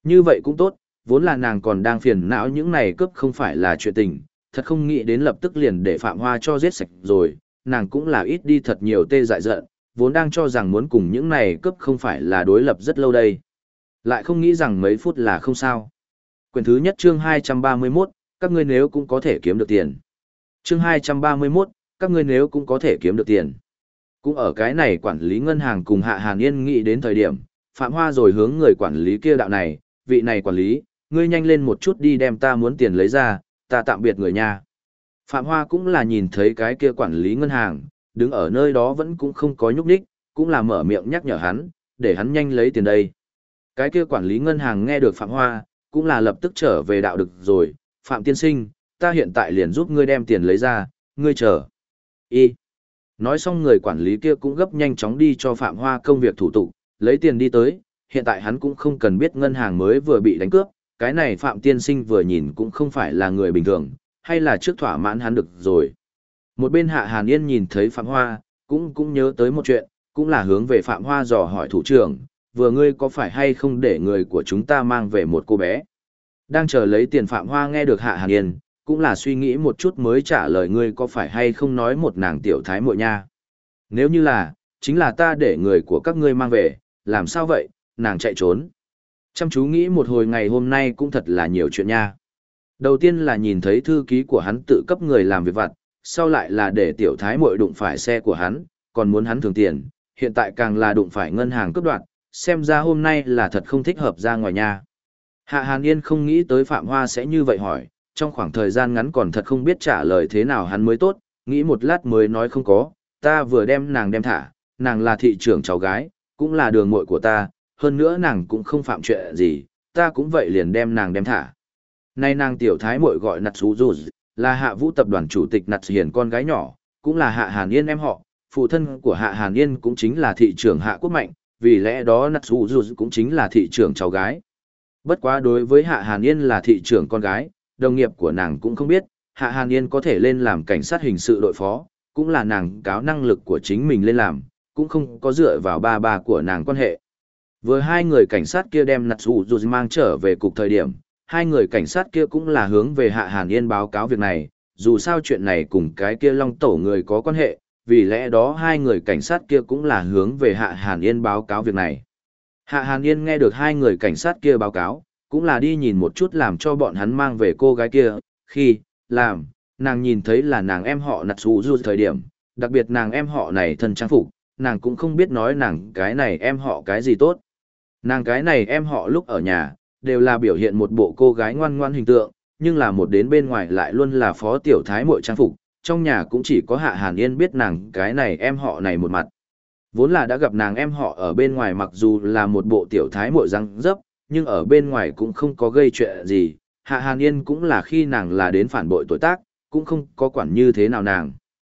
Như vậy cũng tốt, vốn là nàng còn đang phiền não những này cướp không phải là chuyện tình, thật không nghĩ đến lập tức liền để Phạm Hoa cho giết sạch rồi, nàng cũng là ít đi thật nhiều tê dại giận, vốn đang cho rằng muốn cùng những này cướp không phải là đối lập rất lâu đây. Lại không nghĩ rằng mấy phút là không sao. Quyển thứ nhất chương 231, các ngươi nếu cũng có thể kiếm được tiền. Chương 231, các ngươi nếu cũng có thể kiếm được tiền. Cũng ở cái này quản lý ngân hàng cùng Hạ Hàn Yên nghĩ đến thời điểm, Phạm Hoa rồi hướng người quản lý kia đạo này, vị này quản lý, ngươi nhanh lên một chút đi đem ta muốn tiền lấy ra, ta tạm biệt người nha. Phạm Hoa cũng là nhìn thấy cái kia quản lý ngân hàng, đứng ở nơi đó vẫn cũng không có nhúc nhích, cũng là mở miệng nhắc nhở hắn, để hắn nhanh lấy tiền đây. Cái kia quản lý ngân hàng nghe được Phạm Hoa, cũng là lập tức trở về đạo được rồi, Phạm tiên sinh, ta hiện tại liền giúp ngươi đem tiền lấy ra, ngươi chờ. Y. Nói xong người quản lý kia cũng gấp nhanh chóng đi cho Phạm Hoa công việc thủ tục, lấy tiền đi tới, hiện tại hắn cũng không cần biết ngân hàng mới vừa bị đánh cướp, cái này Phạm tiên sinh vừa nhìn cũng không phải là người bình thường, hay là trước thỏa mãn hắn được rồi. Một bên Hạ Hàn Yên nhìn thấy Phạm Hoa, cũng nhớ tới một chuyện, cũng là hướng về Phạm Hoa dò hỏi thủ trưởng, vừa ngươi có phải hay không để người của chúng ta mang về một cô bé. Đang chờ lấy tiền Phạm Hoa nghe được Hạ Hàn Yên, cũng là suy nghĩ một chút mới trả lời ngươi có phải hay không nói một nàng tiểu thái muội nha. Nếu như là, chính là ta để người của các ngươi mang về, làm sao vậy, nàng chạy trốn. Chăm chú nghĩ một hồi ngày hôm nay cũng thật là nhiều chuyện nha. Đầu tiên là nhìn thấy thư ký của hắn tự cấp người làm việc vặt, sau lại là để tiểu thái muội đụng phải xe của hắn, còn muốn hắn thường tiền, hiện tại càng là đụng phải ngân hàng cướp đoạt, xem ra hôm nay là thật không thích hợp ra ngoài nha. Hạ Hàn Yên không nghĩ tới Phạm Hoa sẽ như vậy hỏi, trong khoảng thời gian ngắn còn thật không biết trả lời thế nào hắn mới tốt, nghĩ một lát mới nói không có, ta vừa đem nàng đem thả, nàng là thị trưởng cháu gái, cũng là đường muội của ta, hơn nữa nàng cũng không phạm chuyện gì, ta cũng vậy liền đem nàng đem thả. Nay nàng tiểu thái muội gọi Nặt Sú Dù, là Hạ Vũ tập đoàn chủ tịch Nặt Hiền con gái nhỏ, cũng là Hạ Hàn Yên em họ, phụ thân của Hạ Hàn Yên cũng chính là thị trưởng Hạ Quốc Mạnh, vì lẽ đó Nặt Sú Dù cũng chính là thị trưởng cháu gái. Bất quá đối với Hạ Hàn Yên là thị trưởng con gái, đồng nghiệp của nàng cũng không biết, Hạ Hàn Yên có thể lên làm cảnh sát hình sự đội phó, cũng là nàng cáo năng lực của chính mình lên làm, cũng không có dựa vào ba của nàng quan hệ. Vừa hai người cảnh sát kia đem Nặt Sú Dù mang trở về cục thời điểm, hai người cảnh sát kia cũng là hướng về Hạ Hàn Yên báo cáo việc này, dù sao chuyện này cùng cái kia Long Tổ người có quan hệ, vì lẽ đó hai người cảnh sát kia cũng là hướng về Hạ Hàn Yên báo cáo việc này. Hạ Hàn Yên nghe được hai người cảnh sát kia báo cáo, cũng là đi nhìn một chút làm cho bọn hắn mang về cô gái kia, khi, làm, nàng nhìn thấy là nàng em họ Nặt Sú Dù thời điểm, đặc biệt nàng em họ này thân trang phục, nàng cũng không biết nói nàng cái này em họ cái gì tốt. Nàng cái này em họ lúc ở nhà, đều là biểu hiện một bộ cô gái ngoan ngoan hình tượng, nhưng là một đến bên ngoài lại luôn là phó tiểu thái muội trang phục, trong nhà cũng chỉ có Hạ Hàn Yên biết nàng cái này em họ này một mặt. Vốn là đã gặp nàng em họ ở bên ngoài mặc dù là một bộ tiểu thái muội răng dấp, nhưng ở bên ngoài cũng không có gây chuyện gì, Hạ Hàn Yên cũng là khi nàng là đến phản bội tuổi tác, cũng không có quản như thế nào nàng.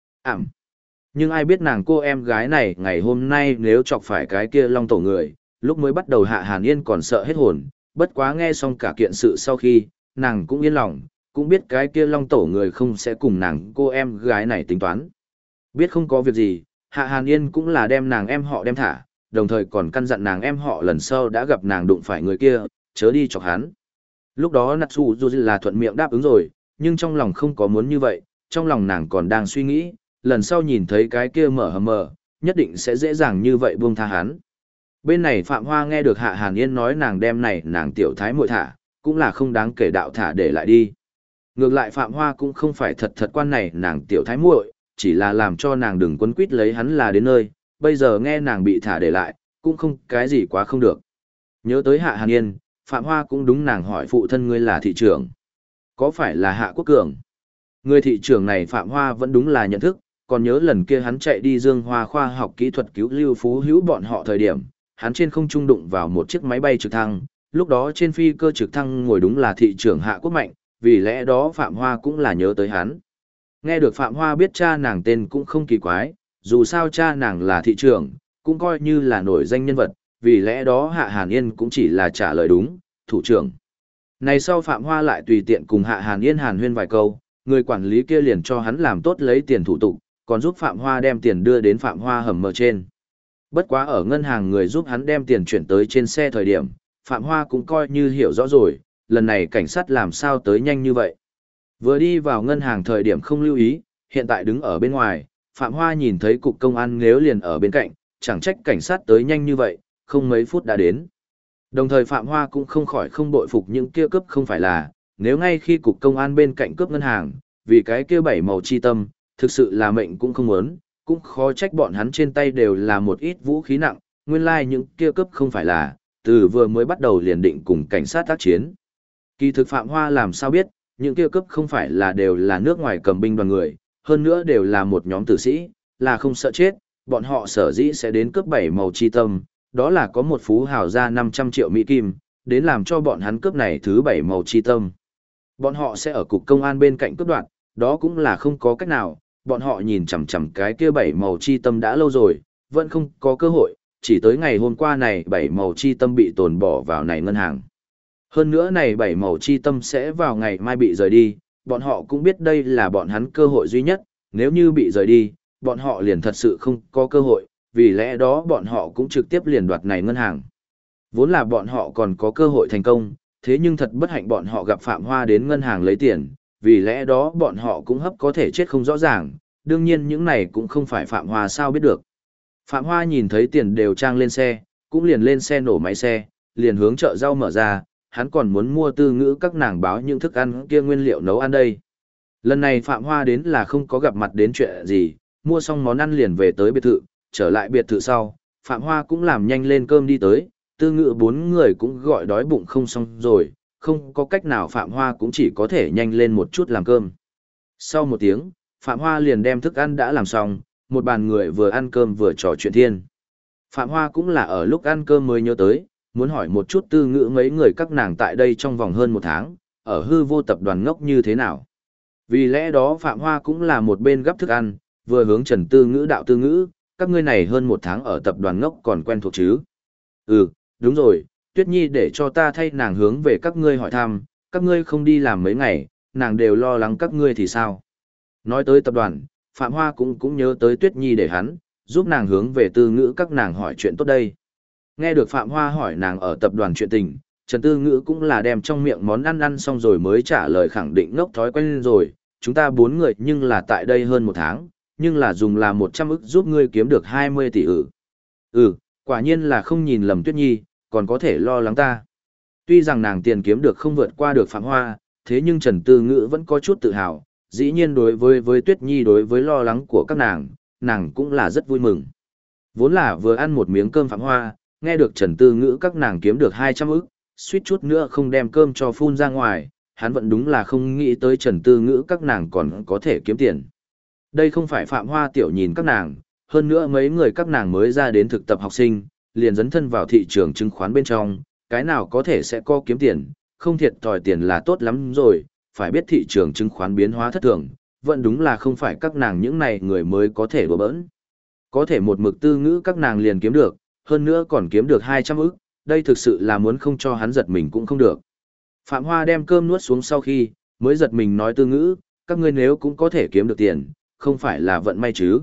Nhưng ai biết nàng cô em gái này ngày hôm nay nếu chọc phải cái kia Long Tổ người, lúc mới bắt đầu Hạ Hàn Yên còn sợ hết hồn, bất quá nghe xong cả kiện sự sau khi, nàng cũng yên lòng, cũng biết cái kia Long Tổ người không sẽ cùng nàng cô em gái này tính toán. Biết không có việc gì, Hạ Hàn Yên cũng là đem nàng em họ đem thả, đồng thời còn căn dặn nàng em họ lần sau đã gặp nàng đụng phải người kia, chớ đi chọc hắn. Lúc đó Nặt Sú Dù là thuận miệng đáp ứng rồi, nhưng trong lòng không có muốn như vậy, trong lòng nàng còn đang suy nghĩ, lần sau nhìn thấy cái kia mở hầm mờ, nhất định sẽ dễ dàng như vậy buông tha hắn. Bên này Phạm Hoa nghe được Hạ Hàn Yên nói nàng đem này nàng tiểu thái muội thả, cũng là không đáng kể đạo thả để lại đi. Ngược lại Phạm Hoa cũng không phải thật quan này nàng tiểu thái muội, chỉ là làm cho nàng đừng quấn quýt lấy hắn là đến nơi, bây giờ nghe nàng bị thả để lại, cũng không cái gì quá không được. Nhớ tới Hạ Hàn Yên, Phạm Hoa cũng đúng nàng hỏi phụ thân ngươi là thị trưởng. Có phải là Hạ Quốc Cường? Người thị trưởng này Phạm Hoa vẫn đúng là nhận thức, còn nhớ lần kia hắn chạy đi Dương Hoa khoa học kỹ thuật cứu Lưu Phú Hữu bọn họ thời điểm, hắn trên không trung đụng vào một chiếc máy bay trực thăng, lúc đó trên phi cơ trực thăng ngồi đúng là thị trưởng Hạ Quốc Mạnh, vì lẽ đó Phạm Hoa cũng là nhớ tới hắn. Nghe được Phạm Hoa biết cha nàng tên cũng không kỳ quái, dù sao cha nàng là thị trưởng, cũng coi như là nổi danh nhân vật, vì lẽ đó Hạ Hàn Yên cũng chỉ là trả lời đúng, thủ trưởng. Này sau Phạm Hoa lại tùy tiện cùng Hạ Hàn Yên hàn huyên vài câu, người quản lý kia liền cho hắn làm tốt lấy tiền thủ tục, còn giúp Phạm Hoa đem tiền đưa đến Phạm Hoa hầm mờ trên. Bất quá ở ngân hàng người giúp hắn đem tiền chuyển tới trên xe thời điểm, Phạm Hoa cũng coi như hiểu rõ rồi, lần này cảnh sát làm sao tới nhanh như vậy. Vừa đi vào ngân hàng thời điểm không lưu ý, hiện tại đứng ở bên ngoài, Phạm Hoa nhìn thấy cục công an nếu liền ở bên cạnh, chẳng trách cảnh sát tới nhanh như vậy, không mấy phút đã đến. Đồng thời Phạm Hoa cũng không khỏi không bội phục những kia cướp không phải là, nếu ngay khi cục công an bên cạnh cướp ngân hàng, vì cái kia bảy màu chi tâm, thực sự là mệnh cũng không muốn, cũng khó trách bọn hắn trên tay đều là một ít vũ khí nặng, nguyên lai những kia cướp không phải là, từ vừa mới bắt đầu liền định cùng cảnh sát tác chiến. Kỳ thực Phạm Hoa làm sao biết, những kia cướp không phải là đều là nước ngoài cầm binh đoàn người, hơn nữa đều là một nhóm tử sĩ, là không sợ chết, bọn họ sở dĩ sẽ đến cướp bảy màu chi tâm, đó là có một phú hào ra 500 triệu Mỹ Kim, đến làm cho bọn hắn cướp này thứ bảy màu chi tâm. Bọn họ sẽ ở cục công an bên cạnh cướp đoạt, đó cũng là không có cách nào, bọn họ nhìn chằm chằm cái kia bảy màu chi tâm đã lâu rồi, vẫn không có cơ hội, chỉ tới ngày hôm qua này bảy màu chi tâm bị tồn bỏ vào này ngân hàng. Hơn nữa này bảy màu chi tâm sẽ vào ngày mai bị rời đi, bọn họ cũng biết đây là bọn hắn cơ hội duy nhất, nếu như bị rời đi, bọn họ liền thật sự không có cơ hội, vì lẽ đó bọn họ cũng trực tiếp liền đoạt này ngân hàng. Vốn là bọn họ còn có cơ hội thành công, thế nhưng thật bất hạnh bọn họ gặp Phạm Hoa đến ngân hàng lấy tiền, vì lẽ đó bọn họ cũng hấp có thể chết không rõ ràng, đương nhiên những này cũng không phải Phạm Hoa sao biết được. Phạm Hoa nhìn thấy tiền đều trang lên xe, cũng liền lên xe nổ máy xe, liền hướng chợ rau mở ra, hắn còn muốn mua Tư Ngữ các nàng báo những thức ăn kia nguyên liệu nấu ăn đây. Lần này Phạm Hoa đến là không có gặp mặt đến chuyện gì, mua xong món ăn liền về tới biệt thự, trở lại biệt thự sau, Phạm Hoa cũng làm nhanh lên cơm đi tới, Tư Ngữ bốn người cũng gọi đói bụng không xong rồi, không có cách nào Phạm Hoa cũng chỉ có thể nhanh lên một chút làm cơm. Sau một tiếng, Phạm Hoa liền đem thức ăn đã làm xong, một bàn người vừa ăn cơm vừa trò chuyện thiên. Phạm Hoa cũng là ở lúc ăn cơm mới nhớ tới, muốn hỏi một chút Tư Ngữ mấy người các nàng tại đây trong vòng hơn một tháng, ở hư vô tập đoàn ngốc như thế nào. Vì lẽ đó Phạm Hoa cũng là một bên gấp thức ăn, vừa hướng Trần Tư Ngữ đạo Tư Ngữ, các ngươi này hơn một tháng ở tập đoàn ngốc còn quen thuộc chứ. Ừ, đúng rồi, Tuyết Nhi để cho ta thay nàng hướng về các ngươi hỏi thăm, các ngươi không đi làm mấy ngày, nàng đều lo lắng các ngươi thì sao. Nói tới tập đoàn, Phạm Hoa cũng nhớ tới Tuyết Nhi để hắn, giúp nàng hướng về Tư Ngữ các nàng hỏi chuyện tốt đây. Nghe được Phạm Hoa hỏi nàng ở tập đoàn chuyện tình, Trần Tư Ngữ cũng là đem trong miệng món ăn ăn xong rồi mới trả lời khẳng định ngốc thói quen rồi, chúng ta 4 người nhưng là tại đây hơn một tháng, nhưng là dùng là 100 ức giúp ngươi kiếm được 20 tỷ ử. Ừ, quả nhiên là không nhìn lầm Tuyết Nhi, còn có thể lo lắng ta. Tuy rằng nàng tiền kiếm được không vượt qua được Phạm Hoa, thế nhưng Trần Tư Ngữ vẫn có chút tự hào, dĩ nhiên đối với Tuyết Nhi đối với lo lắng của các nàng cũng là rất vui mừng. Vốn là vừa ăn một miếng cơm Phạm Hoa, nghe được Trần Tư Ngữ các nàng kiếm được 200 ức, suýt chút nữa không đem cơm cho phun ra ngoài, hắn vẫn đúng là không nghĩ tới Trần Tư Ngữ các nàng còn có thể kiếm tiền. Đây không phải Phạm Hoa tiểu nhìn các nàng, hơn nữa mấy người các nàng mới ra đến thực tập học sinh, liền dấn thân vào thị trường chứng khoán bên trong, cái nào có thể sẽ có kiếm tiền, không thiệt thòi tiền là tốt lắm rồi, phải biết thị trường chứng khoán biến hóa thất thường, vẫn đúng là không phải các nàng những này người mới có thể đùa bỡn. Có thể một mực Tư Ngữ các nàng liền kiếm được, hơn nữa còn kiếm được 200 ức, đây thực sự là muốn không cho hắn giật mình cũng không được. Phạm Hoa đem cơm nuốt xuống sau khi, mới giật mình nói Tư Ngữ, các ngươi nếu cũng có thể kiếm được tiền, không phải là vận may chứ.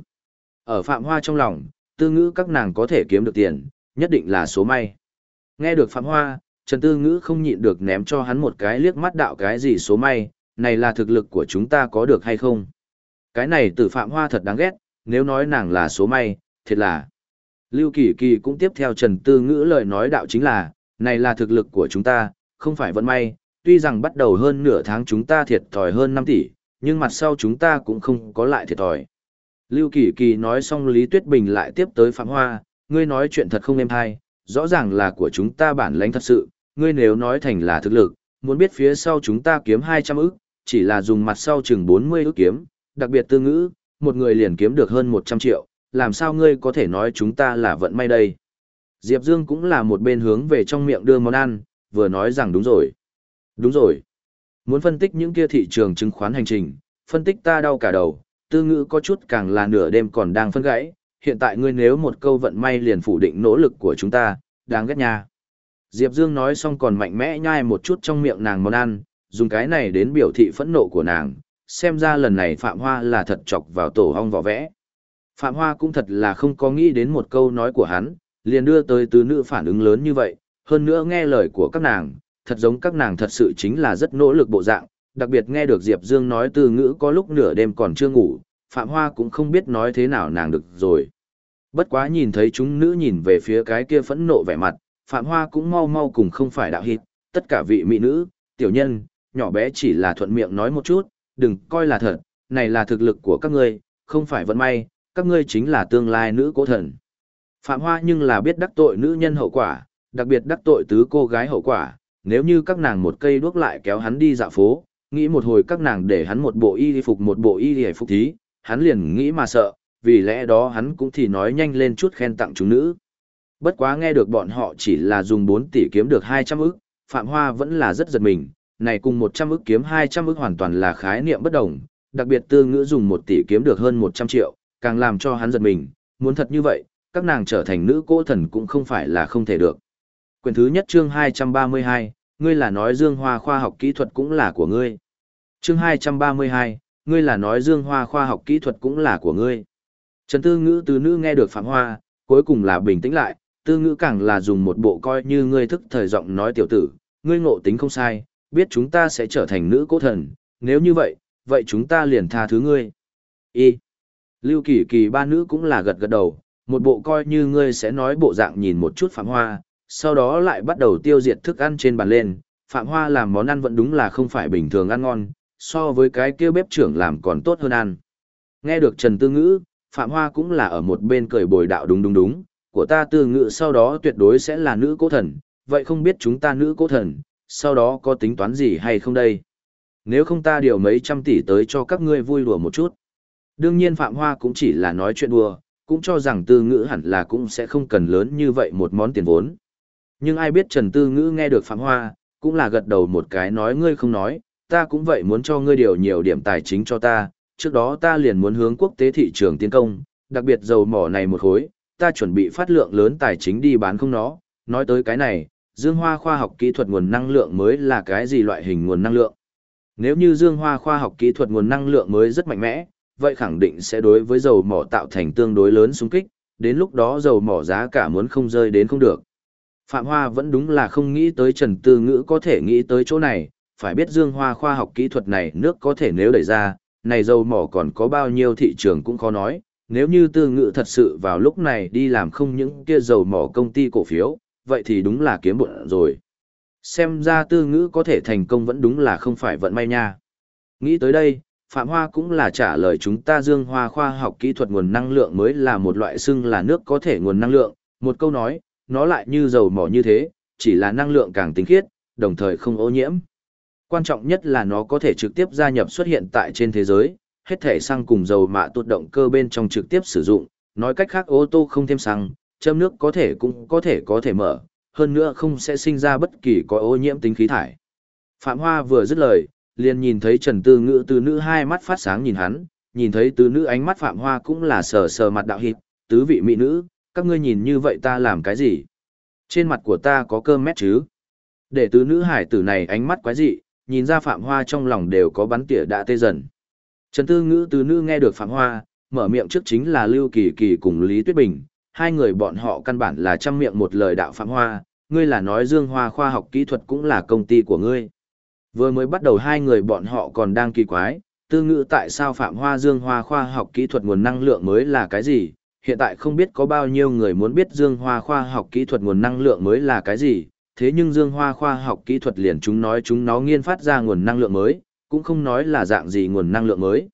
Ở Phạm Hoa trong lòng, Tư Ngữ các nàng có thể kiếm được tiền, nhất định là số may. Nghe được Phạm Hoa, Trần Tư Ngữ không nhịn được ném cho hắn một cái liếc mắt đạo cái gì số may, này là thực lực của chúng ta có được hay không. Cái này từ Phạm Hoa thật đáng ghét, nếu nói nàng là số may, thiệt là. Lưu Kỳ Kỳ cũng tiếp theo Trần Tư Ngữ lời nói đạo chính là, này là thực lực của chúng ta, không phải vận may, tuy rằng bắt đầu hơn nửa tháng chúng ta thiệt thòi hơn 5 tỷ, nhưng mặt sau chúng ta cũng không có lại thiệt thòi. Lưu Kỳ Kỳ nói xong Lý Tuyết Bình lại tiếp tới Phạm Hoa, ngươi nói chuyện thật không êm hay, rõ ràng là của chúng ta bản lãnh thật sự, ngươi nếu nói thành là thực lực, muốn biết phía sau chúng ta kiếm 200 ức, chỉ là dùng mặt sau chừng 40 ức kiếm, đặc biệt Tư Ngữ, một người liền kiếm được hơn 100 triệu, làm sao ngươi có thể nói chúng ta là vận may đây. Diệp Dương cũng là một bên hướng về trong miệng đưa món ăn, vừa nói rằng đúng rồi. Đúng rồi. Muốn phân tích những kia thị trường chứng khoán hành trình, phân tích ta đau cả đầu, Tư Ngữ có chút càng là nửa đêm còn đang phân gãy, hiện tại ngươi nếu một câu vận may liền phủ định nỗ lực của chúng ta, đáng ghét nha. Diệp Dương nói xong còn mạnh mẽ nhai một chút trong miệng nàng món ăn, dùng cái này đến biểu thị phẫn nộ của nàng, xem ra lần này Phạm Hoa là thật chọc vào tổ hong vỏ vẽ. Phạm Hoa cũng thật là không có nghĩ đến một câu nói của hắn, liền đưa tới tứ nữ phản ứng lớn như vậy, hơn nữa nghe lời của các nàng, thật giống các nàng thật sự chính là rất nỗ lực bộ dạng, đặc biệt nghe được Diệp Dương nói từ ngữ có lúc nửa đêm còn chưa ngủ, Phạm Hoa cũng không biết nói thế nào nàng được rồi. Bất quá nhìn thấy chúng nữ nhìn về phía cái kia phẫn nộ vẻ mặt, Phạm Hoa cũng mau mau cùng không phải đạo hít, tất cả vị mỹ nữ, tiểu nhân, nhỏ bé chỉ là thuận miệng nói một chút, đừng coi là thật, này là thực lực của các ngươi, không phải vận may, các ngươi chính là tương lai nữ cố thần. Phạm Hoa nhưng là biết đắc tội nữ nhân hậu quả, đặc biệt đắc tội tứ cô gái hậu quả, nếu như các nàng một cây đuốc lại kéo hắn đi dạo phố, nghĩ một hồi các nàng để hắn một bộ y phục một bộ y phục thí, hắn liền nghĩ mà sợ, vì lẽ đó hắn cũng thì nói nhanh lên chút khen tặng chúng nữ. Bất quá nghe được bọn họ chỉ là dùng 4 tỷ kiếm được 200 ức, Phạm Hoa vẫn là rất giật mình, này cùng 100 ức kiếm 200 ức hoàn toàn là khái niệm bất đồng, đặc biệt Tư Ngữ dùng 1 tỷ kiếm được hơn 100 triệu, càng làm cho hắn giật mình, muốn thật như vậy, các nàng trở thành nữ cố thần cũng không phải là không thể được. Quyển thứ nhất chương 232, ngươi là nói Dương Hoa khoa học kỹ thuật cũng là của ngươi. Chương 232, ngươi là nói Dương Hoa khoa học kỹ thuật cũng là của ngươi. Trần Tư Ngữ từ nữ nghe được Phạm Hoa, cuối cùng là bình tĩnh lại, Tư Ngữ càng là dùng một bộ coi như ngươi thức thời giọng nói tiểu tử, ngươi ngộ tính không sai, biết chúng ta sẽ trở thành nữ cố thần, nếu như vậy, vậy chúng ta liền tha thứ ngươi. Y. Lưu Kỳ Kỳ ba nữ cũng là gật gật đầu, một bộ coi như ngươi sẽ nói bộ dạng nhìn một chút Phạm Hoa, sau đó lại bắt đầu tiêu diệt thức ăn trên bàn lên, Phạm Hoa làm món ăn vẫn đúng là không phải bình thường ăn ngon, so với cái kia bếp trưởng làm còn tốt hơn ăn. Nghe được Trần Tư Ngữ, Phạm Hoa cũng là ở một bên cười bồi đạo đúng, của ta Tư Ngữ sau đó tuyệt đối sẽ là nữ cố thần, vậy không biết chúng ta nữ cố thần, sau đó có tính toán gì hay không đây? Nếu không ta điều mấy trăm tỷ tới cho các ngươi vui đùa một chút. Đương nhiên Phạm Hoa cũng chỉ là nói chuyện đùa, cũng cho rằng Tư Ngữ hẳn là cũng sẽ không cần lớn như vậy một món tiền vốn. Nhưng ai biết Trần Tư Ngữ nghe được Phạm Hoa, cũng là gật đầu một cái nói ngươi không nói, ta cũng vậy muốn cho ngươi điều nhiều điểm tài chính cho ta, trước đó ta liền muốn hướng quốc tế thị trường tiến công, đặc biệt dầu mỏ này một khối, ta chuẩn bị phát lượng lớn tài chính đi bán không nó, nói tới cái này, Dương Hoa khoa học kỹ thuật nguồn năng lượng mới là cái gì loại hình nguồn năng lượng. Nếu như Dương Hoa khoa học kỹ thuật nguồn năng lượng mới rất mạnh mẽ, vậy khẳng định sẽ đối với dầu mỏ tạo thành tương đối lớn xung kích, đến lúc đó dầu mỏ giá cả muốn không rơi đến không được. Phạm Hoa vẫn đúng là không nghĩ tới Trần Tư Ngữ có thể nghĩ tới chỗ này, phải biết Dương Hoa khoa học kỹ thuật này nước có thể nếu đẩy ra, này dầu mỏ còn có bao nhiêu thị trường cũng khó nói, nếu như Tư Ngữ thật sự vào lúc này đi làm không những kia dầu mỏ công ty cổ phiếu, vậy thì đúng là kiếm bộn rồi. Xem ra Tư Ngữ có thể thành công vẫn đúng là không phải vận may nha. Nghĩ tới đây, Phạm Hoa cũng là trả lời chúng ta Dương Hoa khoa học kỹ thuật nguồn năng lượng mới là một loại xưng là nước có thể nguồn năng lượng, một câu nói, nó lại như dầu mỏ như thế, chỉ là năng lượng càng tinh khiết, đồng thời không ô nhiễm. Quan trọng nhất là nó có thể trực tiếp gia nhập xuất hiện tại trên thế giới, hết thể xăng cùng dầu mạ tuột động cơ bên trong trực tiếp sử dụng, nói cách khác ô tô không thêm xăng, châm nước có thể cũng có thể mở, hơn nữa không sẽ sinh ra bất kỳ có ô nhiễm tính khí thải. Phạm Hoa vừa dứt lời, liền nhìn thấy Trần Tư Ngữ từ nữ hai mắt phát sáng nhìn hắn, nhìn thấy từ nữ ánh mắt Phạm Hoa cũng là sờ sờ mặt đạo hít, tứ vị mỹ nữ, các ngươi nhìn như vậy ta làm cái gì? Trên mặt của ta có cơm mét chứ? Để tứ nữ hải tử này ánh mắt quái dị, nhìn ra Phạm Hoa trong lòng đều có bắn tỉa đã tê dần. Trần Tư Ngữ tứ nữ nghe được Phạm Hoa, mở miệng trước chính là Lưu Kỳ Kỳ cùng Lý Tuyết Bình, hai người bọn họ căn bản là trăm miệng một lời đạo Phạm Hoa, ngươi là nói Dương Hoa khoa học kỹ thuật cũng là công ty của ngươi. Vừa mới bắt đầu hai người bọn họ còn đang kỳ quái, Tư Ngữ tại sao Phạm Hoa Dương Hoa khoa học kỹ thuật nguồn năng lượng mới là cái gì, hiện tại không biết có bao nhiêu người muốn biết Dương Hoa khoa học kỹ thuật nguồn năng lượng mới là cái gì, thế nhưng Dương Hoa khoa học kỹ thuật liền chúng nói chúng nó nghiên phát ra nguồn năng lượng mới, cũng không nói là dạng gì nguồn năng lượng mới.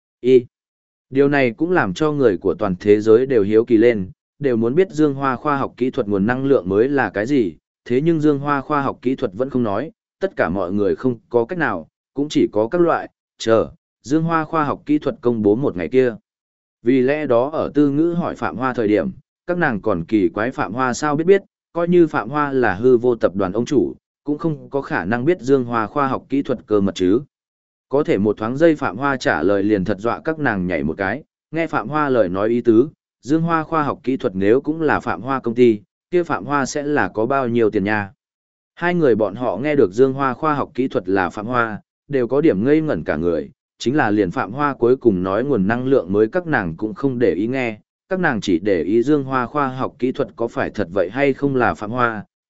Điều này cũng làm cho người của toàn thế giới đều hiếu kỳ lên, đều muốn biết Dương Hoa khoa học kỹ thuật nguồn năng lượng mới là cái gì, thế nhưng Dương Hoa khoa học kỹ thuật vẫn không nói, tất cả mọi người không có cách nào, cũng chỉ có các loại, chờ, Dương Hoa khoa học kỹ thuật công bố một ngày kia. Vì lẽ đó ở Tư Ngữ hỏi Phạm Hoa thời điểm, các nàng còn kỳ quái Phạm Hoa sao biết, coi như Phạm Hoa là hư vô tập đoàn ông chủ, cũng không có khả năng biết Dương Hoa khoa học kỹ thuật cơ mật chứ. Có thể một thoáng giây Phạm Hoa trả lời liền thật dọa các nàng nhảy một cái, nghe Phạm Hoa lời nói ý tứ, Dương Hoa khoa học kỹ thuật nếu cũng là Phạm Hoa công ty, kia Phạm Hoa sẽ là có bao nhiêu tiền nha. Hai người bọn họ nghe được Dương Hoa khoa học kỹ thuật là Phạm Hoa, đều có điểm ngây ngẩn cả người, chính là liền Phạm Hoa cuối cùng nói nguồn năng lượng mới các nàng cũng không để ý nghe, các nàng chỉ để ý Dương Hoa khoa học kỹ thuật có phải thật vậy hay không là Phạm Hoa,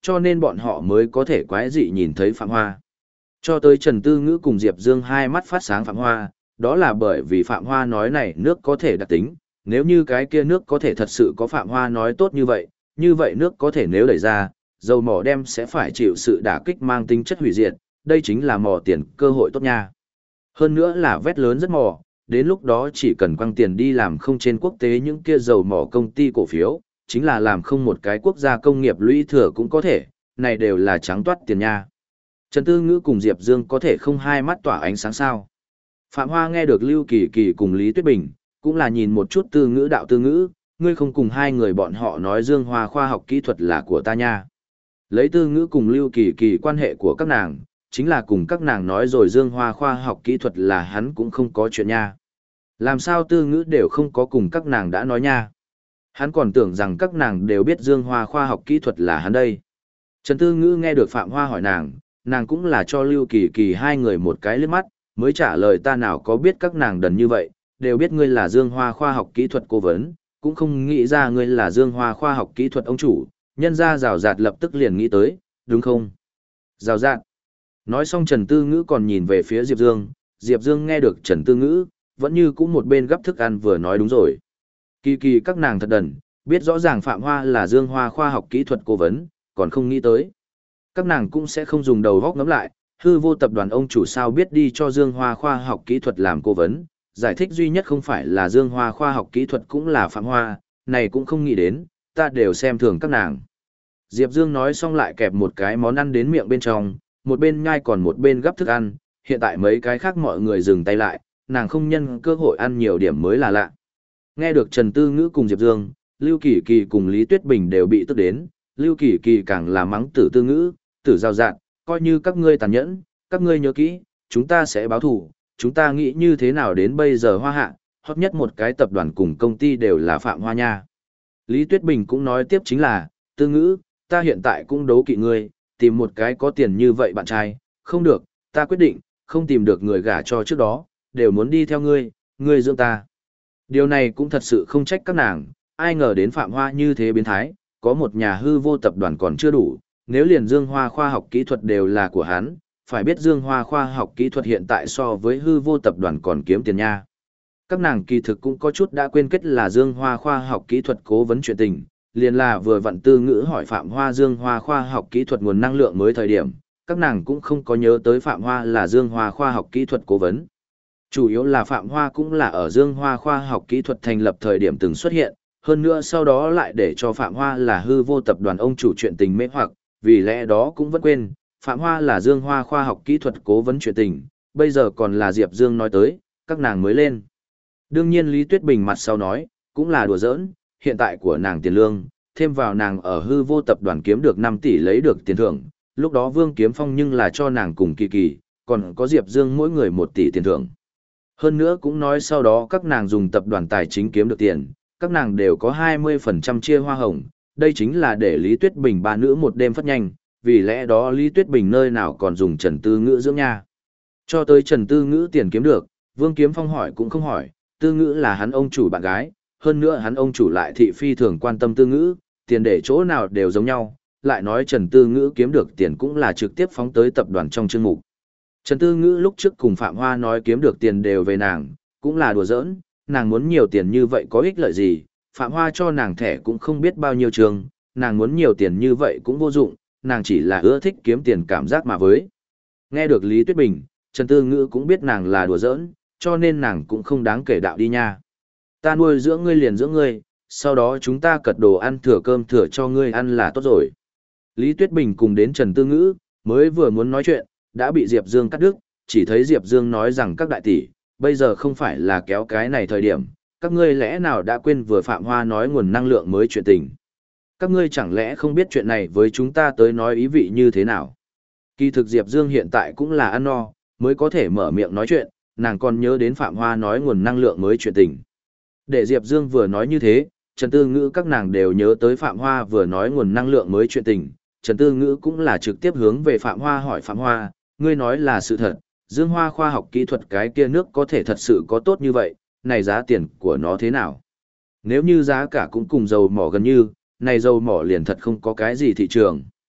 cho nên bọn họ mới có thể quái dị nhìn thấy Phạm Hoa. Cho tới Trần Tư Ngữ cùng Diệp Dương hai mắt phát sáng Phạm Hoa, đó là bởi vì Phạm Hoa nói này nước có thể đặc tính, nếu như cái kia nước có thể thật sự có Phạm Hoa nói tốt như vậy nước có thể nếu đẩy ra, dầu mỏ đem sẽ phải chịu sự đả kích mang tính chất hủy diệt, đây chính là mỏ tiền cơ hội tốt nha. Hơn nữa là vét lớn rất mỏ, đến lúc đó chỉ cần quăng tiền đi làm không trên quốc tế những kia dầu mỏ công ty cổ phiếu, chính là làm không một cái quốc gia công nghiệp lũy thừa cũng có thể, này đều là trắng toát tiền nha. Trần Tư Ngữ cùng Diệp Dương có thể không hai mắt tỏa ánh sáng sao. Phạm Hoa nghe được Lưu Kỳ Kỳ cùng Lý Tuyết Bình, cũng là nhìn một chút Tư Ngữ đạo Tư Ngữ, ngươi không cùng hai người bọn họ nói Dương Hoa khoa học kỹ thuật là của ta nha. Lấy Tư Ngữ cùng Lưu Kỳ Kỳ quan hệ của các nàng, chính là cùng các nàng nói rồi Dương Hoa khoa học kỹ thuật là hắn cũng không có chuyện nha. Làm sao Tư Ngữ đều không có cùng các nàng đã nói nha. Hắn còn tưởng rằng các nàng đều biết Dương Hoa khoa học kỹ thuật là hắn đây. Trần Tư Ngữ nghe được Phạm Hoa hỏi nàng cũng là cho Lưu Kỳ Kỳ hai người một cái liếc mắt, mới trả lời ta nào có biết các nàng đần như vậy, đều biết ngươi là Dương Hoa khoa học kỹ thuật cố vấn, cũng không nghĩ ra ngươi là Dương Hoa khoa học kỹ thuật ông chủ, nhân ra rào rạt lập tức liền nghĩ tới, đúng không? Rào rạt. Nói xong Trần Tư Ngữ còn nhìn về phía Diệp Dương nghe được Trần Tư Ngữ, vẫn như cũng một bên gấp thức ăn vừa nói đúng rồi. Kỳ kỳ các nàng thật đần, biết rõ ràng Phạm Hoa là Dương Hoa khoa học kỹ thuật cố vấn, còn không nghĩ tới. Các nàng cũng sẽ không dùng đầu góc ngẫm lại, hư vô tập đoàn ông chủ sao biết đi cho Dương Hoa khoa học kỹ thuật làm cố vấn, giải thích duy nhất không phải là Dương Hoa khoa học kỹ thuật cũng là Phạm Hoa, này cũng không nghĩ đến, ta đều xem thường các nàng. Diệp Dương nói xong lại kẹp một cái món ăn đến miệng bên trong, một bên nhai còn một bên gấp thức ăn, hiện tại mấy cái khác mọi người dừng tay lại, nàng không nhân cơ hội ăn nhiều điểm mới là lạ. Nghe được Trần Tư Ngữ cùng Diệp Dương, Lưu Kỳ Kỳ cùng Lý Tuyết Bình đều bị tức đến, Lưu Kỳ Kỳ càng là mắng Tử Tư Ngữ, Tử Giao Dạn, coi như các ngươi tàn nhẫn, các ngươi nhớ kỹ, chúng ta sẽ báo thù, chúng ta nghĩ như thế nào đến bây giờ Hoa Hạ, hot nhất một cái tập đoàn cùng công ty đều là Phạm Hoa nha. Lý Tuyết Bình cũng nói tiếp chính là, Tư Ngữ, ta hiện tại cũng đấu kỵ ngươi, tìm một cái có tiền như vậy bạn trai, không được, ta quyết định, không tìm được người gả cho trước đó, đều muốn đi theo ngươi, ngươi dưỡng ta. Điều này cũng thật sự không trách các nàng, ai ngờ đến Phạm Hoa như thế biến thái, có một nhà hư vô tập đoàn còn chưa đủ, nếu liền Dương Hoa khoa học kỹ thuật đều là của hắn, phải biết Dương Hoa khoa học kỹ thuật hiện tại so với hư vô tập đoàn còn kiếm tiền nha. Các nàng kỳ thực cũng có chút đã quên kết là Dương Hoa khoa học kỹ thuật cố vấn chuyện tình, liền là vừa vặn Tư Ngữ hỏi Phạm Hoa Dương Hoa khoa học kỹ thuật nguồn năng lượng mới thời điểm, các nàng cũng không có nhớ tới Phạm Hoa là Dương Hoa khoa học kỹ thuật cố vấn. Chủ yếu là Phạm Hoa cũng là ở Dương Hoa khoa học kỹ thuật thành lập thời điểm từng xuất hiện, hơn nữa sau đó lại để cho Phạm Hoa là hư vô tập đoàn ông chủ chuyện tình mê hoặc, vì lẽ đó cũng vẫn quên, Phạm Hoa là Dương Hoa khoa học kỹ thuật cố vấn chuyện tình, bây giờ còn là Diệp Dương nói tới, các nàng mới lên. Đương nhiên Lý Tuyết Bình mặt sau nói, cũng là đùa giỡn, hiện tại của nàng tiền lương, thêm vào nàng ở hư vô tập đoàn kiếm được 5 tỷ lấy được tiền thưởng, lúc đó Vương Kiếm Phong nhưng là cho nàng cùng Kỳ Kỳ, còn có Diệp Dương mỗi người 1 tỷ tiền thưởng. Hơn nữa cũng nói sau đó các nàng dùng tập đoàn tài chính kiếm được tiền, các nàng đều có 20% chia hoa hồng, đây chính là để Lý Tuyết Bình ba nữ một đêm phát nhanh, vì lẽ đó Lý Tuyết Bình nơi nào còn dùng Trần Tư Ngữ dưỡng nha. Cho tới Trần Tư Ngữ tiền kiếm được, Vương Kiếm Phong hỏi cũng không hỏi, Tư Ngữ là hắn ông chủ bạn gái, hơn nữa hắn ông chủ lại thị phi thường quan tâm Tư Ngữ, tiền để chỗ nào đều giống nhau, lại nói Trần Tư Ngữ kiếm được tiền cũng là trực tiếp phóng tới tập đoàn trong chương mục. Trần Tư Ngữ lúc trước cùng Phạm Hoa nói kiếm được tiền đều về nàng, cũng là đùa giỡn, nàng muốn nhiều tiền như vậy có ích lợi gì, Phạm Hoa cho nàng thẻ cũng không biết bao nhiêu trường, nàng muốn nhiều tiền như vậy cũng vô dụng, nàng chỉ là ưa thích kiếm tiền cảm giác mà với. Nghe được Lý Tuyết Bình, Trần Tư Ngữ cũng biết nàng là đùa giỡn, cho nên nàng cũng không đáng kể đạo đi nha. Ta nuôi dưỡng ngươi liền dưỡng ngươi, sau đó chúng ta cật đồ ăn thừa cơm thừa cho ngươi ăn là tốt rồi. Lý Tuyết Bình cùng đến Trần Tư Ngữ, mới vừa muốn nói chuyện, đã bị Diệp Dương cắt đứt, chỉ thấy Diệp Dương nói rằng các đại tỷ, bây giờ không phải là kéo cái này thời điểm, các ngươi lẽ nào đã quên vừa Phạm Hoa nói nguồn năng lượng mới chuyện tình. Các ngươi chẳng lẽ không biết chuyện này với chúng ta tới nói ý vị như thế nào. Kỳ thực Diệp Dương hiện tại cũng là ăn no, mới có thể mở miệng nói chuyện, nàng còn nhớ đến Phạm Hoa nói nguồn năng lượng mới chuyện tình. Để Diệp Dương vừa nói như thế, Trần Tư Ngữ các nàng đều nhớ tới Phạm Hoa vừa nói nguồn năng lượng mới chuyện tình. Trần Tư Ngữ cũng là trực tiếp hướng về Phạm Hoa hỏi Phạm Hoa, ngươi nói là sự thật, Dương Hoa khoa học kỹ thuật cái kia nước có thể thật sự có tốt như vậy, này giá tiền của nó thế nào? Nếu như giá cả cũng cùng dầu mỏ gần như, này dầu mỏ liền thật không có cái gì thị trường.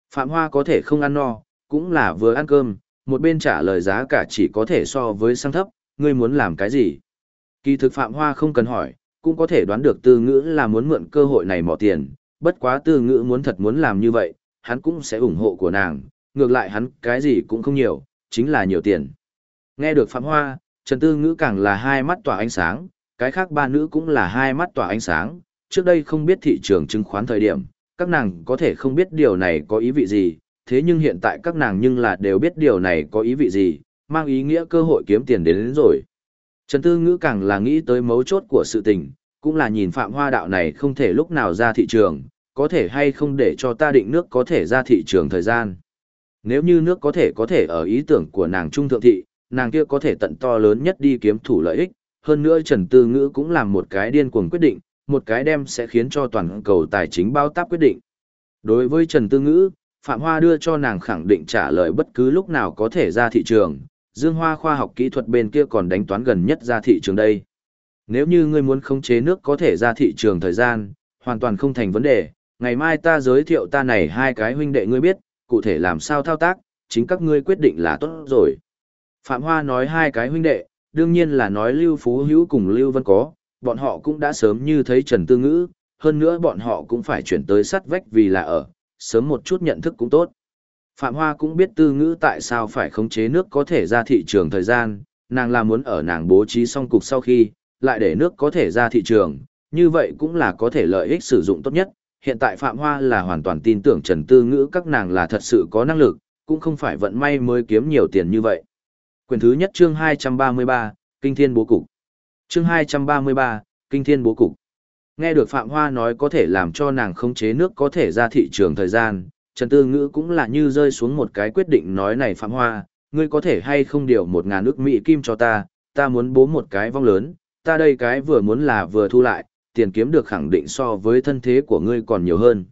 Phạm Hoa có thể không ăn no, cũng là vừa ăn cơm, một bên trả lời giá cả chỉ có thể so với sang thấp, ngươi muốn làm cái gì? Kỳ thực Phạm Hoa không cần hỏi, cũng có thể đoán được Tư Ngữ là muốn mượn cơ hội này mỏ tiền, bất quá Tư Ngữ thật muốn làm như vậy, hắn cũng sẽ ủng hộ của nàng, ngược lại hắn cái gì cũng không nhiều, chính là nhiều tiền. Nghe được Phạm Hoa, Trần Tư Ngữ càng là hai mắt tỏa ánh sáng, cái khác ba nữ cũng là hai mắt tỏa ánh sáng, trước đây không biết thị trường chứng khoán thời điểm, các nàng có thể không biết điều này có ý vị gì, thế nhưng hiện tại các nàng nhưng là đều biết điều này có ý vị gì, mang ý nghĩa cơ hội kiếm tiền đến rồi. Trần Tư Ngữ càng là nghĩ tới mấu chốt của sự tình, cũng là nhìn Phạm Hoa đạo này không thể lúc nào ra thị trường, có thể hay không để cho ta định nước có thể ra thị trường thời gian. Nếu như nước có thể ở ý tưởng của nàng trung thượng thị, nàng kia có thể tận to lớn nhất đi kiếm thủ lợi ích, hơn nữa Trần Tư Ngữ cũng làm một cái điên cuồng quyết định, một cái đem sẽ khiến cho toàn cầu tài chính bao táp quyết định. Đối với Trần Tư Ngữ, Phạm Hoa đưa cho nàng khẳng định trả lời bất cứ lúc nào có thể ra thị trường, Dương Hoa khoa học kỹ thuật bên kia còn đánh toán gần nhất ra thị trường đây. Nếu như ngươi muốn khống chế nước có thể ra thị trường thời gian, hoàn toàn không thành vấn đề, ngày mai ta giới thiệu ta này hai cái huynh đệ ngươi biết, cụ thể làm sao thao tác, chính các ngươi quyết định là tốt rồi. Phạm Hoa nói hai cái huynh đệ, đương nhiên là nói Lưu Phú Hữu cùng Lưu Vân có, bọn họ cũng đã sớm như thấy Trần Tư Ngữ, hơn nữa bọn họ cũng phải chuyển tới sát vách vì là ở, sớm một chút nhận thức cũng tốt. Phạm Hoa cũng biết Tư Ngữ tại sao phải khống chế nước có thể ra thị trường thời gian, nàng là muốn ở nàng bố trí xong cục sau khi, lại để nước có thể ra thị trường, như vậy cũng là có thể lợi ích sử dụng tốt nhất. Hiện tại Phạm Hoa là hoàn toàn tin tưởng Trần Tư Ngữ các nàng là thật sự có năng lực, cũng không phải vận may mới kiếm nhiều tiền như vậy. Quyển thứ nhất chương 233, Kinh Thiên Bố Cục. Chương 233, Kinh Thiên Bố Cục. Nghe được Phạm Hoa nói có thể làm cho nàng khống chế nước có thể ra thị trường thời gian, Trần Tư Ngữ cũng là như rơi xuống một cái quyết định nói này Phạm Hoa, ngươi có thể hay không điều 1.000 ức Mỹ kim cho ta muốn bố một cái vong lớn, ta đây cái vừa muốn là vừa thu lại, tiền kiếm được khẳng định so với thân thế của ngươi còn nhiều hơn.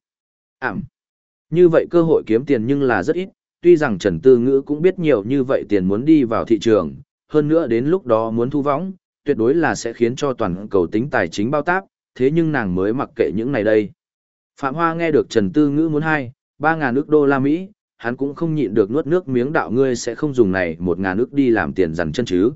Như vậy cơ hội kiếm tiền nhưng là rất ít, tuy rằng Trần Tư Ngữ cũng biết nhiều như vậy tiền muốn đi vào thị trường, hơn nữa đến lúc đó muốn thu võng, tuyệt đối là sẽ khiến cho toàn cầu tính tài chính bao táp, thế nhưng nàng mới mặc kệ những này đây. Phạm Hoa nghe được Trần Tư Ngữ muốn 3.000 ức đô la Mỹ, hắn cũng không nhịn được nuốt nước miếng đạo ngươi sẽ không dùng này 1.000 ức đi làm tiền dằn chân chứ.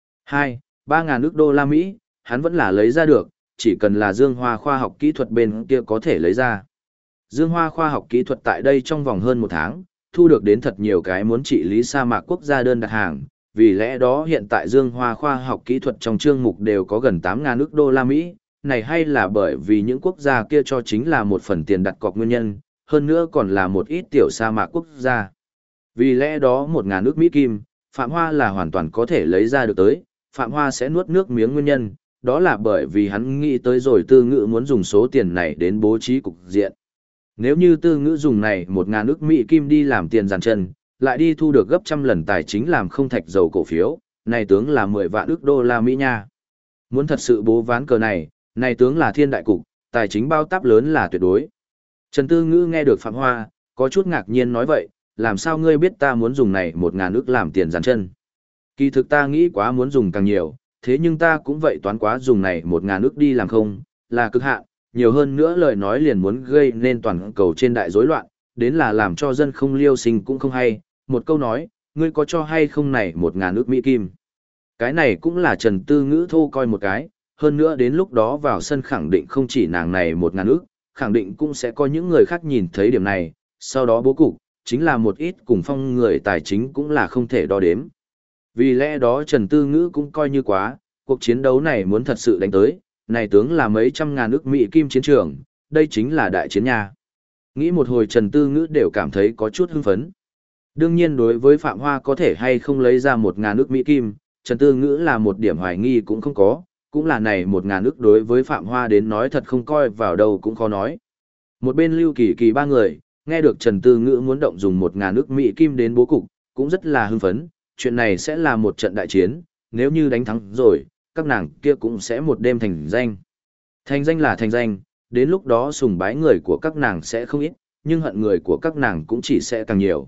3.000 ức đô la Mỹ, hắn vẫn là lấy ra được, chỉ cần là Dương Hoa khoa học kỹ thuật bên kia có thể lấy ra. Dương Hoa khoa học kỹ thuật tại đây trong vòng hơn một tháng, thu được đến thật nhiều cái muốn trị lý sa mạc quốc gia đơn đặt hàng, vì lẽ đó hiện tại Dương Hoa khoa học kỹ thuật trong chương mục đều có gần 8.000 ức đô la Mỹ, này hay là bởi vì những quốc gia kia cho chính là một phần tiền đặt cọc nguyên nhân, hơn nữa còn là một ít tiểu sa mạc quốc gia. Vì lẽ đó 1.000 ức Mỹ kim, Phạm Hoa là hoàn toàn có thể lấy ra được tới, Phạm Hoa sẽ nuốt nước miếng nguyên nhân, đó là bởi vì hắn nghĩ tới rồi Tư Ngữ muốn dùng số tiền này đến bố trí cục diện. Nếu như Tư Ngữ dùng này 1.000 ức Mỹ kim đi làm tiền giàn chân, lại đi thu được gấp trăm lần tài chính làm không thạch dầu cổ phiếu, này tướng là 10 vạn ức đô la Mỹ nha. Muốn thật sự bố ván cờ này tướng là thiên đại cục, tài chính bao táp lớn là tuyệt đối. Trần Tư Ngữ nghe được Phạm Hoa, có chút ngạc nhiên nói vậy, làm sao ngươi biết ta muốn dùng này 1.000 ức làm tiền giàn chân? Kỳ thực ta nghĩ quá muốn dùng càng nhiều, thế nhưng ta cũng vậy toán quá dùng này 1.000 ức đi làm không, là cực hạn, nhiều hơn nữa lời nói liền muốn gây nên toàn cầu trên đại rối loạn, đến là làm cho dân không liêu sinh cũng không hay, một câu nói, ngươi có cho hay không này 1.000 ức Mỹ kim. Cái này cũng là Trần Tư Ngữ thô coi một cái, hơn nữa đến lúc đó vào sân khẳng định không chỉ nàng này 1.000 ức, khẳng định cũng sẽ có những người khác nhìn thấy điểm này, sau đó bố cục, chính là một ít cùng phong người tài chính cũng là không thể đo đếm. Vì lẽ đó Trần Tư Ngữ cũng coi như quá, cuộc chiến đấu này muốn thật sự đánh tới, này tướng là mấy trăm ngàn ức Mỹ kim chiến trường, đây chính là đại chiến nha. Nghĩ một hồi Trần Tư Ngữ đều cảm thấy có chút hưng phấn. Đương nhiên đối với Phạm Hoa có thể hay không lấy ra 1.000 ức Mỹ kim, Trần Tư Ngữ là một điểm hoài nghi cũng không có, cũng là này 1.000 ức đối với Phạm Hoa đến nói thật không coi vào đâu cũng khó nói. Một bên Lưu Kỳ Kỳ ba người, nghe được Trần Tư Ngữ muốn động dùng 1.000 ức Mỹ kim đến bố cục, cũng rất là hưng phấn, chuyện này sẽ là một trận đại chiến, nếu như đánh thắng rồi, các nàng kia cũng sẽ một đêm thành danh. Thành danh là thành danh, đến lúc đó sùng bái người của các nàng sẽ không ít, nhưng hận người của các nàng cũng chỉ sẽ càng nhiều.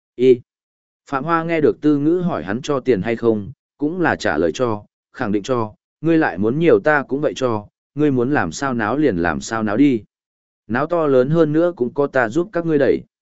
Phạm Hoa nghe được Tư Ngữ hỏi hắn cho tiền hay không, cũng là trả lời cho, khẳng định cho, ngươi lại muốn nhiều ta cũng vậy cho, ngươi muốn làm sao náo liền làm sao náo đi. Náo to lớn hơn nữa cũng có ta giúp các ngươi đẩy.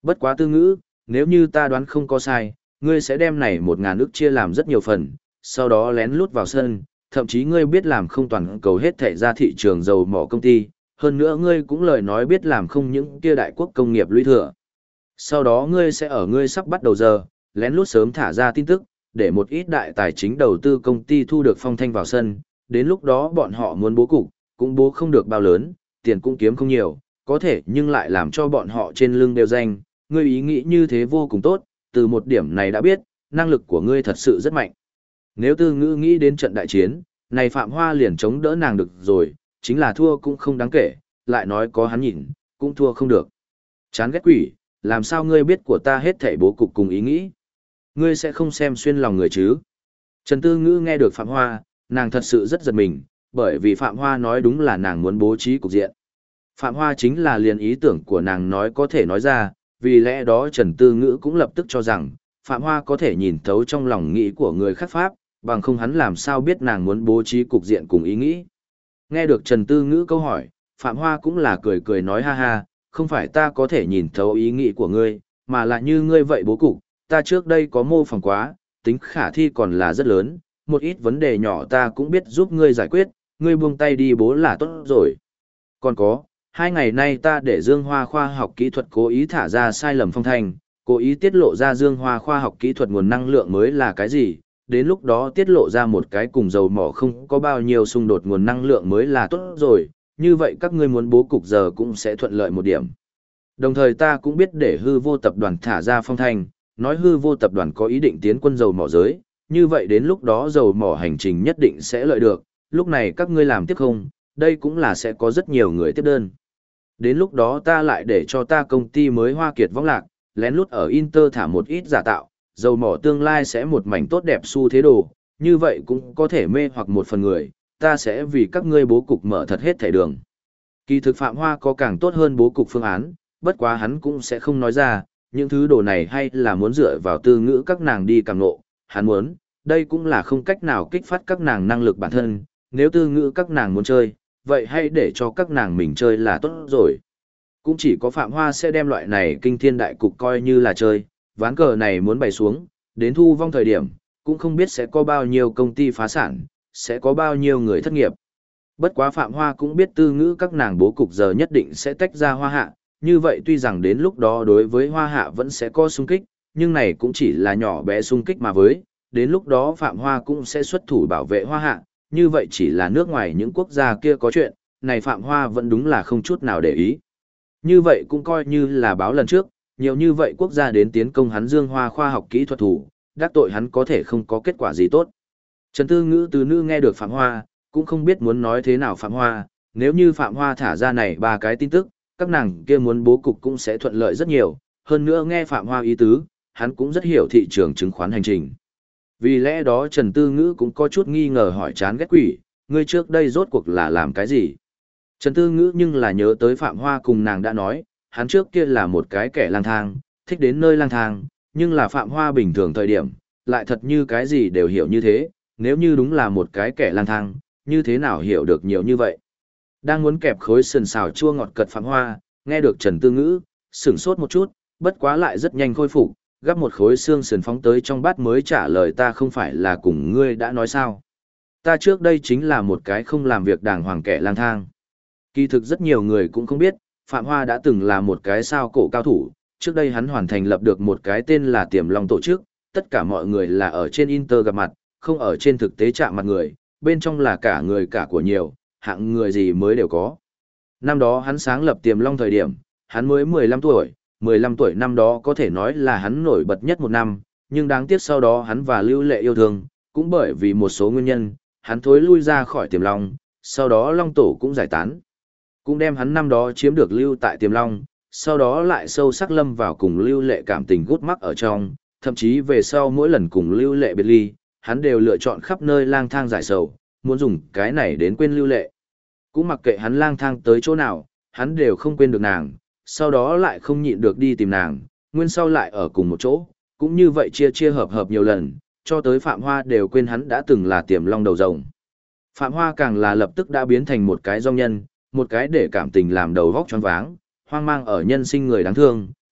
Bất quá Tư Ngữ, nếu như ta đoán không có sai, ngươi sẽ đem này 1.000 ức chia làm rất nhiều phần, sau đó lén lút vào sân, thậm chí ngươi biết làm không toàn cầu hết thảy ra thị trường dầu mỏ công ty, hơn nữa ngươi cũng lời nói biết làm không những kia đại quốc công nghiệp lũy thừa. Sau đó ngươi sẽ ở ngươi sắp bắt đầu giờ, lén lút sớm thả ra tin tức, để một ít đại tài chính đầu tư công ty thu được phong thanh vào sân, đến lúc đó bọn họ muốn bố cục, cũng bố không được bao lớn, tiền cũng kiếm không nhiều, có thể nhưng lại làm cho bọn họ trên lưng đều danh, ngươi ý nghĩ như thế vô cùng tốt, từ một điểm này đã biết, năng lực của ngươi thật sự rất mạnh. Nếu Tư Ngữ nghĩ đến trận đại chiến, này Phạm Hoa liền chống đỡ nàng được rồi, chính là thua cũng không đáng kể, lại nói có hắn nhìn, cũng thua không được. Chán ghét quỷ, làm sao ngươi biết của ta hết thảy bố cục cùng ý nghĩ? Ngươi sẽ không xem xuyên lòng người chứ? Trần Tư Ngữ nghe được Phạm Hoa, nàng thật sự rất giật mình, bởi vì Phạm Hoa nói đúng là nàng muốn bố trí cục diện. Phạm Hoa chính là liền ý tưởng của nàng nói có thể nói ra, vì lẽ đó Trần Tư Ngữ cũng lập tức cho rằng, Phạm Hoa có thể nhìn thấu trong lòng nghĩ của người khác pháp, bằng không hắn làm sao biết nàng muốn bố trí cục diện cùng ý nghĩ. Nghe được Trần Tư Ngữ câu hỏi, Phạm Hoa cũng là cười cười nói ha ha, không phải ta có thể nhìn thấu ý nghĩ của ngươi, mà là như ngươi vậy bố cục, ta trước đây có mô phỏng quá, tính khả thi còn là rất lớn, một ít vấn đề nhỏ ta cũng biết giúp ngươi giải quyết, ngươi buông tay đi bố là tốt rồi. Còn có, 2 ngày nay ta để Dương Hoa khoa học kỹ thuật cố ý thả ra sai lầm phong thanh, cố ý tiết lộ ra Dương Hoa khoa học kỹ thuật nguồn năng lượng mới là cái gì, đến lúc đó tiết lộ ra một cái cùng dầu mỏ không có bao nhiêu xung đột nguồn năng lượng mới là tốt rồi, như vậy các ngươi muốn bố cục giờ cũng sẽ thuận lợi một điểm. Đồng thời ta cũng biết để hư vô tập đoàn thả ra phong thanh, nói hư vô tập đoàn có ý định tiến quân dầu mỏ giới, như vậy đến lúc đó dầu mỏ hành trình nhất định sẽ lợi được, lúc này các ngươi làm tiếp không, đây cũng là sẽ có rất nhiều người tiếp đơn. Đến lúc đó ta lại để cho ta công ty mới Hoa Kiệt Võng Lạc, lén lút ở Inter thả một ít giả tạo, dầu mỏ tương lai sẽ một mảnh tốt đẹp xu thế đồ, như vậy cũng có thể mê hoặc một phần người, ta sẽ vì các ngươi bố cục mở thật hết thảy đường. Kỳ thực Phạm Hoa có càng tốt hơn bố cục phương án, bất quá hắn cũng sẽ không nói ra, những thứ đồ này hay là muốn dựa vào Tư Ngữ các nàng đi càng nộ, hắn muốn, đây cũng là không cách nào kích phát các nàng năng lực bản thân, nếu Tư Ngữ các nàng muốn chơi, vậy hãy để cho các nàng mình chơi là tốt rồi. Cũng chỉ có Phạm Hoa sẽ đem loại này kinh thiên đại cục coi như là chơi, ván cờ này muốn bày xuống, đến thu vong thời điểm, cũng không biết sẽ có bao nhiêu công ty phá sản, sẽ có bao nhiêu người thất nghiệp. Bất quá Phạm Hoa cũng biết Tư Ngữ các nàng bố cục giờ nhất định sẽ tách ra Hoa Hạ, như vậy tuy rằng đến lúc đó đối với Hoa Hạ vẫn sẽ có xung kích, nhưng này cũng chỉ là nhỏ bé xung kích mà với, đến lúc đó Phạm Hoa cũng sẽ xuất thủ bảo vệ Hoa Hạ, như vậy chỉ là nước ngoài những quốc gia kia có chuyện, này Phạm Hoa vẫn đúng là không chút nào để ý. Như vậy cũng coi như là báo lần trước, nhiều như vậy quốc gia đến tiến công hắn Dương Hoa khoa học kỹ thuật thủ, đắc tội hắn có thể không có kết quả gì tốt. Trần Tư Ngữ từ nữ nghe được Phạm Hoa, cũng không biết muốn nói thế nào Phạm Hoa, nếu như Phạm Hoa thả ra này 3 cái tin tức, các nàng kia muốn bố cục cũng sẽ thuận lợi rất nhiều, hơn nữa nghe Phạm Hoa ý tứ, hắn cũng rất hiểu thị trường chứng khoán hành trình. Vì lẽ đó Trần Tư Ngữ cũng có chút nghi ngờ hỏi chán ghét quỷ, ngươi trước đây rốt cuộc là làm cái gì? Trần Tư Ngữ nhưng là nhớ tới Phạm Hoa cùng nàng đã nói, hắn trước kia là một cái kẻ lang thang, thích đến nơi lang thang, nhưng là Phạm Hoa bình thường thời điểm, lại thật như cái gì đều hiểu như thế, nếu như đúng là một cái kẻ lang thang, như thế nào hiểu được nhiều như vậy. Đang muốn kẹp khối sườn xào chua ngọt cật Phạm Hoa, nghe được Trần Tư Ngữ, sửng sốt một chút, bất quá lại rất nhanh khôi phục, gắp một khối xương sườn phóng tới trong bát mới trả lời ta không phải là cùng ngươi đã nói sao. Ta trước đây chính là một cái không làm việc đàng hoàng kẻ lang thang. Kỳ thực rất nhiều người cũng không biết, Phạm Hoa đã từng là một cái sao cổ cao thủ, trước đây hắn hoàn thành lập được một cái tên là Tiềm Long tổ chức, tất cả mọi người là ở trên Inter gặp mặt, không ở trên thực tế chạm mặt người, bên trong là cả người cả của nhiều, hạng người gì mới đều có. Năm đó hắn sáng lập Tiềm Long thời điểm, hắn mới 15 tuổi, 15 tuổi năm đó có thể nói là hắn nổi bật nhất một năm, nhưng đáng tiếc sau đó hắn và Lưu Lệ yêu thương, cũng bởi vì một số nguyên nhân, hắn thối lui ra khỏi Tiềm Long, sau đó Long tổ cũng giải tán. Cũng đem hắn năm đó chiếm được lưu tại Tiềm Long, sau đó lại sâu sắc lâm vào cùng Lưu Lệ cảm tình gút mắc ở trong, thậm chí về sau mỗi lần cùng Lưu Lệ biệt ly, hắn đều lựa chọn khắp nơi lang thang giải sầu, muốn dùng cái này đến quên Lưu Lệ. Cũng mặc kệ hắn lang thang tới chỗ nào, hắn đều không quên được nàng, sau đó lại không nhịn được đi tìm nàng, nguyên sau lại ở cùng một chỗ, cũng như vậy chia chia hợp hợp nhiều lần, cho tới Phạm Hoa đều quên hắn đã từng là Tiềm Long đầu rồng. Phạm Hoa càng là lập tức đã biến thành một cái dong nhân, một cái để cảm tình làm đầu vóc choáng váng, hoang mang ở nhân sinh người đáng thương,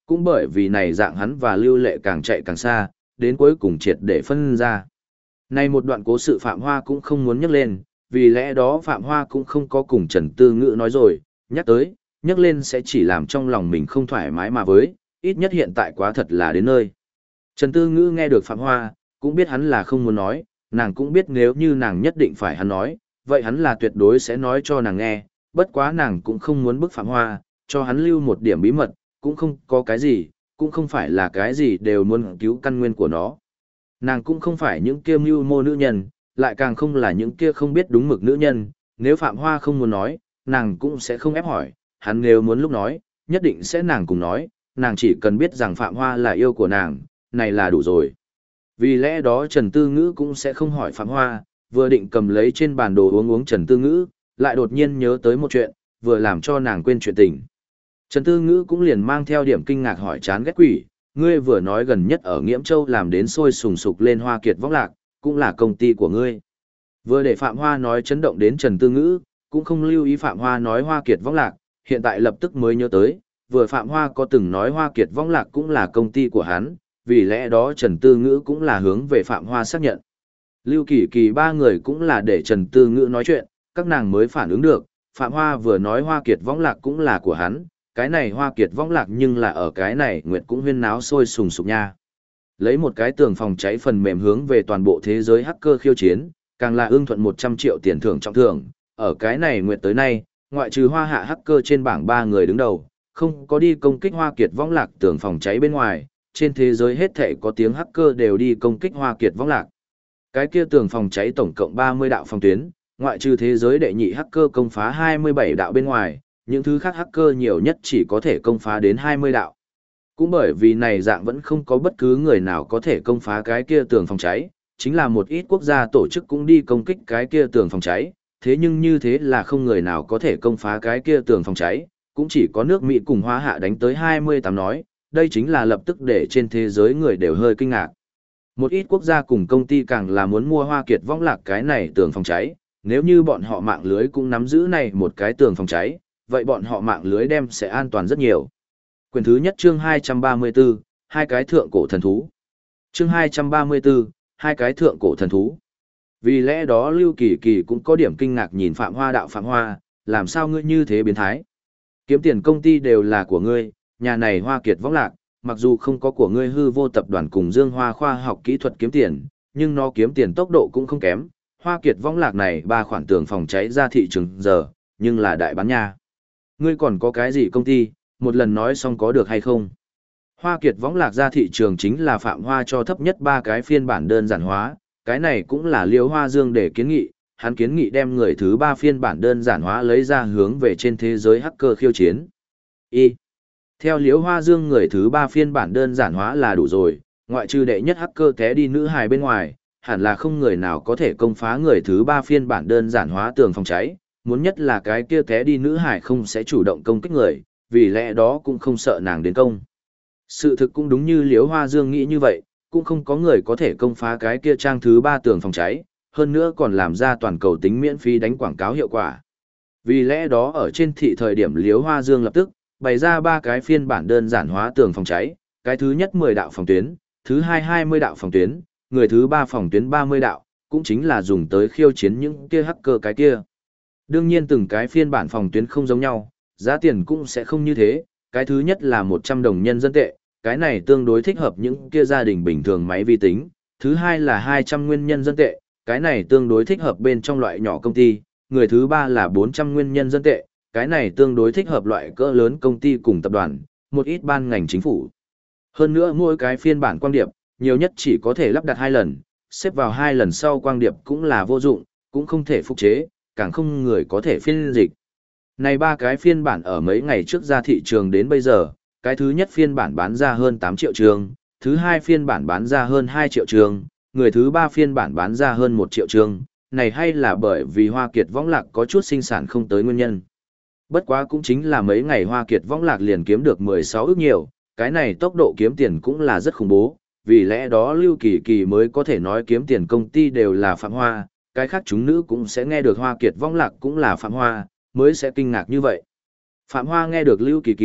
cũng bởi vì này dạng hắn và Lưu Lệ càng chạy càng xa, đến cuối cùng triệt để phân ra. Này một đoạn cố sự Phạm Hoa cũng không muốn nhắc lên, vì lẽ đó Phạm Hoa cũng không có cùng Trần Tư Ngữ nói rồi, nhắc lên sẽ chỉ làm trong lòng mình không thoải mái mà với, ít nhất hiện tại quá thật là đến nơi. Trần Tư Ngữ nghe được Phạm Hoa, cũng biết hắn là không muốn nói, nàng cũng biết nếu như nàng nhất định phải hắn nói, vậy hắn là tuyệt đối sẽ nói cho nàng nghe, bất quá nàng cũng không muốn bức Phạm Hoa, cho hắn lưu một điểm bí mật, cũng không có cái gì, cũng không phải là cái gì đều muốn cứu căn nguyên của nó. Nàng cũng không phải những kia mưu mô nữ nhân, lại càng không là những kia không biết đúng mực nữ nhân, nếu Phạm Hoa không muốn nói, nàng cũng sẽ không ép hỏi, hắn nếu muốn lúc nói, nhất định sẽ nàng cùng nói, nàng chỉ cần biết rằng Phạm Hoa là yêu của nàng, này là đủ rồi. Vì lẽ đó Trần Tư Ngữ cũng sẽ không hỏi Phạm Hoa, vừa định cầm lấy trên bàn đồ uống Trần Tư Ngữ, lại đột nhiên nhớ tới một chuyện, vừa làm cho nàng quên chuyện tình. Trần Tư Ngữ cũng liền mang theo điểm kinh ngạc hỏi chán ghét quỷ, ngươi vừa nói gần nhất ở Nghiễm Châu làm đến sôi sùng sục lên Hoa Kiệt Võng Lạc, cũng là công ty của ngươi. Vừa để Phạm Hoa nói chấn động đến Trần Tư Ngữ, cũng không lưu ý Phạm Hoa nói Hoa Kiệt Võng Lạc, hiện tại lập tức mới nhớ tới, vừa Phạm Hoa có từng nói Hoa Kiệt Võng Lạc cũng là công ty của hắn, vì lẽ đó Trần Tư Ngữ cũng là hướng về Phạm Hoa xác nhận. Lưu Kỳ Kỳ ba người cũng là để Trần Tư Ngữ nói chuyện, các nàng mới phản ứng được, Phạm Hoa vừa nói Hoa Kiệt Võng Lạc cũng là của hắn, cái này Hoa Kiệt Võng Lạc nhưng là ở cái này Nguyệt cũng huyên náo sôi sùng sục nha. Lấy một cái tường phòng cháy phần mềm hướng về toàn bộ thế giới hacker khiêu chiến, càng là ưng thuận 100 triệu tiền thưởng trọng thưởng, ở cái này Nguyệt tới nay, ngoại trừ Hoa Hạ hacker trên bảng 3 người đứng đầu, không có đi công kích Hoa Kiệt Võng Lạc tường phòng cháy bên ngoài, trên thế giới hết thảy có tiếng hacker đều đi công kích Hoa Kiệt Võng Lạc. Cái kia tường phòng cháy tổng cộng 30 đạo phòng tuyến, ngoại trừ thế giới đệ nhị hacker công phá 27 đạo bên ngoài, những thứ khác hacker nhiều nhất chỉ có thể công phá đến 20 đạo. Cũng bởi vì này dạng vẫn không có bất cứ người nào có thể công phá cái kia tường phòng cháy, chính là một ít quốc gia tổ chức cũng đi công kích cái kia tường phòng cháy, thế nhưng như thế là không người nào có thể công phá cái kia tường phòng cháy, cũng chỉ có nước Mỹ cùng Hoa Hạ đánh tới 28 nói, đây chính là lập tức để trên thế giới người đều hơi kinh ngạc. Một ít quốc gia cùng công ty càng là muốn mua Hoa Kiệt Võng Lạc cái này tường phòng cháy, nếu như bọn họ mạng lưới cũng nắm giữ này một cái tường phòng cháy, vậy bọn họ mạng lưới đem sẽ an toàn rất nhiều. Quyển thứ nhất chương 234, hai cái thượng cổ thần thú. Chương 234, hai cái thượng cổ thần thú. Vì lẽ đó Lưu Kỳ Kỳ cũng có điểm kinh ngạc nhìn Phạm Hoa đạo Phạm Hoa, làm sao ngươi như thế biến thái? Kiếm tiền công ty đều là của ngươi, nhà này Hoa Kiệt Võng Lạc, mặc dù không có của ngươi Hư Vô tập đoàn cùng Dương Hoa khoa học kỹ thuật kiếm tiền, nhưng nó kiếm tiền tốc độ cũng không kém. Hoa Kiệt Võng Lạc này 3 khoản tường phòng cháy ra thị trường giờ, nhưng là đại bán nha. Ngươi còn có cái gì công ty, một lần nói xong có được hay không? Hoa Kiệt Võng Lạc ra thị trường chính là Phạm Hoa cho thấp nhất 3 cái phiên bản đơn giản hóa, cái này cũng là Liễu Hoa Dương để kiến nghị, hắn kiến nghị đem người thứ 3 phiên bản đơn giản hóa lấy ra hướng về trên thế giới hacker khiêu chiến. Theo Liễu Hoa Dương người thứ 3 phiên bản đơn giản hóa là đủ rồi, ngoại trừ đệ nhất hacker té đi nữ hài bên ngoài, hẳn là không người nào có thể công phá người thứ 3 phiên bản đơn giản hóa tường phòng cháy, muốn nhất là cái kia té đi nữ hài không sẽ chủ động công kích người, vì lẽ đó cũng không sợ nàng đến công. Sự thực cũng đúng như Liễu Hoa Dương nghĩ như vậy, cũng không có người có thể công phá cái kia trang thứ 3 tường phòng cháy, hơn nữa còn làm ra toàn cầu tính miễn phí đánh quảng cáo hiệu quả. Vì lẽ đó ở trên thị thời điểm Liễu Hoa Dương lập tức bày ra 3 cái phiên bản đơn giản hóa tường phòng cháy, cái thứ nhất 10 đạo phòng tuyến, thứ hai 20 đạo phòng tuyến, người thứ 3 phòng tuyến 30 đạo, cũng chính là dùng tới khiêu chiến những kia hacker cái kia. Đương nhiên từng cái phiên bản phòng tuyến không giống nhau, giá tiền cũng sẽ không như thế, cái thứ nhất là 100 đồng nhân dân tệ, cái này tương đối thích hợp những kia gia đình bình thường máy vi tính, thứ hai là 200 nguyên nhân dân tệ, cái này tương đối thích hợp bên trong loại nhỏ công ty, người thứ 3 là 400 nguyên nhân dân tệ, cái này tương đối thích hợp loại cỡ lớn công ty cùng tập đoàn, một ít ban ngành chính phủ. Hơn nữa mỗi cái phiên bản quang điệp, nhiều nhất chỉ có thể lắp đặt 2 lần, xếp vào 2 lần sau quang điệp cũng là vô dụng, cũng không thể phục chế, càng không người có thể phiên dịch. Này 3 cái phiên bản ở mấy ngày trước ra thị trường đến bây giờ, cái thứ nhất phiên bản bán ra hơn 8 triệu trường, thứ hai phiên bản bán ra hơn 2 triệu trường, người thứ 3 phiên bản bán ra hơn 1 triệu trường, này hay là bởi vì Hoa Kiệt Võng Lạc có chút sinh sản không tới nguyên nhân. Bất quá cũng chính là mấy ngày Hoa Kiệt Võng Lạc liền kiếm được 16 ức nhiều, cái này tốc độ kiếm tiền cũng là rất khủng bố, vì lẽ đó Lưu Kỳ Kỳ mới có thể nói kiếm tiền công ty đều là Phạm Hoa, cái khác chúng nữ cũng sẽ nghe được Hoa Kiệt Võng Lạc cũng là Phạm Hoa, mới sẽ kinh ngạc như vậy. Phạm Hoa nghe được Lưu Kỳ Kỳ,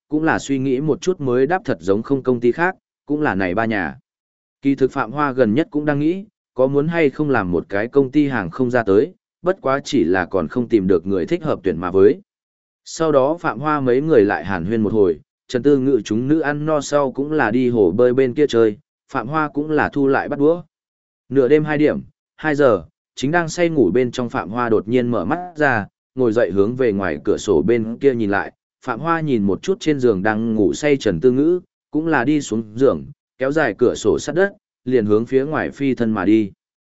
cũng là suy nghĩ một chút mới đáp thật giống không công ty khác, cũng là này ba nhà. Kỳ thực Phạm Hoa gần nhất cũng đang nghĩ, có muốn hay không làm một cái công ty hàng không ra tới, bất quá chỉ là còn không tìm được người thích hợp tuyển mà với. Sau đó Phạm Hoa mấy người lại hàn huyên một hồi, Trần Tư Ngự chúng nữ ăn no sau cũng là đi hồ bơi bên kia chơi, Phạm Hoa cũng là thu lại bắt đũa. Nửa đêm 2 điểm, 2 giờ, chính đang say ngủ bên trong Phạm Hoa đột nhiên mở mắt ra, ngồi dậy hướng về ngoài cửa sổ bên kia nhìn lại, Phạm Hoa nhìn một chút trên giường đang ngủ say Trần Tư Ngữ, cũng là đi xuống giường, kéo dài cửa sổ sát đất, liền hướng phía ngoài phi thân mà đi.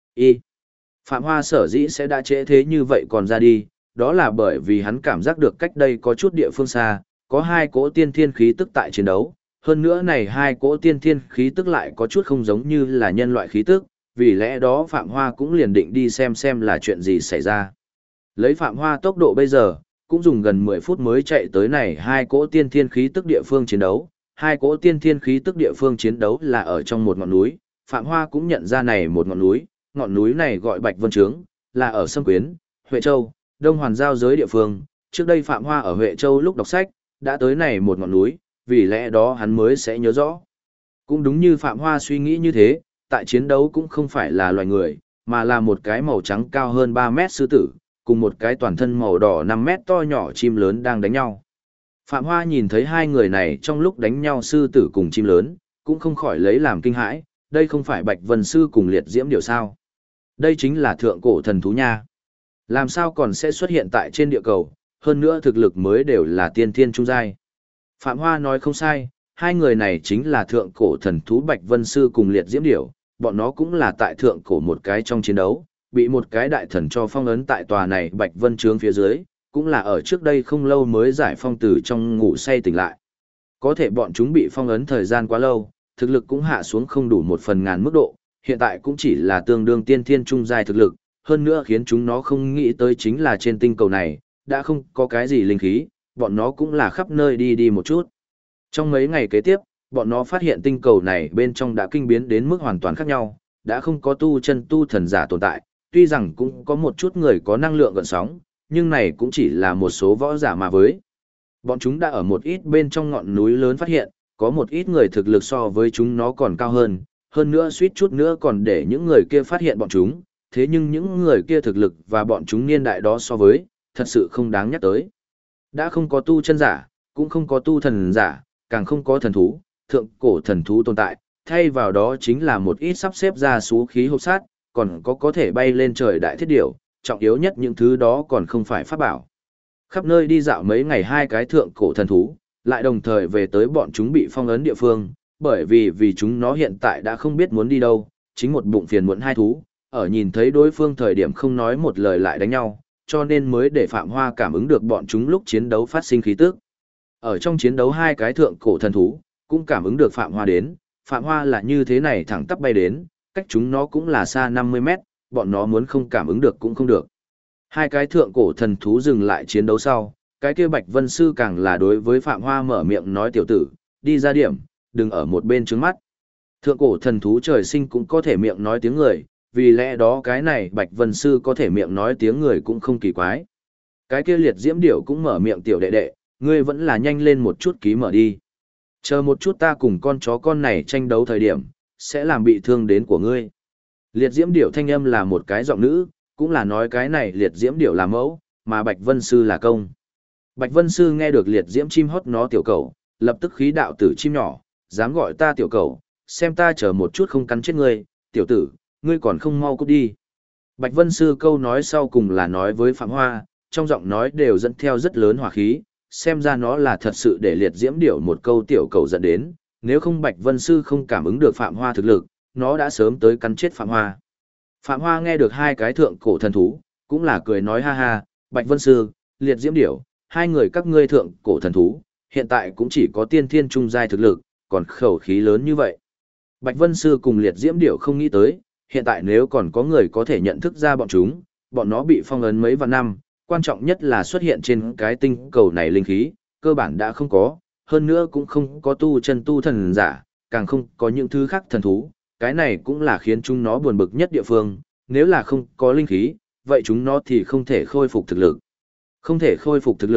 Phạm Hoa sở dĩ sẽ đã trễ thế như vậy còn ra đi, đó là bởi vì hắn cảm giác được cách đây có chút địa phương xa, có 2 cỗ tiên thiên khí tức tại chiến đấu, hơn nữa này 2 cỗ tiên thiên khí tức lại có chút không giống như là nhân loại khí tức, vì lẽ đó Phạm Hoa cũng liền định đi xem là chuyện gì xảy ra. Lấy Phạm Hoa tốc độ bây giờ, cũng dùng gần 10 phút mới chạy tới này 2 cỗ tiên thiên khí tức địa phương chiến đấu. 2 cỗ tiên thiên khí tức địa phương chiến đấu là ở trong một ngọn núi, Phạm Hoa cũng nhận ra này một ngọn núi này gọi Bạch Vân Trướng, là ở Sâm Quyến, Huệ Châu, Đông Hoàn giao giới địa phương. Trước đây Phạm Hoa ở Huệ Châu lúc đọc sách, đã tới này một ngọn núi, vì lẽ đó hắn mới sẽ nhớ rõ. Cũng đúng như Phạm Hoa suy nghĩ như thế, tại chiến đấu cũng không phải là loài người, mà là một cái màu trắng cao hơn 3 mét sư tử, cùng một cái toàn thân màu đỏ 5 mét to nhỏ chim lớn đang đánh nhau. Phạm Hoa nhìn thấy hai người này trong lúc đánh nhau sư tử cùng chim lớn, cũng không khỏi lấy làm kinh hãi, đây không phải Bạch Vân Sư cùng liệt diễm điều sao. Đây chính là thượng cổ thần thú nha. Làm sao còn sẽ xuất hiện tại trên địa cầu, hơn nữa thực lực mới đều là tiên thiên trung giai. Phạm Hoa nói không sai, hai người này chính là thượng cổ thần thú Bạch Vân Sư cùng liệt diễm điểu, bọn nó cũng là tại thượng cổ một cái trong chiến đấu, bị một cái đại thần cho phong ấn tại tòa này Bạch Vân Trướng phía dưới, cũng là ở trước đây không lâu mới giải phong từ trong ngủ say tỉnh lại. Có thể bọn chúng bị phong ấn thời gian quá lâu, thực lực cũng hạ xuống không đủ 1/1000 mức độ, hiện tại cũng chỉ là tương đương tiên thiên trung giai thực lực, hơn nữa khiến chúng nó không nghĩ tới chính là trên tinh cầu này, đã không có cái gì linh khí, bọn nó cũng là khắp nơi đi một chút. Trong mấy ngày kế tiếp, bọn nó phát hiện tinh cầu này bên trong đã kinh biến đến mức hoàn toàn khác nhau, đã không có tu chân tu thần giả tồn tại, tuy rằng cũng có một chút người có năng lượng gợn sóng, nhưng này cũng chỉ là một số võ giả mà với. Bọn chúng đã ở một ít bên trong ngọn núi lớn phát hiện, có một ít người thực lực so với chúng nó còn cao hơn nữa suýt chút nữa còn để những người kia phát hiện bọn chúng, thế nhưng những người kia thực lực và bọn chúng niên đại đó so với, thật sự không đáng nhắc tới. Đã không có tu chân giả, cũng không có tu thần giả, càng không có thần thú, thượng cổ thần thú tồn tại, thay vào đó chính là một ít sắp xếp ra số khí hộp sát, còn có thể bay lên trời đại thiết điểu, trọng yếu nhất những thứ đó còn không phải pháp bảo. Khắp nơi đi dạo mấy ngày hai cái thượng cổ thần thú, lại đồng thời về tới bọn chúng bị phong ấn địa phương, bởi vì chúng nó hiện tại đã không biết muốn đi đâu, chính một bụng phiền muộn hai thú, ở nhìn thấy đối phương thời điểm không nói một lời lại đánh nhau, cho nên mới để Phạm Hoa cảm ứng được bọn chúng lúc chiến đấu phát sinh khí tức. Ở trong chiến đấu hai cái thượng cổ thần thú, cũng cảm ứng được Phạm Hoa đến, Phạm Hoa là như thế này thẳng tắp bay đến, cách chúng nó cũng là xa 50 mét, bọn nó muốn không cảm ứng được cũng không được. Hai cái thượng cổ thần thú dừng lại chiến đấu sau, cái kia Bạch Vân Sư càng là đối với Phạm Hoa mở miệng nói tiểu tử, đi ra điểm, đừng ở một bên trướng mắt. Thượng cổ thần thú trời sinh cũng có thể miệng nói tiếng người, vì lẽ đó cái này Bạch Vân Sư có thể miệng nói tiếng người cũng không kỳ quái. Cái kia liệt diễm điểu cũng mở miệng tiểu đệ đệ, ngươi vẫn là nhanh lên một chút ký mở đi. Chờ một chút ta cùng con chó con này tranh đấu thời điểm, sẽ làm bị thương đến của ngươi. Liệt diễm điểu thanh âm là một cái giọng nữ, cũng là nói cái này liệt diễm điểu là mẫu, mà Bạch Vân Sư là công. Bạch Vân Sư nghe được liệt diễm chim hót nó tiểu cầu, lập tức khí đạo tử chim nhỏ, dám gọi ta tiểu cầu, xem ta chờ một chút không cắn chết ngươi, tiểu tử, ngươi còn không mau cút đi. Bạch Vân Sư câu nói sau cùng là nói với Phạm Hoa, trong giọng nói đều dẫn theo rất lớn hỏa khí, xem ra nó là thật sự để liệt diễm điểu một câu tiểu cầu dẫn đến, nếu không Bạch Vân Sư không cảm ứng được Phạm Hoa thực lực, nó đã sớm tới cắn chết Phạm Hoa. Phạm Hoa nghe được hai cái thượng cổ thần thú, cũng là cười nói ha ha, Bạch Vân Sư, liệt diễm điểu, hai người các ngươi thượng cổ thần thú, hiện tại cũng chỉ có tiên thiên trung giai thực lực, còn khẩu khí lớn như vậy. Bạch Vân Sư cùng liệt diễm điểu không nghĩ tới, hiện tại nếu còn có người có thể nhận thức ra bọn chúng, bọn nó bị phong ấn mấy vạn năm, quan trọng nhất là xuất hiện trên cái tinh cầu này linh khí, cơ bản đã không có, hơn nữa cũng không có tu chân tu thần giả, càng không có những thứ khác thần thú, cái này cũng là khiến chúng nó buồn bực nhất địa phương, nếu là không có linh khí, vậy chúng nó thì không thể khôi phục thực lực. Không thể khôi phục thực lực,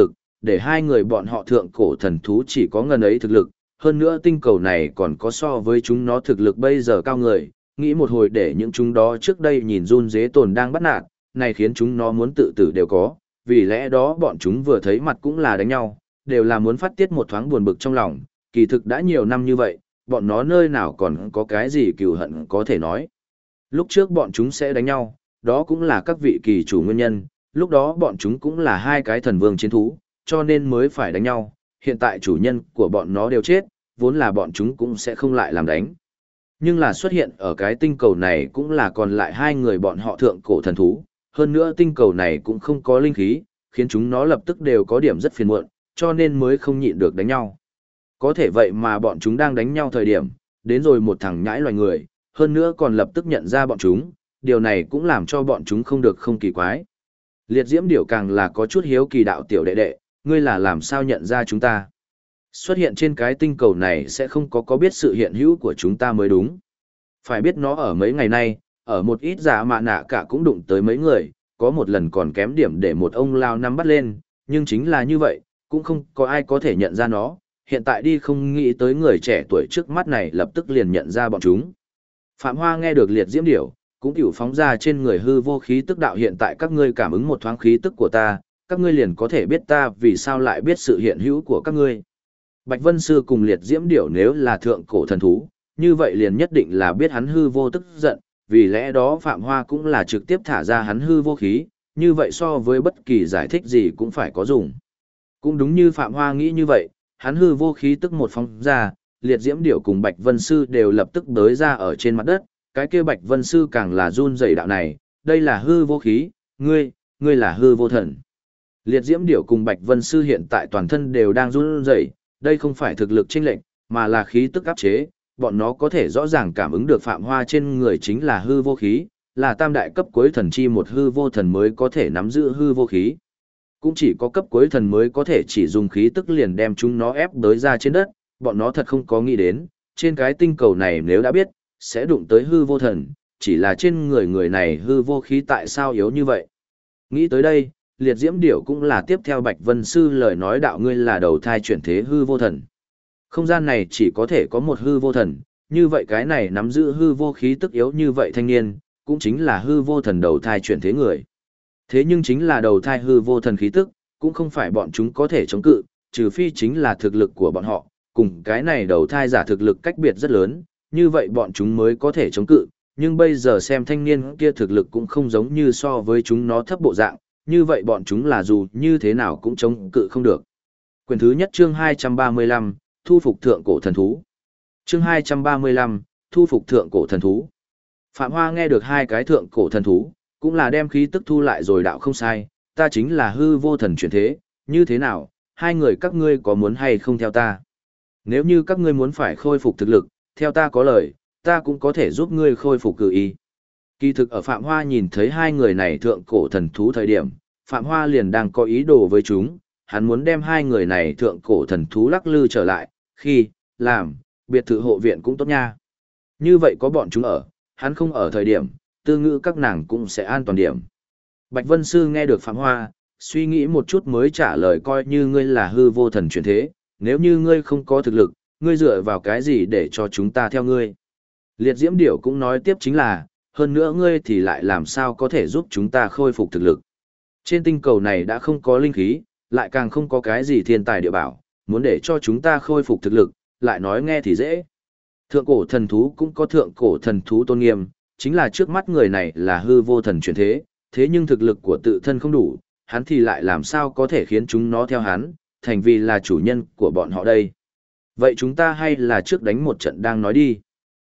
để hai người bọn họ thượng cổ thần thú chỉ có ngần ấy thực lực, hơn nữa tinh cầu này còn có so với chúng nó thực lực bây giờ cao người, nghĩ một hồi để những chúng đó trước đây nhìn run dế tồn đang bắt nạt, này khiến chúng nó muốn tự tử đều có, vì lẽ đó bọn chúng vừa thấy mặt cũng là đánh nhau, đều là muốn phát tiết một thoáng buồn bực trong lòng, kỳ thực đã nhiều năm như vậy, bọn nó nơi nào còn có cái gì cừu hận có thể nói. Lúc trước bọn chúng sẽ đánh nhau, đó cũng là các vị kỳ chủ nguyên nhân, lúc đó bọn chúng cũng là hai cái thần vương chiến thú, cho nên mới phải đánh nhau, hiện tại chủ nhân của bọn nó đều chết, vốn là bọn chúng cũng sẽ không lại làm đánh. Nhưng là xuất hiện ở cái tinh cầu này cũng là còn lại hai người bọn họ thượng cổ thần thú, hơn nữa tinh cầu này cũng không có linh khí, khiến chúng nó lập tức đều có điểm rất phiền muộn, cho nên mới không nhịn được đánh nhau. Có thể vậy mà bọn chúng đang đánh nhau thời điểm, đến rồi một thằng nhãi loài người, hơn nữa còn lập tức nhận ra bọn chúng, điều này cũng làm cho bọn chúng không được không kỳ quái. Liệt diễm điểu càng là có chút hiếu kỳ đạo tiểu đệ đệ, ngươi là làm sao nhận ra chúng ta? Xuất hiện trên cái tinh cầu này sẽ không có biết sự hiện hữu của chúng ta mới đúng. Phải biết nó ở mấy ngày nay, ở một ít giả mạ nạ cả cũng đụng tới mấy người, có một lần còn kém điểm để một ông lao nắm bắt lên, nhưng chính là như vậy, cũng không có ai có thể nhận ra nó, hiện tại đi không nghĩ tới người trẻ tuổi trước mắt này lập tức liền nhận ra bọn chúng. Phạm Hoa nghe được liệt diễm điểu, cũng tiểu phóng ra trên người hư vô khí tức đạo hiện tại các ngươi cảm ứng một thoáng khí tức của ta, các ngươi liền có thể biết ta vì sao lại biết sự hiện hữu của các ngươi. Bạch Vân Sư cùng liệt diễm điểu nếu là thượng cổ thần thú, như vậy liền nhất định là biết hắn hư vô tức giận, vì lẽ đó Phạm Hoa cũng là trực tiếp thả ra hắn hư vô khí, như vậy so với bất kỳ giải thích gì cũng phải có dùng. Cũng đúng như Phạm Hoa nghĩ như vậy, hắn hư vô khí tức một phóng ra, liệt diễm điểu cùng Bạch Vân Sư đều lập tức bới ra ở trên mặt đất, cái kia Bạch Vân Sư càng là run rẩy đạo này, đây là hư vô khí, ngươi là hư vô thần. Liệt diễm điểu cùng Bạch Vân Sư hiện tại toàn thân đều đang run rẩy, đây không phải thực lực chênh lệch, mà là khí tức áp chế, bọn nó có thể rõ ràng cảm ứng được Phạm Hoa trên người chính là hư vô khí, là tam đại cấp cuối thần chi một hư vô thần mới có thể nắm giữ hư vô khí. Cũng chỉ có cấp cuối thần mới có thể chỉ dùng khí tức liền đem chúng nó ép tới ra trên đất, bọn nó thật không có nghĩ đến, trên cái tinh cầu này nếu đã biết, sẽ đụng tới hư vô thần, chỉ là trên người này hư vô khí tại sao yếu như vậy. Nghĩ tới đây, liệt diễm điểu cũng là tiếp theo Bạch Vân Sư lời nói đạo ngươi là đầu thai chuyển thế hư vô thần. Không gian này chỉ có thể có một hư vô thần, như vậy cái này nắm giữ hư vô khí tức yếu như vậy thanh niên, cũng chính là hư vô thần đầu thai chuyển thế người. Thế nhưng chính là đầu thai hư vô thần khí tức, cũng không phải bọn chúng có thể chống cự, trừ phi chính là thực lực của bọn họ, cùng cái này đầu thai giả thực lực cách biệt rất lớn, như vậy bọn chúng mới có thể chống cự, nhưng bây giờ xem thanh niên kia thực lực cũng không giống như so với chúng nó thấp bộ dạng, như vậy bọn chúng là dù như thế nào cũng chống cự không được. Quyển thứ nhất chương 235, thu phục thượng cổ thần thú. Chương 235, thu phục thượng cổ thần thú. Phạm Hoa nghe được hai cái thượng cổ thần thú, cũng là đem khí tức thu lại rồi đạo không sai, ta chính là hư vô thần chuyển thế, như thế nào, hai người các ngươi có muốn hay không theo ta? Nếu như các ngươi muốn phải khôi phục thực lực, theo ta có lời, ta cũng có thể giúp ngươi khôi phục cử ý. Kỳ thực ở Phạm Hoa nhìn thấy hai người này thượng cổ thần thú thời điểm, Phạm Hoa liền đang có ý đồ với chúng, hắn muốn đem hai người này thượng cổ thần thú lắc lư trở lại, khi, làm, biệt thự hộ viện cũng tốt nha. Như vậy có bọn chúng ở, hắn không ở thời điểm, tư ngữ các nàng cũng sẽ an toàn điểm. Bạch Vân Sư nghe được Phạm Hoa, suy nghĩ một chút mới trả lời coi như ngươi là hư vô thần chuyển thế, nếu như ngươi không có thực lực, ngươi dựa vào cái gì để cho chúng ta theo ngươi. Liệt diễm điểu cũng nói tiếp chính là, hơn nữa ngươi thì lại làm sao có thể giúp chúng ta khôi phục thực lực. Trên tinh cầu này đã không có linh khí, lại càng không có cái gì thiên tài địa bảo, muốn để cho chúng ta khôi phục thực lực, lại nói nghe thì dễ. Thượng cổ thần thú cũng có thượng cổ thần thú tôn nghiêm, chính là trước mắt người này là hư vô thần chuyển thế, thế nhưng thực lực của tự thân không đủ, hắn thì lại làm sao có thể khiến chúng nó theo hắn, thành vì là chủ nhân của bọn họ đây. Vậy chúng ta hay là trước đánh một trận đang nói đi.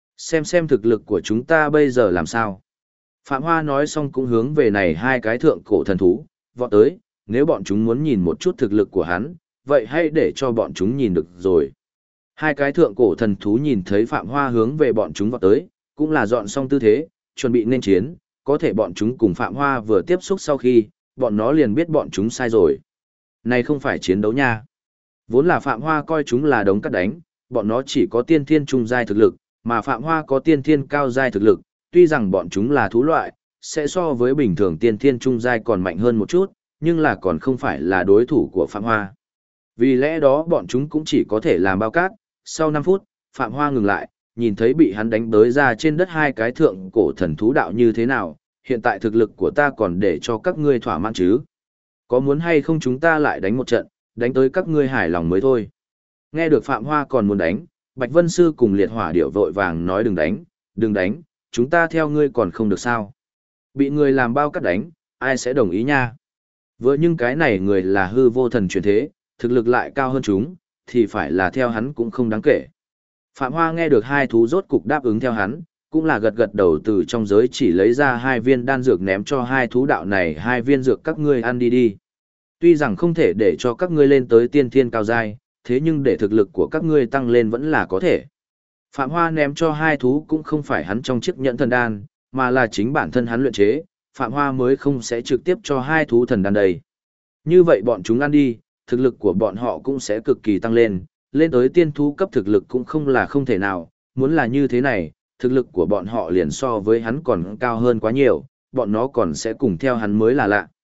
Xem thực lực của chúng ta bây giờ làm sao. Phạm Hoa nói xong cũng hướng về này hai cái thượng cổ thần thú, vọt tới, nếu bọn chúng muốn nhìn một chút thực lực của hắn, vậy hãy để cho bọn chúng nhìn được rồi. Hai cái thượng cổ thần thú nhìn thấy Phạm Hoa hướng về bọn chúng vọt tới, cũng là dọn xong tư thế, chuẩn bị nên chiến, có thể bọn chúng cùng Phạm Hoa vừa tiếp xúc sau khi, bọn nó liền biết bọn chúng sai rồi. Này không phải chiến đấu nha. Vốn là Phạm Hoa coi chúng là đống cắt đánh, bọn nó chỉ có tiên thiên trung giai thực lực, mà Phạm Hoa có tiên thiên cao giai thực lực, tuy rằng bọn chúng là thú loại, sẽ so với bình thường tiên thiên trung giai còn mạnh hơn một chút, nhưng là còn không phải là đối thủ của Phạm Hoa. Vì lẽ đó bọn chúng cũng chỉ có thể làm bao cát. Sau 5 phút, Phạm Hoa ngừng lại, nhìn thấy bị hắn đánh bới ra trên đất hai cái thượng cổ thần thú đạo như thế nào, hiện tại thực lực của ta còn để cho các ngươi thỏa mãn chứ. Có muốn hay không chúng ta lại đánh một trận, đánh tới các ngươi hài lòng mới thôi. Nghe được Phạm Hoa còn muốn đánh, Bạch Vân Sư cùng Liệt Hỏa Điểu vội vàng nói đừng đánh, chúng ta theo ngươi còn không được sao. Bị người làm bao cát đánh, ai sẽ đồng ý nha. Vừa nhưng cái này người là hư vô thần chuyển thế, thực lực lại cao hơn chúng, thì phải là theo hắn cũng không đáng kể. Phạm Hoa nghe được hai thú rốt cục đáp ứng theo hắn, cũng là gật gật đầu từ trong giới chỉ lấy ra 2 viên đan dược ném cho hai thú đạo này, 2 viên dược các ngươi ăn đi đi. Tuy rằng không thể để cho các ngươi lên tới tiên thiên cao giai, thế nhưng để thực lực của các ngươi tăng lên vẫn là có thể. Phạm Hoa ném cho hai thú cũng không phải hắn trong chiếc nhẫn thần đan, mà là chính bản thân hắn luyện chế, Phạm Hoa mới không sẽ trực tiếp cho hai thú thần đan đây. Như vậy bọn chúng ăn đi, thực lực của bọn họ cũng sẽ cực kỳ tăng lên tới tiên thú cấp thực lực cũng không là không thể nào, muốn là như thế này, thực lực của bọn họ liền so với hắn còn cao hơn quá nhiều, bọn nó còn sẽ cùng theo hắn mới là lạ.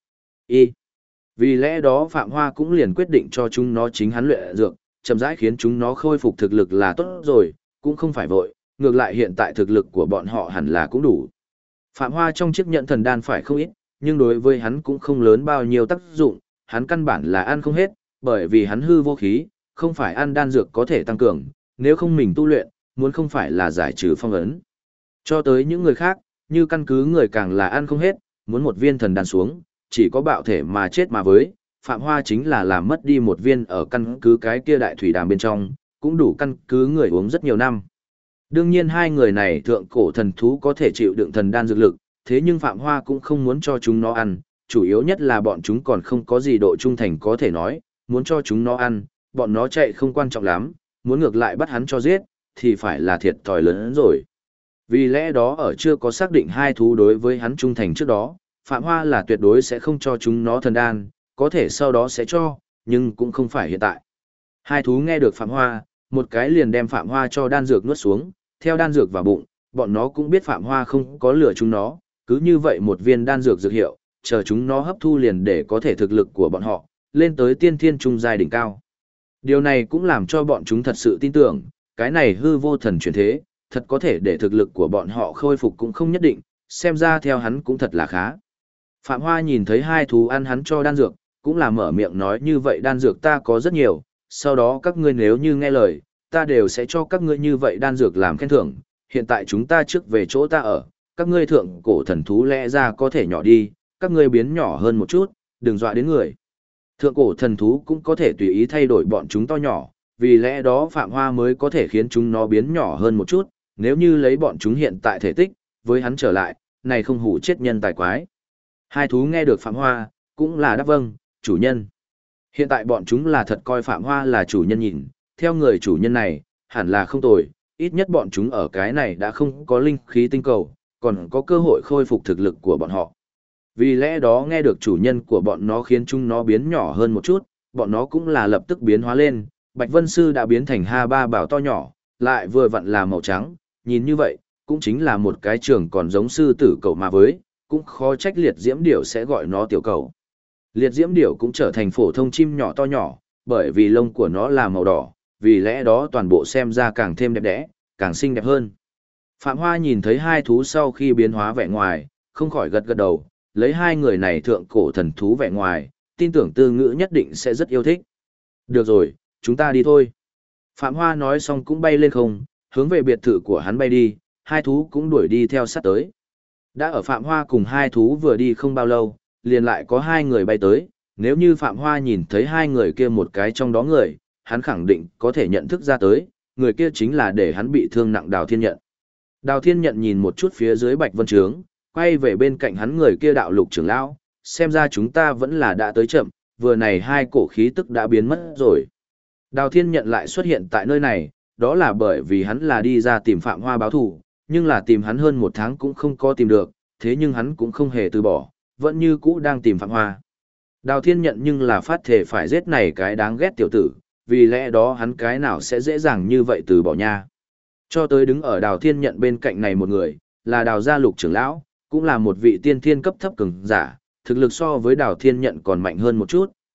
Vì lẽ đó Phạm Hoa cũng liền quyết định cho chúng nó chính hắn luyện dược, chậm rãi khiến chúng nó khôi phục thực lực là tốt rồi, cũng không phải vội, ngược lại hiện tại thực lực của bọn họ hẳn là cũng đủ. Phạm Hoa trong chiếc nhẫn thần đan phải không ít, nhưng đối với hắn cũng không lớn bao nhiêu tác dụng, hắn căn bản là ăn không hết, bởi vì hắn hư vô khí, không phải ăn đan dược có thể tăng cường, nếu không mình tu luyện, muốn không phải là giải trừ phong ấn. Cho tới những người khác, như căn cứ người càng là ăn không hết, muốn một viên thần đan xuống, chỉ có bạo thể mà chết mà với, Phạm Hoa chính là làm mất đi một viên ở căn cứ cái kia đại thủy đàm bên trong, cũng đủ căn cứ người uống rất nhiều năm. Đương nhiên hai người này thượng cổ thần thú có thể chịu đựng thần đan dược lực, thế nhưng Phạm Hoa cũng không muốn cho chúng nó ăn, chủ yếu nhất là bọn chúng còn không có gì độ trung thành có thể nói, muốn cho chúng nó ăn, bọn nó chạy không quan trọng lắm, muốn ngược lại bắt hắn cho giết, thì phải là thiệt thòi lớn hơn rồi. Vì lẽ đó ở chưa có xác định hai thú đối với hắn trung thành trước đó, Phạm Hoa là tuyệt đối sẽ không cho chúng nó thần đan, có thể sau đó sẽ cho, nhưng cũng không phải hiện tại. Hai thú nghe được Phạm Hoa, một cái liền đem Phạm Hoa cho đan dược nuốt xuống, theo đan dược vào bụng, bọn nó cũng biết Phạm Hoa không có lừa chúng nó, cứ như vậy một viên đan dược dược hiệu, chờ chúng nó hấp thu liền để có thể thực lực của bọn họ, lên tới tiên thiên trung giai đỉnh cao. Điều này cũng làm cho bọn chúng thật sự tin tưởng, cái này hư vô thần chuyển thế, thật có thể để thực lực của bọn họ khôi phục cũng không nhất định, xem ra theo hắn cũng thật là khá. Phạm Hoa nhìn thấy hai thú ăn hắn cho đan dược, cũng là mở miệng nói như vậy đan dược ta có rất nhiều, sau đó các ngươi nếu như nghe lời, ta đều sẽ cho các ngươi như vậy đan dược làm khen thưởng, hiện tại chúng ta trước về chỗ ta ở, các ngươi thượng cổ thần thú lẽ ra có thể nhỏ đi, các ngươi biến nhỏ hơn một chút, đừng dọa đến người. Thượng cổ thần thú cũng có thể tùy ý thay đổi bọn chúng to nhỏ, vì lẽ đó Phạm Hoa mới có thể khiến chúng nó biến nhỏ hơn một chút, nếu như lấy bọn chúng hiện tại thể tích, với hắn trở lại, này không hủ chết nhân tài quái. Hai thú nghe được Phạm Hoa, cũng là đáp vâng, chủ nhân. Hiện tại bọn chúng là thật coi Phạm Hoa là chủ nhân nhìn, theo người chủ nhân này, hẳn là không tồi, ít nhất bọn chúng ở cái này đã không có linh khí tinh cầu, còn có cơ hội khôi phục thực lực của bọn họ. Vì lẽ đó nghe được chủ nhân của bọn nó khiến chúng nó biến nhỏ hơn một chút, bọn nó cũng là lập tức biến hóa lên, Bạch Vân Sư đã biến thành Ha-ba bảo to nhỏ, lại vừa vặn là màu trắng, nhìn như vậy, cũng chính là một cái trường còn giống sư tử cậu mà với, cũng khó trách liệt diễm điểu sẽ gọi nó tiểu cầu. Liệt diễm điểu cũng trở thành phổ thông chim nhỏ to nhỏ, bởi vì lông của nó là màu đỏ, vì lẽ đó toàn bộ xem ra càng thêm đẹp đẽ, càng xinh đẹp hơn. Phạm Hoa nhìn thấy hai thú sau khi biến hóa vẻ ngoài, không khỏi gật gật đầu, lấy hai người này thượng cổ thần thú vẻ ngoài, tin tưởng Tư Ngữ nhất định sẽ rất yêu thích. Được rồi, chúng ta đi thôi. Phạm Hoa nói xong cũng bay lên không, hướng về biệt thự của hắn bay đi, hai thú cũng đuổi đi theo sát tới. Đã ở Phạm Hoa cùng hai thú vừa đi không bao lâu, liền lại có hai người bay tới, nếu như Phạm Hoa nhìn thấy hai người kia một cái trong đó người, hắn khẳng định có thể nhận thức ra tới, người kia chính là để hắn bị thương nặng Đào Thiên Nhận. Đào Thiên Nhận nhìn một chút phía dưới Bạch Vân Trướng, quay về bên cạnh hắn người kia Đạo Lục trưởng lão, xem ra chúng ta vẫn là đã tới chậm, vừa này hai cổ khí tức đã biến mất rồi. Đào Thiên Nhận lại xuất hiện tại nơi này, đó là bởi vì hắn là đi ra tìm Phạm Hoa báo thù, nhưng là tìm hắn hơn 1 tháng cũng không có tìm được, thế nhưng hắn cũng không hề từ bỏ, vẫn như cũ đang tìm Phạm Hoa. Đào Thiên Nhận nhưng là phát thể phải giết này cái đáng ghét tiểu tử, vì lẽ đó hắn cái nào sẽ dễ dàng như vậy từ bỏ nha. Cho tới đứng ở Đào Thiên Nhận bên cạnh này một người, là Đào gia Lục trưởng lão, cũng là một vị tiên thiên cấp thấp cường giả, thực lực so với Đào Thiên Nhận còn mạnh hơn một chút,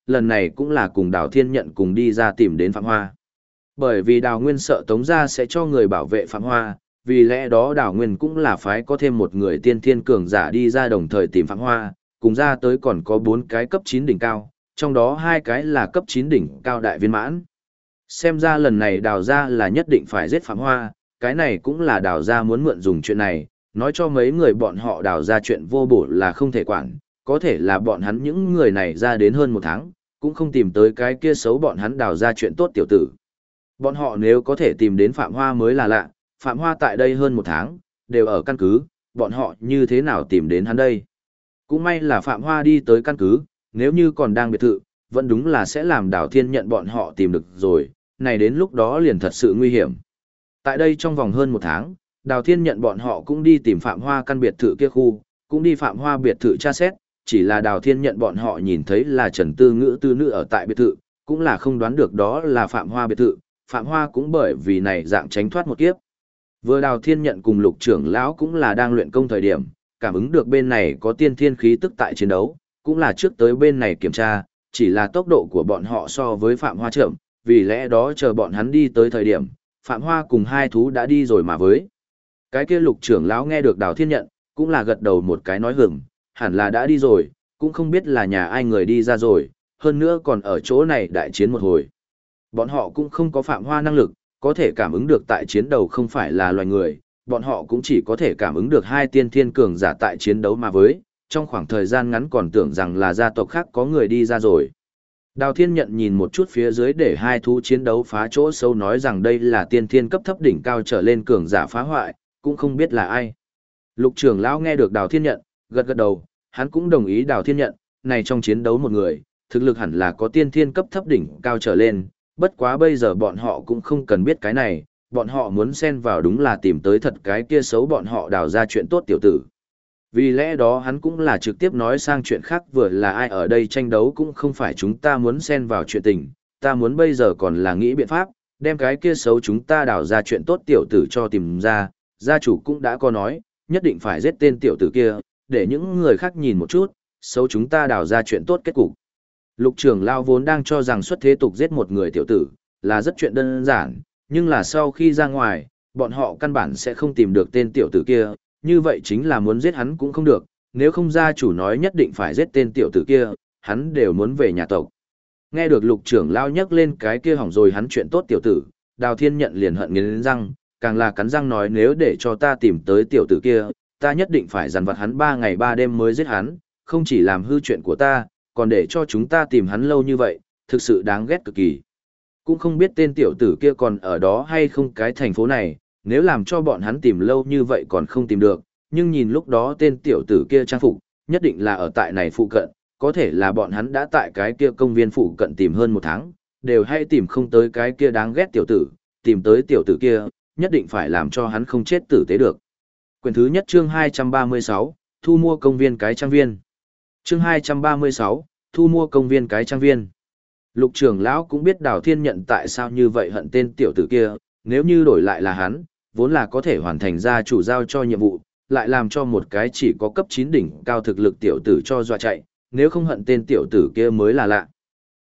lần này cũng là cùng Đào Thiên Nhận cùng đi ra tìm đến Phạm Hoa. Bởi vì Đào Nguyên sợ Tống gia sẽ cho người bảo vệ Phạm Hoa, vì lẽ đó Đào Nguyên cũng là phái có thêm một người tiên thiên cường giả đi ra đồng thời tìm Phạm Hoa, cùng ra tới còn có 4 cái cấp 9 đỉnh cao, trong đó 2 cái là cấp 9 đỉnh cao đại viên mãn. Xem ra lần này Đào gia là nhất định phải giết Phạm Hoa, cái này cũng là Đào gia muốn mượn dùng chuyện này, nói cho mấy người bọn họ Đào gia chuyện vô bổ là không thể quản, có thể là bọn hắn những người này ra đến hơn 1 tháng, cũng không tìm tới cái kia xấu bọn hắn Đào gia chuyện tốt tiểu tử. Bọn họ nếu có thể tìm đến Phạm Hoa mới là lạ, Phạm Hoa tại đây hơn 1 tháng, đều ở căn cứ, bọn họ như thế nào tìm đến hắn đây? Cũng may là Phạm Hoa đi tới căn cứ, nếu như còn đang biệt thự, vẫn đúng là sẽ làm Đào Thiên Nhận bọn họ tìm được rồi, này đến lúc đó liền thật sự nguy hiểm. Tại đây trong vòng hơn 1 tháng, Đào Thiên Nhận bọn họ cũng đi tìm Phạm Hoa căn biệt thự kia khu, cũng đi Phạm Hoa biệt thự tra xét, chỉ là Đào Thiên Nhận bọn họ nhìn thấy là Trần Tư Ngữ tư nữ ở tại biệt thự, cũng là không đoán được đó là Phạm Hoa biệt thự, Phạm Hoa cũng bởi vì này dạng tránh thoát một kiếp. Vừa Đào Thiên Nhận cùng Lục trưởng lão cũng là đang luyện công thời điểm, cảm ứng được bên này có tiên thiên khí tức tại chiến đấu, cũng là trước tới bên này kiểm tra, chỉ là tốc độ của bọn họ so với Phạm Hoa chậm, vì lẽ đó chờ bọn hắn đi tới thời điểm, Phạm Hoa cùng 2 thú đã đi rồi mà với. Cái kia Lục trưởng lão nghe được Đào Thiên Nhận, cũng là gật đầu một cái nói hửng, hẳn là đã đi rồi, cũng không biết là nhà ai người đi ra rồi, hơn nữa còn ở chỗ này đại chiến một hồi. Bọn họ cũng không có Phạm Hoa năng lực, có thể cảm ứng được tại chiến đấu không phải là loài người, bọn họ cũng chỉ có thể cảm ứng được 2 tiên thiên cường giả tại chiến đấu mà với, trong khoảng thời gian ngắn còn tưởng rằng là gia tộc khác có người đi ra rồi. Đào Thiên Nhận nhìn một chút phía dưới để 2 thú chiến đấu phá chỗ sâu nói rằng đây là tiên thiên cấp thấp đỉnh cao trở lên cường giả phá hoại, cũng không biết là ai. Lục trưởng lão nghe được Đào Thiên Nhận, gật gật đầu, hắn cũng đồng ý Đào Thiên Nhận, này trong chiến đấu một người, thực lực hẳn là có tiên thiên cấp thấp đỉnh cao trở lên, bất quá bây giờ bọn họ cũng không cần biết cái này, bọn họ muốn xen vào đúng là tìm tới thật cái kia xấu bọn họ đào ra chuyện tốt tiểu tử. Vì lẽ đó hắn cũng là trực tiếp nói sang chuyện khác vừa là ai ở đây tranh đấu cũng không phải chúng ta muốn xen vào chuyện tình, ta muốn bây giờ còn là nghĩ biện pháp, đem cái kia xấu chúng ta đào ra chuyện tốt tiểu tử cho tìm ra, gia chủ cũng đã có nói, nhất định phải giết tên tiểu tử kia, để những người khác nhìn một chút, xấu chúng ta đào ra chuyện tốt kết cục. Lục trưởng lao vốn đang cho rằng xuất thế tục giết một người tiểu tử, là rất chuyện đơn giản, nhưng là sau khi ra ngoài, bọn họ căn bản sẽ không tìm được tên tiểu tử kia, như vậy chính là muốn giết hắn cũng không được, nếu không gia chủ nói nhất định phải giết tên tiểu tử kia, hắn đều muốn về nhà tộc. Nghe được lục trưởng lao nhắc lên cái kia hỏng rồi hắn chuyện tốt tiểu tử, Đào Thiên Nhận liền hận nghiến răng, càng là cắn răng nói nếu để cho ta tìm tới tiểu tử kia, ta nhất định phải dằn vặt hắn 3 ngày 3 đêm mới giết hắn, không chỉ làm hư chuyện của ta, còn để cho chúng ta tìm hắn lâu như vậy, thực sự đáng ghét cực kỳ. Cũng không biết tên tiểu tử kia còn ở đó hay không cái thành phố này, nếu làm cho bọn hắn tìm lâu như vậy còn không tìm được, nhưng nhìn lúc đó tên tiểu tử kia trang phục, nhất định là ở tại này phụ cận, có thể là bọn hắn đã tại cái kia công viên phụ cận tìm hơn 1 tháng, đều hay tìm không tới cái kia đáng ghét tiểu tử, tìm tới tiểu tử kia, nhất định phải làm cho hắn không chết tử tế được. Quyển thứ nhất chương 236, thu mua công viên cái trang viên. Chương 236, thu mua công viên cái trang viên. Lục trưởng lão cũng biết Đào Thiên Nhận tại sao như vậy hận tên tiểu tử kia, nếu như đổi lại là hắn, vốn là có thể hoàn thành gia chủ giao cho nhiệm vụ, lại làm cho một cái chỉ có cấp 9 đỉnh cao thực lực tiểu tử cho dọa chạy, nếu không hận tên tiểu tử kia mới là lạ.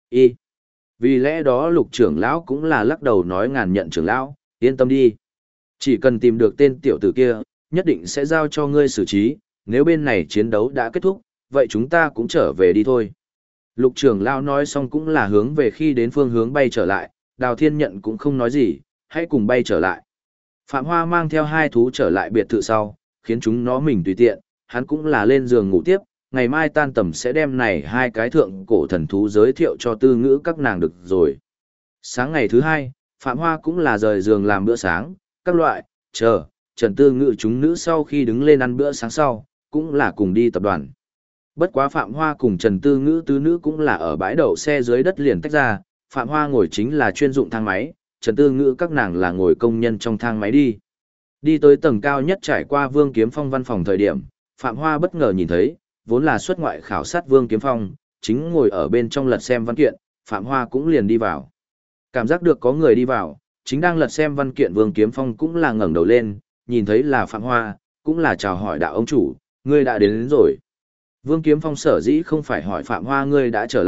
Vì lẽ đó lục trưởng lão cũng là lắc đầu nói ngàn nhận trưởng lão, yên tâm đi. Chỉ cần tìm được tên tiểu tử kia, nhất định sẽ giao cho ngươi xử trí, nếu bên này chiến đấu đã kết thúc, vậy chúng ta cũng trở về đi thôi. Lục trưởng lão nói xong cũng là hướng về khi đến phương hướng bay trở lại, Đào Thiên Nhận cũng không nói gì, hãy cùng bay trở lại. Phạm Hoa mang theo 2 thú trở lại biệt thự sau, khiến chúng nó mình tùy tiện, hắn cũng là lên giường ngủ tiếp, ngày mai tan tầm sẽ đem này 2 cái thượng cổ thần thú giới thiệu cho Tư Ngữ các nàng được rồi. Sáng ngày thứ 2, Phạm Hoa cũng là rời giường làm bữa sáng, các loại, Trần Tư Ngữ chúng nữ sau khi đứng lên ăn bữa sáng sau, cũng là cùng đi tập đoàn. Bất quá Phạm Hoa cùng Trần Tư Ngữ tứ nữ cũng là ở bãi đậu xe dưới đất liền tách ra, Phạm Hoa ngồi chính là chuyên dụng thang máy, Trần Tư Ngữ các nàng là ngồi công nhân trong thang máy đi. Đi tới tầng cao nhất trải qua Vương Kiếm Phong văn phòng thời điểm, Phạm Hoa bất ngờ nhìn thấy, vốn là xuất ngoại khảo sát Vương Kiếm Phong, chính ngồi ở bên trong lật xem văn kiện, Phạm Hoa cũng liền đi vào. Cảm giác được có người đi vào, chính đang lật xem văn kiện Vương Kiếm Phong cũng là ngẩng đầu lên, nhìn thấy là Phạm Hoa, cũng là chào hỏi đạo ông chủ, ngươi đã đến rồi. Vương Kiếm Phong sở dĩ không phải hỏi Phạm Hoa ngươi đã trở lại,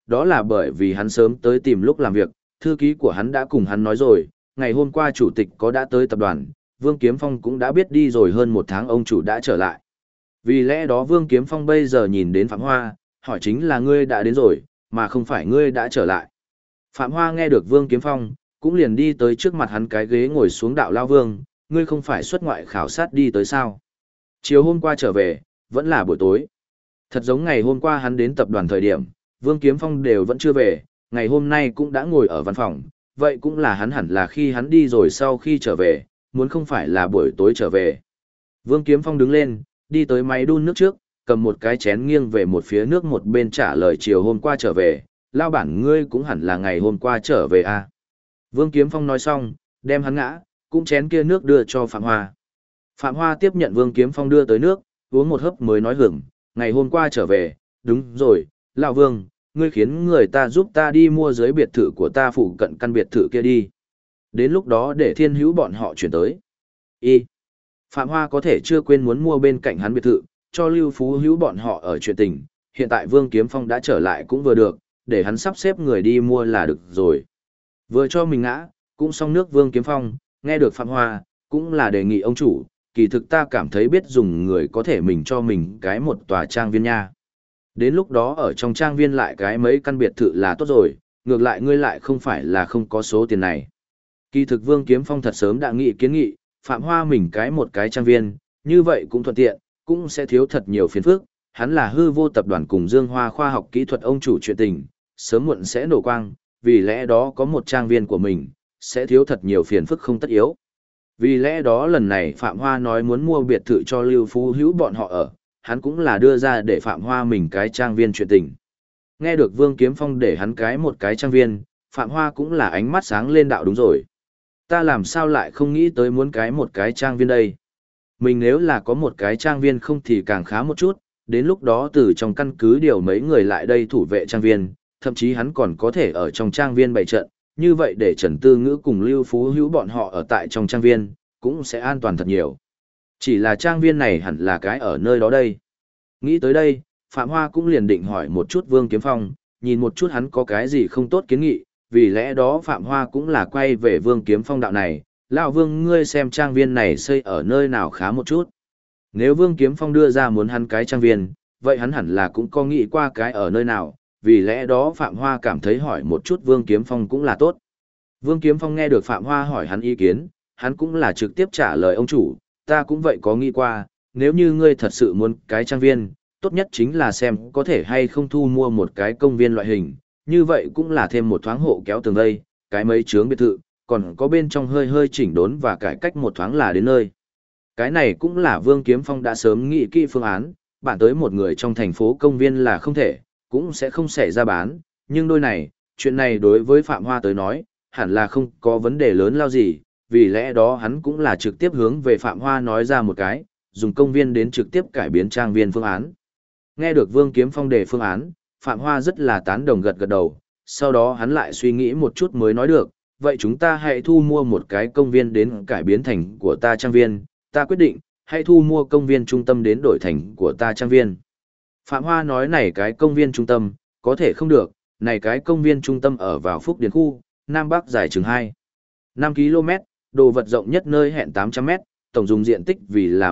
đó là bởi vì hắn sớm tới tìm lúc làm việc, thư ký của hắn đã cùng hắn nói rồi, ngày hôm qua chủ tịch có đã tới tập đoàn, Vương Kiếm Phong cũng đã biết đi rồi hơn một tháng ông chủ đã trở lại. Vì lẽ đó Vương Kiếm Phong bây giờ nhìn đến Phạm Hoa, hỏi chính là ngươi đã đến rồi, mà không phải ngươi đã trở lại. Phạm Hoa nghe được Vương Kiếm Phong, cũng liền đi tới trước mặt hắn cái ghế ngồi xuống đạo lao Vương, ngươi không phải xuất ngoại khảo sát đi tới sao? Chiều hôm qua trở về, vẫn là buổi tối. Thật giống ngày hôm qua hắn đến tập đoàn thời điểm, Vương Kiếm Phong đều vẫn chưa về, ngày hôm nay cũng đã ngồi ở văn phòng, vậy cũng là hắn hẳn là khi hắn đi rồi sau khi trở về, muốn không phải là buổi tối trở về. Vương Kiếm Phong đứng lên, đi tới máy đun nước trước, cầm một cái chén nghiêng về một phía nước một bên trả lời chiều hôm qua trở về, lao bản ngươi cũng hẳn là ngày hôm qua trở về à. Vương Kiếm Phong nói xong, đem hắn ngã, cũng chén kia nước đưa cho Phạm Hoa. Phạm Hoa tiếp nhận Vương Kiếm Phong đưa tới nước, uống một hớp mới nói hưởng, ngày hôm qua trở về, đúng rồi, lão Vương, ngươi khiến người ta giúp ta đi mua dưới biệt thự của ta phụ cận căn biệt thự kia đi. Đến lúc đó để Thiên Hữu bọn họ chuyển tới. Phạm Hoa có thể chưa quên muốn mua bên cạnh hắn biệt thự, cho Lưu Phú Hữu bọn họ ở chuyện tình, hiện tại Vương Kiếm Phong đã trở lại cũng vừa được, để hắn sắp xếp người đi mua là được rồi. Vừa cho mình ngã, cũng xong nước Vương Kiếm Phong, nghe được Phạm Hoa, cũng là đề nghị ông chủ, kỳ thực ta cảm thấy biết dùng người có thể mình cho mình cái một tòa trang viên nha. Đến lúc đó ở trong trang viên lại cái mấy căn biệt thự là tốt rồi, ngược lại ngươi lại không phải là không có số tiền này. Kỳ thực Vương Kiếm Phong thật sớm đã kiến nghị, Phạm Hoa mình cái một cái trang viên, như vậy cũng thuận tiện, cũng sẽ thiếu thật nhiều phiền phức, hắn là hư vô tập đoàn cùng Dương Hoa khoa học kỹ thuật ông chủ chuyện tình, sớm muộn sẽ nổ quang, vì lẽ đó có một trang viên của mình, sẽ thiếu thật nhiều phiền phức không tất yếu. Vì lẽ đó lần này Phạm Hoa nói muốn mua biệt thự cho Lưu Phú Hữu bọn họ ở, hắn cũng là đưa ra để Phạm Hoa mình cái trang viên chuyện tình. Nghe được Vương Kiếm Phong để hắn cái một cái trang viên, Phạm Hoa cũng là ánh mắt sáng lên đạo đúng rồi. Ta làm sao lại không nghĩ tới muốn cái một cái trang viên đây? Mình nếu là có một cái trang viên không thì càng khá một chút, đến lúc đó từ trong căn cứ điều mấy người lại đây thủ vệ trang viên, thậm chí hắn còn có thể ở trong trang viên bày trận, như vậy để Trần Tư Ngữ cùng Lưu Phú Hữu bọn họ ở tại trong trang viên, cũng sẽ an toàn thật nhiều. Chỉ là trang viên này hẳn là cái ở nơi đó đây. Nghĩ tới đây, Phạm Hoa cũng liền định hỏi một chút Vương Kiếm Phong, nhìn một chút hắn có cái gì không tốt kiến nghị, vì lẽ đó Phạm Hoa cũng là quay về Vương Kiếm Phong đạo này, lão Vương ngươi xem trang viên này xây ở nơi nào khá một chút. Nếu Vương Kiếm Phong đưa ra muốn hắn cái trang viên, vậy hắn hẳn là cũng có nghĩ qua cái ở nơi nào, vì lẽ đó Phạm Hoa cảm thấy hỏi một chút Vương Kiếm Phong cũng là tốt. Vương Kiếm Phong nghe được Phạm Hoa hỏi hắn ý kiến, hắn cũng là trực tiếp trả lời ông chủ, ta cũng vậy có nghĩ qua, nếu như ngươi thật sự muốn cái trang viên, tốt nhất chính là xem có thể hay không thu mua một cái công viên loại hình, như vậy cũng là thêm một thoáng hộ kéo tường vây, cái mấy chướng biệt thự, còn có bên trong hơi hơi chỉnh đốn và cải cách một thoáng là đến nơi. Cái này cũng là Vương Kiếm Phong đã sớm nghĩ kỹ phương án, bản tới một người trong thành phố công viên là không thể, cũng sẽ không xảy ra bán, nhưng đôi này, chuyện này đối với Phạm Hoa tới nói, hẳn là không có vấn đề lớn lao gì, vì lẽ đó hắn cũng là trực tiếp hướng về Phạm Hoa nói ra một cái, dùng công viên đến trực tiếp cải biến trang viên phương án. Nghe được Vương Kiếm Phong đề phương án, Phạm Hoa rất là tán đồng gật gật đầu, sau đó hắn lại suy nghĩ một chút mới nói được, vậy chúng ta hãy thu mua một cái công viên đến cải biến thành của ta trang viên, ta quyết định, hãy thu mua công viên trung tâm đến đổi thành của ta trang viên. Phạm Hoa nói này cái công viên trung tâm, có thể không được, này cái công viên trung tâm ở vào Phúc Điền khu, Nam Bắc dài chừng 5 km, đồ vật rộng nhất nơi hẹn 800 m, tổng dung diện tích vì là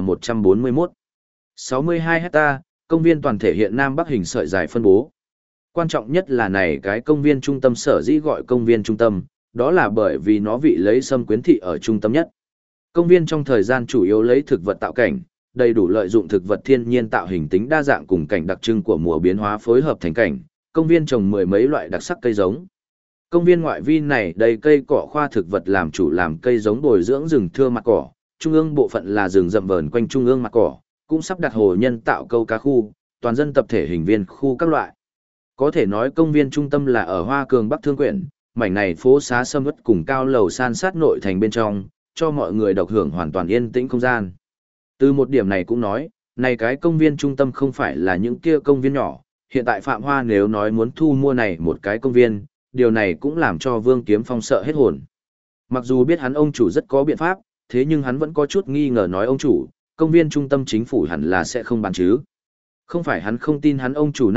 141,62 hecta, công viên toàn thể hiện Nam Bắc hình sợi dài phân bố. Quan trọng nhất là này cái công viên trung tâm sở dĩ gọi công viên trung tâm, đó là bởi vì nó vị lấy Sâm Quyến thị ở trung tâm nhất. Công viên trong thời gian chủ yếu lấy thực vật tạo cảnh, đầy đủ lợi dụng thực vật thiên nhiên tạo hình tính đa dạng cùng cảnh đặc trưng của mùa biến hóa phối hợp thành cảnh, công viên trồng mười mấy loại đặc sắc cây giống. Công viên ngoại vi này đầy cây cỏ khoa thực vật làm chủ làm cây giống bồi dưỡng rừng thưa mặt cỏ, trung ương bộ phận là rừng rậm vờn quanh trung ương mặt cỏ, cũng sắp đặt hồ nhân tạo câu cá khu, toàn dân tập thể hình viên khu các loại. Có thể nói công viên trung tâm là ở Hoa Cường Bắc Thương Quyển, mảnh này phố xá sầm uất cùng cao lầu san sát nội thành bên trong, cho mọi người độc hưởng hoàn toàn yên tĩnh không gian. Từ một điểm này cũng nói, này cái công viên trung tâm không phải là những kia công viên nhỏ, hiện tại Phạm Hoa nếu nói muốn thu mua này một cái công viên, điều này cũng làm cho Vương Kiếm Phong sợ hết hồn. Mặc dù biết hắn ông chủ rất có biện pháp, thế nhưng hắn vẫn có chút nghi ngờ nói ông chủ, công viên trung tâm chính phủ hẳn là sẽ không bán chứ. Không phải hắn không tin hắn ông chủ năng lực,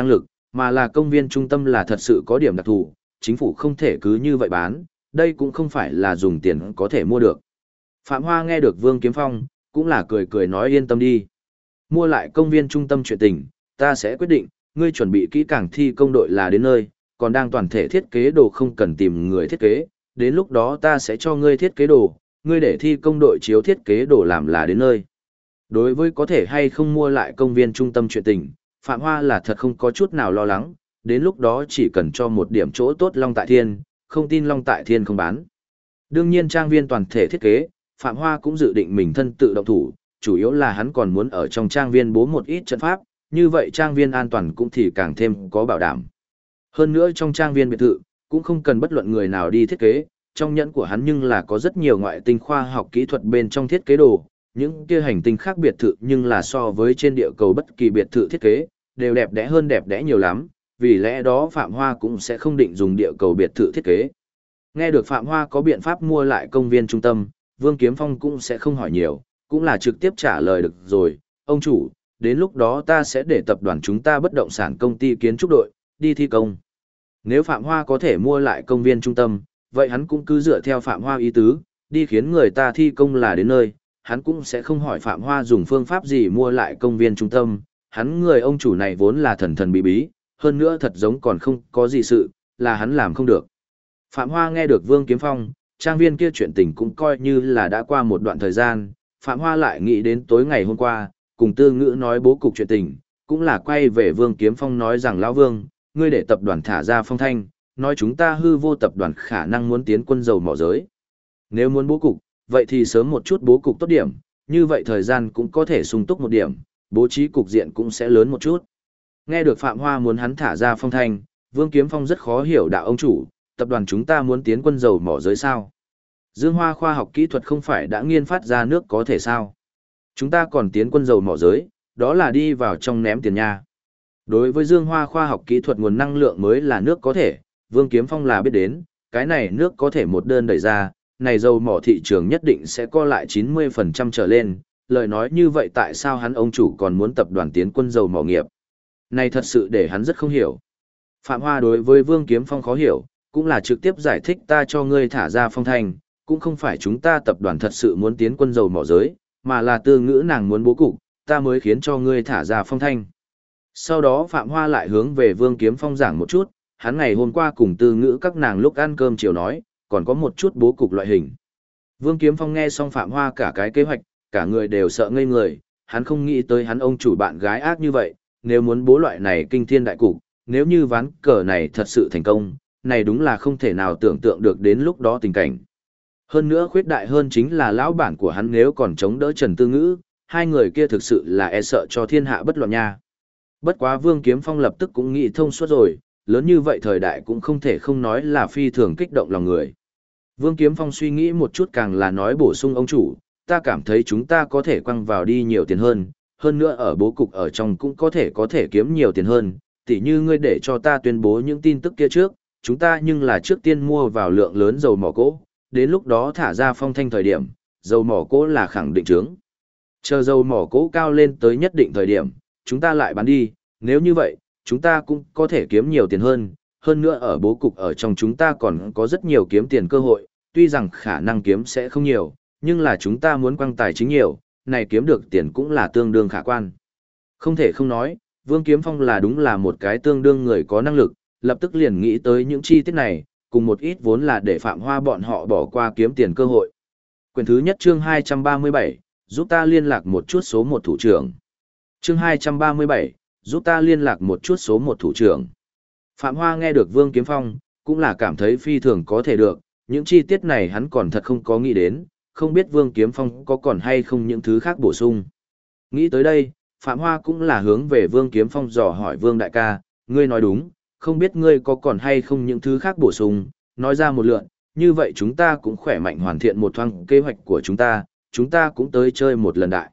mà là công viên trung tâm là thật sự có điểm đặc thù, chính phủ không thể cứ như vậy bán, đây cũng không phải là dùng tiền có thể mua được. Phạm Hoa nghe được Vương Kiếm Phong, cũng là cười cười nói yên tâm đi. Mua lại công viên trung tâm chuyện tình, ta sẽ quyết định, ngươi chuẩn bị kỹ càng thi công đội là đến nơi, còn đang toàn thể thiết kế đồ không cần tìm người thiết kế, đến lúc đó ta sẽ cho ngươi thiết kế đồ, ngươi để thi công đội chiếu thiết kế đồ làm là đến nơi. Đối với có thể hay không mua lại công viên trung tâm chuyện tình, Phạm Hoa là thật không có chút nào lo lắng, đến lúc đó chỉ cần cho một điểm chỗ tốt Long Tại Thiên, không tin Long Tại Thiên không bán. Đương nhiên trang viên toàn thể thiết kế, Phạm Hoa cũng dự định mình thân tự động thủ, chủ yếu là hắn còn muốn ở trong trang viên bố một ít trận pháp, như vậy trang viên an toàn cũng thì càng thêm có bảo đảm. Hơn nữa trong trang viên biệt thự, cũng không cần bất luận người nào đi thiết kế, trong nhẫn của hắn nhưng là có rất nhiều ngoại tinh khoa học kỹ thuật bên trong thiết kế đồ, những kia hành tinh khác biệt thự nhưng là so với trên địa cầu bất kỳ biệt thự thiết kế, đều đẹp đẽ nhiều lắm, vì lẽ đó Phạm Hoa cũng sẽ không định dùng địa cầu biệt thự thiết kế. Nghe được Phạm Hoa có biện pháp mua lại công viên trung tâm, Vương Kiếm Phong cũng sẽ không hỏi nhiều, cũng là trực tiếp trả lời được rồi, ông chủ, đến lúc đó ta sẽ để tập đoàn chúng ta bất động sản công ty kiến trúc đội, đi thi công. Nếu Phạm Hoa có thể mua lại công viên trung tâm, vậy hắn cũng cứ dựa theo Phạm Hoa ý tứ, đi khiến người ta thi công là đến nơi, hắn cũng sẽ không hỏi Phạm Hoa dùng phương pháp gì mua lại công viên trung tâm, hắn người ông chủ này vốn là thần thần bí bí, hơn nữa thật giống còn không có gì sự, là hắn làm không được. Phạm Hoa nghe được Vương Kiếm Phong, trang viên kia chuyện tình cũng coi như là đã qua một đoạn thời gian, Phạm Hoa lại nghĩ đến tối ngày hôm qua, cùng Tư Ngữ nói bố cục chuyện tình, cũng là quay về Vương Kiếm Phong nói rằng lão Vương, ngươi để tập đoàn thả ra phong thanh, nói chúng ta hư vô tập đoàn khả năng muốn tiến quân dầu mỏ giới. Nếu muốn bố cục, vậy thì sớm một chút bố cục tốt điểm, như vậy thời gian cũng có thể sung túc một điểm, bố trí cục diện cũng sẽ lớn một chút. Nghe được Phạm Hoa muốn hắn thả ra phong thanh, Vương Kiếm Phong rất khó hiểu đạo ông chủ, tập đoàn chúng ta muốn tiến quân dầu mỏ giới sao? Dương Hoa khoa học kỹ thuật không phải đã nghiên phát ra nước có thể sao? Chúng ta còn tiến quân dầu mỏ giới, đó là đi vào trong ném tiền nha. Đối với Dương Hoa khoa học kỹ thuật nguồn năng lượng mới là nước có thể, Vương Kiếm Phong là biết đến, cái này nước có thể một đơn đẩy ra, này dầu mỏ thị trường nhất định sẽ co lại 90% trở lên, lời nói như vậy tại sao hắn ông chủ còn muốn tập đoàn tiến quân dầu mỏ nghiệp? Này thật sự để hắn rất không hiểu. Phạm Hoa đối với Vương Kiếm Phong khó hiểu, cũng là trực tiếp giải thích ta cho ngươi thả ra phong thanh, cũng không phải chúng ta tập đoàn thật sự muốn tiến quân dầu mỏ giới, mà là Tư Ngữ nàng muốn bố cục, ta mới khiến cho ngươi thả ra phong thanh. Sau đó Phạm Hoa lại hướng về Vương Kiếm Phong giảng một chút, hắn ngày hôm qua cùng Tư Ngữ các nàng lúc ăn cơm chiều nói, còn có một chút bố cục loại hình. Vương Kiếm Phong nghe xong Phạm Hoa cả cái kế hoạch, cả người đều sợ ngây người, hắn không nghĩ tới hắn ông chủ bạn gái ác như vậy, nếu muốn bố loại này kinh thiên đại cục, nếu như ván cờ này thật sự thành công, này đúng là không thể nào tưởng tượng được đến lúc đó tình cảnh. Hơn nữa khuyết đại hơn chính là lão bản của hắn nếu còn chống đỡ Trần Tư Ngữ, hai người kia thực sự là e sợ cho thiên hạ bất loạn nha. Bất quá Vương Kiếm Phong lập tức cũng nghĩ thông suốt rồi, lớn như vậy thời đại cũng không thể không nói là phi thường kích động lòng người. Vương Kiếm Phong suy nghĩ một chút càng là nói bổ sung ông chủ, ta cảm thấy chúng ta có thể quăng vào đi nhiều tiền hơn nữa ở bố cục ở trong cũng có thể kiếm nhiều tiền hơn, tỉ như ngươi để cho ta tuyên bố những tin tức kia trước, chúng ta nhưng là trước tiên mua vào lượng lớn dầu mỏ cỗ, đến lúc đó thả ra phong thanh thời điểm, dầu mỏ cỗ là khẳng định trướng. Chờ dầu mỏ cỗ cao lên tới nhất định thời điểm, chúng ta lại bán đi, nếu như vậy, chúng ta cũng có thể kiếm nhiều tiền hơn nữa ở bố cục ở trong chúng ta còn có rất nhiều kiếm tiền cơ hội, tuy rằng khả năng kiếm sẽ không nhiều, nhưng là chúng ta muốn quăng tài chính nhiều, này kiếm được tiền cũng là tương đương khả quan. Không thể không nói, Vương Kiếm Phong là đúng là một cái tương đương người có năng lực, lập tức liền nghĩ tới những chi tiết này, cùng một ít vốn là để Phạm Hoa bọn họ bỏ qua kiếm tiền cơ hội. Quyển thứ nhất chương 237, giúp ta liên lạc một chút số 1 thủ trưởng. Chương 237, giúp ta liên lạc một chút số 1 thủ trưởng. Phạm Hoa nghe được Vương Kiếm Phong, cũng là cảm thấy phi thường có thể được, những chi tiết này hắn còn thật không có nghĩ đến, không biết Vương Kiếm Phong có còn hay không những thứ khác bổ sung. Nghĩ tới đây, Phạm Hoa cũng là hướng về Vương Kiếm Phong dò hỏi Vương đại ca, ngươi nói đúng, không biết ngươi có còn hay không những thứ khác bổ sung, nói ra một lượn, như vậy chúng ta cũng khỏe mạnh hoàn thiện một thoáng kế hoạch của chúng ta cũng tới chơi một lần đại.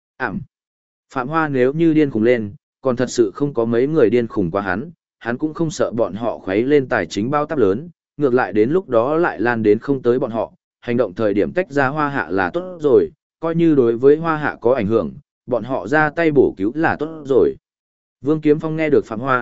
Phạm Hoa nếu như điên khùng lên, còn thật sự không có mấy người điên khùng qua hắn cũng không sợ bọn họ khuấy lên tài chính bao táp lớn, ngược lại đến lúc đó lại lan đến không tới bọn họ, hành động thời điểm tách ra Hoa Hạ là tốt rồi, coi như đối với Hoa Hạ có ảnh hưởng, bọn họ ra tay bổ cứu là tốt rồi. Vương Kiếm Phong nghe được Phạm Hoa,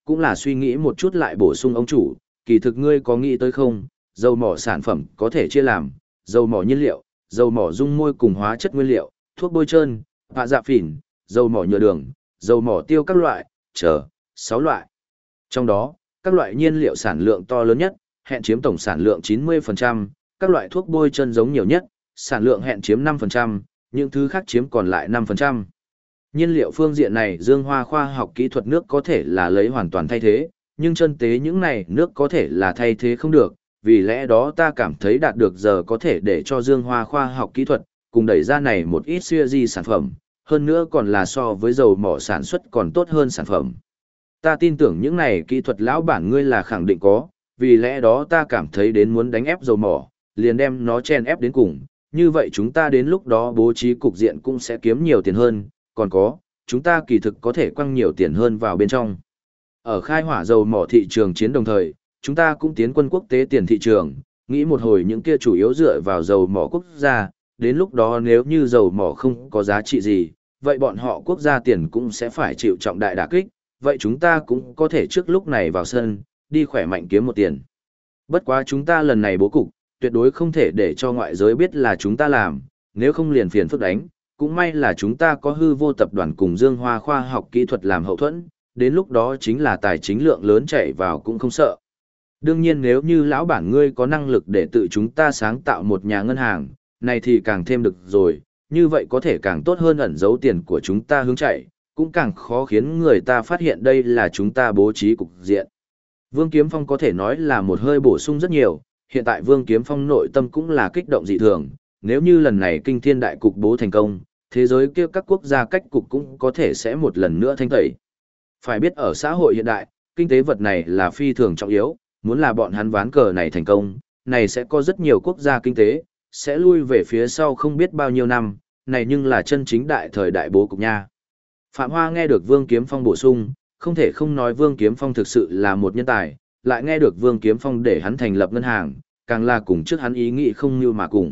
cũng là suy nghĩ một chút lại bổ sung ông chủ, kỳ thực ngươi có nghĩ tới không, dầu mỏ sản phẩm có thể chia làm, dầu mỏ nhiên liệu, dầu mỏ dung môi cùng hóa chất nguyên liệu, thuốc bôi trơn, hạ dạ phỉn, dầu mỏ nhựa đường, dầu mỏ tiêu các loại, chờ, 6 loại. Trong đó, các loại nhiên liệu sản lượng to lớn nhất, hẹn chiếm tổng sản lượng 90%, các loại thuốc bôi trơn giống nhiều nhất, sản lượng hẹn chiếm 5%, những thứ khác chiếm còn lại 5%. Nhiên liệu phương diện này Dương Hoa khoa học kỹ thuật nước có thể là lấy hoàn toàn thay thế, nhưng chân tế những này nước có thể là thay thế không được, vì lẽ đó ta cảm thấy đạt được giờ có thể để cho Dương Hoa khoa học kỹ thuật cùng đẩy ra này một ít siêu di sản phẩm, hơn nữa còn là so với dầu mỏ sản xuất còn tốt hơn sản phẩm. Ta tin tưởng những này kỹ thuật lão bản ngươi là khẳng định có, vì lẽ đó ta cảm thấy đến muốn đánh ép dầu mỏ, liền đem nó chen ép đến cùng, như vậy chúng ta đến lúc đó bố trí cục diện cũng sẽ kiếm nhiều tiền hơn, còn có, chúng ta kỳ thực có thể quăng nhiều tiền hơn vào bên trong. Ở khai hỏa dầu mỏ thị trường chiến đồng thời, chúng ta cũng tiến quân quốc tế tiền thị trường, nghĩ một hồi những kia chủ yếu dựa vào dầu mỏ quốc gia, đến lúc đó nếu như dầu mỏ không có giá trị gì, vậy bọn họ quốc gia tiền cũng sẽ phải chịu trọng đại đả kích, vậy chúng ta cũng có thể trước lúc này vào sân, đi khỏe mạnh kiếm một tiền. Bất quá chúng ta lần này bố cục, tuyệt đối không thể để cho ngoại giới biết là chúng ta làm, nếu không liền phiền phức đánh, cũng may là chúng ta có hư vô tập đoàn cùng Dương Hoa khoa học kỹ thuật làm hậu thuẫn, đến lúc đó chính là tài chính lượng lớn chạy vào cũng không sợ. Đương nhiên nếu như lão bản ngươi có năng lực để tự chúng ta sáng tạo một nhà ngân hàng, này thì càng thêm được rồi, như vậy có thể càng tốt hơn ẩn giấu tiền của chúng ta hướng chạy, cũng càng khó khiến người ta phát hiện đây là chúng ta bố trí cục diện. Vương Kiếm Phong có thể nói là một hơi bổ sung rất nhiều, hiện tại Vương Kiếm Phong nội tâm cũng là kích động dị thường, nếu như lần này kinh thiên đại cục bố thành công, thế giới kia các quốc gia cách cục cũng có thể sẽ một lần nữa thanh tẩy. Phải biết ở xã hội hiện đại, kinh tế vật này là phi thường trọng yếu, muốn là bọn hắn ván cờ này thành công, này sẽ có rất nhiều quốc gia kinh tế, sẽ lui về phía sau không biết bao nhiêu năm, này nhưng là chân chính đại thời đại bố cục nha. Phạm Hoa nghe được Vương Kiếm Phong bổ sung, không thể không nói Vương Kiếm Phong thực sự là một nhân tài, lại nghe được Vương Kiếm Phong để hắn thành lập ngân hàng, càng là cùng trước hắn ý nghĩ không như mà cùng.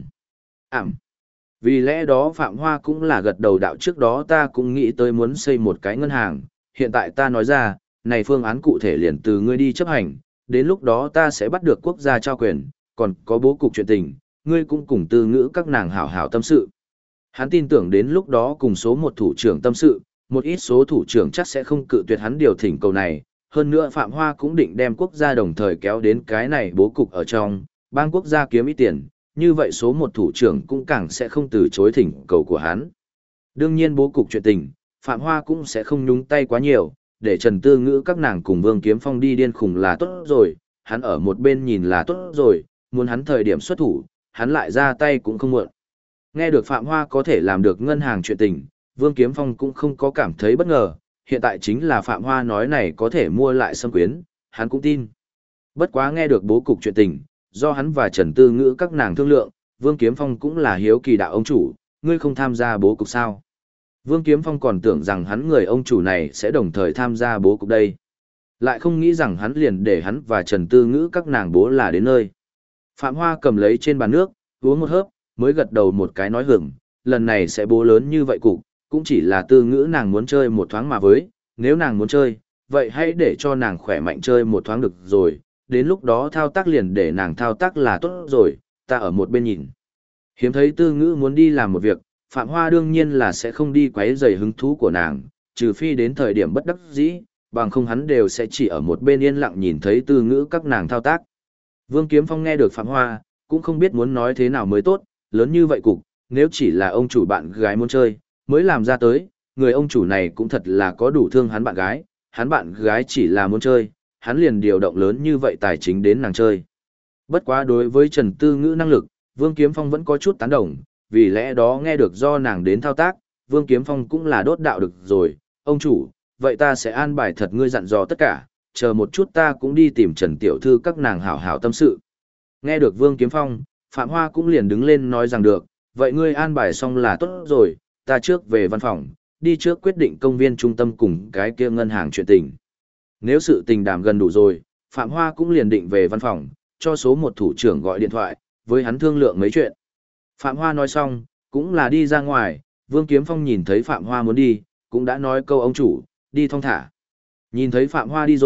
Vì lẽ đó Phạm Hoa cũng là gật đầu đạo trước đó ta cũng nghĩ tới muốn xây một cái ngân hàng, hiện tại ta nói ra, này phương án cụ thể liền từ ngươi đi chấp hành, đến lúc đó ta sẽ bắt được quốc gia trao quyền, còn có bố cục chuyện tình, ngươi cũng cùng tư ngữ các nàng hảo hảo tâm sự. Hắn tin tưởng đến lúc đó cùng số một thủ trưởng tâm sự, một ít số thủ trưởng chắc sẽ không cự tuyệt hắn điều thỉnh cầu này, hơn nữa Phạm Hoa cũng định đem quốc gia đồng thời kéo đến cái này bố cục ở trong, bang quốc gia kiếm ít tiền, như vậy số một thủ trưởng cũng càng sẽ không từ chối thỉnh cầu của hắn. Đương nhiên bố cục chuyện tình, Phạm Hoa cũng sẽ không nhúng tay quá nhiều, để Trần Tư Ngữ các nàng cùng Vương Kiếm Phong đi điên khùng là tốt rồi, hắn ở một bên nhìn là tốt rồi, muốn hắn thời điểm xuất thủ, hắn lại ra tay cũng không muộn. Nghe được Phạm Hoa có thể làm được ngân hàng chuyện tình, Vương Kiếm Phong cũng không có cảm thấy bất ngờ, hiện tại chính là Phạm Hoa nói này có thể mua lại Sâm Quyến, hắn cũng tin. Bất quá nghe được bố cục chuyện tình, do hắn và Trần Tư Ngữ các nàng thương lượng, Vương Kiếm Phong cũng là hiếu kỳ đạo ông chủ, ngươi không tham gia bố cục sao? Vương Kiếm Phong còn tưởng rằng hắn người ông chủ này sẽ đồng thời tham gia bố cục đây. Lại không nghĩ rằng hắn liền để hắn và Trần Tư Ngữ các nàng bố là đến nơi. Phạm Hoa cầm lấy trên bàn nước, uống một hớp, mới gật đầu một cái nói hửng, lần này sẽ bố lớn như vậy cục, cũng chỉ là Tư Ngữ nàng muốn chơi một thoáng mà với, nếu nàng muốn chơi, vậy hãy để cho nàng khỏe mạnh chơi một thoáng được rồi, đến lúc đó thao tác liền để nàng thao tác là tốt rồi, ta ở một bên nhìn. Hiếm thấy Tư Ngữ muốn đi làm một việc, Phạm Hoa đương nhiên là sẽ không đi quấy rầy hứng thú của nàng, trừ phi đến thời điểm bất đắc dĩ, bằng không hắn đều sẽ chỉ ở một bên yên lặng nhìn thấy Tư Ngữ các nàng thao tác. Vương Kiếm Phong nghe được Phạm Hoa, cũng không biết muốn nói thế nào mới tốt, lớn như vậy cục, nếu chỉ là ông chủ bạn gái muốn chơi, mới làm ra tới, người ông chủ này cũng thật là có đủ thương hắn bạn gái chỉ là muốn chơi, hắn liền điều động lớn như vậy tài chính đến nàng chơi. Bất quá đối với Trần Tư Ngữ năng lực, Vương Kiếm Phong vẫn có chút tán đồng, vì lẽ đó nghe được do nàng đến thao tác, Vương Kiếm Phong cũng là đốt đạo được rồi, ông chủ, vậy ta sẽ an bài thật ngươi dặn dò tất cả, chờ một chút ta cũng đi tìm Trần Tiểu Thư các nàng hảo hảo tâm sự. Nghe được Vương Kiếm Phong, Phạm Hoa cũng liền đứng lên nói rằng được, vậy ngươi an bài xong là tốt rồi, ta trước về văn phòng, đi trước quyết định công viên trung tâm cùng cái kia ngân hàng chuyện tình. Nếu sự tình đàm gần đủ rồi, Phạm Hoa cũng liền định về văn phòng, cho số một thủ trưởng gọi điện thoại, với hắn thương lượng mấy chuyện. Phạm Hoa nói xong, cũng là đi ra ngoài, Vương Kiếm Phong nhìn thấy Phạm Hoa muốn đi, cũng đã nói câu ông chủ, đi thong thả. Nhìn thấy Phạm Hoa đi rồi,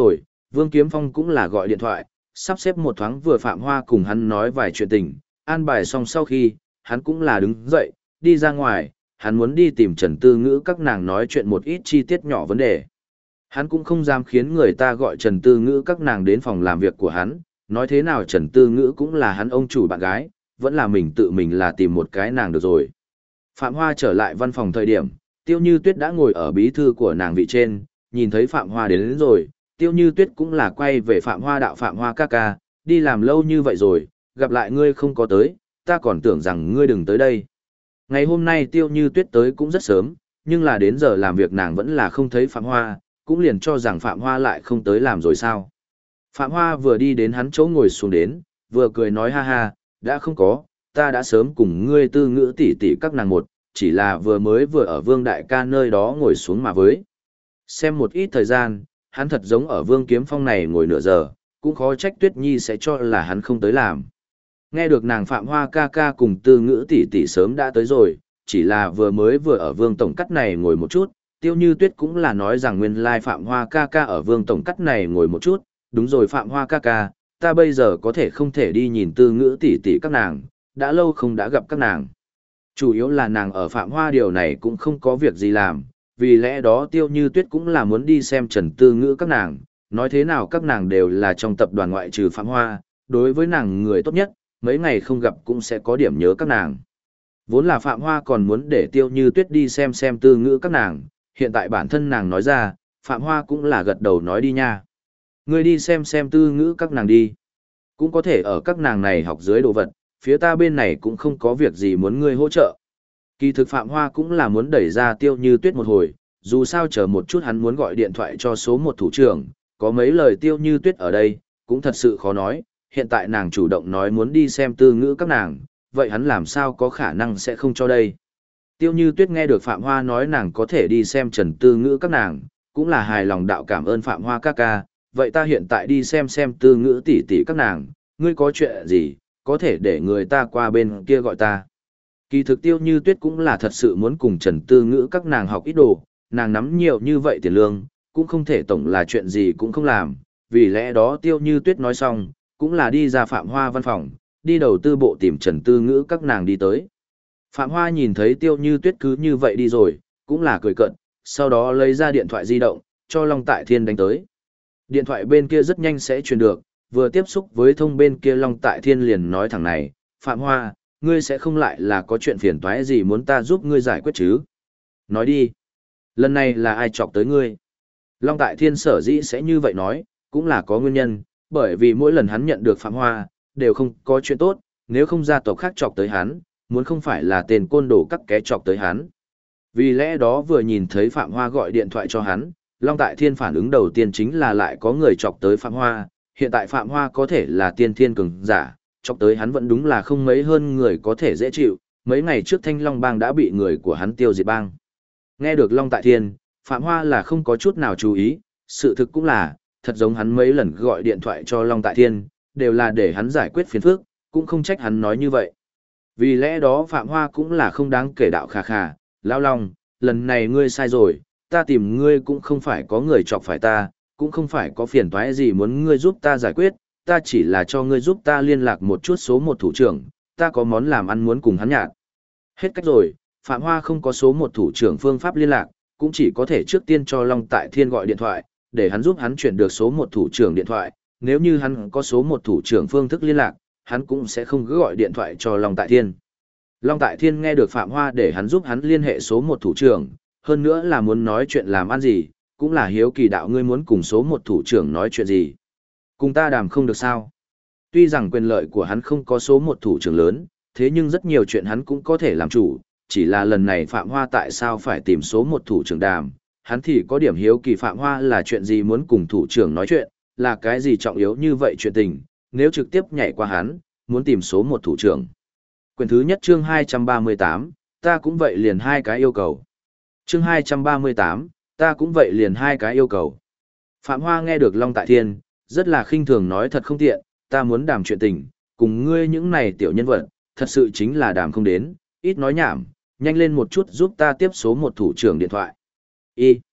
Vương Kiếm Phong cũng là gọi điện thoại, sắp xếp một thoáng vừa Phạm Hoa cùng hắn nói vài chuyện tình, an bài xong sau khi, hắn cũng là đứng dậy, đi ra ngoài, hắn muốn đi tìm Trần Tư Ngữ các nàng nói chuyện một ít chi tiết nhỏ vấn đề. Hắn cũng không dám khiến người ta gọi Trần Tư Ngữ các nàng đến phòng làm việc của hắn, nói thế nào Trần Tư Ngữ cũng là hắn ông chủ bạn gái, vẫn là mình tự mình là tìm một cái nàng được rồi. Phạm Hoa trở lại văn phòng thời điểm, Tiêu Như Tuyết đã ngồi ở bí thư của nàng vị trên, nhìn thấy Phạm Hoa đến rồi, Tiêu Như Tuyết cũng là quay về Phạm Hoa đạo Phạm Hoa ca ca, đi làm lâu như vậy rồi, gặp lại ngươi không có tới, ta còn tưởng rằng ngươi đừng tới đây. Ngày hôm nay Tiêu Như Tuyết tới cũng rất sớm, nhưng là đến giờ làm việc nàng vẫn là không thấy Phạm Hoa, cũng liền cho rằng Phạm Hoa lại không tới làm rồi sao. Phạm Hoa vừa đi đến hắn chỗ ngồi xuống đến, vừa cười nói ha ha, đã không có, ta đã sớm cùng ngươi Tư Ngữ tỷ tỷ các nàng một, chỉ là vừa ở Vương Đại ca nơi đó ngồi xuống mà với. Xem một ít thời gian, hắn thật giống ở Vương Kiếm Phong này ngồi nửa giờ, cũng khó trách Tuyết Nhi sẽ cho là hắn không tới làm. Nghe được nàng Phạm Hoa ca ca cùng Tư Ngữ tỷ tỷ sớm đã tới rồi, chỉ là vừa ở Vương Tổng Cắt này ngồi một chút, Tiêu Như Tuyết cũng là nói rằng nguyên lai Phạm Hoa ca ca ở Vương Tổng Cắt này ngồi một chút, đúng rồi Phạm Hoa ca ca, ta bây giờ có thể không thể đi nhìn Tư Ngữ tỷ tỷ các nàng, đã lâu không đã gặp các nàng. Chủ yếu là nàng ở Phạm Hoa điều này cũng không có việc gì làm, vì lẽ đó Tiêu Như Tuyết cũng là muốn đi xem Trần Tư Ngữ các nàng, nói thế nào các nàng đều là trong tập đoàn ngoại trừ Phạm Hoa, đối với nàng người tốt nhất, mấy ngày không gặp cũng sẽ có điểm nhớ các nàng. Vốn là Phạm Hoa còn muốn để Tiêu Như Tuyết đi xem Tư Ngữ các nàng, hiện tại bản thân nàng nói ra, Phạm Hoa cũng là gật đầu nói đi nha. Ngươi đi xem Tư Ngữ các nàng đi. Cũng có thể ở các nàng này học dưới đồ vật, phía ta bên này cũng không có việc gì muốn ngươi hỗ trợ. Kỳ thực Phạm Hoa cũng là muốn đẩy ra Tiêu Như Tuyết một hồi, dù sao chờ một chút hắn muốn gọi điện thoại cho số một thủ trưởng, có mấy lời Tiêu Như Tuyết ở đây, cũng thật sự khó nói, hiện tại nàng chủ động nói muốn đi xem Tư Ngữ các nàng, vậy hắn làm sao có khả năng sẽ không cho đây. Tiêu Như Tuyết nghe được Phạm Hoa nói nàng có thể đi xem Trần Tư Ngữ các nàng, cũng là hài lòng đạo cảm ơn Phạm Hoa ca ca, vậy ta hiện tại đi xem Tư Ngữ tỷ tỷ các nàng, ngươi có chuyện gì, có thể để người ta qua bên kia gọi ta. Kỳ thực Tiêu Như Tuyết cũng là thật sự muốn cùng Trần Tư Ngữ các nàng học ít đồ, nàng nắm nhiều như vậy tiền lương, cũng không thể tổng là chuyện gì cũng không làm, vì lẽ đó Tiêu Như Tuyết nói xong, cũng là đi ra Phạm Hoa văn phòng, đi đầu tư bộ tìm Trần Tư Ngữ các nàng đi tới. Phạm Hoa nhìn thấy Tiêu Như Tuyết cứ như vậy đi rồi, cũng là cười cợt, sau đó lấy ra điện thoại di động, cho Long Tại Thiên đánh tới. Điện thoại bên kia rất nhanh sẽ truyền được, vừa tiếp xúc với thông bên kia Long Tại Thiên liền nói thẳng này, Phạm Hoa, ngươi sẽ không lại là có chuyện phiền toái gì muốn ta giúp ngươi giải quyết chứ? Nói đi. Lần này là ai chọc tới ngươi? Long Tại Thiên sở dĩ sẽ như vậy nói, cũng là có nguyên nhân, bởi vì mỗi lần hắn nhận được Phạm Hoa, đều không có chuyện tốt, nếu không gia tộc khác chọc tới hắn, muốn không phải là tên côn đồ cắt ké chọc tới hắn. Vì lẽ đó vừa nhìn thấy Phạm Hoa gọi điện thoại cho hắn, Long Tại Thiên phản ứng đầu tiên chính là lại có người chọc tới Phạm Hoa, hiện tại Phạm Hoa có thể là tiên thiên cường giả, chọc tới hắn vẫn đúng là không mấy hơn người có thể dễ chịu, mấy ngày trước Thanh Long Bang đã bị người của hắn tiêu diệt bang. Nghe được Long Tại Thiên, Phạm Hoa là không có chút nào chú ý, sự thực cũng là, thật giống hắn mấy lần gọi điện thoại cho Long Tại Thiên, đều là để hắn giải quyết phiền phức, cũng không trách hắn nói như vậy. Vì lẽ đó Phạm Hoa cũng là không đáng kể đạo khà khà, Lão Long, lần này ngươi sai rồi, ta tìm ngươi cũng không phải có người chọc phải ta, cũng không phải có phiền toái gì muốn ngươi giúp ta giải quyết, ta chỉ là cho ngươi giúp ta liên lạc một chút số một thủ trưởng, ta có món làm ăn muốn cùng hắn nhạt. Hết cách rồi, Phạm Hoa không có số một thủ trưởng phương pháp liên lạc, cũng chỉ có thể trước tiên cho Long Tại Thiên gọi điện thoại, để hắn giúp hắn chuyển được số một thủ trưởng điện thoại, nếu như hắn có số một thủ trưởng phương thức liên lạc, hắn cũng sẽ không cứ gọi điện thoại cho Long Tại Thiên. Long Tại Thiên nghe được Phạm Hoa để hắn giúp hắn liên hệ số một thủ trưởng, hơn nữa là muốn nói chuyện làm ăn gì, cũng là hiếu kỳ đạo ngươi muốn cùng số một thủ trưởng nói chuyện gì. Cùng ta đàm không được sao. Tuy rằng quyền lợi của hắn không có số một thủ trưởng lớn, thế nhưng rất nhiều chuyện hắn cũng có thể làm chủ, chỉ là lần này Phạm Hoa tại sao phải tìm số một thủ trưởng đàm, hắn thì có điểm hiếu kỳ Phạm Hoa là chuyện gì muốn cùng thủ trưởng nói chuyện, là cái gì trọng yếu như vậy chuyện tình, nếu trực tiếp nhảy qua hắn, muốn tìm số một thủ trưởng. Quyển thứ nhất chương 238, ta cũng vậy liền hai cái yêu cầu. Chương 238, ta cũng vậy liền hai cái yêu cầu. Phạm Hoa nghe được Long Tại Thiên, rất là khinh thường nói thật không tiện, ta muốn đàm chuyện tình, cùng ngươi những này tiểu nhân vật, thật sự chính là đàm không đến, ít nói nhảm, nhanh lên một chút giúp ta tiếp số một thủ trưởng điện thoại. Y.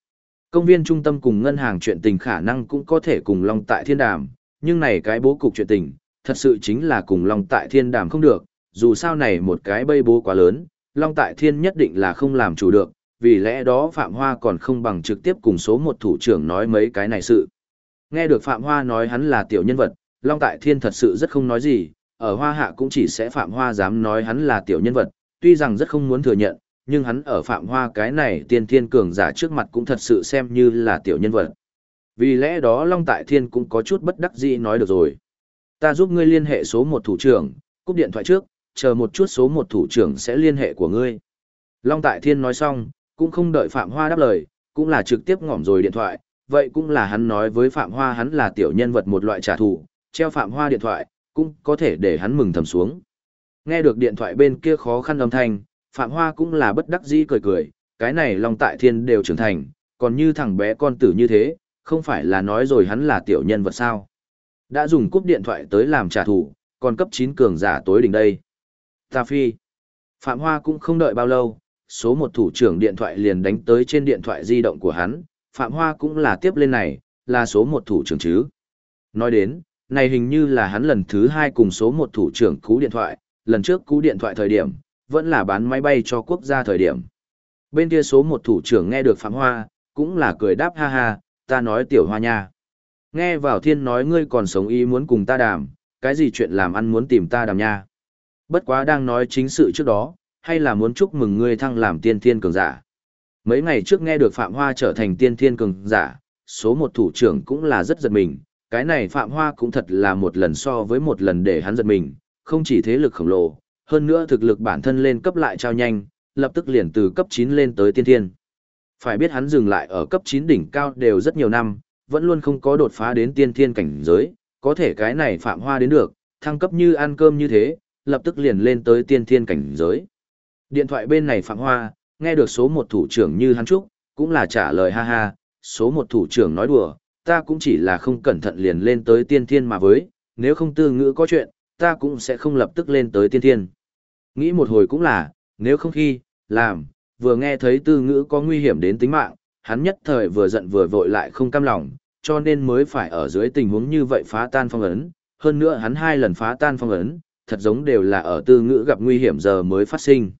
Công viên trung tâm cùng ngân hàng chuyện tình khả năng cũng có thể cùng Long Tại Thiên đàm, nhưng này cái bố cục chuyện tình, thật sự chính là cùng Long Tại Thiên đàm không được, dù sao này một cái bây bố quá lớn, Long Tại Thiên nhất định là không làm chủ được, vì lẽ đó Phạm Hoa còn không bằng trực tiếp cùng số một thủ trưởng nói mấy cái này sự. Nghe được Phạm Hoa nói hắn là tiểu nhân vật, Long Tại Thiên thật sự rất không nói gì, ở Hoa Hạ cũng chỉ sẽ Phạm Hoa dám nói hắn là tiểu nhân vật, tuy rằng rất không muốn thừa nhận, nhưng hắn ở Phạm Hoa cái này tiên thiên cường giả trước mặt cũng thật sự xem như là tiểu nhân vật. Vì lẽ đó Long Tại Thiên cũng có chút bất đắc dĩ nói được rồi. Ta giúp ngươi liên hệ số một thủ trưởng, cúp điện thoại trước, chờ một chút số một thủ trưởng sẽ liên hệ của ngươi. Long Tại Thiên nói xong, cũng không đợi Phạm Hoa đáp lời, cũng là trực tiếp ngỏm rồi điện thoại, vậy cũng là hắn nói với Phạm Hoa hắn là tiểu nhân vật một loại trả thù, treo Phạm Hoa điện thoại, cũng có thể để hắn mừng thầm xuống. Nghe được điện thoại bên kia khó khăn âm thanh, Phạm Hoa cũng là bất đắc dĩ cười cười, cái này Long Tại Thiên đều trưởng thành, còn như thằng bé con tử như thế, không phải là nói rồi hắn là tiểu nhân vật sao. Đã dùng cúp điện thoại tới làm trả thù, còn cấp 9 cường giả tối đỉnh đây. Ta phi. Phạm Hoa cũng không đợi bao lâu, số một thủ trưởng điện thoại liền đánh tới trên điện thoại di động của hắn, Phạm Hoa cũng là tiếp lên này, là số một thủ trưởng chứ. Nói đến, này hình như là hắn lần thứ 2 cùng số một thủ trưởng cú điện thoại, lần trước cú điện thoại thời điểm, vẫn là bán máy bay cho quốc gia thời điểm. Bên kia số một thủ trưởng nghe được Phạm Hoa, cũng là cười đáp ha ha, ta nói tiểu Hoa nha. Nghe vào Thiên nói ngươi còn sống ý muốn cùng ta đàm, cái gì chuyện làm ăn muốn tìm ta đàm nha. Bất quá đang nói chính sự trước đó, hay là muốn chúc mừng ngươi thăng làm tiên thiên cường giả. Mấy ngày trước nghe được Phạm Hoa trở thành tiên thiên cường giả, số một thủ trưởng cũng là rất giật mình, cái này Phạm Hoa cũng thật là một lần so với một lần để hắn giật mình, không chỉ thế lực khổng lồ, hơn nữa thực lực bản thân lên cấp lại trao nhanh, lập tức liền từ cấp 9 lên tới tiên thiên. Phải biết hắn dừng lại ở cấp 9 đỉnh cao đều rất nhiều năm, vẫn luôn không có đột phá đến tiên thiên cảnh giới, có thể cái này Phạm Hoa đến được, thăng cấp như ăn cơm như thế, lập tức liền lên tới tiên thiên cảnh giới. Điện thoại bên này Phạm Hoa, nghe được số một thủ trưởng như hắn chúc, cũng là trả lời ha ha, số một thủ trưởng nói đùa, ta cũng chỉ là không cẩn thận liền lên tới tiên thiên mà với, nếu không tư ngữ có chuyện, ta cũng sẽ không lập tức lên tới tiên thiên. Nghĩ một hồi cũng là, nếu không khi, làm, vừa nghe thấy tư ngữ có nguy hiểm đến tính mạng, hắn nhất thời vừa giận vừa vội lại không cam lòng, cho nên mới phải ở dưới tình huống như vậy phá tan phong ấn, hơn nữa hắn 2 lần phá tan phong ấn, thật giống đều là ở tư ngữ gặp nguy hiểm giờ mới phát sinh.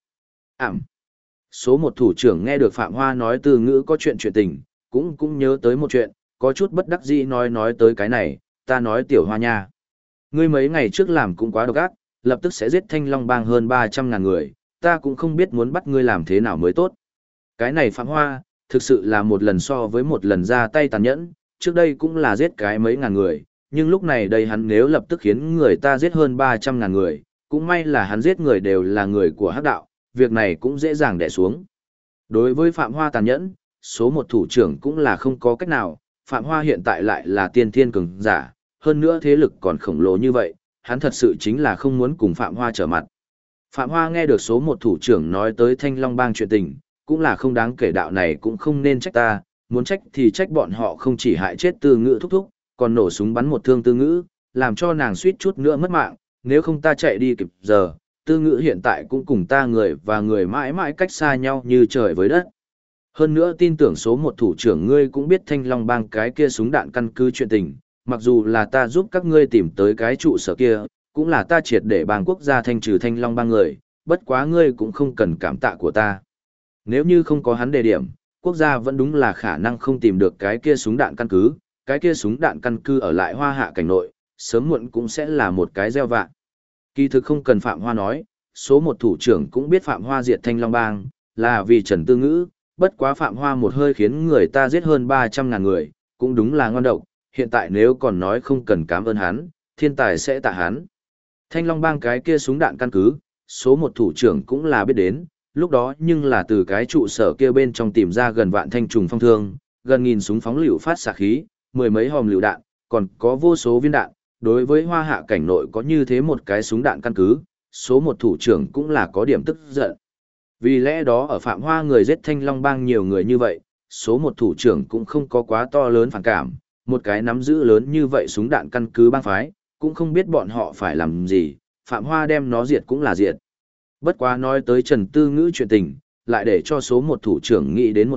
Số một thủ trưởng nghe được Phạm Hoa nói tư ngữ có chuyện tình, cũng nhớ tới một chuyện, có chút bất đắc dĩ nói tới cái này, ta nói tiểu Hoa nha. Ngươi mấy ngày trước làm cũng quá độc ác, lập tức sẽ giết Thanh Long bang hơn 300.000 người, ta cũng không biết muốn bắt ngươi làm thế nào mới tốt. Cái này Phạm Hoa, thực sự là một lần so với một lần ra tay tàn nhẫn, trước đây cũng là giết cái mấy ngàn người, nhưng lúc này đây hắn nếu lập tức khiến người ta giết hơn 300.000 người, cũng may là hắn giết người đều là người của hắc đạo, việc này cũng dễ dàng đè xuống. Đối với Phạm Hoa tàn nhẫn, số một thủ trưởng cũng là không có cách nào, Phạm Hoa hiện tại lại là tiên thiên cường giả, hơn nữa thế lực còn khổng lồ như vậy, hắn thật sự chính là không muốn cùng Phạm Hoa trở mặt. Phạm Hoa nghe được số một thủ trưởng nói tới Thanh Long bang chuyện tình, cũng là không đáng kể, đạo này cũng không nên trách ta, muốn trách thì trách bọn họ không chỉ hại chết Tư Ngữ thúc thúc, còn nổ súng bắn một thương Tư Ngữ, làm cho nàng suýt chút nữa mất mạng, nếu không ta chạy đi kịp giờ, Tư Ngữ hiện tại cũng cùng ta người và người mãi mãi cách xa nhau như trời với đất. Hơn nữa tin tưởng số một thủ trưởng ngươi cũng biết Thanh Long bang cái kia súng đạn căn cứ chuyện tình, mặc dù là ta giúp các ngươi tìm tới cái trụ sở kia, cũng là ta triệt để bang quốc gia thanh trừ Thanh Long bang người, bất quá ngươi cũng không cần cảm tạ của ta. Nếu như không có hắn đề điểm, quốc gia vẫn đúng là khả năng không tìm được cái kia súng đạn căn cứ, cái kia súng đạn căn cứ ở lại Hoa Hạ cảnh nội, sớm muộn cũng sẽ là một cái gieo vạ. Kỳ thực không cần Phạm Hoa nói, số một thủ trưởng cũng biết Phạm Hoa diệt Thanh Long bang, là vì Trần Tư Ngữ, bất quá Phạm Hoa một hơi khiến người ta giết hơn 300.000 người, cũng đúng là ngon độc, hiện tại nếu còn nói không cần cảm ơn hắn, thiên tài sẽ tạ hắn. Thanh Long bang cái kia súng đạn căn cứ, số một thủ trưởng cũng là biết đến, lúc đó nhưng là từ cái trụ sở kia bên trong tìm ra gần vạn thanh trùng phong thương, gần nghìn súng phóng lựu phát xạ khí, mười mấy hòm lựu đạn, còn có vô số viên đạn, đối với Hoa Hạ cảnh nội có như thế một cái súng đạn căn cứ, số một thủ trưởng cũng là có điểm tức giận. Vì lẽ đó ở Phạm Hoa người giết Thanh Long bang nhiều người như vậy, số một thủ trưởng cũng không có quá to lớn phản cảm, một cái nắm giữ lớn như vậy súng đạn căn cứ bang phái, cũng không biết bọn họ phải làm gì, Phạm Hoa đem nó diệt cũng là diệt. Bất quá nói tới Trần Tư Ngữ chuyện tình, lại để cho số một thủ trưởng nghĩ đến một chuyện,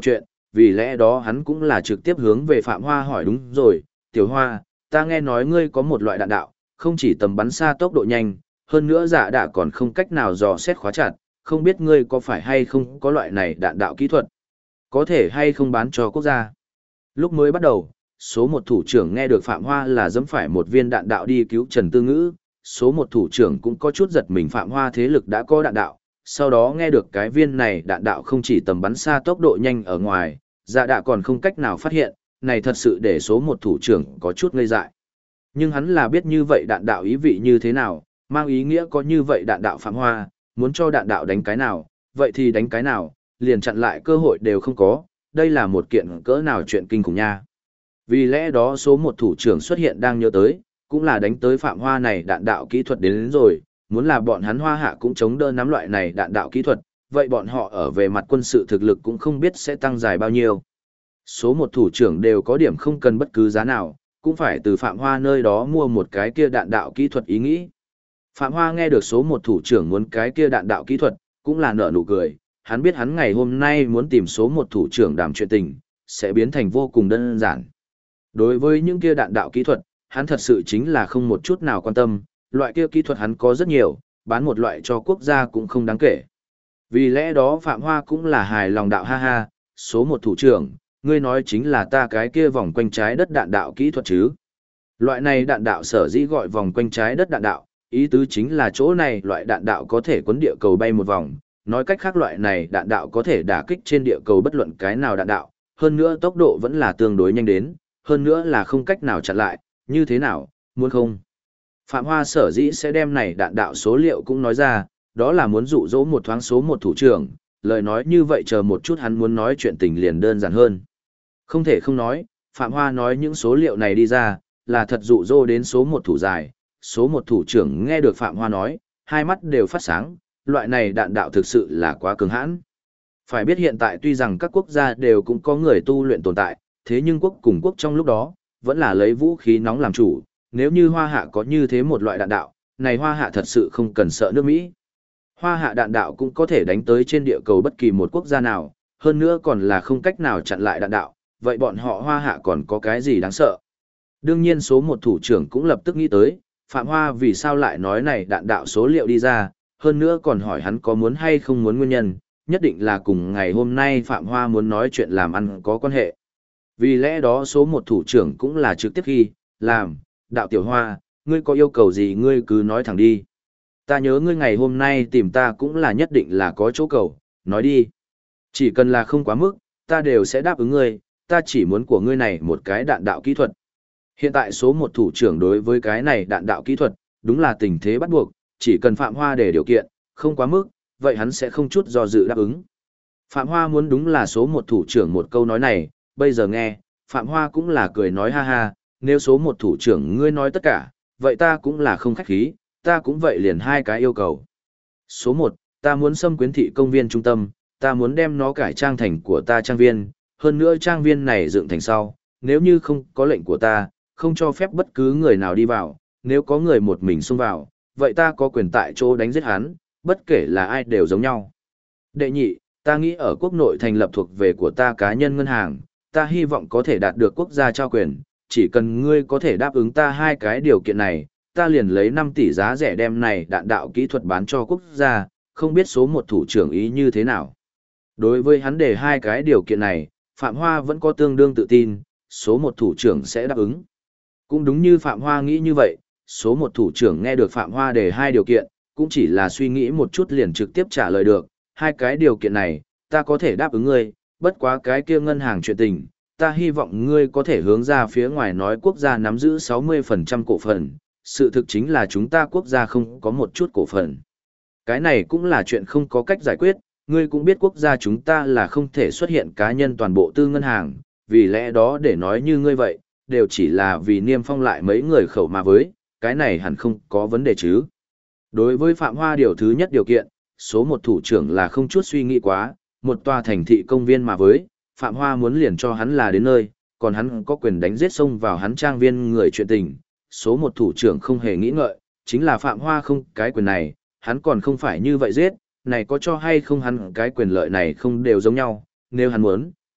vì lẽ đó hắn cũng là trực tiếp hướng về Phạm Hoa hỏi đúng rồi, Tiểu Hoa, ta nghe nói ngươi có một loại đạn đạo, không chỉ tầm bắn xa tốc độ nhanh, hơn nữa dạ đạ còn không cách nào dò xét khóa chặt, không biết ngươi có phải hay không có loại này đạn đạo kỹ thuật, có thể hay không bán cho quốc gia. Lúc mới bắt đầu, số một thủ trưởng nghe được Phạm Hoa là dẫm phải một viên đạn đạo đi cứu Trần Tư Ngữ, số một thủ trưởng cũng có chút giật mình Phạm Hoa thế lực đã có đạn đạo, sau đó nghe được cái viên này đạn đạo không chỉ tầm bắn xa tốc độ nhanh ở ngoài, dạ đạ còn không cách nào phát hiện, này thật sự để số một thủ trưởng có chút ngây dại. Nhưng hắn là biết như vậy đạn đạo ý vị như thế nào, mang ý nghĩa có như vậy đạn đạo Phạm Hoa, muốn cho đạn đạo đánh cái nào, vậy thì đánh cái nào, liền chặn lại cơ hội đều không có, đây là một kiện cỡ nào chuyện kinh khủng nha. Vì lẽ đó số một thủ trưởng xuất hiện đang nhớ tới, cũng là đánh tới Phạm Hoa này đạn đạo kỹ thuật đến rồi, muốn là bọn hắn Hoa Hạ cũng chống đỡ nắm loại này đạn đạo kỹ thuật, vậy bọn họ ở về mặt quân sự thực lực cũng không biết sẽ tăng dài bao nhiêu. Số một thủ trưởng đều có điểm không cần bất cứ giá nào, cũng phải từ Phạm Hoa nơi đó mua một cái kia đạn đạo kỹ thuật ý nghĩ. Phạm Hoa nghe được số một thủ trưởng muốn cái kia đạn đạo kỹ thuật, cũng là nở nụ cười, hắn biết hắn ngày hôm nay muốn tìm số một thủ trưởng đàm chuyện tình, sẽ biến thành vô cùng đơn giản. Đối với những kia đạn đạo kỹ thuật, hắn thật sự chính là không một chút nào quan tâm, loại kia kỹ thuật hắn có rất nhiều, bán một loại cho quốc gia cũng không đáng kể. Vì lẽ đó Phạm Hoa cũng là hài lòng đạo ha ha, số một thủ trưởng, ngươi nói chính là ta cái kia vòng quanh trái đất đạn đạo kỹ thuật chứ. Loại này đạn đạo sở dĩ gọi vòng quanh trái đất đạn đạo, ý tứ chính là chỗ này loại đạn đạo có thể quấn địa cầu bay một vòng, nói cách khác loại này đạn đạo có thể đả kích trên địa cầu bất luận cái nào đạn đạo, hơn nữa tốc độ vẫn là tương đối nhanh đến, hơn nữa là không cách nào chặn lại, như thế nào, muốn không? Phạm Hoa sở dĩ sẽ đem này đạn đạo số liệu cũng nói ra, đó là muốn dụ dỗ một thoáng số một thủ trưởng, lời nói như vậy chờ một chút hắn muốn nói chuyện tình liền đơn giản hơn. Không thể không nói, Phạm Hoa nói những số liệu này đi ra, là thật dụ dỗ đến số một thủ dài, số một thủ trưởng nghe được Phạm Hoa nói, hai mắt đều phát sáng, loại này đạn đạo thực sự là quá cường hãn. Phải biết hiện tại tuy rằng các quốc gia đều cũng có người tu luyện tồn tại, thế nhưng quốc cùng quốc trong lúc đó, vẫn là lấy vũ khí nóng làm chủ, nếu như Hoa Hạ có như thế một loại đạn đạo, này Hoa Hạ thật sự không cần sợ nước Mỹ. Hoa Hạ đạn đạo cũng có thể đánh tới trên địa cầu bất kỳ một quốc gia nào, hơn nữa còn là không cách nào chặn lại đạn đạo, vậy bọn họ Hoa Hạ còn có cái gì đáng sợ? Đương nhiên số một thủ trưởng cũng lập tức nghĩ tới, Phạm Hoa vì sao lại nói này đạn đạo số liệu đi ra, hơn nữa còn hỏi hắn có muốn hay không muốn nguyên nhân, nhất định là cùng ngày hôm nay Phạm Hoa muốn nói chuyện làm ăn có quan hệ. Vì lẽ đó số một thủ trưởng cũng là trực tiếp khi, làm, đạo tiểu Hoa, ngươi có yêu cầu gì ngươi cứ nói thẳng đi. Ta nhớ ngươi ngày hôm nay tìm ta cũng là nhất định là có chỗ cầu, nói đi. Chỉ cần là không quá mức, ta đều sẽ đáp ứng ngươi, ta chỉ muốn của ngươi này một cái đạn đạo kỹ thuật. Hiện tại số một thủ trưởng đối với cái này đạn đạo kỹ thuật, đúng là tình thế bắt buộc, chỉ cần Phạm Hoa để điều kiện, không quá mức, vậy hắn sẽ không chút do dự đáp ứng. Phạm Hoa muốn đúng là số một thủ trưởng một câu nói này, bây giờ nghe, Phạm Hoa cũng là cười nói ha ha, nếu số một thủ trưởng ngươi nói tất cả, vậy ta cũng là không khách khí, ta cũng vậy liền hai cái yêu cầu. Số một, ta muốn xâm quyến thị công viên trung tâm, ta muốn đem nó cải trang thành của ta trang viên, hơn nữa trang viên này dựng thành sau, nếu như không có lệnh của ta, không cho phép bất cứ người nào đi vào, nếu có người một mình xông vào, vậy ta có quyền tại chỗ đánh giết hắn, bất kể là ai đều giống nhau. Đệ nhị, ta nghĩ ở quốc nội thành lập thuộc về của ta cá nhân ngân hàng, ta hy vọng có thể đạt được quốc gia trao quyền, chỉ cần ngươi có thể đáp ứng ta hai cái điều kiện này, ta liền lấy 5 tỷ giá rẻ đem này đạn đạo kỹ thuật bán cho quốc gia, không biết số một thủ trưởng ý như thế nào. Đối với hắn đề hai cái điều kiện này, Phạm Hoa vẫn có tương đương tự tin, số một thủ trưởng sẽ đáp ứng. Cũng đúng như Phạm Hoa nghĩ như vậy, số một thủ trưởng nghe được Phạm Hoa đề hai điều kiện, cũng chỉ là suy nghĩ một chút liền trực tiếp trả lời được, hai cái điều kiện này, ta có thể đáp ứng ngươi, bất quá cái kia ngân hàng chuyện tình, ta hy vọng ngươi có thể hướng ra phía ngoài nói quốc gia nắm giữ 60% cổ phần, sự thực chính là chúng ta quốc gia không có một chút cổ phần. Cái này cũng là chuyện không có cách giải quyết, ngươi cũng biết quốc gia chúng ta là không thể xuất hiện cá nhân toàn bộ tư ngân hàng, vì lẽ đó để nói như ngươi vậy, đều chỉ là vì niêm phong lại mấy người khẩu mà với, cái này hẳn không có vấn đề chứ. Đối với Phạm Hoa điều thứ nhất điều kiện, số một thủ trưởng là không chút suy nghĩ quá, một tòa thành thị công viên mà với, Phạm Hoa muốn liền cho hắn là đến nơi, còn hắn có quyền đánh giết xông vào hắn trang viên người chuyện tình, số một thủ trưởng không hề nghĩ ngợi, chính là Phạm Hoa không cái quyền này, hắn còn không phải như vậy giết, này có cho hay không hắn cái quyền lợi này không đều giống nhau, nếu hắn muốn,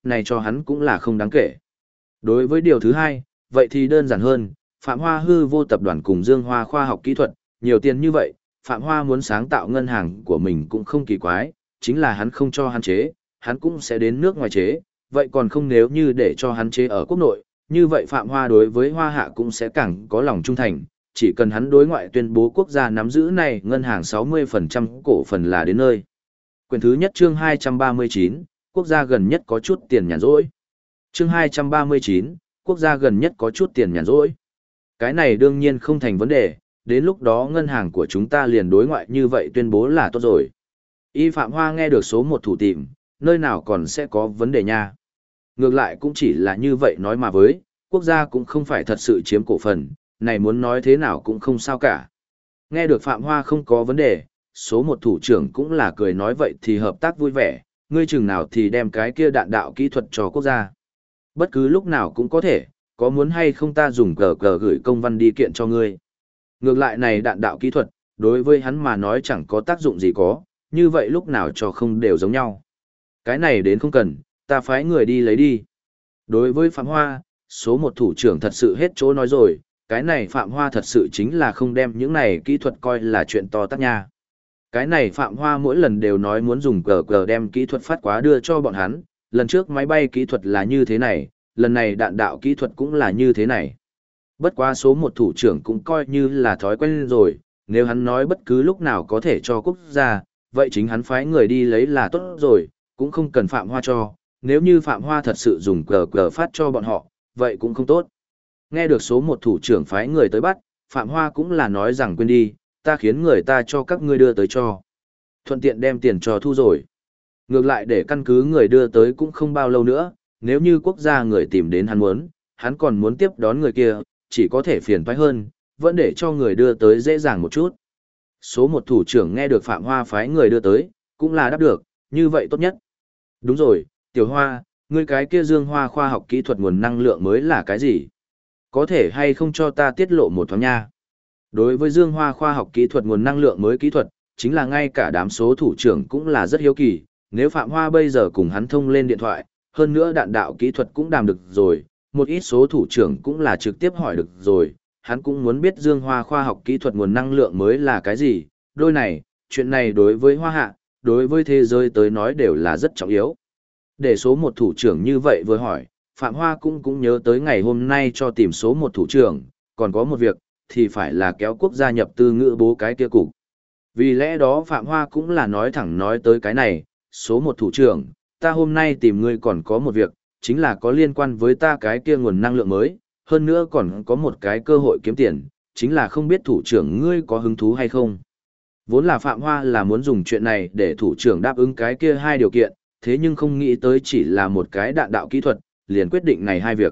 này cho hắn cũng là không đáng kể. Đối với điều thứ hai, vậy thì đơn giản hơn, Phạm Hoa hư vô tập đoàn cùng Dương Hoa khoa học kỹ thuật, nhiều tiền như vậy, Phạm Hoa muốn sáng tạo ngân hàng của mình cũng không kỳ quái, chính là hắn không cho hắn chế, hắn cũng sẽ đến nước ngoài chế, vậy còn không nếu như để cho hắn chế ở quốc nội, như vậy Phạm Hoa đối với Hoa Hạ cũng sẽ càng có lòng trung thành, chỉ cần hắn đối ngoại tuyên bố quốc gia nắm giữ này ngân hàng 60% cổ phần là đến nơi. Quyển thứ nhất chương 239, quốc gia gần nhất có chút tiền nhàn rỗi. Chương 239, quốc gia gần nhất có chút tiền nhàn rỗi. Cái này đương nhiên không thành vấn đề, đến lúc đó ngân hàng của chúng ta liền đối ngoại như vậy tuyên bố là tốt rồi. Y Phạm Hoa nghe được số một thủ tìm, nơi nào còn sẽ có vấn đề nha. Ngược lại cũng chỉ là như vậy nói mà với, quốc gia cũng không phải thật sự chiếm cổ phần, này muốn nói thế nào cũng không sao cả. Nghe được Phạm Hoa không có vấn đề, số một thủ trưởng cũng là cười nói vậy thì hợp tác vui vẻ, ngươi chừng nào thì đem cái kia đạn đạo kỹ thuật cho quốc gia. Bất cứ lúc nào cũng có thể, có muốn hay không ta dùng cờ gửi công văn đi kiện cho ngươi. Ngược lại này đạn đạo kỹ thuật, đối với hắn mà nói chẳng có tác dụng gì có, như vậy lúc nào cho không đều giống nhau. Cái này đến không cần, ta phái người đi lấy đi. Đối với Phạm Hoa, số một thủ trưởng thật sự hết chỗ nói rồi, cái này Phạm Hoa thật sự chính là không đem những này kỹ thuật coi là chuyện to tát nha. Cái này Phạm Hoa mỗi lần đều nói muốn dùng cờ đem kỹ thuật phát quá đưa cho bọn hắn, lần trước máy bay kỹ thuật là như thế này, lần này đạn đạo kỹ thuật cũng là như thế này. Bất quá số một thủ trưởng cũng coi như là thói quen rồi, nếu hắn nói bất cứ lúc nào có thể cho quốc gia, vậy chính hắn phái người đi lấy là tốt rồi, cũng không cần Phạm Hoa cho, nếu như Phạm Hoa thật sự dùng cờ phát cho bọn họ, vậy cũng không tốt. Nghe được số một thủ trưởng phái người tới bắt, Phạm Hoa cũng là nói rằng quên đi, ta khiến người ta cho các ngươi đưa tới cho. Thuận tiện đem tiền cho thu rồi. Ngược lại để căn cứ người đưa tới cũng không bao lâu nữa, nếu như quốc gia người tìm đến hắn còn muốn tiếp đón người kia, chỉ có thể phiền toái hơn, vẫn để cho người đưa tới dễ dàng một chút. Số một thủ trưởng nghe được Phạm Hoa phái người đưa tới, cũng là đáp được, như vậy tốt nhất. Đúng rồi, Tiểu Hoa, ngươi cái kia Dương Hoa khoa học kỹ thuật nguồn năng lượng mới là cái gì? Có thể hay không cho ta tiết lộ một thoáng nha? Đối với Dương Hoa khoa học kỹ thuật nguồn năng lượng mới kỹ thuật, chính là ngay cả đám số thủ trưởng cũng là rất hiếu kỳ, nếu Phạm Hoa bây giờ cùng hắn thông lên điện thoại, hơn nữa đạn đạo kỹ thuật cũng đàm được rồi, một ít số thủ trưởng cũng là trực tiếp hỏi được rồi, hắn cũng muốn biết Dương Hoa khoa học kỹ thuật nguồn năng lượng mới là cái gì, đôi này, chuyện này đối với Hoa Hạ, đối với thế giới tới nói đều là rất trọng yếu. Để số một thủ trưởng như vậy vừa hỏi, Phạm Hoa cũng nhớ tới ngày hôm nay cho tìm số một thủ trưởng, còn có một việc, thì phải là kéo quốc gia nhập tư ngữ bố cái kia cục. Vì lẽ đó Phạm Hoa cũng là nói thẳng nói tới cái này, số một thủ trưởng, ta hôm nay tìm ngươi còn có một việc, chính là có liên quan với ta cái kia nguồn năng lượng mới, hơn nữa còn có một cái cơ hội kiếm tiền, chính là không biết thủ trưởng ngươi có hứng thú hay không. Vốn là Phạm Hoa là muốn dùng chuyện này để thủ trưởng đáp ứng cái kia hai điều kiện, thế nhưng không nghĩ tới chỉ là một cái đạn đạo kỹ thuật, liền quyết định này hai việc.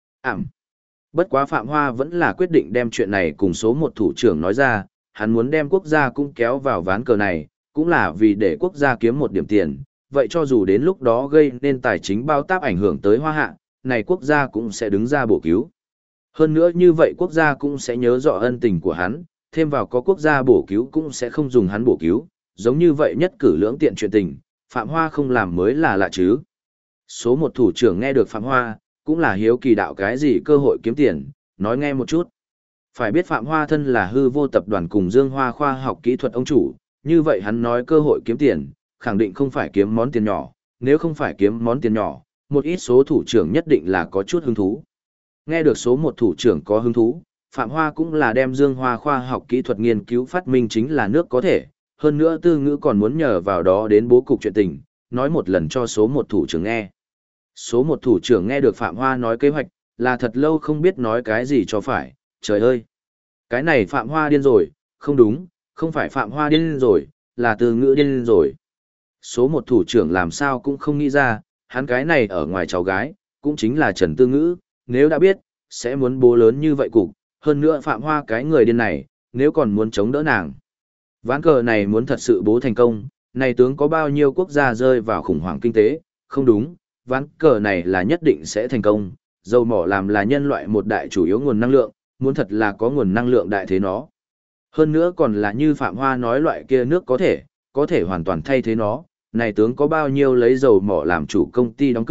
Bất quá Phạm Hoa vẫn là quyết định đem chuyện này cùng số một thủ trưởng nói ra, hắn muốn đem quốc gia cũng kéo vào ván cờ này, cũng là vì để quốc gia kiếm một điểm tiền, vậy cho dù đến lúc đó gây nên tài chính bao táp ảnh hưởng tới Hoa Hạ, này quốc gia cũng sẽ đứng ra bổ cứu. Hơn nữa như vậy quốc gia cũng sẽ nhớ rõ ân tình của hắn, thêm vào có quốc gia bổ cứu cũng sẽ không dùng hắn bổ cứu, giống như vậy nhất cử lưỡng tiện chuyện tình, Phạm Hoa không làm mới là lạ chứ. Số một thủ trưởng nghe được Phạm Hoa, cũng là hiếu kỳ đạo cái gì cơ hội kiếm tiền, nói nghe một chút. Phải biết Phạm Hoa thân là hư vô tập đoàn cùng Dương Hoa khoa học kỹ thuật ông chủ, như vậy hắn nói cơ hội kiếm tiền, khẳng định không phải kiếm món tiền nhỏ, nếu không phải kiếm món tiền nhỏ, một ít số thủ trưởng nhất định là có chút hứng thú. Nghe được số một thủ trưởng có hứng thú, Phạm Hoa cũng là đem Dương Hoa khoa học kỹ thuật nghiên cứu phát minh chính là nước có thể, hơn nữa tư ngữ còn muốn nhờ vào đó đến bố cục chuyện tình, nói một lần cho số một thủ trưởng nghe. Số một thủ trưởng nghe được Phạm Hoa nói kế hoạch, là thật lâu không biết nói cái gì cho phải, trời ơi! Cái này Phạm Hoa điên rồi, không đúng, không phải Phạm Hoa điên rồi, là tư ngữ điên rồi. Số một thủ trưởng làm sao cũng không nghĩ ra, hắn cái này ở ngoài cháu gái, cũng chính là Trần Tư Ngữ, nếu đã biết, sẽ muốn bố lớn như vậy cục, hơn nữa Phạm Hoa cái người điên này, nếu còn muốn chống đỡ nàng. Ván cờ này muốn thật sự bố thành công, này tướng có bao nhiêu quốc gia rơi vào khủng hoảng kinh tế, không đúng, ván cờ này là nhất định sẽ thành công, dầu mỏ làm là nhân loại một đại chủ yếu nguồn năng lượng, muốn thật là có nguồn năng lượng đại thế nó. Hơn nữa còn là như Phạm Hoa nói loại kia nước có thể hoàn toàn thay thế nó, này tướng có bao nhiêu lấy dầu mỏ làm chủ công ty đóng cửa,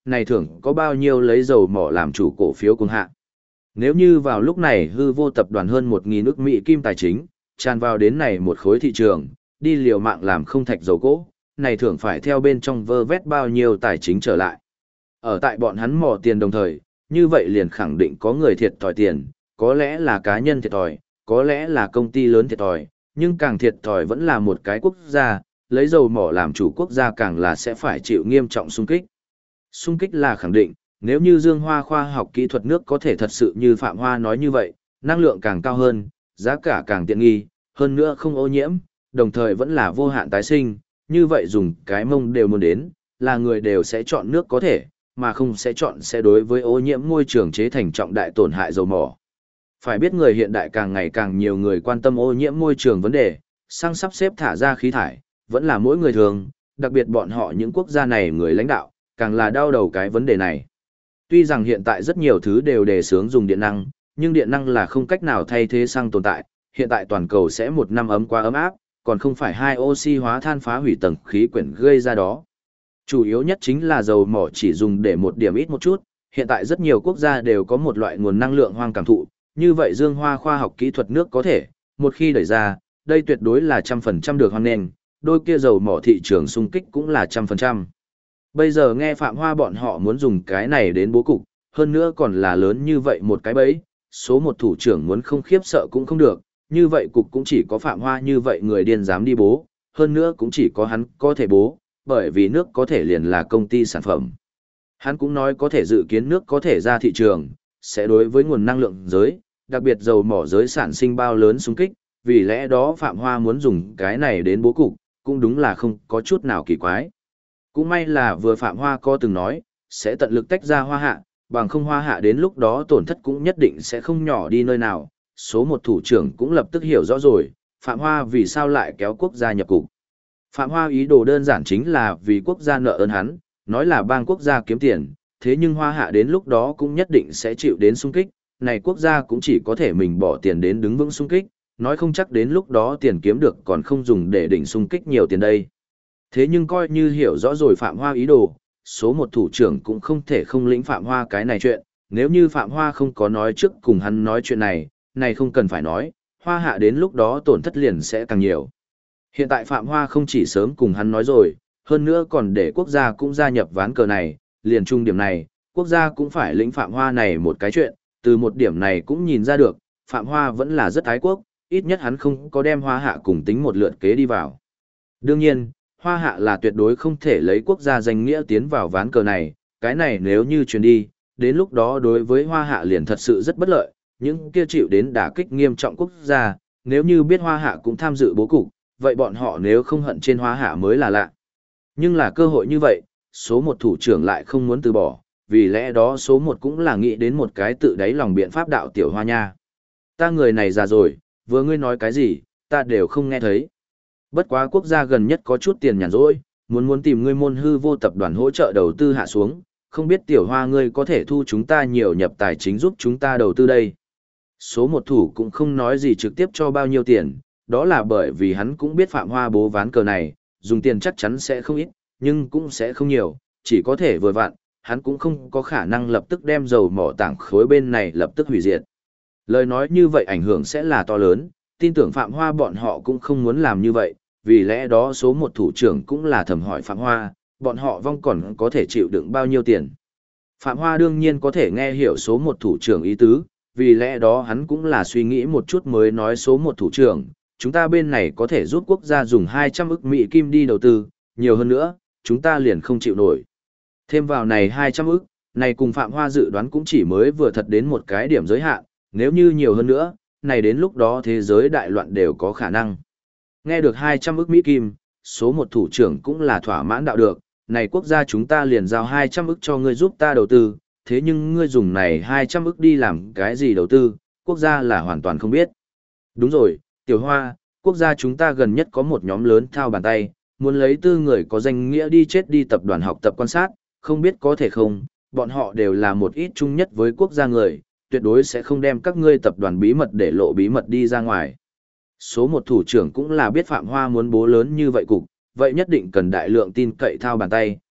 này thưởng có bao nhiêu lấy dầu mỏ làm chủ cổ phiếu cùng hạ. Nếu như vào lúc này hư vô tập đoàn hơn 1.000 ức Mỹ kim tài chính, tràn vào đến này một khối thị trường, đi liều mạng làm không thạch dầu gỗ, này thưởng phải theo bên trong vơ vét bao nhiêu tài chính trở lại. Ở tại bọn hắn mò tiền đồng thời, như vậy liền khẳng định có người thiệt thòi tiền, có lẽ là cá nhân thiệt thòi, có lẽ là công ty lớn thiệt thòi, nhưng càng thiệt thòi vẫn là một cái quốc gia, lấy dầu mỏ làm chủ quốc gia càng là sẽ phải chịu nghiêm trọng xung kích. Xung kích là khẳng định, nếu như Dương Hoa khoa học kỹ thuật nước có thể thật sự như Phạm Hoa nói như vậy, năng lượng càng cao hơn, giá cả càng tiện nghi, hơn nữa không ô nhiễm, đồng thời vẫn là vô hạn tái sinh, như vậy dùng cái mông đều muốn đến, là người đều sẽ chọn nước có thể, mà không sẽ chọn sẽ đối với ô nhiễm môi trường chế thành trọng đại tổn hại dầu mỏ. Phải biết người hiện đại càng ngày càng nhiều người quan tâm ô nhiễm môi trường vấn đề, sang sắp xếp thả ra khí thải, vẫn là mỗi người thường, đặc biệt bọn họ những quốc gia này người lãnh đạo, càng là đau đầu cái vấn đề này. Tuy rằng hiện tại rất nhiều thứ đều đề xướng dùng điện năng, nhưng điện năng là không cách nào thay thế xăng tồn tại, hiện tại toàn cầu sẽ một năm ấm quá ấm áp, còn không phải hai oxy hóa than phá hủy tầng khí quyển gây ra đó. Chủ yếu nhất chính là dầu mỏ chỉ dùng để một điểm ít một chút, hiện tại rất nhiều quốc gia đều có một loại nguồn năng lượng hoang cảm thụ, như vậy Dương Hoa khoa học kỹ thuật nước có thể, một khi đẩy ra, đây tuyệt đối là 100% được hoan nghênh, đôi kia dầu mỏ thị trường xung kích cũng là 100%. Bây giờ nghe Phạm Hoa bọn họ muốn dùng cái này đến bố cục, hơn nữa còn là lớn như vậy một cái bẫy, số một thủ trưởng muốn không khiếp sợ cũng không được, như vậy cục cũng chỉ có Phạm Hoa như vậy người điên dám đi bố, hơn nữa cũng chỉ có hắn có thể bố, bởi vì nước có thể liền là công ty sản phẩm. Hắn cũng nói có thể dự kiến nước có thể ra thị trường, sẽ đối với nguồn năng lượng giới, đặc biệt dầu mỏ giới sản sinh bao lớn xung kích, vì lẽ đó Phạm Hoa muốn dùng cái này đến bố cục, cũng đúng là không có chút nào kỳ quái. Cũng may là vừa Phạm Hoa có từng nói, sẽ tận lực tách ra Hoa Hạ, bằng không Hoa Hạ đến lúc đó tổn thất cũng nhất định sẽ không nhỏ đi nơi nào. Số một thủ trưởng cũng lập tức hiểu rõ rồi, Phạm Hoa vì sao lại kéo quốc gia nhập cục. Phạm Hoa ý đồ đơn giản chính là vì quốc gia nợ ơn hắn, nói là bang quốc gia kiếm tiền, thế nhưng Hoa Hạ đến lúc đó cũng nhất định sẽ chịu đến xung kích, này quốc gia cũng chỉ có thể mình bỏ tiền đến đứng vững xung kích, nói không chắc đến lúc đó tiền kiếm được còn không dùng để đỉnh xung kích nhiều tiền đây. Thế nhưng coi như hiểu rõ rồi Phạm Hoa ý đồ, số một thủ trưởng cũng không thể không lĩnh Phạm Hoa cái này chuyện, nếu như Phạm Hoa không có nói trước cùng hắn nói chuyện này, này không cần phải nói, Hoa Hạ đến lúc đó tổn thất liền sẽ càng nhiều. Hiện tại Phạm Hoa không chỉ sớm cùng hắn nói rồi, hơn nữa còn để quốc gia cũng gia nhập ván cờ này, liền chung điểm này, quốc gia cũng phải lĩnh Phạm Hoa này một cái chuyện, từ một điểm này cũng nhìn ra được, Phạm Hoa vẫn là rất ái quốc, ít nhất hắn không có đem Hoa Hạ cùng tính một lượt kế đi vào. Đương nhiên, Hoa Hạ là tuyệt đối không thể lấy quốc gia danh nghĩa tiến vào ván cờ này, cái này nếu như truyền đi, đến lúc đó đối với Hoa Hạ liền thật sự rất bất lợi, những kia chịu đến đả kích nghiêm trọng quốc gia, nếu như biết Hoa Hạ cũng tham dự bố cục, vậy bọn họ nếu không hận trên Hoa Hạ mới là lạ. Nhưng là cơ hội như vậy, số một thủ trưởng lại không muốn từ bỏ, vì lẽ đó số một cũng là nghĩ đến một cái tự đáy lòng biện pháp đạo tiểu Hoa nha. Ta người này già rồi, vừa ngươi nói cái gì, ta đều không nghe thấy. Bất quá quốc gia gần nhất có chút tiền nhàn rỗi, muốn tìm ngươi môn hư vô tập đoàn hỗ trợ đầu tư hạ xuống, không biết tiểu Hoa ngươi có thể thu chúng ta nhiều nhập tài chính giúp chúng ta đầu tư đây. Số một thủ cũng không nói gì trực tiếp cho bao nhiêu tiền, đó là bởi vì hắn cũng biết Phạm Hoa bố ván cờ này, dùng tiền chắc chắn sẽ không ít, nhưng cũng sẽ không nhiều, chỉ có thể vừa vặn, hắn cũng không có khả năng lập tức đem dầu mỏ tảng khối bên này lập tức hủy diệt. Lời nói như vậy ảnh hưởng sẽ là to lớn, tin tưởng Phạm Hoa bọn họ cũng không muốn làm như vậy, vì lẽ đó số một thủ trưởng cũng là thầm hỏi Phạm Hoa, bọn họ vong còn có thể chịu đựng bao nhiêu tiền. Phạm Hoa đương nhiên có thể nghe hiểu số một thủ trưởng ý tứ, vì lẽ đó hắn cũng là suy nghĩ một chút mới nói số một thủ trưởng, chúng ta bên này có thể giúp quốc gia dùng 200 ức Mỹ Kim đi đầu tư, nhiều hơn nữa, chúng ta liền không chịu nổi. Thêm vào này 200 ức, này cùng Phạm Hoa dự đoán cũng chỉ mới vừa thật đến một cái điểm giới hạn, nếu như nhiều hơn nữa, này đến lúc đó thế giới đại loạn đều có khả năng. Nghe được 200 ức Mỹ Kim, số một thủ trưởng cũng là thỏa mãn đạo được, này quốc gia chúng ta liền giao 200 ức cho ngươi giúp ta đầu tư, thế nhưng ngươi dùng này 200 ức đi làm cái gì đầu tư, quốc gia là hoàn toàn không biết. Đúng rồi, Tiểu Hoa, quốc gia chúng ta gần nhất có một nhóm lớn thao bàn tay, muốn lấy tư người có danh nghĩa đi chết đi tập đoàn học tập quan sát, không biết có thể không, bọn họ đều là một ít chung nhất với quốc gia người, tuyệt đối sẽ không đem các ngươi tập đoàn bí mật để lộ bí mật đi ra ngoài. Số một thủ trưởng cũng là biết Phạm Hoa muốn bố lớn như vậy cục, vậy nhất định cần đại lượng tin cậy thao bàn tay,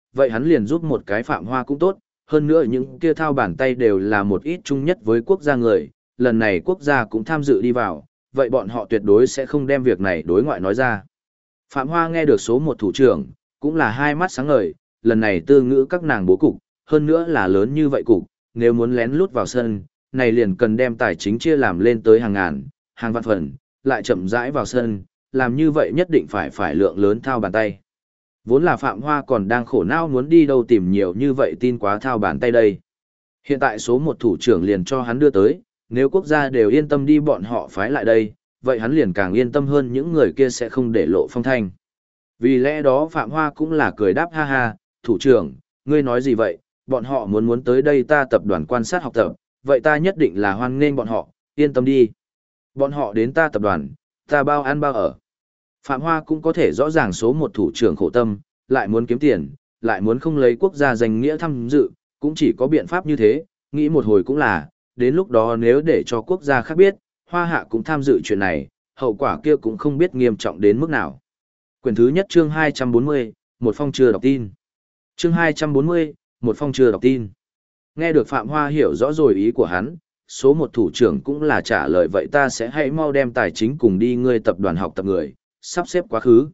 vậy hắn liền giúp một cái Phạm Hoa cũng tốt, hơn nữa những kia thao bàn tay đều là một ít chung nhất với quốc gia người, lần này quốc gia cũng tham dự đi vào, vậy bọn họ tuyệt đối sẽ không đem việc này đối ngoại nói ra. Phạm Hoa nghe được số một thủ trưởng, cũng là hai mắt sáng ngời, lần này tư ngữ các nàng bố cục, hơn nữa là lớn như vậy cục, nếu muốn lén lút vào sân, này liền cần đem tài chính chia làm lên tới hàng ngàn, hàng vạn phần, lại chậm rãi vào sân, làm như vậy nhất định phải lượng lớn thao bàn tay. Vốn là Phạm Hoa còn đang khổ não muốn đi đâu tìm nhiều như vậy tin quá thao bàn tay đây. Hiện tại số một thủ trưởng liền cho hắn đưa tới, nếu quốc gia đều yên tâm đi bọn họ phái lại đây, vậy hắn liền càng yên tâm hơn những người kia sẽ không để lộ phong thanh. Vì lẽ đó Phạm Hoa cũng là cười đáp ha ha, thủ trưởng, ngươi nói gì vậy, bọn họ muốn tới đây ta tập đoàn quan sát học tập, vậy ta nhất định là hoan nghênh bọn họ, yên tâm đi. Bọn họ đến ta tập đoàn, ta bao ăn bao ở. Phạm Hoa cũng có thể rõ ràng số một thủ trưởng khổ tâm, lại muốn kiếm tiền, lại muốn không lấy quốc gia danh nghĩa tham dự, cũng chỉ có biện pháp như thế, nghĩ một hồi cũng là, đến lúc đó nếu để cho quốc gia khác biết, Hoa Hạ cũng tham dự chuyện này, hậu quả kia cũng không biết nghiêm trọng đến mức nào. Quyển thứ nhất chương 240, một phong chưa đọc tin. Chương 240, một phong chưa đọc tin. Nghe được Phạm Hoa hiểu rõ rồi ý của hắn, số một thủ trưởng cũng là trả lời vậy ta sẽ hãy mau đem tài chính cùng đi ngươi tập đoàn học tập người, sắp xếp quá khứ.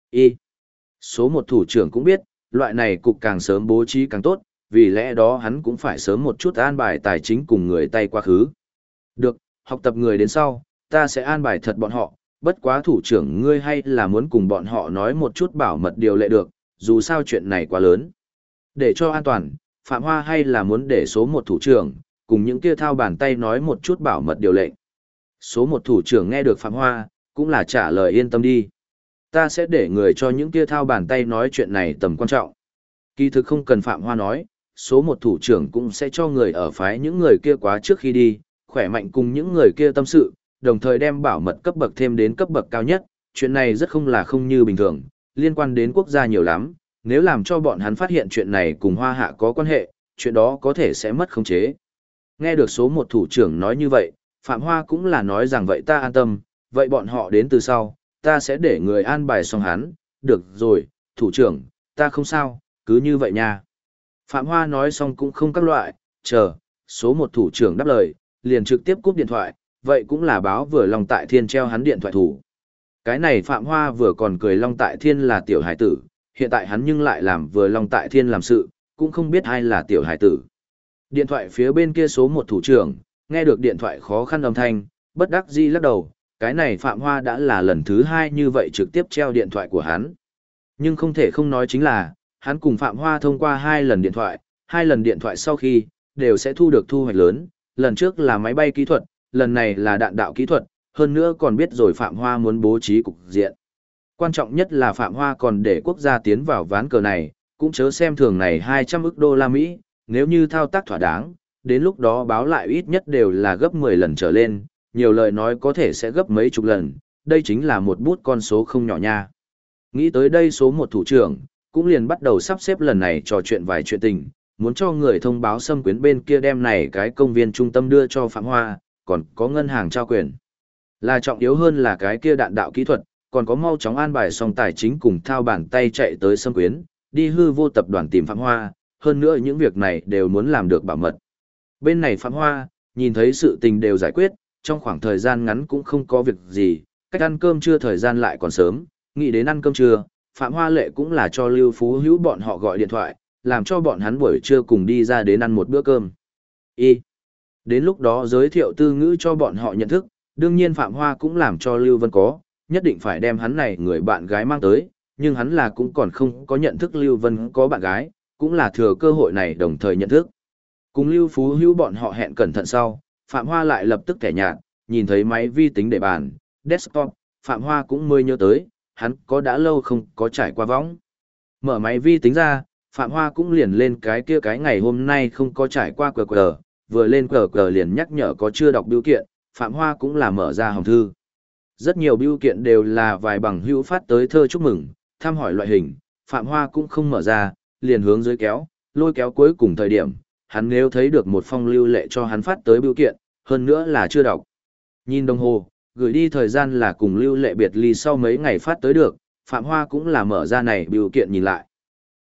Số một thủ trưởng cũng biết, loại này cục càng sớm bố trí càng tốt, vì lẽ đó hắn cũng phải sớm một chút an bài tài chính cùng người tay quá khứ. Được, học tập người đến sau, ta sẽ an bài thật bọn họ, bất quá thủ trưởng ngươi hay là muốn cùng bọn họ nói một chút bảo mật điều lệ được, dù sao chuyện này quá lớn. Để cho an toàn, Phạm Hoa hay là muốn để số một thủ trưởng, cùng những kia thao bàn tay nói một chút bảo mật điều lệ. Số một thủ trưởng nghe được Phạm Hoa, cũng là trả lời yên tâm đi. Ta sẽ để người cho những kia thao bàn tay nói chuyện này tầm quan trọng. Kỳ thực không cần Phạm Hoa nói, số một thủ trưởng cũng sẽ cho người ở phái những người kia quá trước khi đi, khỏe mạnh cùng những người kia tâm sự, đồng thời đem bảo mật cấp bậc thêm đến cấp bậc cao nhất, chuyện này rất không như bình thường, liên quan đến quốc gia nhiều lắm, nếu làm cho bọn hắn phát hiện chuyện này cùng Hoa Hạ có quan hệ, chuyện đó có thể sẽ mất khống chế. Nghe được số một thủ trưởng nói như vậy, Phạm Hoa cũng là nói rằng vậy ta an tâm, vậy bọn họ đến từ sau, ta sẽ để người an bài xong hắn, được rồi, thủ trưởng, ta không sao, cứ như vậy nha. Phạm Hoa nói xong cũng không các loại, chờ, số một thủ trưởng đáp lời, liền trực tiếp cúp điện thoại, vậy cũng là báo vừa Long Tại Thiên treo hắn điện thoại thủ. Cái này Phạm Hoa vừa còn cười Long Tại Thiên là tiểu hải tử, hiện tại hắn nhưng lại làm vừa Long Tại Thiên làm sự, cũng không biết ai là tiểu hải tử. Điện thoại phía bên kia số một thủ trưởng, nghe được điện thoại khó khăn âm thanh, bất đắc dĩ lắc đầu, cái này Phạm Hoa đã là lần thứ hai như vậy trực tiếp treo điện thoại của hắn. Nhưng không thể không nói chính là, hắn cùng Phạm Hoa thông qua hai lần điện thoại sau khi, đều sẽ thu được thu hoạch lớn, lần trước là máy bay kỹ thuật, lần này là đạn đạo kỹ thuật, hơn nữa còn biết rồi Phạm Hoa muốn bố trí cục diện. Quan trọng nhất là Phạm Hoa còn để quốc gia tiến vào ván cờ này, cũng chớ xem thường này 200 ức đô la Mỹ, nếu như thao tác thỏa đáng, đến lúc đó báo lại ít nhất đều là gấp 10 lần trở lên, nhiều lời nói có thể sẽ gấp mấy chục lần, đây chính là một bút con số không nhỏ nha. Nghĩ tới đây số một thủ trưởng, cũng liền bắt đầu sắp xếp lần này trò chuyện vài chuyện tình, muốn cho người thông báo xâm quyến bên kia đem này cái công viên trung tâm đưa cho Phạm Hoa, còn có ngân hàng trao quyền. Là trọng yếu hơn là cái kia đạn đạo kỹ thuật, còn có mau chóng an bài xong tài chính cùng thao bàn tay chạy tới xâm quyến, đi hư vô tập đoàn tìm Phạm Hoa, hơn nữa những việc này đều muốn làm được bảo mật. Bên này Phạm Hoa, nhìn thấy sự tình đều giải quyết, trong khoảng thời gian ngắn cũng không có việc gì, cách ăn cơm trưa thời gian lại còn sớm, nghĩ đến ăn cơm trưa, Phạm Hoa Lệ cũng là cho Lưu Phú Hữu bọn họ gọi điện thoại, làm cho bọn hắn buổi trưa cùng đi ra đến ăn một bữa cơm. Đến lúc đó giới thiệu tư ngữ cho bọn họ nhận thức, đương nhiên Phạm Hoa cũng làm cho Lưu Vân có, nhất định phải đem hắn này người bạn gái mang tới, nhưng hắn là cũng còn không có nhận thức Lưu Vân có bạn gái, cũng là thừa cơ hội này đồng thời nhận thức. Cùng Lưu Phú Hữu bọn họ hẹn cẩn thận sau, Phạm Hoa lại lập tức kẻ nhạt, nhìn thấy máy vi tính để bàn, desktop, Phạm Hoa cũng mới nhớ tới, hắn có đã lâu không có trải qua võng. Mở máy vi tính ra, Phạm Hoa cũng liền lên cái ngày hôm nay không có trải qua QR, vừa lên QR liền nhắc nhở có chưa đọc bưu kiện, Phạm Hoa cũng là mở ra hòm thư. Rất nhiều bưu kiện đều là vài bằng hữu phát tới thơ chúc mừng, thăm hỏi loại hình, Phạm Hoa cũng không mở ra, liền hướng dưới kéo, lôi kéo cuối cùng thời điểm, hắn nếu thấy được một phong Lưu Lệ cho hắn phát tới bưu kiện, hơn nữa là chưa đọc. Nhìn đồng hồ, gửi đi thời gian là cùng Lưu Lệ biệt ly sau mấy ngày phát tới được, Phạm Hoa cũng là mở ra này bưu kiện nhìn lại.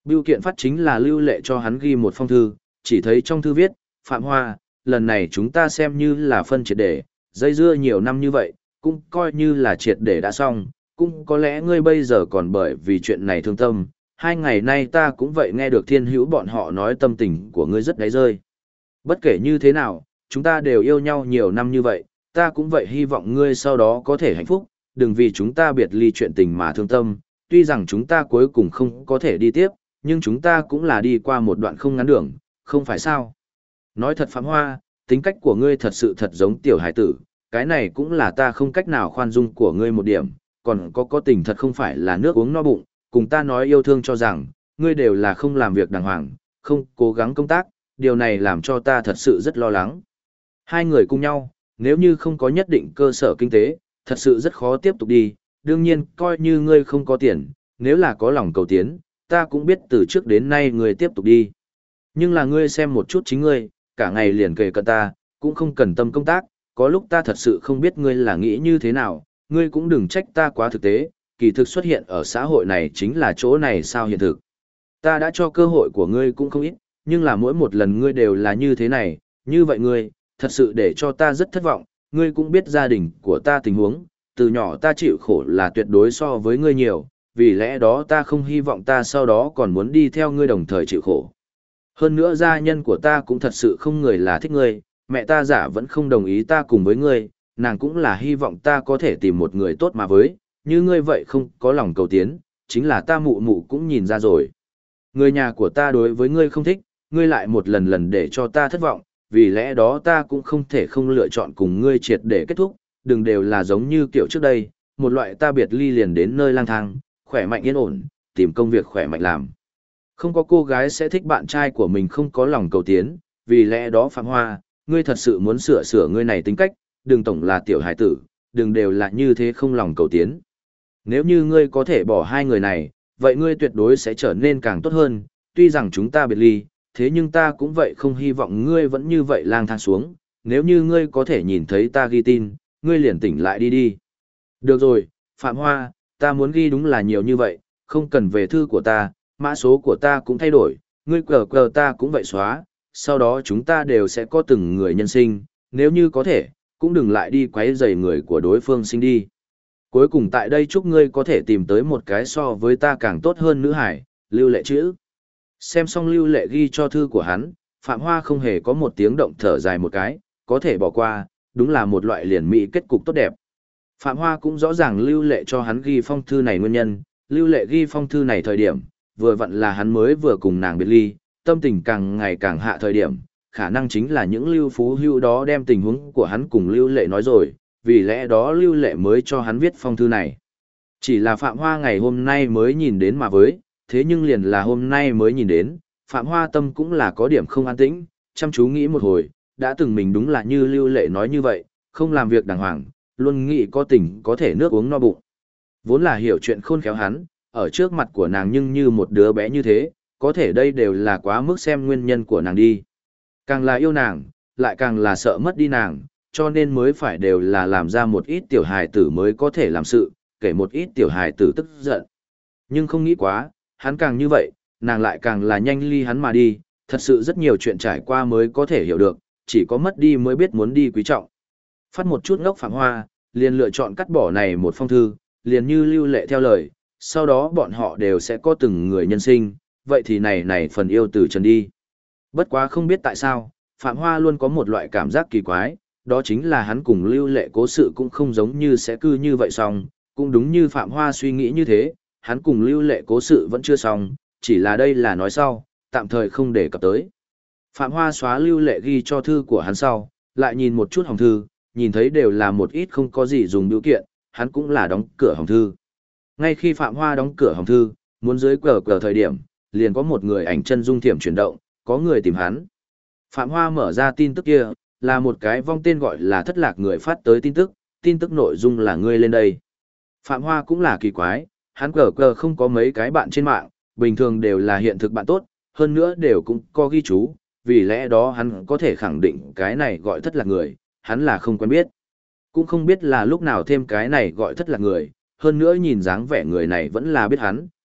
Bưu kiện phát chính là Lưu Lệ cho hắn ghi một phong thư, chỉ thấy trong thư viết, Phạm Hoa, lần này chúng ta xem như là phân triệt để, dây dưa nhiều năm như vậy, cũng coi như là triệt để đã xong, cũng có lẽ ngươi bây giờ còn bởi vì chuyện này thương tâm, 2 ngày nay ta cũng vậy nghe được thiên hữu bọn họ nói tâm tình của ngươi rất đáy rơi. Bất kể như thế nào, chúng ta đều yêu nhau nhiều năm như vậy, ta cũng vậy hy vọng ngươi sau đó có thể hạnh phúc, đừng vì chúng ta biệt ly chuyện tình mà thương tâm, tuy rằng chúng ta cuối cùng không có thể đi tiếp, nhưng chúng ta cũng là đi qua một đoạn không ngắn đường, không phải sao? Nói thật Phạm Hoa, tính cách của ngươi thật sự thật giống tiểu hải tử, cái này cũng là ta không cách nào khoan dung của ngươi một điểm, còn có tình thật không phải là nước uống no bụng, cùng ta nói yêu thương cho rằng, ngươi đều là không làm việc đàng hoàng, không cố gắng công tác, điều này làm cho ta thật sự rất lo lắng. Hai người cùng nhau, nếu như không có nhất định cơ sở kinh tế, thật sự rất khó tiếp tục đi, đương nhiên coi như ngươi không có tiền, nếu là có lòng cầu tiến, ta cũng biết từ trước đến nay ngươi tiếp tục đi. Nhưng là ngươi xem một chút chính ngươi, cả ngày liền kề cận ta, cũng không cần tâm công tác, có lúc ta thật sự không biết ngươi là nghĩ như thế nào, ngươi cũng đừng trách ta quá thực tế, kỳ thực xuất hiện ở xã hội này chính là chỗ này sao hiện thực. Ta đã cho cơ hội của ngươi cũng không ít, nhưng là mỗi một lần ngươi đều là như thế này, như vậy ngươi, thật sự để cho ta rất thất vọng, ngươi cũng biết gia đình của ta tình huống, từ nhỏ ta chịu khổ là tuyệt đối so với ngươi nhiều, vì lẽ đó ta không hy vọng ta sau đó còn muốn đi theo ngươi đồng thời chịu khổ. Hơn nữa gia nhân của ta cũng thật sự không người là thích ngươi, mẹ ta giả vẫn không đồng ý ta cùng với ngươi, nàng cũng là hy vọng ta có thể tìm một người tốt mà với, như ngươi vậy không có lòng cầu tiến, chính là ta mụ mụ cũng nhìn ra rồi. Người nhà của ta đối với ngươi không thích, ngươi lại một lần lần để cho ta thất vọng, vì lẽ đó ta cũng không thể không lựa chọn cùng ngươi triệt để kết thúc, đừng đều là giống như kiểu trước đây, một loại ta biệt ly liền đến nơi lang thang, khỏe mạnh yên ổn, tìm công việc khỏe mạnh làm. Không có cô gái sẽ thích bạn trai của mình không có lòng cầu tiến, vì lẽ đó Phạm Hoa, ngươi thật sự muốn sửa ngươi này tính cách, đừng tổng là tiểu hải tử, đừng đều là như thế không lòng cầu tiến. Nếu như ngươi có thể bỏ hai người này, vậy ngươi tuyệt đối sẽ trở nên càng tốt hơn, tuy rằng chúng ta biệt ly, thế nhưng ta cũng vậy không hy vọng ngươi vẫn như vậy lang thang xuống, nếu như ngươi có thể nhìn thấy ta ghi tin, ngươi liền tỉnh lại đi đi. Được rồi, Phạm Hoa, ta muốn ghi đúng là nhiều như vậy, không cần về thư của ta, mã số của ta cũng thay đổi, ngươi cờ ta cũng vậy xóa, sau đó chúng ta đều sẽ có từng người nhân sinh, nếu như có thể, cũng đừng lại đi quấy rầy người của đối phương sinh đi. Cuối cùng tại đây chúc ngươi có thể tìm tới một cái so với ta càng tốt hơn nữ hải, Lưu Lệ chữ. Xem xong Lưu Lệ ghi cho thư của hắn, Phạm Hoa không hề có một tiếng động thở dài một cái, có thể bỏ qua, đúng là một loại liền mỹ kết cục tốt đẹp. Phạm Hoa cũng rõ ràng Lưu Lệ cho hắn ghi phong thư này nguyên nhân, Lưu Lệ ghi phong thư này thời điểm, vừa vặn là hắn mới vừa cùng nàng biệt ly, tâm tình càng ngày càng hạ thời điểm, khả năng chính là những Lưu Phú Hữu đó đem tình huống của hắn cùng Lưu Lệ nói rồi, vì lẽ đó Lưu Lệ mới cho hắn viết phong thư này. Chỉ là Phạm Hoa ngày hôm nay mới nhìn đến mà với, thế nhưng liền là hôm nay mới nhìn đến, Phạm Hoa tâm cũng là có điểm không an tĩnh, chăm chú nghĩ một hồi, đã từng mình đúng là như Lưu Lệ nói như vậy, không làm việc đàng hoàng, luôn nghĩ có tình có thể nước uống no bụng. Vốn là hiểu chuyện khôn khéo hắn, ở trước mặt của nàng nhưng như một đứa bé như thế, có thể đây đều là quá mức xem nguyên nhân của nàng đi. Càng là yêu nàng, lại càng là sợ mất đi nàng, cho nên mới phải đều là làm ra một ít tiểu hài tử mới có thể làm sự, kể một ít tiểu hài tử tức giận. Nhưng không nghĩ quá, hắn càng như vậy, nàng lại càng là nhanh ly hắn mà đi, thật sự rất nhiều chuyện trải qua mới có thể hiểu được, chỉ có mất đi mới biết muốn đi quý trọng. Phát một chút ngốc Phạm Hoa, liền lựa chọn cắt bỏ này một phong thư, liền như Lưu Lệ theo lời, sau đó bọn họ đều sẽ có từng người nhân sinh, vậy thì này phần yêu từ trần đi. Bất quá không biết tại sao, Phạm Hoa luôn có một loại cảm giác kỳ quái, đó chính là hắn cùng Lưu Lệ cố sự cũng không giống như sẽ cư như vậy xong, cũng đúng như Phạm Hoa suy nghĩ như thế, hắn cùng Lưu Lệ cố sự vẫn chưa xong, chỉ là đây là nói sau, tạm thời không để cập tới. Phạm Hoa xóa Lưu Lệ ghi cho thư của hắn sau, lại nhìn một chút hòm thư, nhìn thấy đều là một ít không có gì dùng biểu kiện, hắn cũng là đóng cửa hòm thư. Ngay khi Phạm Hoa đóng cửa hòm thư, muốn dưới cờ thời điểm, liền có một người ảnh chân dung thiểm chuyển động, có người tìm hắn. Phạm Hoa mở ra tin tức kia, là một cái vong tên gọi là thất lạc người phát tới tin tức nội dung là ngươi lên đây. Phạm Hoa cũng là kỳ quái, hắn cờ không có mấy cái bạn trên mạng, bình thường đều là hiện thực bạn tốt, hơn nữa đều cũng có ghi chú, vì lẽ đó hắn có thể khẳng định cái này gọi thất lạc người, hắn là không quen biết. Cũng không biết là lúc nào thêm cái này gọi thất lạc người, hơn nữa nhìn dáng vẻ người này vẫn là biết hắn,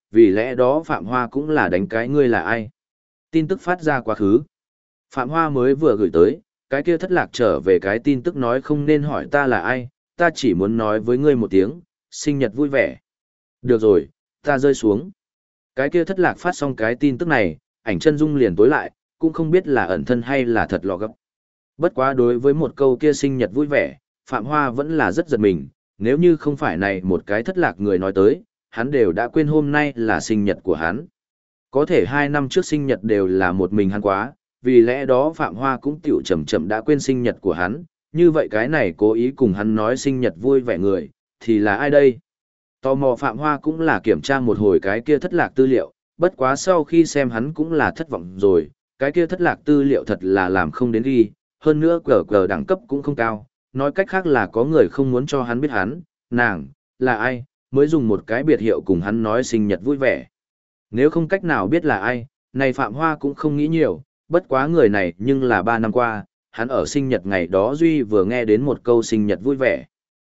vì lẽ đó Phạm Hoa cũng là đánh cái ngươi là ai. Tin tức phát ra quá khứ. Phạm Hoa mới vừa gửi tới, cái kia thất lạc trở về cái tin tức nói không nên hỏi ta là ai, ta chỉ muốn nói với ngươi một tiếng, sinh nhật vui vẻ. Được rồi, ta rơi xuống. Cái kia thất lạc phát xong cái tin tức này, ảnh chân dung liền tối lại, cũng không biết là ẩn thân hay là thật lọ gấp. Bất quá đối với một câu kia sinh nhật vui vẻ, Phạm Hoa vẫn là rất giật mình, nếu như không phải này một cái thất lạc người nói tới, hắn đều đã quên hôm nay là sinh nhật của hắn. Có thể 2 năm trước sinh nhật đều là một mình hắn quá, vì lẽ đó Phạm Hoa cũng tiểu chậm chậm đã quên sinh nhật của hắn, như vậy cái này cố ý cùng hắn nói sinh nhật vui vẻ người, thì là ai đây? Tò mò Phạm Hoa cũng là kiểm tra một hồi cái kia thất lạc tư liệu, bất quá sau khi xem hắn cũng là thất vọng rồi, cái kia thất lạc tư liệu thật là làm không đến ghi, hơn nữa cờ đẳng cấp cũng không cao, nói cách khác là có người không muốn cho hắn biết hắn, nàng, là ai, mới dùng một cái biệt hiệu cùng hắn nói sinh nhật vui vẻ. Nếu không cách nào biết là ai, này Phạm Hoa cũng không nghĩ nhiều, bất quá người này nhưng là 3 năm qua, hắn ở sinh nhật ngày đó Duy vừa nghe đến một câu sinh nhật vui vẻ.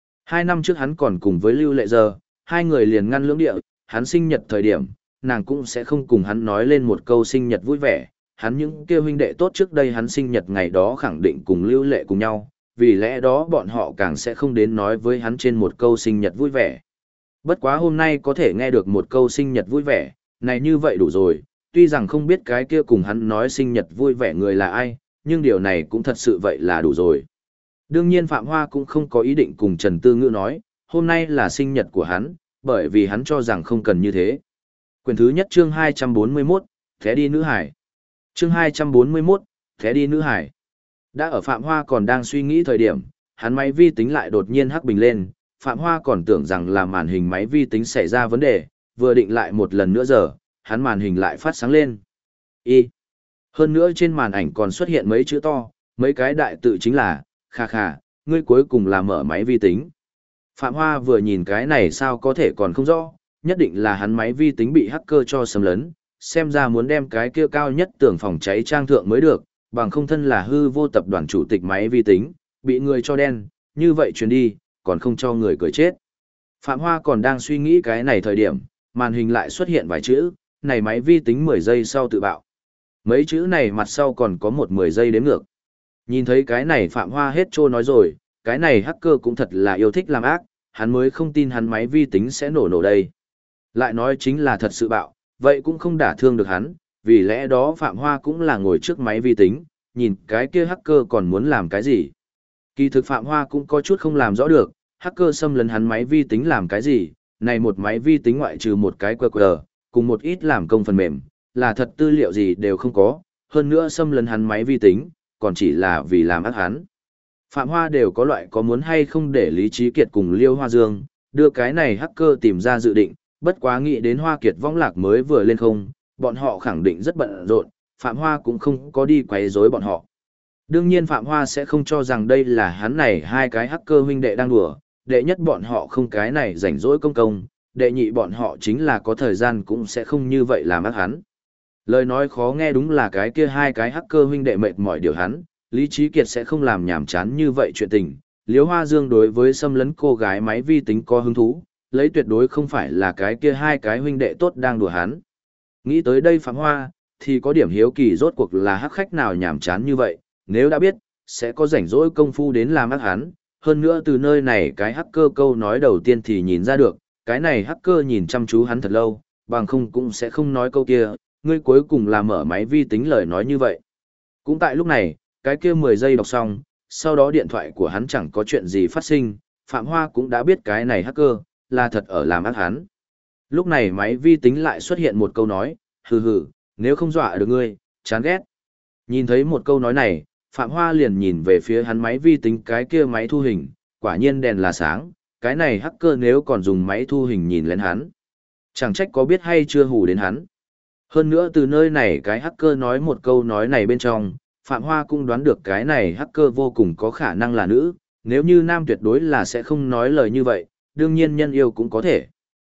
2 năm trước hắn còn cùng với Lưu Lệ Giờ, hai người liền ngăn lưỡng địa, hắn sinh nhật thời điểm, nàng cũng sẽ không cùng hắn nói lên một câu sinh nhật vui vẻ, hắn những kêu huynh đệ tốt trước đây hắn sinh nhật ngày đó khẳng định cùng Lưu Lệ cùng nhau, vì lẽ đó bọn họ càng sẽ không đến nói với hắn trên một câu sinh nhật vui vẻ. Bất quá hôm nay có thể nghe được một câu sinh nhật vui vẻ, này như vậy đủ rồi, tuy rằng không biết cái kia cùng hắn nói sinh nhật vui vẻ người là ai, nhưng điều này cũng thật sự vậy là đủ rồi. Đương nhiên Phạm Hoa cũng không có ý định cùng Trần Tư Ngữ nói, hôm nay là sinh nhật của hắn, bởi vì hắn cho rằng không cần như thế. Quyển thứ nhất chương 241, Thế đi nữ hải. Chương 241, Thế đi nữ hải. Đã ở Phạm Hoa còn đang suy nghĩ thời điểm, hắn máy vi tính lại đột nhiên hắc bình lên, Phạm Hoa còn tưởng rằng là màn hình máy vi tính xảy ra vấn đề, vừa định lại một lần nữa giờ, hắn màn hình lại phát sáng lên. Y. Hơn nữa trên màn ảnh còn xuất hiện mấy chữ to, mấy cái đại tự chính là, kha kha, ngươi cuối cùng là mở máy vi tính. Phạm Hoa vừa nhìn cái này sao có thể còn không rõ, nhất định là hắn máy vi tính bị hacker cho xâm lấn, xem ra muốn đem cái kia cao nhất tường phòng cháy trang thượng mới được, bằng không thân là hư vô tập đoàn chủ tịch máy vi tính, bị người cho đen, như vậy truyền đi, còn không cho người cười chết. Phạm Hoa còn đang suy nghĩ cái này thời điểm, màn hình lại xuất hiện vài chữ, này máy vi tính 10 giây sau tự bạo. Mấy chữ này mặt sau còn có một 10 giây đếm ngược. Nhìn thấy cái này Phạm Hoa hết trô nói rồi, cái này hacker cũng thật là yêu thích làm ác, hắn mới không tin hắn máy vi tính sẽ nổ đây. Lại nói chính là thật sự bạo, vậy cũng không đả thương được hắn, vì lẽ đó Phạm Hoa cũng là ngồi trước máy vi tính, nhìn cái kia hacker còn muốn làm cái gì. Kỳ thực Phạm Hoa cũng có chút không làm rõ được, hacker xâm lấn hắn máy vi tính làm cái gì, này một máy vi tính ngoại trừ một cái QR, cùng một ít làm công phần mềm, là thật tư liệu gì đều không có, hơn nữa xâm lấn hắn máy vi tính, còn chỉ là vì làm ác hắn. Phạm Hoa đều có loại có muốn hay không để Lý Trí Kiệt cùng Liêu Hoa Dương, đưa cái này hacker tìm ra dự định, bất quá nghĩ đến Hoa Kiệt vong lạc mới vừa lên không, bọn họ khẳng định rất bận rộn, Phạm Hoa cũng không có đi quấy rối bọn họ. Đương nhiên Phạm Hoa sẽ không cho rằng đây là hắn này hai cái hacker huynh đệ đang đùa, đệ nhất bọn họ không cái này rảnh rỗi công, đệ nhị bọn họ chính là có thời gian cũng sẽ không như vậy làm ác hắn. Lời nói khó nghe đúng là cái kia hai cái hacker huynh đệ mệt mỏi điều hắn, Lý Trí Kiệt sẽ không làm nhảm chán như vậy chuyện tình. Liễu Hoa Dương đối với xâm lấn cô gái máy vi tính có hứng thú, lấy tuyệt đối không phải là cái kia hai cái huynh đệ tốt đang đùa hắn. Nghĩ tới đây Phạm Hoa, thì có điểm hiếu kỳ rốt cuộc là hắc khách nào nhảm chán như vậy, nếu đã biết, sẽ có rảnh rỗi công phu đến làm ác hắn. Hơn nữa từ nơi này cái hacker câu nói đầu tiên thì nhìn ra được, cái này hacker nhìn chăm chú hắn thật lâu, bằng không cũng sẽ không nói câu kia, ngươi cuối cùng là mở máy vi tính lời nói như vậy. Cũng tại lúc này, cái kia 10 giây đọc xong, sau đó điện thoại của hắn chẳng có chuyện gì phát sinh, Phạm Hoa cũng đã biết cái này hacker, là thật ở làm ác hắn. Lúc này máy vi tính lại xuất hiện một câu nói, hừ hừ, nếu không dọa được ngươi, chán ghét. Nhìn thấy một câu nói này, Phạm Hoa liền nhìn về phía hắn máy vi tính cái kia máy thu hình, quả nhiên đèn là sáng, cái này hacker nếu còn dùng máy thu hình nhìn lên hắn. Chẳng trách có biết hay chưa hù đến hắn. Hơn nữa từ nơi này cái hacker nói một câu nói này bên trong, Phạm Hoa cũng đoán được cái này hacker vô cùng có khả năng là nữ, nếu như nam tuyệt đối là sẽ không nói lời như vậy, đương nhiên nhân yêu cũng có thể.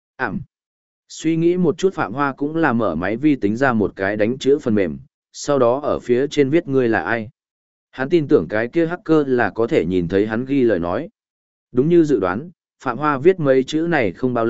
Suy nghĩ một chút Phạm Hoa cũng là mở máy vi tính ra một cái đánh chữ phần mềm, sau đó ở phía trên viết ngươi là ai. Hắn tin tưởng cái kia hacker là có thể nhìn thấy hắn ghi lời nói. Đúng như dự đoán, Phạm Hoa viết mấy chữ này không bao lâu,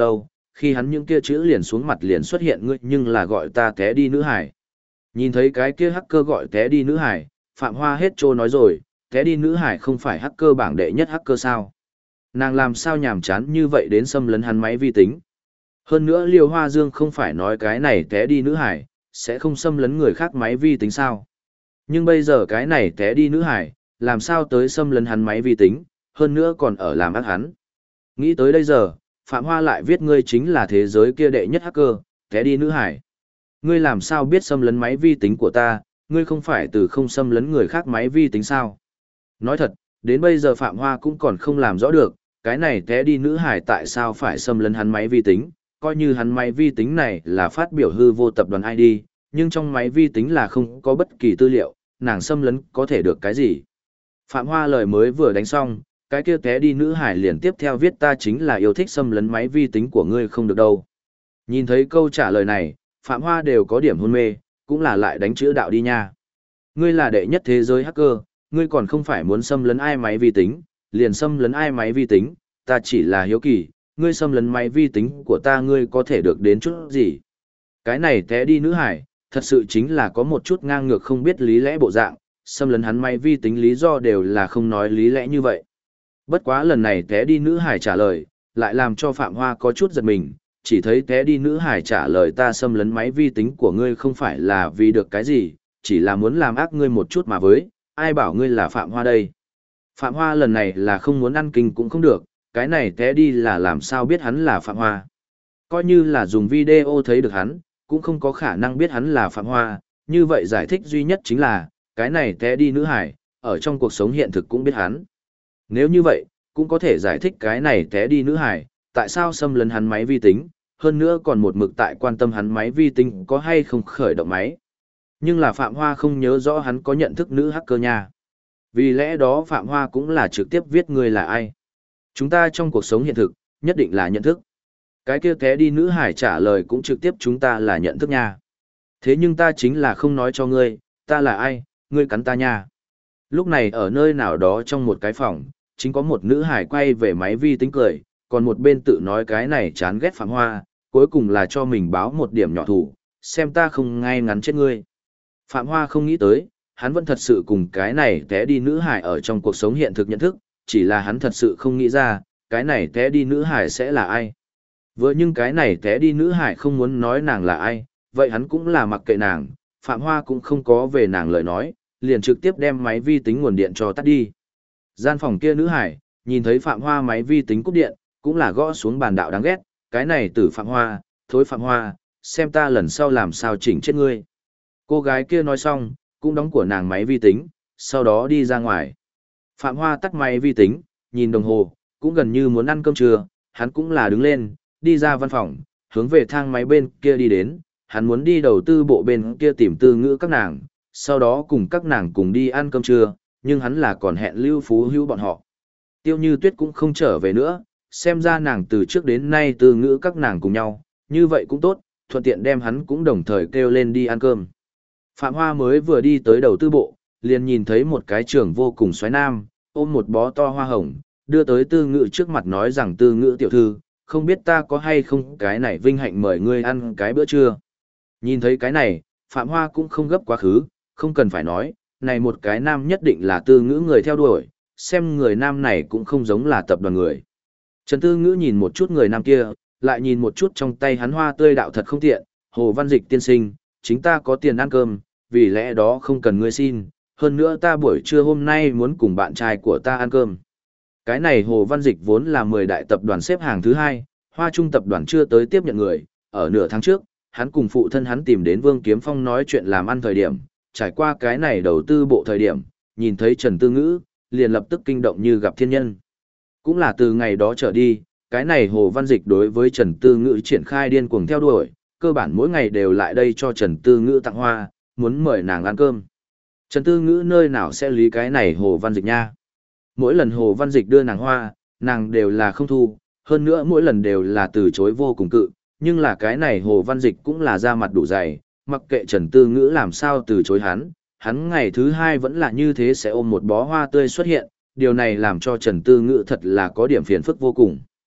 khi hắn những kia chữ liền xuống mặt liền xuất hiện ngươi nhưng là gọi ta té đi nữ hải. Nhìn thấy cái kia hacker gọi té đi nữ hải, Phạm Hoa hết trô nói rồi, té đi nữ hải không phải hacker bảng đệ nhất hacker sao? Nàng làm sao nhàm chán như vậy đến xâm lấn hắn máy vi tính? Hơn nữa Liêu Hoa Dương không phải nói cái này té đi nữ hải, sẽ không xâm lấn người khác máy vi tính sao? Nhưng bây giờ cái này té đi nữ hải, làm sao tới xâm lấn hắn máy vi tính, hơn nữa còn ở làm ác hắn. Nghĩ tới đây giờ, Phạm Hoa lại viết ngươi chính là thế giới kia đệ nhất hacker, té đi nữ hải. Ngươi làm sao biết xâm lấn máy vi tính của ta, ngươi không phải từ không xâm lấn người khác máy vi tính sao? Nói thật, đến bây giờ Phạm Hoa cũng còn không làm rõ được, cái này té đi nữ hải tại sao phải xâm lấn hắn máy vi tính, coi như hắn máy vi tính này là phát biểu hư vô tập đoàn ID, nhưng trong máy vi tính là không có bất kỳ tư liệu, nàng xâm lấn có thể được cái gì. Phạm Hoa lời mới vừa đánh xong, cái kia té đi nữ hải liền tiếp theo viết ta chính là yêu thích xâm lấn máy vi tính của ngươi không được đâu. Nhìn thấy câu trả lời này, Phạm Hoa đều có điểm hôn mê, cũng là lại đánh chữ đạo đi nha. Ngươi là đệ nhất thế giới hacker, ngươi còn không phải muốn xâm lấn ai máy vi tính, liền xâm lấn ai máy vi tính, ta chỉ là hiếu kỳ, ngươi xâm lấn máy vi tính của ta ngươi có thể được đến chút gì. Cái này té đi nữ hải, thật sự chính là có một chút ngang ngược không biết lý lẽ bộ dạng, xâm lấn hắn máy vi tính lý do đều là không nói lý lẽ như vậy. Bất quá lần này té đi nữ hải trả lời, lại làm cho Phạm Hoa có chút giật mình, chỉ thấy té đi nữ hải trả lời ta xâm lấn máy vi tính của ngươi không phải là vì được cái gì, chỉ là muốn làm ác ngươi một chút mà với, ai bảo ngươi là Phạm Hoa đây. Phạm Hoa lần này là không muốn ăn kinh cũng không được, cái này té đi là làm sao biết hắn là Phạm Hoa. Coi như là dùng video thấy được hắn, cũng không có khả năng biết hắn là Phạm Hoa, như vậy giải thích duy nhất chính là, cái này té đi nữ hải, ở trong cuộc sống hiện thực cũng biết hắn. Nếu như vậy, cũng có thể giải thích cái này té đi nữ hải, tại sao xâm lấn hắn máy vi tính, hơn nữa còn một mực tại quan tâm hắn máy vi tính có hay không khởi động máy. Nhưng là Phạm Hoa không nhớ rõ hắn có nhận thức nữ hacker nha. Vì lẽ đó Phạm Hoa cũng là trực tiếp viết người là ai. Chúng ta trong cuộc sống hiện thực, nhất định là nhận thức. Cái kia té đi nữ hải trả lời cũng trực tiếp chúng ta là nhận thức nha. Thế nhưng ta chính là không nói cho ngươi, ta là ai, ngươi cắn ta nha. Lúc này ở nơi nào đó trong một cái phòng, chính có một nữ hải quay về máy vi tính cười, còn một bên tự nói cái này chán ghét Phạm Hoa, cuối cùng là cho mình báo một điểm nhỏ thủ, xem ta không ngay ngắn chết ngươi. Phạm Hoa không nghĩ tới, hắn vẫn thật sự cùng cái này té đi nữ hải ở trong cuộc sống hiện thực nhận thức, chỉ là hắn thật sự không nghĩ ra, cái này té đi nữ hải sẽ là ai. Vừa nhưng cái này té đi nữ hải không muốn nói nàng là ai, vậy hắn cũng là mặc kệ nàng, Phạm Hoa cũng không có về nàng lời nói, liền trực tiếp đem máy vi tính nguồn điện cho tắt đi. Gian phòng kia nữ hải, nhìn thấy Phạm Hoa máy vi tính cúp điện, cũng là gõ xuống bàn đạo đáng ghét, cái này tử Phạm Hoa, thối Phạm Hoa, xem ta lần sau làm sao chỉnh chết ngươi. Cô gái kia nói xong, cũng đóng của nàng máy vi tính, sau đó đi ra ngoài. Phạm Hoa tắt máy vi tính, nhìn đồng hồ, cũng gần như muốn ăn cơm trưa, hắn cũng là đứng lên, đi ra văn phòng, hướng về thang máy bên kia đi đến, hắn muốn đi đầu tư bộ bên kia tìm tư ngữ các nàng, sau đó cùng các nàng cùng đi ăn cơm trưa, nhưng hắn là còn hẹn Lưu Phú Hữu bọn họ. Tiêu Như Tuyết cũng không trở về nữa, xem ra nàng từ trước đến nay tư ngữ các nàng cùng nhau, như vậy cũng tốt, thuận tiện đem hắn cũng đồng thời kêu lên đi ăn cơm. Phạm Hoa mới vừa đi tới đầu tư bộ, liền nhìn thấy một cái trưởng vô cùng xoáy nam, ôm một bó to hoa hồng, đưa tới tư ngữ trước mặt nói rằng tư ngữ tiểu thư, không biết ta có hay không cái này vinh hạnh mời ngươi ăn cái bữa trưa. Nhìn thấy cái này, Phạm Hoa cũng không gấp quá khứ, không cần phải nói, này một cái nam nhất định là tư ngữ người theo đuổi, xem người nam này cũng không giống là tập đoàn người. Trần Tư Ngữ nhìn một chút người nam kia, lại nhìn một chút trong tay hắn hoa tươi đạo thật không tiện, Hồ Văn Dịch tiên sinh, chính ta có tiền ăn cơm, vì lẽ đó không cần ngươi xin, hơn nữa ta buổi trưa hôm nay muốn cùng bạn trai của ta ăn cơm. Cái này Hồ Văn Dịch vốn là 10 đại tập đoàn xếp hàng thứ 2, Hoa Trung tập đoàn chưa tới tiếp nhận người, ở nửa tháng trước, hắn cùng phụ thân hắn tìm đến Vương Kiếm Phong nói chuyện làm ăn thời điểm, trải qua cái này đầu tư bộ thời điểm, nhìn thấy Trần Tư Ngữ, liền lập tức kinh động như gặp thiên nhân. Cũng là từ ngày đó trở đi, cái này Hồ Văn Dịch đối với Trần Tư Ngữ triển khai điên cuồng theo đuổi, cơ bản mỗi ngày đều lại đây cho Trần Tư Ngữ tặng hoa, muốn mời nàng ăn cơm. Trần Tư Ngữ nơi nào sẽ lý cái này Hồ Văn Dịch nha. Mỗi lần Hồ Văn Dịch đưa nàng hoa, nàng đều là không thu, hơn nữa mỗi lần đều là từ chối vô cùng cự, nhưng là cái này Hồ Văn Dịch cũng là ra mặt đủ dày, mặc kệ Trần Tư Ngữ làm sao từ chối hắn ngày thứ 2 vẫn là như thế sẽ ôm một bó hoa tươi xuất hiện, điều này làm cho Trần Tư Ngữ thật là có điểm phiền phức vô cùng.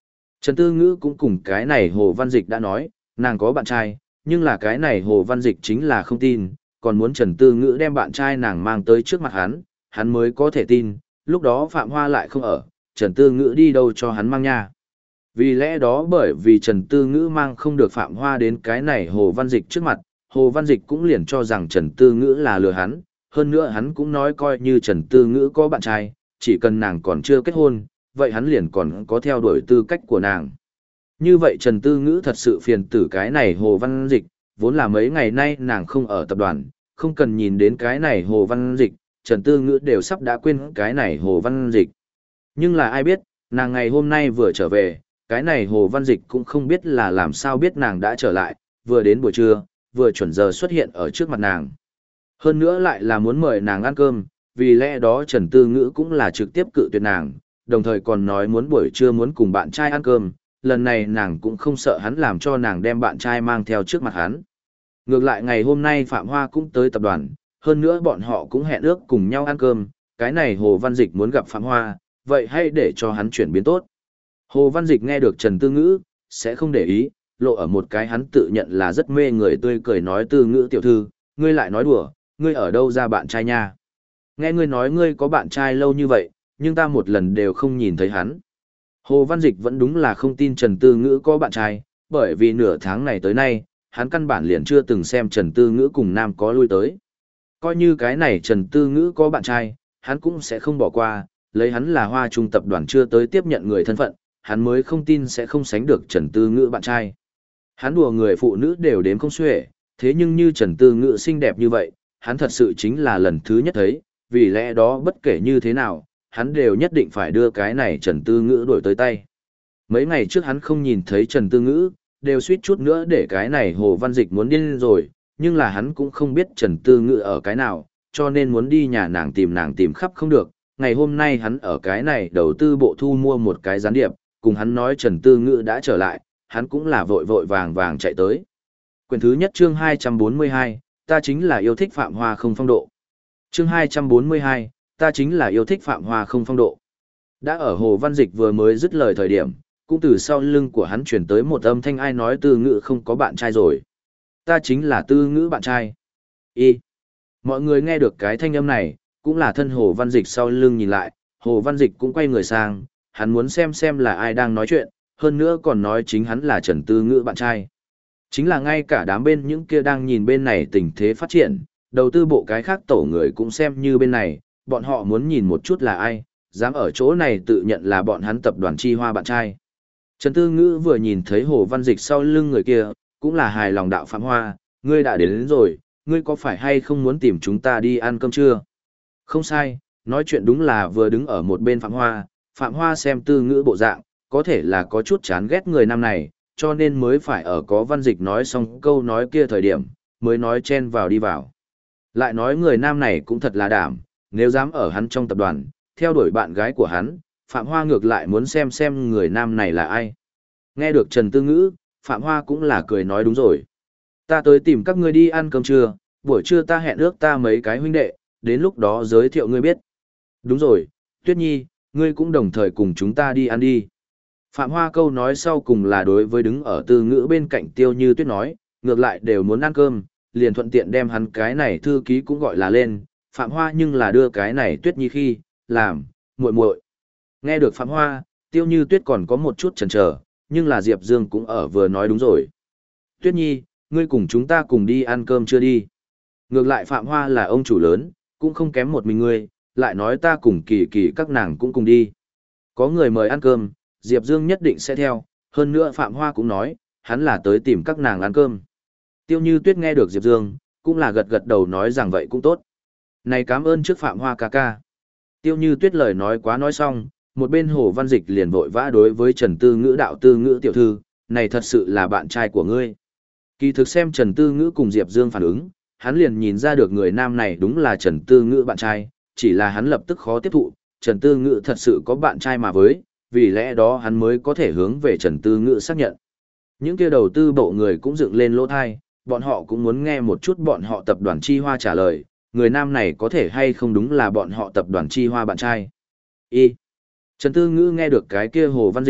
Trần Tư Ngữ cũng cùng cái này Hồ Văn Dịch đã nói, nàng có bạn trai, nhưng là cái này Hồ Văn Dịch chính là không tin, còn muốn Trần Tư Ngữ đem bạn trai nàng mang tới trước mặt hắn mới có thể tin, lúc đó Phạm Hoa lại không ở, Trần Tư Ngữ đi đâu cho hắn mang nha. Vì lẽ đó bởi vì Trần Tư Ngữ mang không được Phạm Hoa đến cái này Hồ Văn Dịch trước mặt, Hồ Văn Dịch cũng liền cho rằng Trần Tư Ngữ là lừa hắn, hơn nữa hắn cũng nói coi như Trần Tư Ngữ có bạn trai, chỉ cần nàng còn chưa kết hôn, vậy hắn liền còn có theo đuổi tư cách của nàng. Như vậy Trần Tư Ngữ thật sự phiền tử cái này Hồ Văn Dịch, vốn là mấy ngày nay nàng không ở tập đoàn, không cần nhìn đến cái này Hồ Văn Dịch, Trần Tư Ngữ đều sắp đã quên cái này Hồ Văn Dịch. Nhưng là ai biết, nàng ngày hôm nay vừa trở về, cái này Hồ Văn Dịch cũng không biết là làm sao biết nàng đã trở lại, vừa đến buổi trưa, vừa chuẩn giờ xuất hiện ở trước mặt nàng. Hơn nữa lại là muốn mời nàng ăn cơm, vì lẽ đó Trần Tư Ngữ cũng là trực tiếp cự tuyệt nàng, đồng thời còn nói muốn buổi trưa muốn cùng bạn trai ăn cơm, lần này nàng cũng không sợ hắn làm cho nàng đem bạn trai mang theo trước mặt hắn. Ngược lại ngày hôm nay Phạm Hoa cũng tới tập đoàn, hơn nữa bọn họ cũng hẹn ước cùng nhau ăn cơm, cái này Hồ Văn Dịch muốn gặp Phạm Hoa, vậy hãy để cho hắn chuyển biến tốt. Hồ Văn Dịch nghe được Trần Tư Ngữ, sẽ không để ý, lộ ở một cái hắn tự nhận là rất mê người tươi cười nói Tư Ngữ tiểu thư, ngươi lại nói đùa, ngươi ở đâu ra bạn trai nha? Nghe ngươi nói ngươi có bạn trai lâu như vậy, nhưng ta một lần đều không nhìn thấy hắn. Hồ Văn Dịch vẫn đúng là không tin Trần Tư Ngữ có bạn trai, bởi vì nửa tháng này tới nay, hắn căn bản liền chưa từng xem Trần Tư Ngữ cùng nam có lui tới. Coi như cái này Trần Tư Ngữ có bạn trai, hắn cũng sẽ không bỏ qua, lấy hắn là Hoa Trung tập đoàn chưa tới tiếp nhận người thân phận, hắn mới không tin sẽ không sánh được Trần Tư Ngữ bạn trai. Hắn đùa người phụ nữ đều đếm không xuể, thế nhưng như Trần Tư Ngữ xinh đẹp như vậy, hắn thật sự chính là lần thứ nhất thấy, vì lẽ đó bất kể như thế nào, hắn đều nhất định phải đưa cái này Trần Tư Ngữ đổi tới tay. Mấy ngày trước hắn không nhìn thấy Trần Tư Ngữ, đều suýt chút nữa để cái này Hồ Văn Dịch muốn điên rồi, nhưng là hắn cũng không biết Trần Tư Ngữ ở cái nào, cho nên muốn đi nhà nàng tìm khắp không được. Ngày hôm nay hắn ở cái này đầu tư bộ thu mua một cái gián điệp, cùng hắn nói Trần Tư Ngữ đã trở lại, hắn cũng là vội vội vàng vàng chạy tới. Quyển thứ nhất chương 242, ta chính là yêu thích Phạm Hoa không phong độ. Chương 242, ta chính là yêu thích Phạm Hoa không phong độ. Đã ở Hồ Văn Dịch vừa mới dứt lời thời điểm, cũng từ sau lưng của hắn truyền tới một âm thanh ai nói Tư Ngữ không có bạn trai rồi. Ta chính là Tư Ngữ bạn trai. Y. Mọi người nghe được cái thanh âm này, cũng là thân Hồ Văn Dịch sau lưng nhìn lại, Hồ Văn Dịch cũng quay người sang, hắn muốn xem là ai đang nói chuyện, hơn nữa còn nói chính hắn là Trần Tư Ngữ bạn trai. Chính là ngay cả đám bên những kia đang nhìn bên này tình thế phát triển, đầu tư bộ cái khác tổ người cũng xem như bên này, bọn họ muốn nhìn một chút là ai, dám ở chỗ này tự nhận là bọn hắn tập đoàn Chi Hoa bạn trai. Trần Tư Ngữ vừa nhìn thấy Hồ Văn Dịch sau lưng người kia, cũng là hài lòng đạo Phạm Hoa, ngươi đã đến rồi, ngươi có phải hay không muốn tìm chúng ta đi ăn cơm trưa? Không sai, nói chuyện đúng là vừa đứng ở một bên Phạm Hoa xem Tư Ngữ bộ dạng, có thể là có chút chán ghét người nam này, cho nên mới phải ở có Văn Dịch nói xong câu nói kia thời điểm, mới nói chen vào đi vào. Lại nói người nam này cũng thật là đảm, nếu dám ở hắn trong tập đoàn, theo đuổi bạn gái của hắn, Phạm Hoa ngược lại muốn xem người nam này là ai. Nghe được Trần Tư Ngữ, Phạm Hoa cũng là cười nói đúng rồi. Ta tới tìm các ngươi đi ăn cơm trưa, buổi trưa ta hẹn ước ta mấy cái huynh đệ, đến lúc đó giới thiệu ngươi biết. Đúng rồi, Tuyết Nhi, ngươi cũng đồng thời cùng chúng ta đi ăn đi. Phạm Hoa câu nói sau cùng là đối với đứng ở Tư Ngữ bên cạnh Tiêu Như Tuyết nói, ngược lại đều muốn ăn cơm, liền thuận tiện đem hắn cái này thư ký cũng gọi là lên, Phạm Hoa nhưng là đưa cái này Tuyết Nhi khi, làm, muội muội. Nghe được Phạm Hoa, Tiêu Như Tuyết còn có một chút chần chờ, nhưng là Diệp Dương cũng ở vừa nói đúng rồi. Tuyết Nhi, ngươi cùng chúng ta cùng đi ăn cơm chưa đi. Ngược lại Phạm Hoa là ông chủ lớn, cũng không kém một mình ngươi, lại nói ta cùng Kỳ Kỳ các nàng cũng cùng đi. Có người mời ăn cơm, Diệp Dương nhất định sẽ theo, hơn nữa Phạm Hoa cũng nói, hắn là tới tìm các nàng ăn cơm. Tiêu Như Tuyết nghe được Diệp Dương, cũng là gật gật đầu nói rằng vậy cũng tốt. Này cảm ơn trước Phạm Hoa ca ca. Tiêu Như Tuyết lời nói quá nói xong, một bên Hồ Văn Dịch liền vội vã đối với Trần Tư Ngữ đạo Tư Ngữ tiểu thư, này thật sự là bạn trai của ngươi. Kỳ thực xem Trần Tư Ngữ cùng Diệp Dương phản ứng, hắn liền nhìn ra được người nam này đúng là Trần Tư Ngữ bạn trai, chỉ là hắn lập tức khó tiếp thụ, Trần Tư Ngữ thật sự có bạn trai mà với, vì lẽ đó hắn mới có thể hướng về Trần Tư Ngữ xác nhận. Những kia đầu tư bộ người cũng dựng lên lỗ thai, bọn họ cũng muốn nghe một chút bọn họ tập đoàn Chi Hoa trả lời, người nam này có thể hay không đúng là bọn họ tập đoàn Chi Hoa bạn trai. Y. Trần Tư Ngữ nghe được cái kia Hồ Văn Dịch,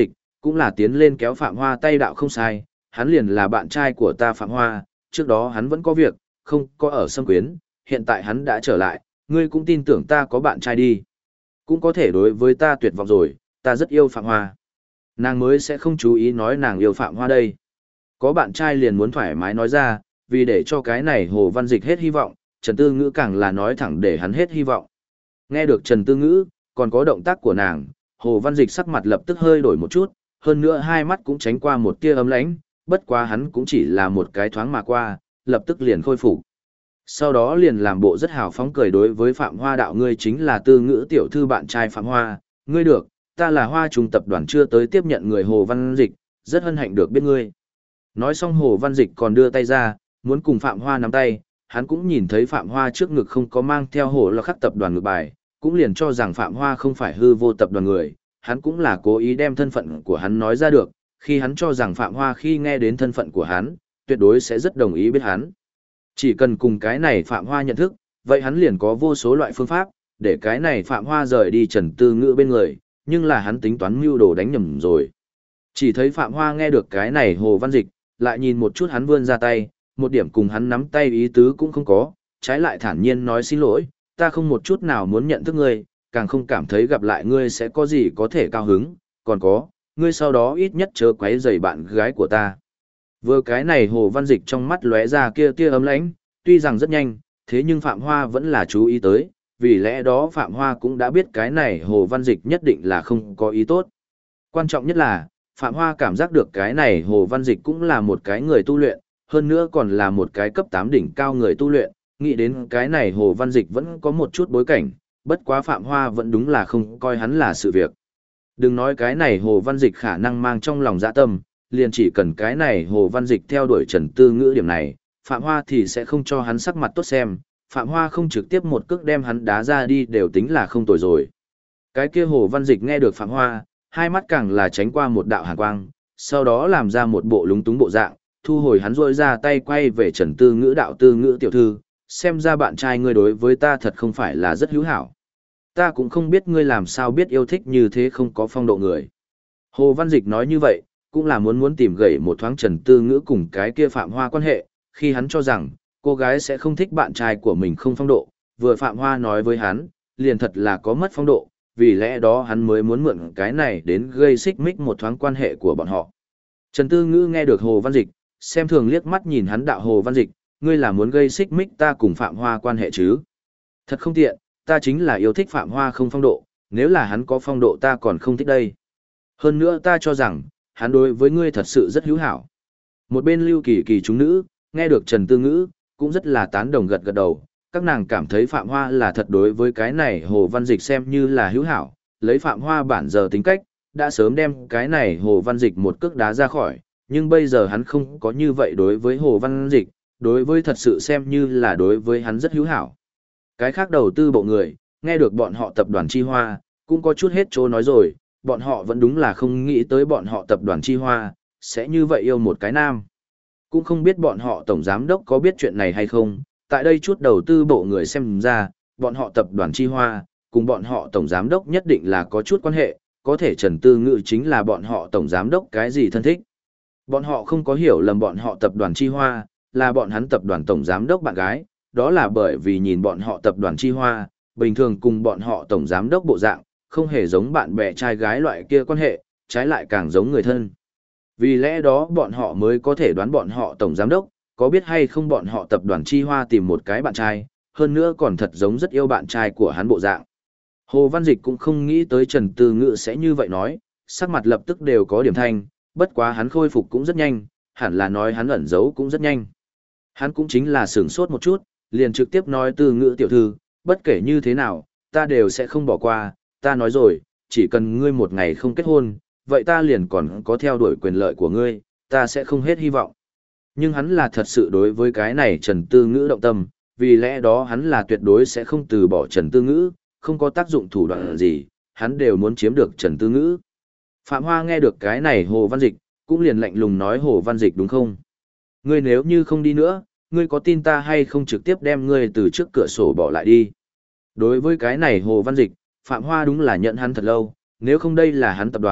cũng là tiến lên kéo Phạm Hoa tay đạo không sai, hắn liền là bạn trai của ta Phạm Hoa, trước đó hắn vẫn có việc, không có ở xâm quyến, hiện tại hắn đã trở lại, ngươi cũng tin tưởng ta có bạn trai đi. Cũng có thể đối với ta tuyệt vọng rồi, ta rất yêu Phạm Hoa. Nàng mới sẽ không chú ý nói nàng yêu Phạm Hoa đây. Có bạn trai liền muốn thoải mái nói ra, vì để cho cái này Hồ Văn Dịch hết hy vọng, Trần Tư Ngữ càng là nói thẳng để hắn hết hy vọng. Nghe được Trần Tư Ngữ, còn có động tác của nàng, Hồ Văn Dịch sắc mặt lập tức hơi đổi một chút, hơn nữa hai mắt cũng tránh qua một tia ấm lãnh, bất quá hắn cũng chỉ là một cái thoáng mà qua, lập tức liền khôi phục. Sau đó liền làm bộ rất hào phóng cười đối với Phạm Hoa đạo ngươi chính là Tư Ngữ tiểu thư bạn trai Phạm Hoa, ngươi được, ta là Hoa Trùng tập đoàn chưa tới tiếp nhận người Hồ Văn Dịch, rất hân hạnh được biết ngươi. Nói xong Hồ Văn Dịch còn đưa tay ra, muốn cùng Phạm Hoa nắm tay, hắn cũng nhìn thấy Phạm Hoa trước ngực không có mang theo Hồ là khắc tập đoàn ngược bài, cũng liền cho rằng Phạm Hoa không phải hư vô tập đoàn người, hắn cũng là cố ý đem thân phận của hắn nói ra được, khi hắn cho rằng Phạm Hoa khi nghe đến thân phận của hắn, tuyệt đối sẽ rất đồng ý biết hắn. Chỉ cần cùng cái này Phạm Hoa nhận thức, vậy hắn liền có vô số loại phương pháp, để cái này Phạm Hoa rời đi Trần Tư Ngữ bên người, nhưng là hắn tính toán mưu đồ đánh nhầm rồi. Chỉ thấy Phạm Hoa nghe được cái này Hồ Văn Dịch, lại nhìn một chút hắn vươn ra tay, một điểm cùng hắn nắm tay ý tứ cũng không có, trái lại thản nhiên nói xin lỗi, ta không một chút nào muốn nhận thức ngươi, càng không cảm thấy gặp lại ngươi sẽ có gì có thể cao hứng, còn có, ngươi sau đó ít nhất chớ quấy rầy bạn gái của ta. Vừa cái này Hồ Văn Dịch trong mắt lóe ra kia tia ấm lãnh, tuy rằng rất nhanh, thế nhưng Phạm Hoa vẫn là chú ý tới, vì lẽ đó Phạm Hoa cũng đã biết cái này Hồ Văn Dịch nhất định là không có ý tốt. Quan trọng nhất là, Phạm Hoa cảm giác được cái này Hồ Văn Dịch cũng là một cái người tu luyện, hơn nữa còn là một cái cấp 8 đỉnh cao người tu luyện, nghĩ đến cái này Hồ Văn Dịch vẫn có một chút bối cảnh, bất quá Phạm Hoa vẫn đúng là không coi hắn là sự việc. Đừng nói cái này Hồ Văn Dịch khả năng mang trong lòng dạ tâm, liền chỉ cần cái này Hồ Văn Dịch theo đuổi Trần Tư Ngữ điểm này, Phạm Hoa thì sẽ không cho hắn sắc mặt tốt xem, Phạm Hoa không trực tiếp một cước đem hắn đá ra đi đều tính là không tồi rồi. Cái kia Hồ Văn Dịch nghe được Phạm Hoa, hai mắt càng là tránh qua một đạo hàn quang, sau đó làm ra một bộ lúng túng bộ dạng, thu hồi hắn rôi ra tay quay về Trần Tư Ngữ đạo Tư Ngữ tiểu thư, xem ra bạn trai ngươi đối với ta thật không phải là rất hữu hảo. Ta cũng không biết ngươi làm sao biết yêu thích như thế không có phong độ người. Hồ Văn Dịch nói như vậy, cũng là muốn tìm gẩy một thoáng Trần Tư Ngữ cùng cái kia Phạm Hoa quan hệ, khi hắn cho rằng, cô gái sẽ không thích bạn trai của mình không phong độ, vừa Phạm Hoa nói với hắn, liền thật là có mất phong độ, vì lẽ đó hắn mới muốn mượn cái này đến gây xích mích một thoáng quan hệ của bọn họ. Trần Tư Ngữ nghe được Hồ Văn Dịch, xem thường liếc mắt nhìn hắn đạo Hồ Văn Dịch, ngươi là muốn gây xích mích ta cùng Phạm Hoa quan hệ chứ? Thật không tiện, ta chính là yêu thích Phạm Hoa không phong độ, nếu là hắn có phong độ ta còn không thích đây. Hơn nữa ta cho rằng, hắn đối với ngươi thật sự rất hữu hảo. Một bên Lưu Kỳ Kỳ chúng nữ, nghe được Trần Tư Ngữ, cũng rất là tán đồng gật gật đầu, các nàng cảm thấy Phạm Hoa là thật đối với cái này Hồ Văn Dịch xem như là hữu hảo, lấy Phạm Hoa bản giờ tính cách, đã sớm đem cái này Hồ Văn Dịch một cước đá ra khỏi, nhưng bây giờ hắn không có như vậy đối với Hồ Văn Dịch, đối với thật sự xem như là đối với hắn rất hữu hảo. Cái khác đầu tư bộ người, nghe được bọn họ tập đoàn Chi Hoa, cũng có chút hết chỗ nói rồi, bọn họ vẫn đúng là không nghĩ tới bọn họ tập đoàn Chi Hoa, sẽ như vậy yêu một cái nam. Cũng không biết bọn họ tổng giám đốc có biết chuyện này hay không, tại đây chút đầu tư bộ người xem ra, bọn họ tập đoàn Chi Hoa, cùng bọn họ tổng giám đốc nhất định là có chút quan hệ, có thể Trần Tư Ngữ chính là bọn họ tổng giám đốc cái gì thân thích. Bọn họ không có hiểu lầm bọn họ tập đoàn Chi Hoa, là bọn hắn tập đoàn tổng giám đốc bạn gái, đó là bởi vì nhìn bọn họ tập đoàn Chi Hoa, bình thường cùng bọn họ tổng giám đốc bộ dạng, không hề giống bạn bè trai gái loại kia quan hệ, trái lại càng giống người thân. Vì lẽ đó bọn họ mới có thể đoán bọn họ tổng giám đốc, có biết hay không bọn họ tập đoàn Chi Hoa tìm một cái bạn trai, hơn nữa còn thật giống rất yêu bạn trai của hắn bộ dạng. Hồ Văn Dịch cũng không nghĩ tới Trần Tư Ngữ sẽ như vậy nói, sắc mặt lập tức đều có điểm thanh, bất quá hắn khôi phục cũng rất nhanh, hẳn là nói hắn ẩn giấu cũng rất nhanh. Hắn cũng chính là sửng sốt một chút, liền trực tiếp nói Tư Ngữ tiểu thư, bất kể như thế nào, ta đều sẽ không bỏ qua, ta nói rồi, chỉ cần ngươi một ngày không kết hôn, vậy ta liền còn có theo đuổi quyền lợi của ngươi, ta sẽ không hết hy vọng. Nhưng hắn là thật sự đối với cái này Trần Tư Ngữ động tâm, vì lẽ đó hắn là tuyệt đối sẽ không từ bỏ Trần Tư Ngữ, không có tác dụng thủ đoạn gì, hắn đều muốn chiếm được Trần Tư Ngữ. Phạm Hoa nghe được cái này Hồ Văn Dịch, cũng liền lạnh lùng nói Hồ Văn Dịch đúng không? Ngươi nếu như không đi nữa, ngươi có tin ta hay không trực tiếp đem ngươi từ trước cửa sổ bỏ lại đi? Đối với cái này Hồ Văn Dịch, Phạm Hoa đúng là nhận hắn thật lâu, nếu không đây là hắn tập đoàn,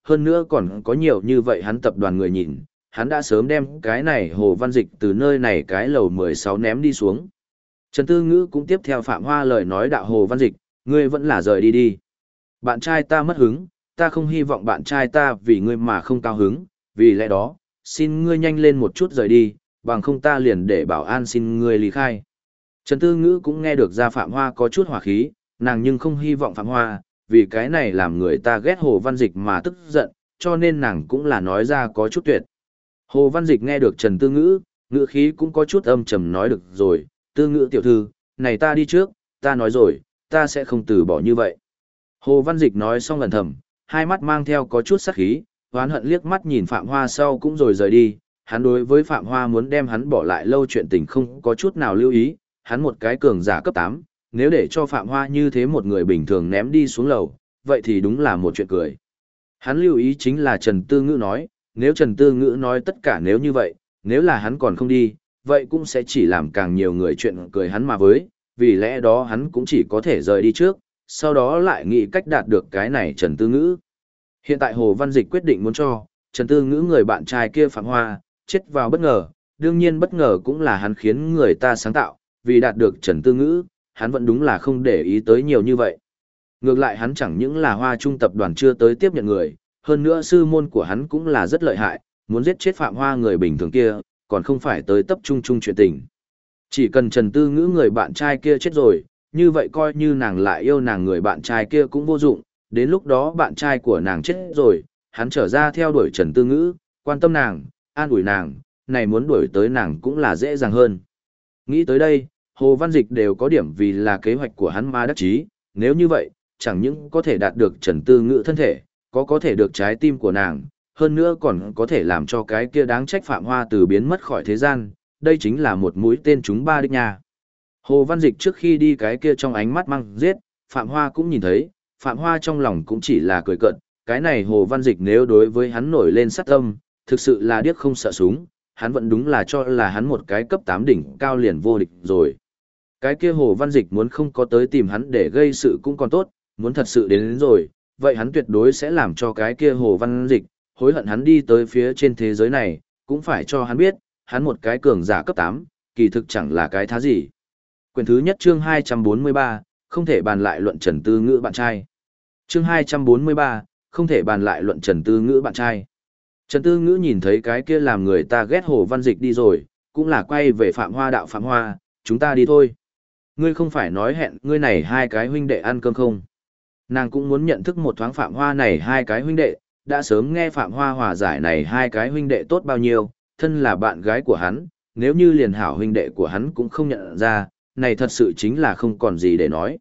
hơn nữa còn có nhiều như vậy hắn tập đoàn người nhìn, hắn đã sớm đem cái này Hồ Văn Dịch từ nơi này cái lầu 16 ném đi xuống. Trần Tư Ngữ cũng tiếp theo Phạm Hoa lời nói đạo Hồ Văn Dịch, ngươi vẫn là rời đi đi. Bạn trai ta mất hứng, ta không hy vọng bạn trai ta vì ngươi mà không cao hứng, vì lẽ đó, xin ngươi nhanh lên một chút rời đi, bằng không ta liền để bảo an xin ngươi lý khai. Trần Tư Ngữ cũng nghe được ra Phạm Hoa có chút hỏa khí, nàng nhưng không hy vọng Phạm Hoa, vì cái này làm người ta ghét Hồ Văn Dịch mà tức giận, cho nên nàng cũng là nói ra có chút tuyệt. Hồ Văn Dịch nghe được Trần Tư Ngữ, ngữ khí cũng có chút âm trầm nói được rồi, Tư Ngữ tiểu thư, này ta đi trước, ta nói rồi, ta sẽ không từ bỏ như vậy. Hồ Văn Dịch nói xong lần thầm, hai mắt mang theo có chút sát khí, hoán hận liếc mắt nhìn Phạm Hoa sau cũng rồi rời đi, hắn đối với Phạm Hoa muốn đem hắn bỏ lại lâu chuyện tình không có chút nào lưu ý, hắn một cái cường giả cấp 8, nếu để cho Phạm Hoa như thế một người bình thường ném đi xuống lầu, vậy thì đúng là một chuyện cười. Hắn lưu ý chính là Trần Tư Ngữ nói, nếu Trần Tư Ngữ nói tất cả nếu như vậy, nếu là hắn còn không đi, vậy cũng sẽ chỉ làm càng nhiều người chuyện cười hắn mà với, vì lẽ đó hắn cũng chỉ có thể rời đi trước, sau đó lại nghĩ cách đạt được cái này Trần Tư Ngữ. Hiện tại Hồ Văn Dịch quyết định muốn cho Trần Tư Ngữ người bạn trai kia Phạm Hoa, chết vào bất ngờ, đương nhiên bất ngờ cũng là hắn khiến người ta sáng tạo, vì đạt được Trần Tư Ngữ, hắn vẫn đúng là không để ý tới nhiều như vậy. Ngược lại hắn chẳng những là Hoa Trung tập đoàn chưa tới tiếp nhận người, hơn nữa sư môn của hắn cũng là rất lợi hại, muốn giết chết Phạm Hoa người bình thường kia, còn không phải tới tập trung chuyện tình. Chỉ cần Trần Tư Ngữ người bạn trai kia chết rồi, như vậy coi như nàng lại yêu nàng người bạn trai kia cũng vô dụng, đến lúc đó bạn trai của nàng chết rồi, hắn trở ra theo đuổi Trần Tư Ngữ, quan tâm nàng, an ủi nàng, này muốn đuổi tới nàng cũng là dễ dàng hơn. Nghĩ tới đây, Hồ Văn Dịch đều có điểm vì là kế hoạch của hắn mà đắc chí, nếu như vậy, chẳng những có thể đạt được Trần Tư Ngữ thân thể, có thể được trái tim của nàng, hơn nữa còn có thể làm cho cái kia đáng trách Phạm Hoa từ biến mất khỏi thế gian, đây chính là một mũi tên trúng ba đích nha. Hồ Văn Dịch trước khi đi cái kia trong ánh mắt mang giết, Phạm Hoa cũng nhìn thấy, Phạm Hoa trong lòng cũng chỉ là cười cợt, cái này Hồ Văn Dịch nếu đối với hắn nổi lên sát tâm, thực sự là điếc không sợ súng, hắn vẫn đúng là cho là hắn một cái cấp 8 đỉnh cao liền vô địch rồi. Cái kia Hồ Văn Dịch muốn không có tới tìm hắn để gây sự cũng còn tốt, muốn thật sự đến rồi, vậy hắn tuyệt đối sẽ làm cho cái kia Hồ Văn Dịch hối hận hắn đi tới phía trên thế giới này, cũng phải cho hắn biết, hắn một cái cường giả cấp 8, kỳ thực chẳng là cái thá gì. Quyển thứ nhất chương 243, không thể bàn lại luận Trần Tư Ngữ bạn trai. Chương 243, không thể bàn lại luận Trần Tư Ngữ bạn trai. Trần Tư Ngữ nhìn thấy cái kia làm người ta ghét Hồ Văn Dịch đi rồi, cũng là quay về Phạm Hoa đạo Phạm Hoa, chúng ta đi thôi. Ngươi không phải nói hẹn ngươi này hai cái huynh đệ ăn cơm không? Nàng cũng muốn nhận thức một thoáng Phạm Hoa này hai cái huynh đệ, đã sớm nghe Phạm Hoa hòa giải này hai cái huynh đệ tốt bao nhiêu, thân là bạn gái của hắn, nếu như liền hảo huynh đệ của hắn cũng không nhận ra, này thật sự chính là không còn gì để nói.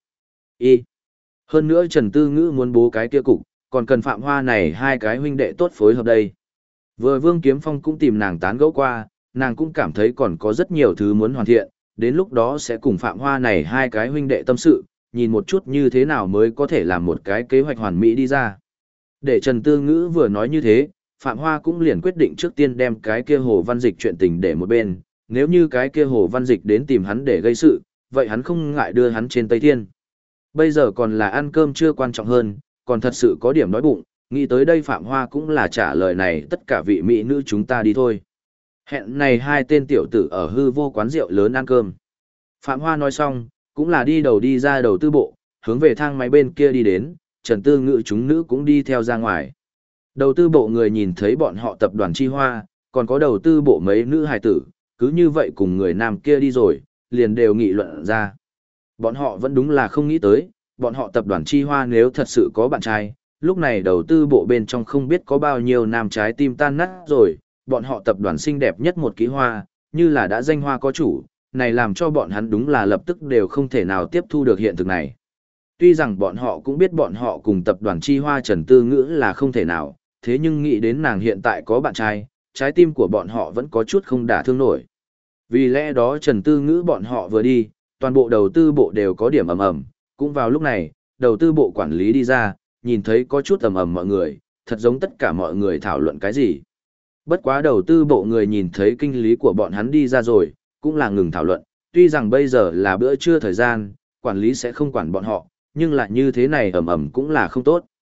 Hơn nữa Trần Tư Ngữ muốn bố cái kia cục, còn cần Phạm Hoa này hai cái huynh đệ tốt phối hợp đây. Vừa Vương Kiếm Phong cũng tìm nàng tán gẫu qua, nàng cũng cảm thấy còn có rất nhiều thứ muốn hoàn thiện, đến lúc đó sẽ cùng Phạm Hoa này hai cái huynh đệ tâm sự, nhìn một chút như thế nào mới có thể làm một cái kế hoạch hoàn mỹ đi ra. Để Trần Tư Ngữ vừa nói như thế, Phạm Hoa cũng liền quyết định trước tiên đem cái kia Hồ Văn Dịch chuyện tình để một bên, nếu như cái kia Hồ Văn Dịch đến tìm hắn để gây sự, vậy hắn không ngại đưa hắn trên Tây Thiên. Bây giờ còn là ăn cơm chưa quan trọng hơn, còn thật sự có điểm đói bụng, nghĩ tới đây Phạm Hoa cũng là trả lời này tất cả vị mỹ nữ chúng ta đi thôi. Hẹn này hai tên tiểu tử ở hư vô quán rượu lớn ăn cơm. Phạm Hoa nói xong, cũng là đi ra đầu tư bộ, hướng về thang máy bên kia đi đến, Trần Tư Ngữ chúng nữ cũng đi theo ra ngoài. Đầu tư bộ người nhìn thấy bọn họ tập đoàn Chi Hoa, còn có đầu tư bộ mấy nữ hài tử, cứ như vậy cùng người nam kia đi rồi, liền đều nghị luận ra. Bọn họ vẫn đúng là không nghĩ tới, bọn họ tập đoàn Chi Hoa nếu thật sự có bạn trai, lúc này đầu tư bộ bên trong không biết có bao nhiêu nam trái tim tan nát rồi, bọn họ tập đoàn xinh đẹp nhất một ký hoa, như là đã danh hoa có chủ, này làm cho bọn hắn đúng là lập tức đều không thể nào tiếp thu được hiện thực này. Tuy rằng bọn họ cũng biết bọn họ cùng tập đoàn Chi Hoa Trần Tư Ngữ là không thể nào, thế nhưng nghĩ đến nàng hiện tại có bạn trai, trái tim của bọn họ vẫn có chút không đả thương nổi. Vì lẽ đó Trần Tư Ngữ bọn họ vừa đi, toàn bộ đầu tư bộ đều có điểm ầm ầm, cũng vào lúc này, đầu tư bộ quản lý đi ra, nhìn thấy có chút ầm ầm mọi người, thật giống tất cả mọi người thảo luận cái gì. Bất quá đầu tư bộ người nhìn thấy kinh lý của bọn hắn đi ra rồi, cũng là ngừng thảo luận, tuy rằng bây giờ là bữa trưa thời gian, quản lý sẽ không quản bọn họ, nhưng lại như thế này ầm ầm cũng là không tốt.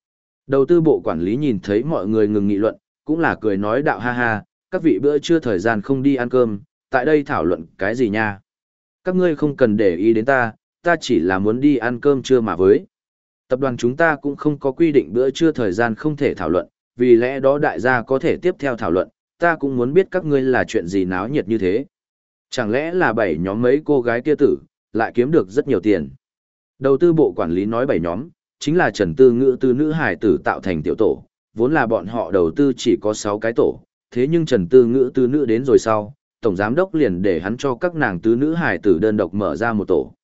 Đầu tư bộ quản lý nhìn thấy mọi người ngừng nghị luận, cũng là cười nói đạo ha ha, các vị bữa trưa thời gian không đi ăn cơm, tại đây thảo luận cái gì nha. Các ngươi không cần để ý đến ta chỉ là muốn đi ăn cơm trưa mà với. Tập đoàn chúng ta cũng không có quy định bữa trưa thời gian không thể thảo luận, vì lẽ đó đại gia có thể tiếp theo thảo luận, ta cũng muốn biết các ngươi là chuyện gì náo nhiệt như thế. Chẳng lẽ là 7 nhóm mấy cô gái kia tử, lại kiếm được rất nhiều tiền. Đầu tư bộ quản lý nói 7 nhóm, chính là Trần Tư Ngữ từ nữ hải tử tạo thành tiểu tổ, vốn là bọn họ đầu tư chỉ có 6 cái tổ, thế nhưng Trần Tư Ngữ từ nữ đến rồi sau, tổng giám đốc liền để hắn cho các nàng tứ nữ hải tử đơn độc mở ra một tổ.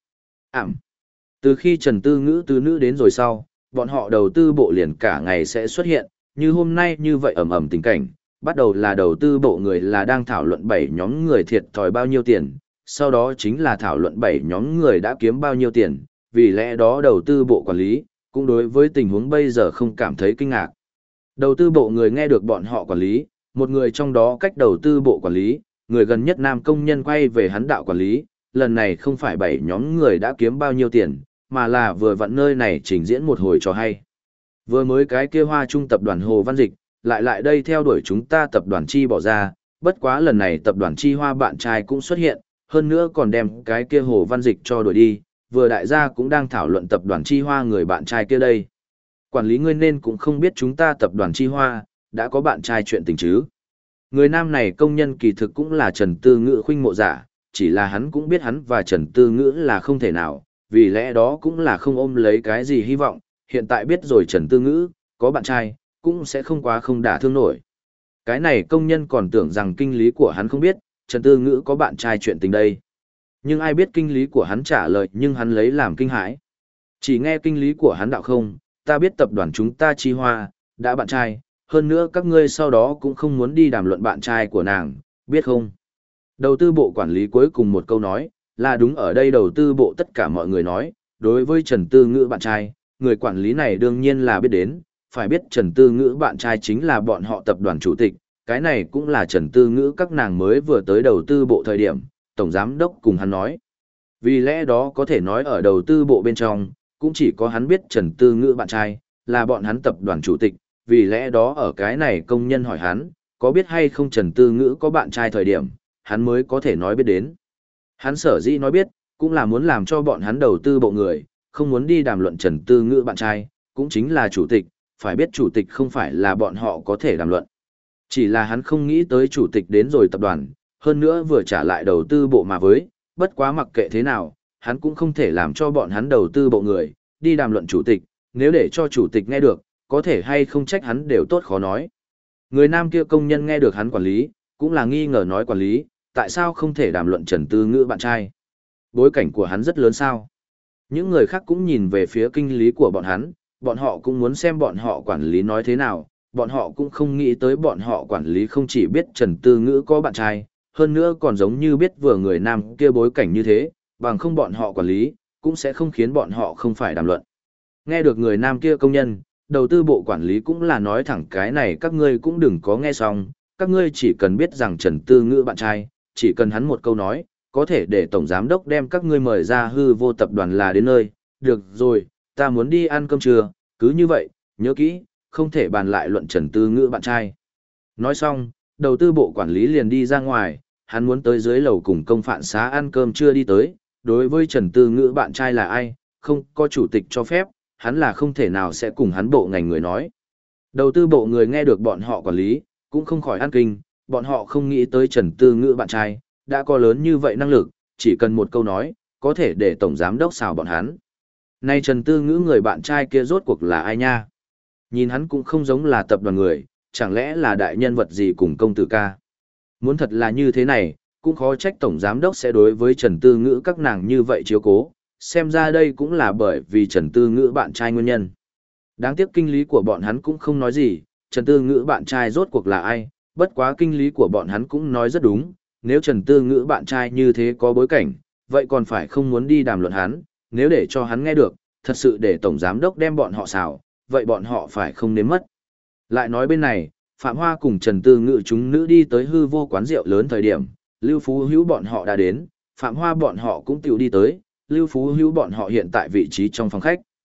Từ khi Trần Tư Ngữ từ nữ đến rồi sau, bọn họ đầu tư bộ liền cả ngày sẽ xuất hiện, như hôm nay như vậy ầm ầm tình cảnh, bắt đầu là đầu tư bộ người là đang thảo luận 7 nhóm người thiệt thòi bao nhiêu tiền, sau đó chính là thảo luận 7 nhóm người đã kiếm bao nhiêu tiền, vì lẽ đó đầu tư bộ quản lý, cũng đối với tình huống bây giờ không cảm thấy kinh ngạc. Đầu tư bộ người nghe được bọn họ quản lý, một người trong đó cách đầu tư bộ quản lý, người gần nhất nam công nhân quay về hắn đạo quản lý, lần này không phải 7 nhóm người đã kiếm bao nhiêu tiền, mà là vừa vặn nơi này trình diễn một hồi trò hay. Vừa mới cái kia Hoa Trung tập đoàn Hồ Văn Dịch, lại đây theo đuổi chúng ta tập đoàn Chi bỏ ra, bất quá lần này tập đoàn Chi Hoa bạn trai cũng xuất hiện, hơn nữa còn đem cái kia Hồ Văn Dịch cho đuổi đi, vừa đại gia cũng đang thảo luận tập đoàn Chi Hoa người bạn trai kia đây. Quản lý ngươi nên cũng không biết chúng ta tập đoàn Chi Hoa, đã có bạn trai chuyện tình chứ. Người nam này công nhân kỳ thực cũng là Trần Tư Ngữ khuynh mộ giả, chỉ là hắn cũng biết hắn và Trần Tư Ngữ là không thể nào, vì lẽ đó cũng là không ôm lấy cái gì hy vọng, hiện tại biết rồi Trần Tư Ngữ, có bạn trai, cũng sẽ không quá không đả thương nổi. Cái này công nhân còn tưởng rằng kinh lý của hắn không biết, Trần Tư Ngữ có bạn trai chuyện tình đây. Nhưng ai biết kinh lý của hắn trả lời nhưng hắn lấy làm kinh hãi. Chỉ nghe kinh lý của hắn đạo không, ta biết tập đoàn chúng ta Chi Hoa, đã bạn trai, hơn nữa các ngươi sau đó cũng không muốn đi đàm luận bạn trai của nàng, biết không? Đầu tư bộ quản lý cuối cùng một câu nói, là đúng ở đây đầu tư bộ tất cả mọi người nói, đối với Trần Tư Ngữ bạn trai, người quản lý này đương nhiên là biết đến, phải biết Trần Tư Ngữ bạn trai chính là bọn họ tập đoàn chủ tịch, cái này cũng là Trần Tư Ngữ các nàng mới vừa tới đầu tư bộ thời điểm, tổng giám đốc cùng hắn nói. Vì lẽ đó có thể nói ở đầu tư bộ bên trong, cũng chỉ có hắn biết Trần Tư Ngữ bạn trai, là bọn hắn tập đoàn chủ tịch, vì lẽ đó ở cái này công nhân hỏi hắn, có biết hay không Trần Tư Ngữ có bạn trai thời điểm, hắn mới có thể nói biết đến. Hắn sở dĩ nói biết, cũng là muốn làm cho bọn hắn đầu tư bộ người, không muốn đi đàm luận Trần Tư Ngữ bạn trai, cũng chính là chủ tịch, phải biết chủ tịch không phải là bọn họ có thể đàm luận. Chỉ là hắn không nghĩ tới chủ tịch đến rồi tập đoàn, hơn nữa vừa trả lại đầu tư bộ mà với, bất quá mặc kệ thế nào, hắn cũng không thể làm cho bọn hắn đầu tư bộ người, đi đàm luận chủ tịch, nếu để cho chủ tịch nghe được, có thể hay không trách hắn đều tốt khó nói. Người nam kia công nhân nghe được hắn quản lý, cũng là nghi ngờ nói quản lý, tại sao không thể đàm luận Trần Tư Ngữ bạn trai? Bối cảnh của hắn rất lớn sao? Những người khác cũng nhìn về phía kinh lý của bọn họ cũng muốn xem bọn họ quản lý nói thế nào, bọn họ cũng không nghĩ tới bọn họ quản lý không chỉ biết Trần Tư Ngữ có bạn trai, hơn nữa còn giống như biết vừa người nam kia bối cảnh như thế, bằng không bọn họ quản lý, cũng sẽ không khiến bọn họ không phải đàm luận. Nghe được người nam kia công nhân, đầu tư bộ quản lý cũng là nói thẳng cái này các ngươi cũng đừng có nghe xong, các ngươi chỉ cần biết rằng Trần Tư Ngữ bạn trai, chỉ cần hắn một câu nói, có thể để tổng giám đốc đem các ngươi mời ra hư vô tập đoàn là đến nơi, được rồi, ta muốn đi ăn cơm trưa, cứ như vậy, nhớ kỹ, không thể bàn lại luận Trần Tư Ngữ bạn trai. Nói xong, đầu tư bộ quản lý liền đi ra ngoài, hắn muốn tới dưới lầu cùng công phạn xá ăn cơm trưa đi tới, đối với Trần Tư Ngữ bạn trai là ai, không có chủ tịch cho phép, hắn là không thể nào sẽ cùng hắn bộ ngành người nói. Đầu tư bộ người nghe được bọn họ quản lý, cũng không khỏi ăn kinh, bọn họ không nghĩ tới Trần Tư Ngữ bạn trai, đã có lớn như vậy năng lực, chỉ cần một câu nói, có thể để tổng giám đốc xào bọn hắn. Nay Trần Tư Ngữ người bạn trai kia rốt cuộc là ai nha? Nhìn hắn cũng không giống là tập đoàn người, chẳng lẽ là đại nhân vật gì cùng công tử ca? Muốn thật là như thế này, cũng khó trách tổng giám đốc sẽ đối với Trần Tư Ngữ các nàng như vậy chiếu cố, xem ra đây cũng là bởi vì Trần Tư Ngữ bạn trai nguyên nhân. Đáng tiếc kinh lý của bọn hắn cũng không nói gì, Trần Tư Ngữ bạn trai rốt cuộc là ai, bất quá kinh lý của bọn hắn cũng nói rất đúng, nếu Trần Tư Ngữ bạn trai như thế có bối cảnh, vậy còn phải không muốn đi đàm luận hắn, nếu để cho hắn nghe được, thật sự để tổng giám đốc đem bọn họ xào, vậy bọn họ phải không nếm mất. Lại nói bên này, Phạm Hoa cùng Trần Tư Ngữ chúng nữ đi tới hư vô quán rượu lớn thời điểm, Lưu Phú Hữu bọn họ đã đến, Phạm Hoa bọn họ cũng tiểu đi tới, Lưu Phú Hữu bọn họ hiện tại vị trí trong phòng khách.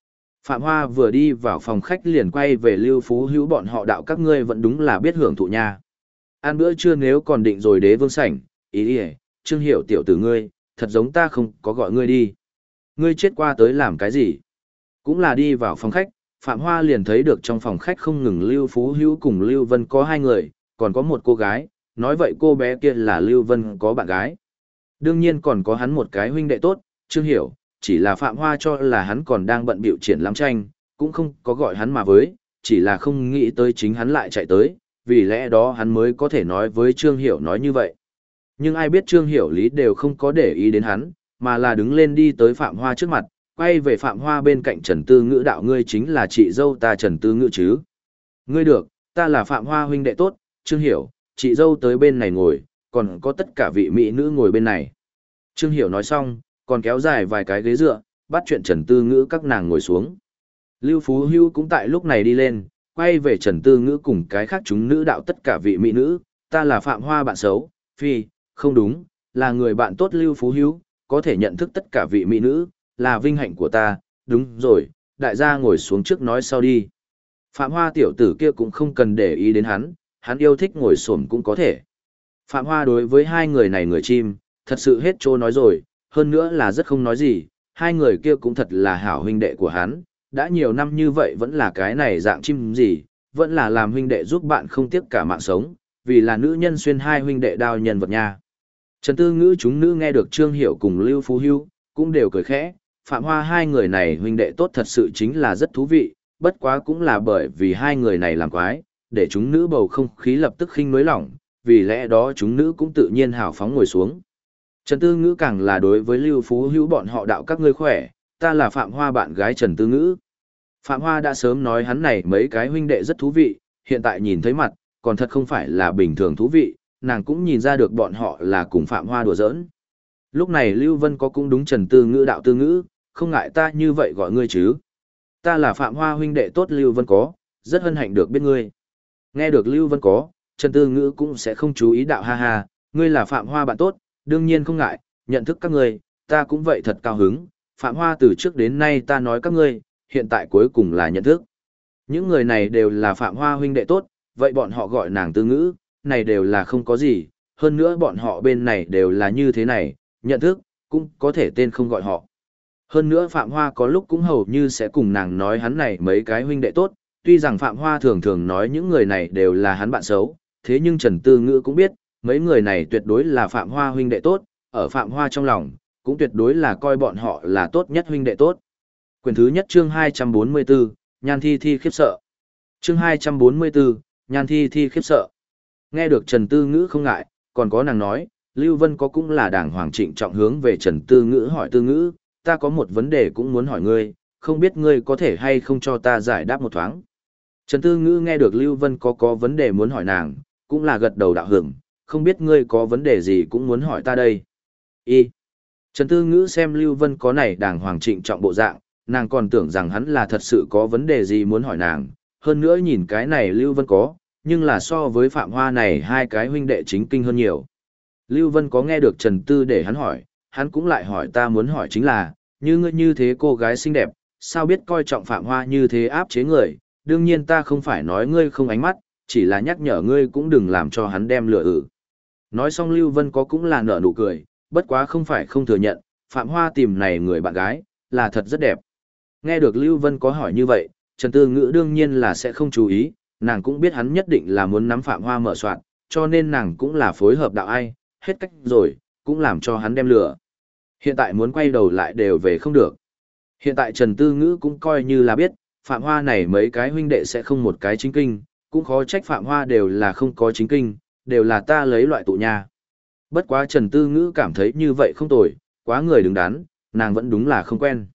Phạm Hoa vừa đi vào phòng khách liền quay về Lưu Phú Hữu bọn họ đạo các ngươi vẫn đúng là biết hưởng thụ nha. Ăn bữa trưa nếu còn định rồi đế vương sảnh, ý đi Trương Hiểu tiểu tử ngươi, thật giống ta không có gọi ngươi đi. Ngươi chết qua tới làm cái gì? Cũng là đi vào phòng khách, Phạm Hoa liền thấy được trong phòng khách không ngừng Lưu Phú Hữu cùng Lưu Vân có hai người, còn có một cô gái, nói vậy cô bé kia là Lưu Vân có bạn gái. Đương nhiên còn có hắn một cái huynh đệ tốt, Trương Hiểu, chỉ là Phạm Hoa cho là hắn còn đang bận bịu triển lãm tranh, cũng không có gọi hắn mà với, chỉ là không nghĩ tới chính hắn lại chạy tới, vì lẽ đó hắn mới có thể nói với Trương Hiểu nói như vậy. Nhưng ai biết Trương Hiểu lý đều không có để ý đến hắn, mà là đứng lên đi tới Phạm Hoa trước mặt, quay về Phạm Hoa bên cạnh Trần Tư Ngữ đạo ngươi chính là chị dâu ta Trần Tư Ngữ chứ. Ngươi được, ta là Phạm Hoa huynh đệ tốt, Trương Hiểu, chị dâu tới bên này ngồi, còn có tất cả vị mỹ nữ ngồi bên này. Trương Hiểu nói xong, còn kéo dài vài cái ghế dựa, bắt chuyện Trần Tư Ngữ các nàng ngồi xuống. Lưu Phú Hưu cũng tại lúc này đi lên, quay về Trần Tư Ngữ cùng cái khác chúng nữ đạo tất cả vị mỹ nữ, ta là Phạm Hoa bạn xấu, phi, không đúng, là người bạn tốt Lưu Phú Hưu, có thể nhận thức tất cả vị mỹ nữ, là vinh hạnh của ta, đúng rồi, đại gia ngồi xuống trước nói sau đi. Phạm Hoa tiểu tử kia cũng không cần để ý đến hắn yêu thích ngồi xổm cũng có thể. Phạm Hoa đối với hai người này người chim, thật sự hết trô nói rồi, hơn nữa là rất không nói gì, hai người kia cũng thật là hảo huynh đệ của hắn, đã nhiều năm như vậy vẫn là cái này dạng chim gì, vẫn là làm huynh đệ giúp bạn không tiếc cả mạng sống, vì là nữ nhân xuyên hai huynh đệ đao nhân vật nha. Trần Tư Ngữ chúng nữ nghe được Trương Hiểu cùng Lưu Phú Hưu, cũng đều cười khẽ, Phạm Hoa hai người này huynh đệ tốt thật sự chính là rất thú vị, bất quá cũng là bởi vì hai người này làm quái, để chúng nữ bầu không khí lập tức khinh nới lỏng, vì lẽ đó chúng nữ cũng tự nhiên hào phóng ngồi xuống. Trần Tư Ngữ càng là đối với Lưu Phú Hữu bọn họ đạo các ngươi khỏe, ta là Phạm Hoa bạn gái Trần Tư Ngữ. Phạm Hoa đã sớm nói hắn này mấy cái huynh đệ rất thú vị, hiện tại nhìn thấy mặt, còn thật không phải là bình thường thú vị, nàng cũng nhìn ra được bọn họ là cùng Phạm Hoa đùa giỡn. Lúc này Lưu Vân có cũng đúng Trần Tư Ngữ đạo Tư Ngữ, không ngại ta như vậy gọi ngươi chứ. Ta là Phạm Hoa huynh đệ tốt Lưu Vân có, rất hân hạnh được biết ngươi. Nghe được Lưu Vân có, Trần Tư Ngữ cũng sẽ không chú ý đạo ha ha, ngươi là Phạm Hoa bạn tốt, đương nhiên không ngại, nhận thức các ngươi, ta cũng vậy thật cao hứng, Phạm Hoa từ trước đến nay ta nói các ngươi, hiện tại cuối cùng là nhận thức. Những người này đều là Phạm Hoa huynh đệ tốt, vậy bọn họ gọi nàng Tư Ngữ, này đều là không có gì, hơn nữa bọn họ bên này đều là như thế này, nhận thức, cũng có thể tên không gọi họ. Hơn nữa Phạm Hoa có lúc cũng hầu như sẽ cùng nàng nói hắn này mấy cái huynh đệ tốt, tuy rằng Phạm Hoa thường thường nói những người này đều là hắn bạn xấu, thế nhưng Trần Tư Ngữ cũng biết, mấy người này tuyệt đối là Phạm Hoa huynh đệ tốt, ở Phạm Hoa trong lòng, cũng tuyệt đối là coi bọn họ là tốt nhất huynh đệ tốt. Quyển thứ nhất chương 244, Nhan Thi Thi khiếp sợ. Chương 244, Nhan Thi Thi khiếp sợ. Nghe được Trần Tư Ngữ không ngại, còn có nàng nói, Lưu Vân có cũng là đàng hoàng trịnh trọng hướng về Trần Tư Ngữ hỏi Tư Ngữ, ta có một vấn đề cũng muốn hỏi ngươi, không biết ngươi có thể hay không cho ta giải đáp một thoáng. Trần Tư Ngữ nghe được Lưu Vân có vấn đề muốn hỏi nàng, cũng là gật đầu đạo hưởng, không biết ngươi có vấn đề gì cũng muốn hỏi ta đây. Y. Trần Tư Ngữ xem Lưu Vân có này đàng hoàng trịnh trọng bộ dạng, nàng còn tưởng rằng hắn là thật sự có vấn đề gì muốn hỏi nàng, hơn nữa nhìn cái này Lưu Vân có, nhưng là so với Phạm Hoa này hai cái huynh đệ chính kinh hơn nhiều. Lưu Vân có nghe được Trần Tư để hắn hỏi, hắn cũng lại hỏi ta muốn hỏi chính là, như ngươi như thế cô gái xinh đẹp, sao biết coi trọng Phạm Hoa như thế áp chế người, đương nhiên ta không phải nói ngươi không ánh mắt, chỉ là nhắc nhở ngươi cũng đừng làm cho hắn đem lửa ử. Nói xong Lưu Vân có cũng là nở nụ cười, bất quá không phải không thừa nhận, Phạm Hoa tìm này người bạn gái, là thật rất đẹp. Nghe được Lưu Vân có hỏi như vậy, Trần Tư Ngữ đương nhiên là sẽ không chú ý, nàng cũng biết hắn nhất định là muốn nắm Phạm Hoa mở soạn, cho nên nàng cũng là phối hợp đạo ai, hết cách rồi, cũng làm cho hắn đem lửa. Hiện tại muốn quay đầu lại đều về không được. Hiện tại Trần Tư Ngữ cũng coi như là biết, Phạm Hoa này mấy cái huynh đệ sẽ không một cái chính kinh, cũng khó trách Phạm Hoa đều là không có chính kinh, đều là ta lấy loại tụ nha. Bất quá Trần Tư Ngữ cảm thấy như vậy không tồi, quá người đứng đắn, nàng vẫn đúng là không quen.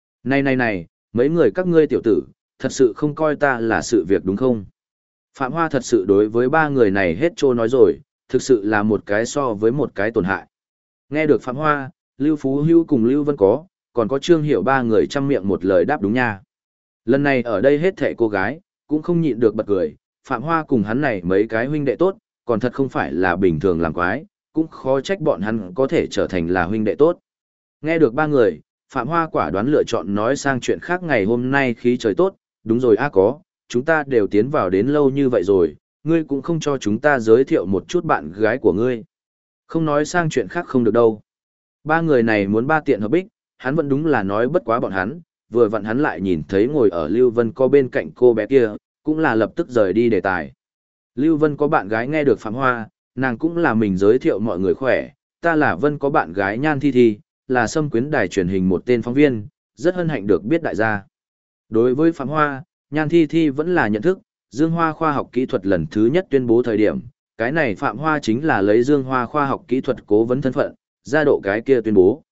Này, mấy người các ngươi tiểu tử, thật sự không coi ta là sự việc đúng không? Phạm Hoa thật sự đối với ba người này hết trô nói rồi, thực sự là một cái so với một cái tổn hại. Nghe được Phạm Hoa, Lưu Phú Hưu cùng Lưu Vân có, còn có Trương Hiểu ba người chăm miệng một lời đáp đúng nha. Lần này ở đây hết thảy cô gái, cũng không nhịn được bật cười, Phạm Hoa cùng hắn này mấy cái huynh đệ tốt, còn thật không phải là bình thường làm quái, cũng khó trách bọn hắn có thể trở thành là huynh đệ tốt. Nghe được ba người, Phạm Hoa quả đoán lựa chọn nói sang chuyện khác. Ngày hôm nay khí trời tốt, đúng rồi có, chúng ta đều tiến vào đến lâu như vậy rồi, ngươi cũng không cho chúng ta giới thiệu một chút bạn gái của ngươi. Không nói sang chuyện khác không được đâu. Ba người này muốn ba tiện hợp bích, hắn vẫn đúng là nói bất quá bọn hắn, vừa vặn hắn lại nhìn thấy ngồi ở Lưu Vân có bên cạnh cô bé kia, cũng là lập tức rời đi đề tài. Lưu Vân có bạn gái nghe được Phạm Hoa, nàng cũng là mình giới thiệu mọi người khỏe, ta là Vân có bạn gái Nhan Thi Thi, là Sâm Quyến đài truyền hình một tên phóng viên, rất hân hạnh được biết đại gia. Đối với Phạm Hoa, Nhan Thi Thi vẫn là nhận thức, Dương Hoa khoa học kỹ thuật lần thứ nhất tuyên bố thời điểm, cái này Phạm Hoa chính là lấy Dương Hoa khoa học kỹ thuật cố vấn thân phận, ra độ cái kia tuyên bố.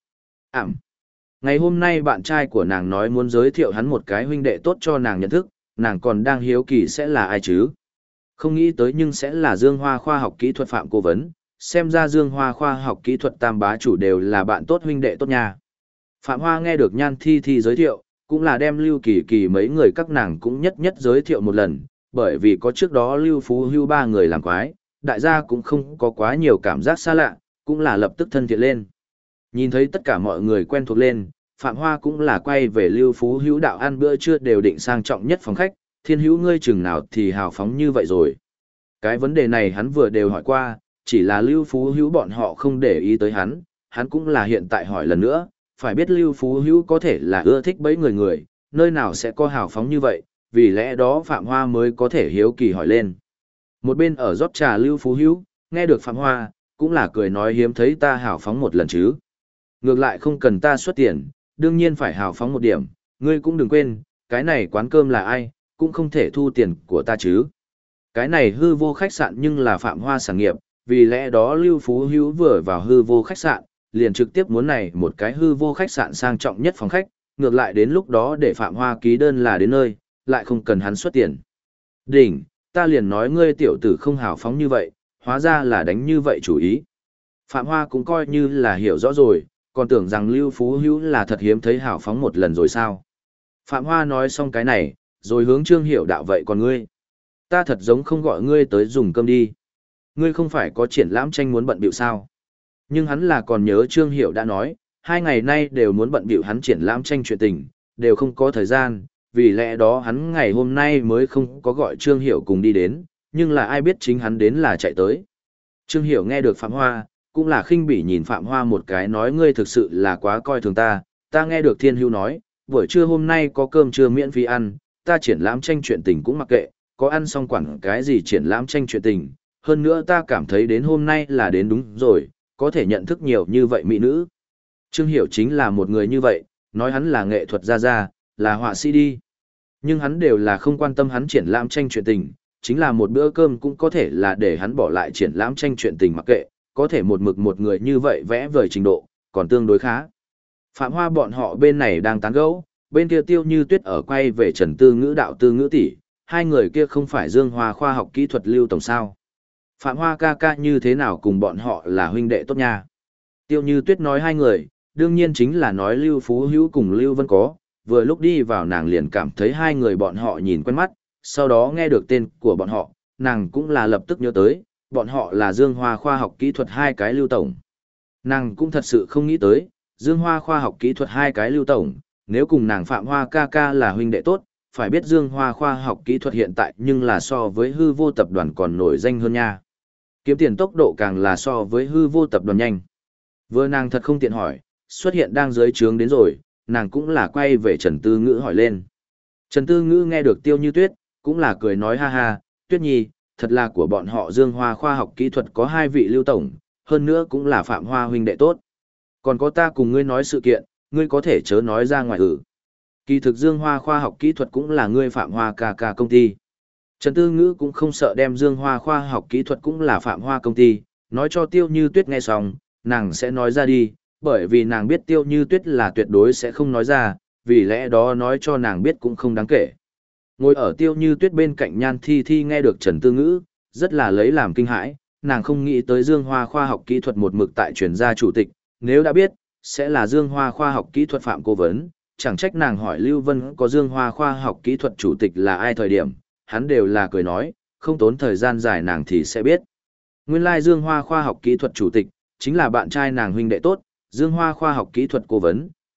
Ngày hôm nay bạn trai của nàng nói muốn giới thiệu hắn một cái huynh đệ tốt cho nàng nhận thức, nàng còn đang hiếu kỳ sẽ là ai chứ. Không nghĩ tới nhưng sẽ là Dương Hoa khoa học kỹ thuật Phạm cố vấn, xem ra Dương Hoa khoa học kỹ thuật tam bá chủ đều là bạn tốt huynh đệ tốt nha. Phạm Hoa nghe được Nhan Thi Thi giới thiệu, cũng là đem Lưu Kỳ Kỳ mấy người các nàng cũng nhất nhất giới thiệu một lần, bởi vì có trước đó Lưu Phú Hưu ba người làm quái, đại gia cũng không có quá nhiều cảm giác xa lạ, cũng là lập tức thân thiện lên. Nhìn thấy tất cả mọi người quen thuộc lên, Phạm Hoa cũng là quay về Lưu Phú Hữu đạo ăn bữa trưa đều định sang trọng nhất phòng khách, Thiên Hữu ngươi chừng nào thì hào phóng như vậy rồi. Cái vấn đề này hắn vừa đều hỏi qua, chỉ là Lưu Phú Hữu bọn họ không để ý tới hắn cũng là hiện tại hỏi lần nữa, phải biết Lưu Phú Hữu có thể là ưa thích bấy người, nơi nào sẽ có hào phóng như vậy, vì lẽ đó Phạm Hoa mới có thể hiếu kỳ hỏi lên. Một bên ở rót trà Lưu Phú Hữu, nghe được Phạm Hoa, cũng là cười nói hiếm thấy ta hào phóng một lần chứ. Ngược lại không cần ta xuất tiền, đương nhiên phải hào phóng một điểm, ngươi cũng đừng quên, cái này quán cơm là ai, cũng không thể thu tiền của ta chứ. Cái này hư vô khách sạn nhưng là Phạm Hoa sản nghiệp, vì lẽ đó Lưu Phú Hữu vừa vào hư vô khách sạn, liền trực tiếp muốn này một cái hư vô khách sạn sang trọng nhất phòng khách, ngược lại đến lúc đó để Phạm Hoa ký đơn là đến nơi, lại không cần hắn xuất tiền. Đỉnh, ta liền nói ngươi tiểu tử không hào phóng như vậy, hóa ra là đánh như vậy chủ ý. Phạm Hoa cũng coi như là hiểu rõ rồi, còn tưởng rằng Lưu Phú Hữu là thật hiếm thấy hào phóng một lần rồi sao. Phạm Hoa nói xong cái này, rồi hướng Trương Hiểu đạo vậy còn ngươi. Ta thật giống không gọi ngươi tới dùng cơm đi. Ngươi không phải có triển lãm tranh muốn bận bịu sao. Nhưng hắn là còn nhớ Trương Hiểu đã nói, 2 ngày nay đều muốn bận bịu hắn triển lãm tranh chuyện tình, đều không có thời gian, vì lẽ đó hắn ngày hôm nay mới không có gọi Trương Hiểu cùng đi đến, nhưng là ai biết chính hắn đến là chạy tới. Trương Hiểu nghe được Phạm Hoa, cũng là khinh bỉ nhìn Phạm Hoa một cái nói ngươi thực sự là quá coi thường ta nghe được Thiên Hữu nói, buổi trưa hôm nay có cơm trưa miễn phí ăn, ta triển lãm tranh chuyện tình cũng mặc kệ, có ăn xong quản cái gì triển lãm tranh chuyện tình, hơn nữa ta cảm thấy đến hôm nay là đến đúng rồi, có thể nhận thức nhiều như vậy mỹ nữ. Trương Hiểu chính là một người như vậy, nói hắn là nghệ thuật gia, là họa sĩ đi. Nhưng hắn đều là không quan tâm hắn triển lãm tranh chuyện tình, chính là một bữa cơm cũng có thể là để hắn bỏ lại triển lãm tranh chuyện tình mặc kệ, có thể một mực một người như vậy vẽ vời trình độ, còn tương đối khá. Phạm Hoa bọn họ bên này đang tán gẫu, bên kia Tiêu Như Tuyết ở quay về Trần Tư Ngữ đạo Tư Ngữ tỷ, hai người kia không phải Dương Hoa khoa học kỹ thuật Lưu tổng sao? Phạm Hoa ca ca như thế nào cùng bọn họ là huynh đệ tốt nha? Tiêu Như Tuyết nói hai người, đương nhiên chính là nói Lưu Phú Hữu cùng Lưu Vân có, vừa lúc đi vào nàng liền cảm thấy hai người bọn họ nhìn quen mắt, sau đó nghe được tên của bọn họ, nàng cũng là lập tức nhớ tới, bọn họ là Dương Hoa khoa học kỹ thuật hai cái Lưu tổng. Nàng cũng thật sự không nghĩ tới, Dương Hoa khoa học kỹ thuật hai cái Lưu tổng, nếu cùng nàng Phạm Hoa ca ca là huynh đệ tốt, phải biết Dương Hoa khoa học kỹ thuật hiện tại nhưng là so với hư vô tập đoàn còn nổi danh hơn nha. Kiếm tiền tốc độ càng là so với hư vô tập đoàn nhanh. Vừa nàng thật không tiện hỏi, xuất hiện đang dưới trướng đến rồi, nàng cũng là quay về Trần Tư Ngữ hỏi lên. Trần Tư Ngữ nghe được Tiêu Như Tuyết, cũng là cười nói ha ha, Tuyết Nhi, thật là của bọn họ Dương Hoa khoa học kỹ thuật có hai vị Lưu tổng, hơn nữa cũng là Phạm Hoa huynh đệ tốt. Còn có ta cùng ngươi nói sự kiện, ngươi có thể chớ nói ra ngoài Kỳ thực Dương Hoa khoa học kỹ thuật cũng là ngươi Phạm Hoa ca ca công ty. Trần Tư Ngữ cũng không sợ đem Dương Hoa khoa học kỹ thuật cũng là Phạm Hoa công ty, nói cho Tiêu Như Tuyết nghe xong, nàng sẽ nói ra đi, bởi vì nàng biết Tiêu Như Tuyết là tuyệt đối sẽ không nói ra, vì lẽ đó nói cho nàng biết cũng không đáng kể. Ngồi ở Tiêu Như Tuyết bên cạnh Nhan Thi Thi nghe được Trần Tư Ngữ, rất là lấy làm kinh hãi, nàng không nghĩ tới Dương Hoa khoa học kỹ thuật một mực tại truyền gia chủ tịch, nếu đã biết, sẽ là Dương Hoa khoa học kỹ thuật Phạm cố vấn, chẳng trách nàng hỏi Lưu Vân có Dương Hoa khoa học kỹ thuật chủ tịch là ai thời điểm, hắn đều là cười nói, không tốn thời gian dài nàng thì sẽ biết. Nguyên lai Dương Hoa khoa học kỹ thuật chủ tịch, chính là bạn trai nàng huynh đệ tốt, Dương Hoa khoa học kỹ thuật cố vấn,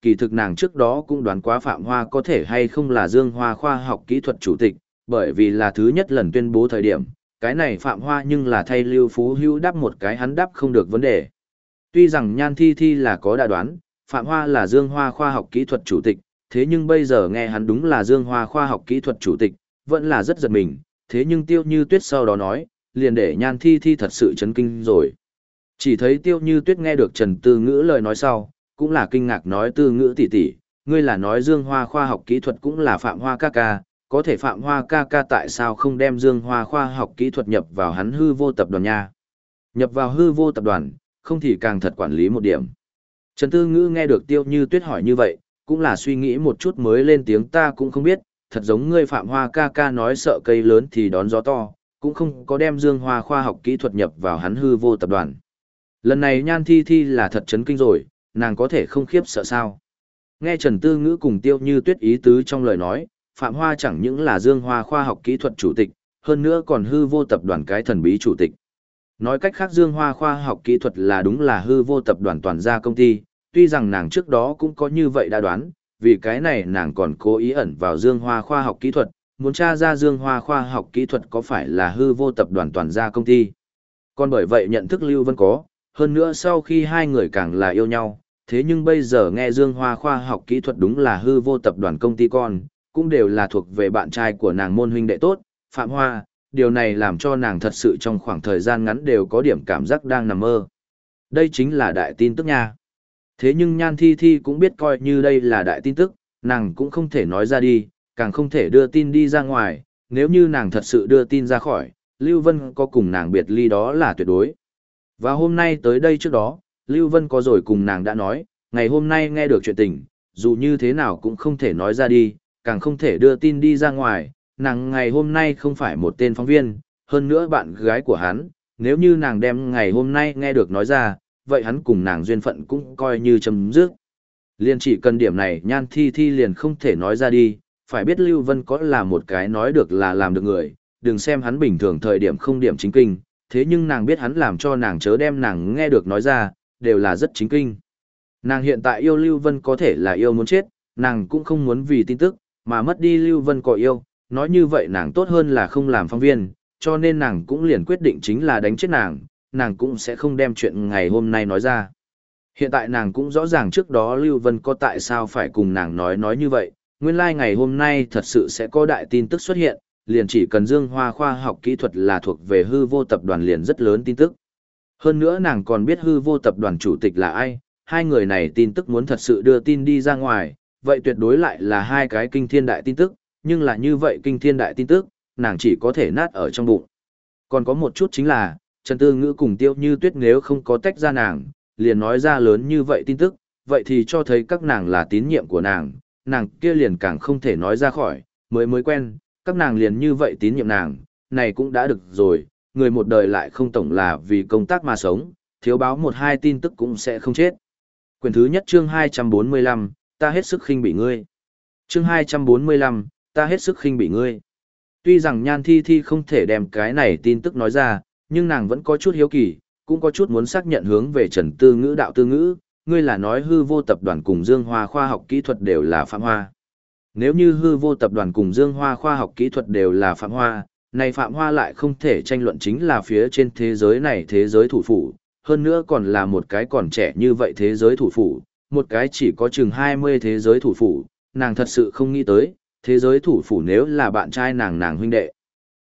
kỳ thực nàng trước đó cũng đoán quá Phạm Hoa có thể hay không là Dương Hoa khoa học kỹ thuật chủ tịch, bởi vì là thứ nhất lần tuyên bố thời điểm, cái này Phạm Hoa nhưng là thay Lưu Phú Hữu đáp một cái hắn đáp không được vấn đề. Tuy rằng Nhan Thi Thi là có đã đoán, Phạm Hoa là Dương Hoa khoa học kỹ thuật chủ tịch, thế nhưng bây giờ nghe hắn đúng là Dương Hoa khoa học kỹ thuật chủ tịch, vẫn là rất giật mình, thế nhưng Tiêu Như Tuyết sau đó nói, liền để Nhan Thi Thi thật sự chấn kinh rồi. Chỉ thấy Tiêu Như Tuyết nghe được Trần Tư Ngữ lời nói sau, cũng là kinh ngạc nói Tư Ngữ tỷ tỷ, ngươi là nói Dương Hoa khoa học kỹ thuật cũng là Phạm Hoa ca ca, có thể Phạm Hoa ca ca tại sao không đem Dương Hoa khoa học kỹ thuật nhập vào hắn hư vô tập đoàn nha? Nhập vào hư vô tập đoàn, không thì càng thật quản lý một điểm. Trần Tư Ngữ nghe được Tiêu Như Tuyết hỏi như vậy, cũng là suy nghĩ một chút mới lên tiếng ta cũng không biết, thật giống ngươi Phạm Hoa ca ca nói sợ cây lớn thì đón gió to, cũng không có đem Dương Hoa khoa học kỹ thuật nhập vào hắn hư vô tập đoàn. Lần này Nhan Thi Thi là thật chấn kinh rồi, nàng có thể không khiếp sợ sao? Nghe Trần Tư Ngữ cùng Tiêu Như Tuyết ý tứ trong lời nói, Phạm Hoa chẳng những là Dương Hoa khoa học kỹ thuật chủ tịch, hơn nữa còn hư vô tập đoàn cái thần bí chủ tịch. Nói cách khác Dương Hoa khoa học kỹ thuật là đúng là hư vô tập đoàn toàn gia công ty, tuy rằng nàng trước đó cũng có như vậy đã đoán, vì cái này nàng còn cố ý ẩn vào Dương Hoa khoa học kỹ thuật, muốn tra ra Dương Hoa khoa học kỹ thuật có phải là hư vô tập đoàn toàn gia công ty. Còn bởi vậy nhận thức Lưu Vân có, hơn nữa sau khi hai người càng là yêu nhau, thế nhưng bây giờ nghe Dương Hoa khoa học kỹ thuật đúng là hư vô tập đoàn công ty con, cũng đều là thuộc về bạn trai của nàng môn huynh đệ tốt, Phạm Hoa, điều này làm cho nàng thật sự trong khoảng thời gian ngắn đều có điểm cảm giác đang nằm mơ. Đây chính là đại tin tức nha. Thế nhưng Nhan Thi Thi cũng biết coi như đây là đại tin tức, nàng cũng không thể nói ra đi, càng không thể đưa tin đi ra ngoài, nếu như nàng thật sự đưa tin ra khỏi, Lưu Vân có cùng nàng biệt ly đó là tuyệt đối. Và hôm nay tới đây trước đó, Lưu Vân có rồi cùng nàng đã nói, ngày hôm nay nghe được chuyện tình, dù như thế nào cũng không thể nói ra đi, càng không thể đưa tin đi ra ngoài, nàng ngày hôm nay không phải một tên phóng viên, hơn nữa bạn gái của hắn, nếu như nàng đem ngày hôm nay nghe được nói ra, vậy hắn cùng nàng duyên phận cũng coi như chấm dứt. Liền chỉ cần điểm này Nhan Thi Thi liền không thể nói ra đi, phải biết Lưu Vân có là một cái nói được là làm được người, đừng xem hắn bình thường thời điểm không điểm chính kinh, thế nhưng nàng biết hắn làm cho nàng chớ đem nàng nghe được nói ra, đều là rất chính kinh. Nàng hiện tại yêu Lưu Vân có thể là yêu muốn chết, nàng cũng không muốn vì tin tức, mà mất đi Lưu Vân có yêu, nói như vậy nàng tốt hơn là không làm phóng viên, cho nên nàng cũng liền quyết định chính là đánh chết nàng cũng sẽ không đem chuyện ngày hôm nay nói ra. Hiện tại nàng cũng rõ ràng trước đó Lưu Vân có tại sao phải cùng nàng nói như vậy, nguyên lai ngày hôm nay thật sự sẽ có đại tin tức xuất hiện, liền chỉ cần Dương Hoa khoa học kỹ thuật là thuộc về hư vô tập đoàn liền rất lớn tin tức. Hơn nữa nàng còn biết hư vô tập đoàn chủ tịch là ai, hai người này tin tức muốn thật sự đưa tin đi ra ngoài, vậy tuyệt đối lại là hai cái kinh thiên đại tin tức, nhưng là như vậy kinh thiên đại tin tức, nàng chỉ có thể nát ở trong bụng. Còn có một chút chính là, Trần Tư Ngữ cùng Tiêu Như Tuyết nếu không có tách ra nàng, liền nói ra lớn như vậy tin tức, vậy thì cho thấy các nàng là tín nhiệm của nàng kia liền càng không thể nói ra khỏi, mới quen, các nàng liền như vậy tín nhiệm nàng, này cũng đã được rồi, người một đời lại không tổng là vì công tác mà sống, thiếu báo một hai tin tức cũng sẽ không chết. Quyển thứ nhất chương 245, ta hết sức khinh bị ngươi. Chương 245, ta hết sức khinh bị ngươi. Tuy rằng Nhan Thi Thi không thể đem cái này tin tức nói ra, nhưng nàng vẫn có chút hiếu kỳ, cũng có chút muốn xác nhận hướng về Trần Tư Ngữ đạo Tư Ngữ, ngươi là nói hư vô tập đoàn cùng Dương Hoa khoa học kỹ thuật đều là Phạm Hoa. Nếu như hư vô tập đoàn cùng Dương Hoa khoa học kỹ thuật đều là Phạm Hoa, này Phạm Hoa lại không thể tranh luận chính là phía trên thế giới này thế giới thủ phủ, hơn nữa còn là một cái còn trẻ như vậy thế giới thủ phủ, một cái chỉ có chừng 20 thế giới thủ phủ, nàng thật sự không nghĩ tới, thế giới thủ phủ nếu là bạn trai nàng huynh đệ.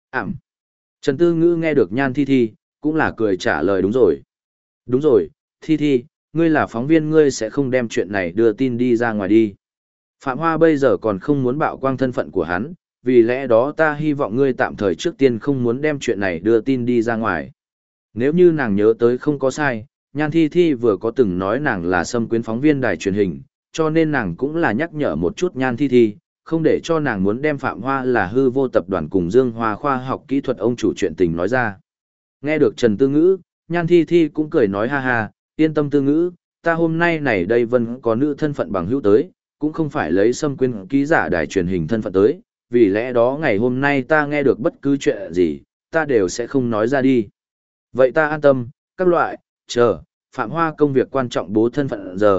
Trần Tư Ngữ nghe được Nhan Thi Thi, cũng là cười trả lời đúng rồi. Đúng rồi, Thi Thi, ngươi là phóng viên ngươi sẽ không đem chuyện này đưa tin đi ra ngoài đi. Phạm Hoa bây giờ còn không muốn bạo quang thân phận của hắn, vì lẽ đó ta hy vọng ngươi tạm thời trước tiên không muốn đem chuyện này đưa tin đi ra ngoài. Nếu như nàng nhớ tới không có sai, Nhan Thi Thi vừa có từng nói nàng là xâm quyến phóng viên đài truyền hình, cho nên nàng cũng là nhắc nhở một chút Nhan Thi Thi, không để cho nàng muốn đem Phạm Hoa là hư vô tập đoàn cùng Dương Hoa khoa học kỹ thuật ông chủ chuyện tình nói ra. Nghe được Trần Tư Ngữ, Nhan Thi Thi cũng cười nói ha ha, yên tâm Tư Ngữ, ta hôm nay này đây vẫn có nữ thân phận bằng hữu tới, cũng không phải lấy xâm quyến ký giả đài truyền hình thân phận tới, vì lẽ đó ngày hôm nay ta nghe được bất cứ chuyện gì, ta đều sẽ không nói ra đi. Vậy ta an tâm, các loại, chờ, Phạm Hoa công việc quan trọng bố thân phận giờ,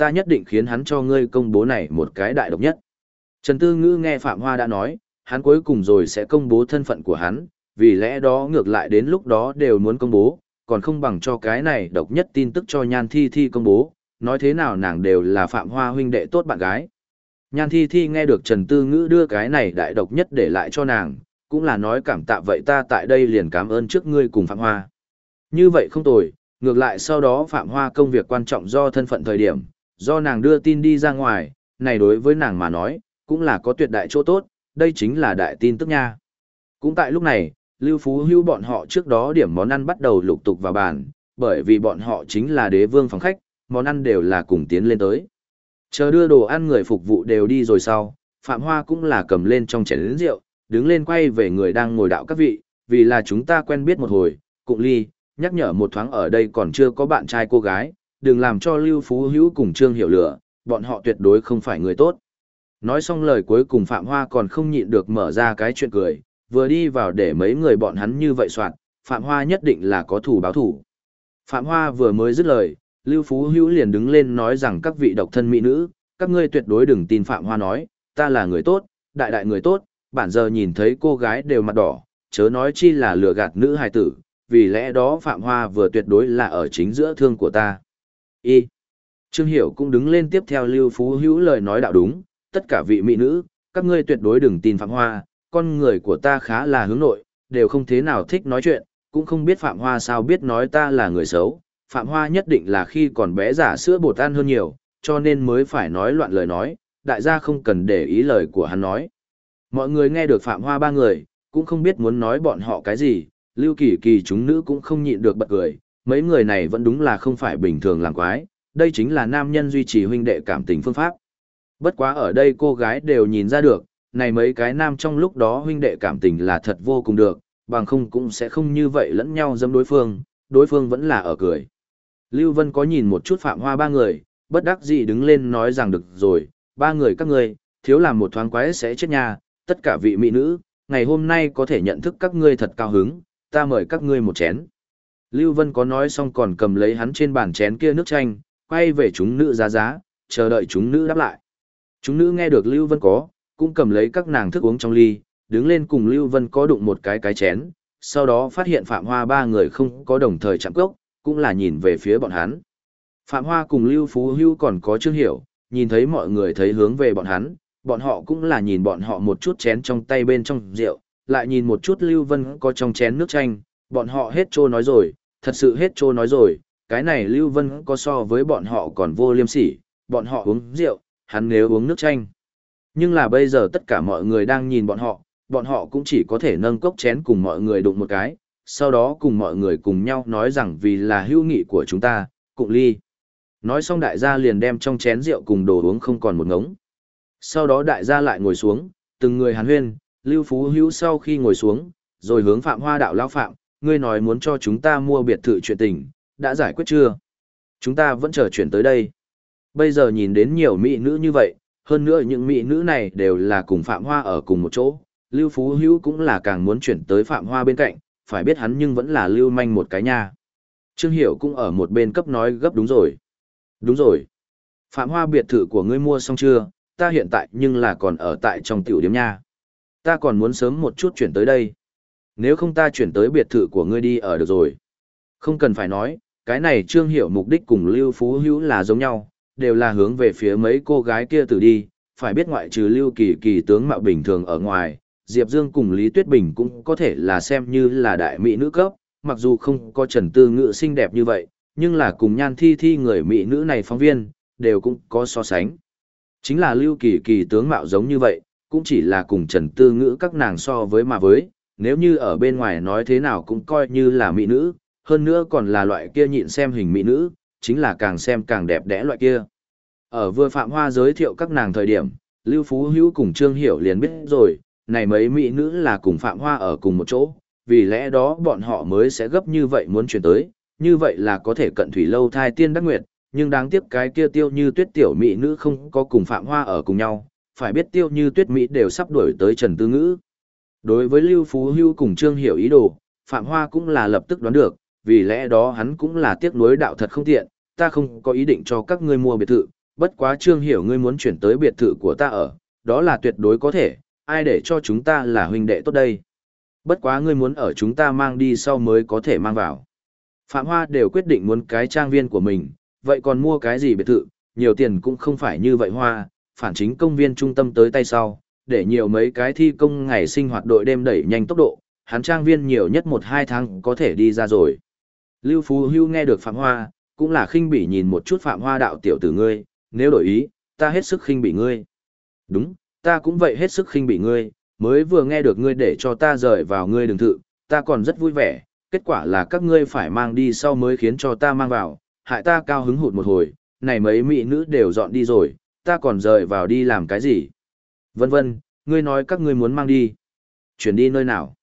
ta nhất định khiến hắn cho ngươi công bố này một cái đại độc nhất. Trần Tư Ngữ nghe Phạm Hoa đã nói, hắn cuối cùng rồi sẽ công bố thân phận của hắn, vì lẽ đó ngược lại đến lúc đó đều muốn công bố, còn không bằng cho cái này độc nhất tin tức cho Nhan Thi Thi công bố, nói thế nào nàng đều là Phạm Hoa huynh đệ tốt bạn gái. Nhan Thi Thi nghe được Trần Tư Ngữ đưa cái này đại độc nhất để lại cho nàng, cũng là nói cảm tạ vậy ta tại đây liền cảm ơn trước ngươi cùng Phạm Hoa. Như vậy không tồi, ngược lại sau đó Phạm Hoa công việc quan trọng do thân phận thời điểm, do nàng đưa tin đi ra ngoài, này đối với nàng mà nói, cũng là có tuyệt đại chỗ tốt, đây chính là đại tin tức nha. Cũng tại lúc này, Lưu Phú Hưu bọn họ trước đó điểm món ăn bắt đầu lục tục vào bàn, bởi vì bọn họ chính là đế vương phòng khách, món ăn đều là cùng tiến lên tới. Chờ đưa đồ ăn người phục vụ đều đi rồi sau, Phạm Hoa cũng là cầm lên trong chén rượu, đứng lên quay về người đang ngồi đạo các vị, vì là chúng ta quen biết một hồi, Cụng Ly, nhắc nhở một thoáng ở đây còn chưa có bạn trai cô gái, đừng làm cho Lưu Phú Hữu cùng Trương Hiểu lửa, bọn họ tuyệt đối không phải người tốt. Nói xong lời cuối cùng Phạm Hoa còn không nhịn được mở ra cái chuyện cười, vừa đi vào để mấy người bọn hắn như vậy soạn, Phạm Hoa nhất định là có thủ báo thủ. Phạm Hoa vừa mới dứt lời, Lưu Phú Hữu liền đứng lên nói rằng các vị độc thân mỹ nữ, các ngươi tuyệt đối đừng tin Phạm Hoa nói, ta là người tốt, đại đại người tốt, bản giờ nhìn thấy cô gái đều mặt đỏ, chớ nói chi là lừa gạt nữ hài tử, vì lẽ đó Phạm Hoa vừa tuyệt đối là ở chính giữa thương của ta. Trương Hiểu cũng đứng lên tiếp theo Lưu Phú Hữu lời nói đạo đúng, tất cả vị mỹ nữ, các ngươi tuyệt đối đừng tin Phạm Hoa, con người của ta khá là hướng nội, đều không thế nào thích nói chuyện, cũng không biết Phạm Hoa sao biết nói ta là người xấu, Phạm Hoa nhất định là khi còn bé giả sữa bột ăn hơn nhiều, cho nên mới phải nói loạn lời nói, đại gia không cần để ý lời của hắn nói. Mọi người nghe được Phạm Hoa ba người, cũng không biết muốn nói bọn họ cái gì, Lưu Kỳ Kỳ chúng nữ cũng không nhịn được bật cười, mấy người này vẫn đúng là không phải bình thường làm quái, đây chính là nam nhân duy trì huynh đệ cảm tình phương pháp. Bất quá ở đây cô gái đều nhìn ra được, này mấy cái nam trong lúc đó huynh đệ cảm tình là thật vô cùng được, bằng không cũng sẽ không như vậy lẫn nhau dâm đối phương vẫn là ở cười. Lưu Vân có nhìn một chút Phạm Hoa ba người, bất đắc dĩ đứng lên nói rằng được rồi, ba người các ngươi, thiếu làm một thoáng quái sẽ chết nha, tất cả vị mỹ nữ, ngày hôm nay có thể nhận thức các ngươi thật cao hứng, ta mời các ngươi một chén. Lưu Vân có nói xong còn cầm lấy hắn trên bàn chén kia nước chanh, quay về chúng nữ giá, chờ đợi chúng nữ đáp lại. Chúng nữ nghe được Lưu Vân có, cũng cầm lấy các nàng thức uống trong ly, đứng lên cùng Lưu Vân có đụng một cái chén, sau đó phát hiện Phạm Hoa ba người không có đồng thời chạm cốc, cũng là nhìn về phía bọn hắn. Phạm Hoa cùng Lưu Phú Hưu còn có Trương Hiểu, nhìn thấy mọi người thấy hướng về bọn họ cũng là nhìn bọn họ một chút chén trong tay bên trong rượu, lại nhìn một chút Lưu Vân có trong chén nước chanh, bọn họ hết trô nói rồi, thật sự hết trô nói rồi, cái này Lưu Vân có so với bọn họ còn vô liêm sỉ, bọn họ uống rượu, hắn nếu uống nước chanh. Nhưng là bây giờ tất cả mọi người đang nhìn bọn họ cũng chỉ có thể nâng cốc chén cùng mọi người đụng một cái, sau đó cùng mọi người cùng nhau nói rằng vì là hữu nghị của chúng ta, Cụng Ly. Nói xong đại gia liền đem trong chén rượu cùng đồ uống không còn một ngống. Sau đó đại gia lại ngồi xuống, từng người hàn huyên, Lưu Phú Hữu sau khi ngồi xuống, rồi hướng Phạm Hoa đạo lão Phạm, ngươi nói muốn cho chúng ta mua biệt thự chuyện tình, đã giải quyết chưa? Chúng ta vẫn chờ chuyển tới đây. Bây giờ nhìn đến nhiều mỹ nữ như vậy, hơn nữa những mỹ nữ này đều là cùng Phạm Hoa ở cùng một chỗ, Lưu Phú Hữu cũng là càng muốn chuyển tới Phạm Hoa bên cạnh, phải biết hắn nhưng vẫn là lưu manh một cái nha. Trương Hiểu cũng ở một bên cấp nói gấp đúng rồi. Đúng rồi. Phạm Hoa biệt thự của ngươi mua xong chưa, ta hiện tại nhưng là còn ở tại trong tiểu điếm nha. Ta còn muốn sớm một chút chuyển tới đây. Nếu không ta chuyển tới biệt thự của ngươi đi ở được rồi. Không cần phải nói, cái này Trương Hiểu mục đích cùng Lưu Phú Hữu là giống nhau, đều là hướng về phía mấy cô gái kia từ đi, phải biết ngoại trừ Lưu Kỳ Kỳ tướng mạo bình thường ở ngoài, Diệp Dương cùng Lý Tuyết Bình cũng có thể là xem như là đại mỹ nữ cấp, mặc dù không có Trần Tư Ngữ xinh đẹp như vậy, nhưng là cùng Nhan Thi Thi người mỹ nữ này phóng viên, đều cũng có so sánh. Chính là Lưu Kỳ Kỳ tướng mạo giống như vậy, cũng chỉ là cùng Trần Tư Ngữ các nàng so với mà với, nếu như ở bên ngoài nói thế nào cũng coi như là mỹ nữ, hơn nữa còn là loại kia nhịn xem hình mỹ nữ, chính là càng xem càng đẹp đẽ loại kia. Ở vừa Phạm Hoa giới thiệu các nàng thời điểm, Lưu Phú Hữu cùng Trương Hiểu liền biết rồi, này mấy mỹ nữ là cùng Phạm Hoa ở cùng một chỗ, vì lẽ đó bọn họ mới sẽ gấp như vậy muốn chuyển tới, như vậy là có thể cận thủy lâu thai tiên đắc nguyệt, nhưng đáng tiếc cái kia Tiêu Như Tuyết tiểu mỹ nữ không có cùng Phạm Hoa ở cùng nhau, phải biết Tiêu Như Tuyết mỹ đều sắp đuổi tới Trần Tư Ngữ. Đối với Lưu Phú Hữu cùng Trương Hiểu ý đồ, Phạm Hoa cũng là lập tức đoán được, vì lẽ đó hắn cũng là tiếc nuối đạo thật không tiện, ta không có ý định cho các ngươi mua biệt thự, bất quá Trương Hiểu ngươi muốn chuyển tới biệt thự của ta ở, đó là tuyệt đối có thể, ai để cho chúng ta là huynh đệ tốt đây. Bất quá ngươi muốn ở chúng ta mang đi sau mới có thể mang vào. Phạm Hoa đều quyết định muốn cái trang viên của mình, vậy còn mua cái gì biệt thự, nhiều tiền cũng không phải như vậy Hoa, phản chính công viên trung tâm tới tay sau, để nhiều mấy cái thi công ngày sinh hoạt đội đêm đẩy nhanh tốc độ, hắn trang viên nhiều nhất 1-2 tháng có thể đi ra rồi. Lưu Phú Hưu nghe được Phạm Hoa, cũng là khinh bỉ nhìn một chút Phạm Hoa đạo tiểu tử ngươi, nếu đổi ý, ta hết sức khinh bỉ ngươi. Đúng, ta cũng vậy hết sức khinh bỉ ngươi, mới vừa nghe được ngươi để cho ta rời vào ngươi đường thự, ta còn rất vui vẻ, kết quả là các ngươi phải mang đi sau mới khiến cho ta mang vào, hại ta cao hứng hụt một hồi, này mấy mỹ nữ đều dọn đi rồi, ta còn rời vào đi làm cái gì? Vân vân, ngươi nói các ngươi muốn mang đi. Chuyển đi nơi nào?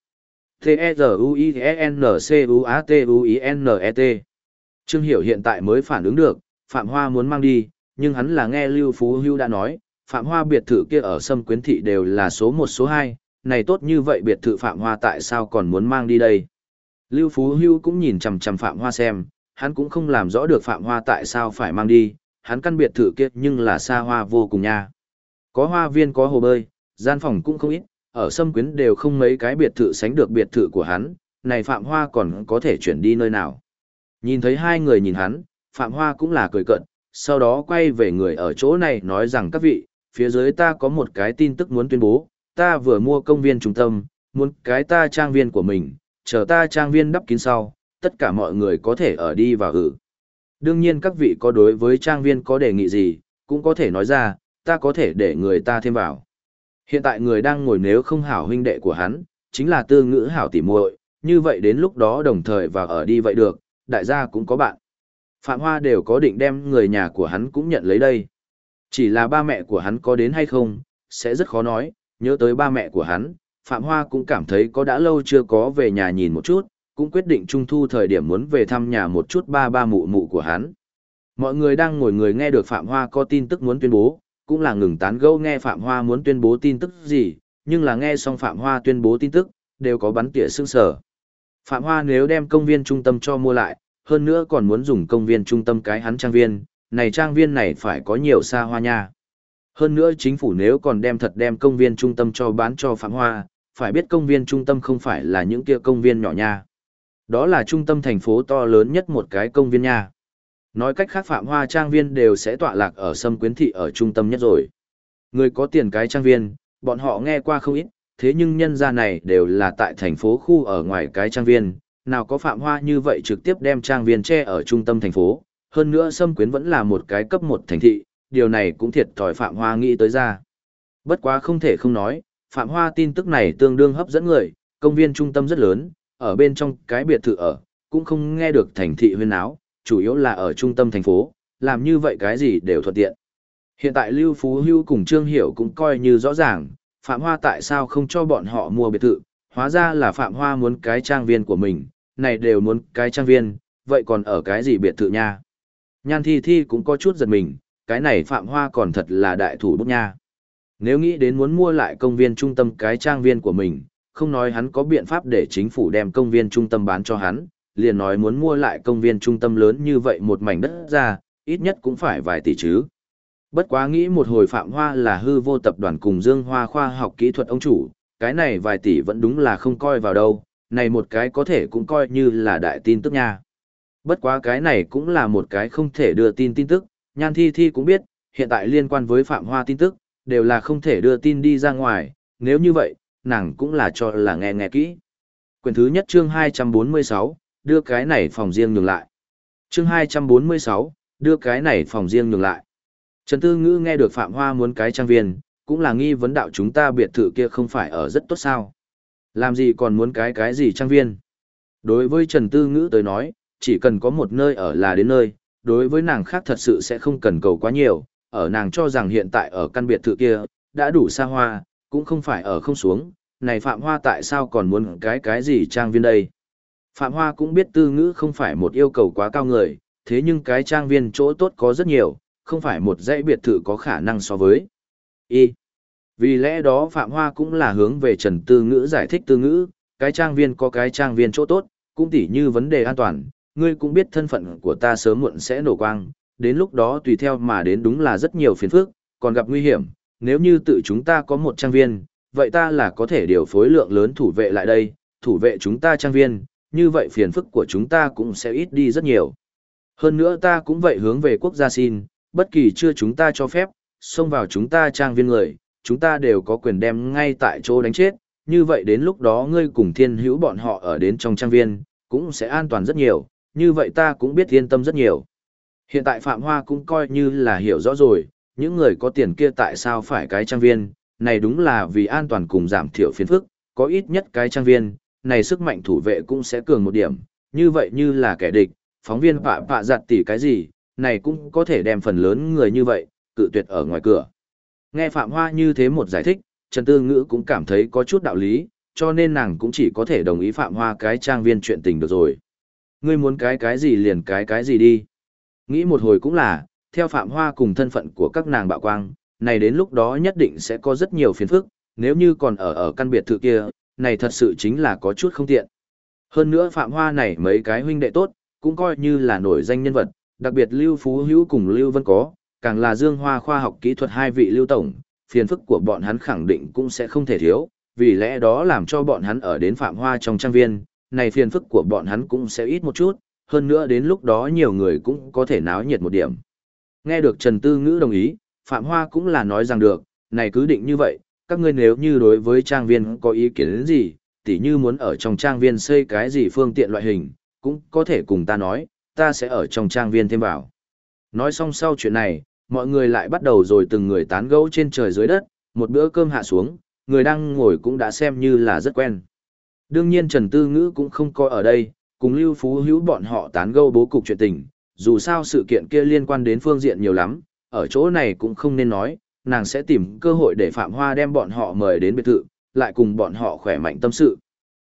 T-E-Z-U-I-N-C-U-A-T-U-I-N-E-T. Trương Hiểu hiện tại mới phản ứng được, Phạm Hoa muốn mang đi, nhưng hắn là nghe Lưu Phú Hưu đã nói, Phạm Hoa biệt thự kia ở Sâm Quyến Thị đều là số 1 số 2, này tốt như vậy biệt thự Phạm Hoa tại sao còn muốn mang đi đây? Lưu Phú Hưu cũng nhìn chằm chằm Phạm Hoa xem, hắn cũng không làm rõ được Phạm Hoa tại sao phải mang đi, hắn căn biệt thự kia nhưng là xa hoa vô cùng nha. Có hoa viên có hồ bơi, gian phòng cũng không ít, ở Sâm Quyến đều không mấy cái biệt thự sánh được biệt thự của hắn, này Phạm Hoa còn có thể chuyển đi nơi nào. Nhìn thấy hai người nhìn hắn, Phạm Hoa cũng là cười cợt, sau đó quay về người ở chỗ này nói rằng các vị, phía dưới ta có một cái tin tức muốn tuyên bố, ta vừa mua công viên trung tâm, muốn cái ta trang viên của mình, chờ ta trang viên đắp kín sau, tất cả mọi người có thể ở đi và ở. Đương nhiên các vị có đối với trang viên có đề nghị gì, cũng có thể nói ra, ta có thể để người ta thêm vào. Hiện tại người đang ngồi nếu không hảo huynh đệ của hắn, chính là Tư Ngữ hảo tỉ muội, như vậy đến lúc đó đồng thời vào ở đi vậy được, đại gia cũng có bạn. Phạm Hoa đều có định đem người nhà của hắn cũng nhận lấy đây. Chỉ là ba mẹ của hắn có đến hay không, sẽ rất khó nói, nhớ tới ba mẹ của hắn, Phạm Hoa cũng cảm thấy có đã lâu chưa có về nhà nhìn một chút, cũng quyết định trung thu thời điểm muốn về thăm nhà một chút ba ba mụ mụ của hắn. Mọi người đang ngồi người nghe được Phạm Hoa có tin tức muốn tuyên bố, cũng là ngừng tán gẫu nghe Phạm Hoa muốn tuyên bố tin tức gì, nhưng là nghe xong Phạm Hoa tuyên bố tin tức, đều có bắn tỉa sương sở. Phạm Hoa nếu đem công viên trung tâm cho mua lại, hơn nữa còn muốn dùng công viên trung tâm cái hắn trang viên này phải có nhiều xa hoa nha. Hơn nữa chính phủ nếu còn đem công viên trung tâm cho bán cho Phạm Hoa, phải biết công viên trung tâm không phải là những kia công viên nhỏ nha. Đó là trung tâm thành phố to lớn nhất một cái công viên nha. Nói cách khác Phạm Hoa trang viên đều sẽ tọa lạc ở Sâm Quyến Thị ở trung tâm nhất rồi. Người có tiền cái trang viên, bọn họ nghe qua không ít, thế nhưng nhân gia này đều là tại thành phố khu ở ngoài cái trang viên, nào có Phạm Hoa như vậy trực tiếp đem trang viên che ở trung tâm thành phố, hơn nữa Sâm Quyến vẫn là một cái cấp 1 thành thị, điều này cũng thiệt thòi Phạm Hoa nghĩ tới ra. Bất quá không thể không nói, Phạm Hoa tin tức này tương đương hấp dẫn người, công viên trung tâm rất lớn, ở bên trong cái biệt thự ở, cũng không nghe được thành thị huyên náo, chủ yếu là ở trung tâm thành phố, làm như vậy cái gì đều thuận tiện. Hiện tại Lưu Phú Hưu cùng Trương Hiểu cũng coi như rõ ràng, Phạm Hoa tại sao không cho bọn họ mua biệt thự, hóa ra là Phạm Hoa muốn cái trang viên của mình, này đều muốn cái trang viên, vậy còn ở cái gì biệt thự nha. Nhan Thi Thi cũng có chút giật mình, cái này Phạm Hoa còn thật là đại thủ bút nha. Nếu nghĩ đến muốn mua lại công viên trung tâm cái trang viên của mình, không nói hắn có biện pháp để chính phủ đem công viên trung tâm bán cho hắn, liền nói muốn mua lại công viên trung tâm lớn như vậy một mảnh đất ra, ít nhất cũng phải vài tỷ chứ. Bất quá nghĩ một hồi Phạm Hoa là hư vô tập đoàn cùng Dương Hoa khoa học kỹ thuật ông chủ, cái này vài tỷ vẫn đúng là không coi vào đâu, này một cái có thể cũng coi như là đại tin tức nha. Bất quá cái này cũng là một cái không thể đưa tin tức, Nhan Thi Thi cũng biết, hiện tại liên quan với Phạm Hoa tin tức, đều là không thể đưa tin đi ra ngoài, nếu như vậy, nàng cũng là cho là nghe kỹ. Quyển thứ nhất chương 246, đưa cái này phòng riêng nhường lại. Chương 246, đưa cái này phòng riêng nhường lại. Trần Tư Ngữ nghe được Phạm Hoa muốn cái trang viên, cũng là nghi vấn đạo chúng ta biệt thự kia không phải ở rất tốt sao. Làm gì còn muốn cái gì trang viên. Đối với Trần Tư Ngữ tới nói, chỉ cần có một nơi ở là đến nơi, đối với nàng khác thật sự sẽ không cần cầu quá nhiều, ở nàng cho rằng hiện tại ở căn biệt thự kia, đã đủ xa hoa, cũng không phải ở không xuống, này Phạm Hoa tại sao còn muốn cái gì trang viên đây. Phạm Hoa cũng biết Tư Ngữ không phải một yêu cầu quá cao người, thế nhưng cái trang viên chỗ tốt có rất nhiều, không phải một dãy biệt thự có khả năng so với. Vì lẽ đó Phạm Hoa cũng là hướng về Trần Tư Ngữ giải thích Tư Ngữ, cái trang viên có cái trang viên chỗ tốt, cũng tỉ như vấn đề an toàn, ngươi cũng biết thân phận của ta sớm muộn sẽ nổ quang, đến lúc đó tùy theo mà đến đúng là rất nhiều phiền phức, còn gặp nguy hiểm, nếu như tự chúng ta có một trang viên, vậy ta là có thể điều phối lượng lớn thủ vệ lại đây, thủ vệ chúng ta trang viên, như vậy phiền phức của chúng ta cũng sẽ ít đi rất nhiều. Hơn nữa ta cũng vậy hướng về quốc gia xin, bất kỳ chưa chúng ta cho phép, xông vào chúng ta trang viên người, chúng ta đều có quyền đem ngay tại chỗ đánh chết, như vậy đến lúc đó ngươi cùng thiên hữu bọn họ ở đến trong trang viên, cũng sẽ an toàn rất nhiều, như vậy ta cũng biết yên tâm rất nhiều. Hiện tại Phạm Hoa cũng coi như là hiểu rõ rồi, những người có tiền kia tại sao phải cái trang viên, này đúng là vì an toàn cùng giảm thiểu phiền phức, có ít nhất cái trang viên, này sức mạnh thủ vệ cũng sẽ cường một điểm, như vậy như là kẻ địch, phóng viên phạ giặt tỉ cái gì, này cũng có thể đem phần lớn người như vậy, cự tuyệt ở ngoài cửa. Nghe Phạm Hoa như thế một giải thích, Trần Tư Ngữ cũng cảm thấy có chút đạo lý, cho nên nàng cũng chỉ có thể đồng ý Phạm Hoa cái trang viên chuyện tình được rồi. Ngươi muốn cái gì liền cái gì đi. Nghĩ một hồi cũng là, theo Phạm Hoa cùng thân phận của các nàng bạo quang, này đến lúc đó nhất định sẽ có rất nhiều phiền phức, nếu như còn ở căn biệt thự kia, này thật sự chính là có chút không tiện. Hơn nữa Phạm Hoa này mấy cái huynh đệ tốt, cũng coi như là nổi danh nhân vật, đặc biệt Lưu Phú Hữu cùng Lưu Vân có, càng là Dương Hoa khoa học kỹ thuật hai vị Lưu Tổng, phiền phức của bọn hắn khẳng định cũng sẽ không thể thiếu, vì lẽ đó làm cho bọn hắn ở đến Phạm Hoa trong trang viên, này phiền phức của bọn hắn cũng sẽ ít một chút, hơn nữa đến lúc đó nhiều người cũng có thể náo nhiệt một điểm. Nghe được Trần Tư Ngữ đồng ý, Phạm Hoa cũng là nói rằng được, này cứ định như vậy, các ngươi nếu như đối với trang viên có ý kiến gì, tỉ như muốn ở trong trang viên xây cái gì phương tiện loại hình, cũng có thể cùng ta nói, ta sẽ ở trong trang viên thêm vào. Nói xong sau chuyện này, mọi người lại bắt đầu rồi từng người tán gẫu trên trời dưới đất, một bữa cơm hạ xuống, người đang ngồi cũng đã xem như là rất quen. Đương nhiên Trần Tư Ngữ cũng không có ở đây, cùng Lưu Phú Hữu bọn họ tán gẫu bố cục chuyện tình, dù sao sự kiện kia liên quan đến phương diện nhiều lắm, ở chỗ này cũng không nên nói, nàng sẽ tìm cơ hội để Phạm Hoa đem bọn họ mời đến biệt thự, lại cùng bọn họ khỏe mạnh tâm sự.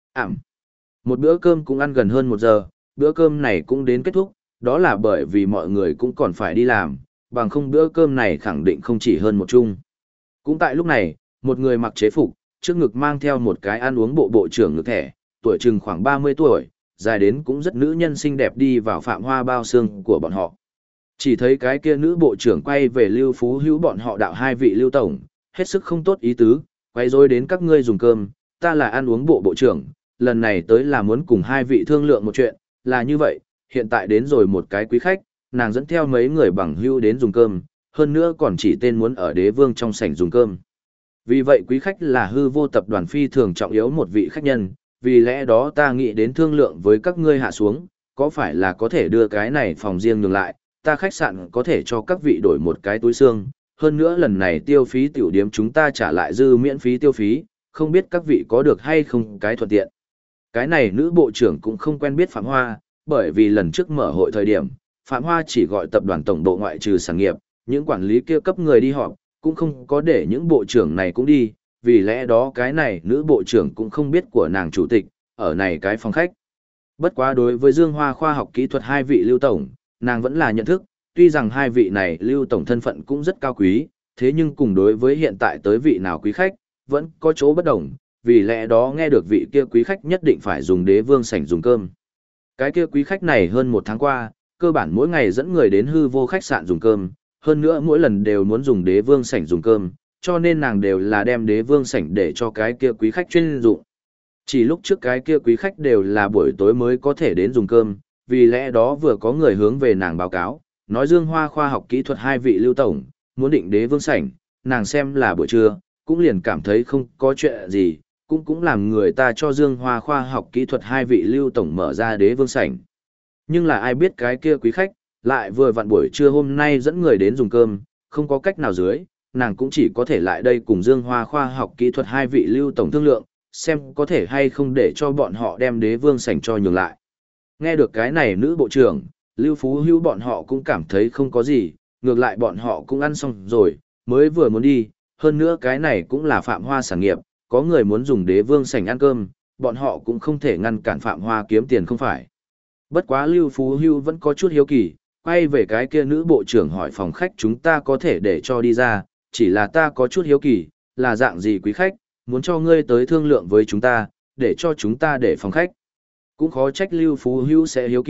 Một bữa cơm cũng ăn gần hơn 1 giờ, bữa cơm này cũng đến kết thúc, đó là bởi vì mọi người cũng còn phải đi làm, bằng không bữa cơm này khẳng định không chỉ hơn một chung. Cũng tại lúc này, một người mặc chế phục, trước ngực mang theo một cái ăn uống bộ trưởng ngực thẻ, tuổi chừng khoảng 30 tuổi, dài đến cũng rất nữ nhân xinh đẹp đi vào Phạm Hoa bao xương của bọn họ. Chỉ thấy cái kia nữ bộ trưởng quay về Lưu Phú Hữu bọn họ đạo hai vị Lưu Tổng, hết sức không tốt ý tứ, quay rối đến các ngươi dùng cơm, ta là ăn uống bộ trưởng, lần này tới là muốn cùng hai vị thương lượng một chuyện, là như vậy, hiện tại đến rồi một cái quý khách, nàng dẫn theo mấy người bằng hữu đến dùng cơm, hơn nữa còn chỉ tên muốn ở Đế Vương trong sảnh dùng cơm. Vì vậy quý khách là Hư Vô tập đoàn phi thường trọng yếu một vị khách nhân, vì lẽ đó ta nghĩ đến thương lượng với các ngươi hạ xuống, có phải là có thể đưa cái này phòng riêng nhường lại, ta khách sạn có thể cho các vị đổi một cái túi xương, hơn nữa lần này tiêu phí tiểu điếm chúng ta trả lại dư miễn phí tiêu phí, không biết các vị có được hay không cái thuận tiện. Cái này nữ bộ trưởng cũng không quen biết Phạm Hoa, bởi vì lần trước mở hội thời điểm, Phạm Hoa chỉ gọi tập đoàn tổng bộ ngoại trừ sản nghiệp, những quản lý kia cấp người đi họp, cũng không có để những bộ trưởng này cũng đi, vì lẽ đó cái này nữ bộ trưởng cũng không biết của nàng chủ tịch, ở này cái phòng khách. Bất quá đối với Dương Hoa khoa học kỹ thuật hai vị Lưu Tổng, nàng vẫn là nhận thức, tuy rằng hai vị này Lưu Tổng thân phận cũng rất cao quý, thế nhưng cùng đối với hiện tại tới vị nào quý khách, vẫn có chỗ bất đồng, vì lẽ đó nghe được vị kia quý khách nhất định phải dùng Đế Vương sảnh dùng cơm. Cái kia quý khách này hơn 1 tháng qua, cơ bản mỗi ngày dẫn người đến Hư Vô khách sạn dùng cơm, hơn nữa mỗi lần đều muốn dùng Đế Vương sảnh dùng cơm, cho nên nàng đều là đem Đế Vương sảnh để cho cái kia quý khách chuyên dụng. Chỉ lúc trước cái kia quý khách đều là buổi tối mới có thể đến dùng cơm, vì lẽ đó vừa có người hướng về nàng báo cáo, nói Dương Hoa khoa học kỹ thuật hai vị Lưu Tổng, muốn định Đế Vương sảnh, nàng xem là buổi trưa, cũng liền cảm thấy không có chuyện gì, cũng làm người ta cho Dương Hoa khoa học kỹ thuật hai vị Lưu Tổng mở ra Đế Vương sảnh. Nhưng là ai biết cái kia quý khách, lại vừa vặn buổi trưa hôm nay dẫn người đến dùng cơm, không có cách nào dưới, nàng cũng chỉ có thể lại đây cùng Dương Hoa khoa học kỹ thuật hai vị Lưu Tổng thương lượng, xem có thể hay không để cho bọn họ đem Đế Vương sảnh cho nhường lại. Nghe được cái này nữ bộ trưởng, Lưu Phú Hữu bọn họ cũng cảm thấy không có gì, ngược lại bọn họ cũng ăn xong rồi, mới vừa muốn đi, hơn nữa cái này cũng là Phạm Hoa sản nghiệp, có người muốn dùng Đế Vương sảnh ăn cơm, bọn họ cũng không thể ngăn cản Phạm Hoa kiếm tiền không phải. Bất quá Lưu Phú Hữu vẫn có chút hiếu kỳ, quay về cái kia nữ bộ trưởng hỏi phòng khách chúng ta có thể để cho đi ra, chỉ là ta có chút hiếu kỳ, là dạng gì quý khách, muốn cho ngươi tới thương lượng với chúng ta, để cho chúng ta để phòng khách. Cũng khó trách Lưu Phú Hữu sẽ hiếu kỳ,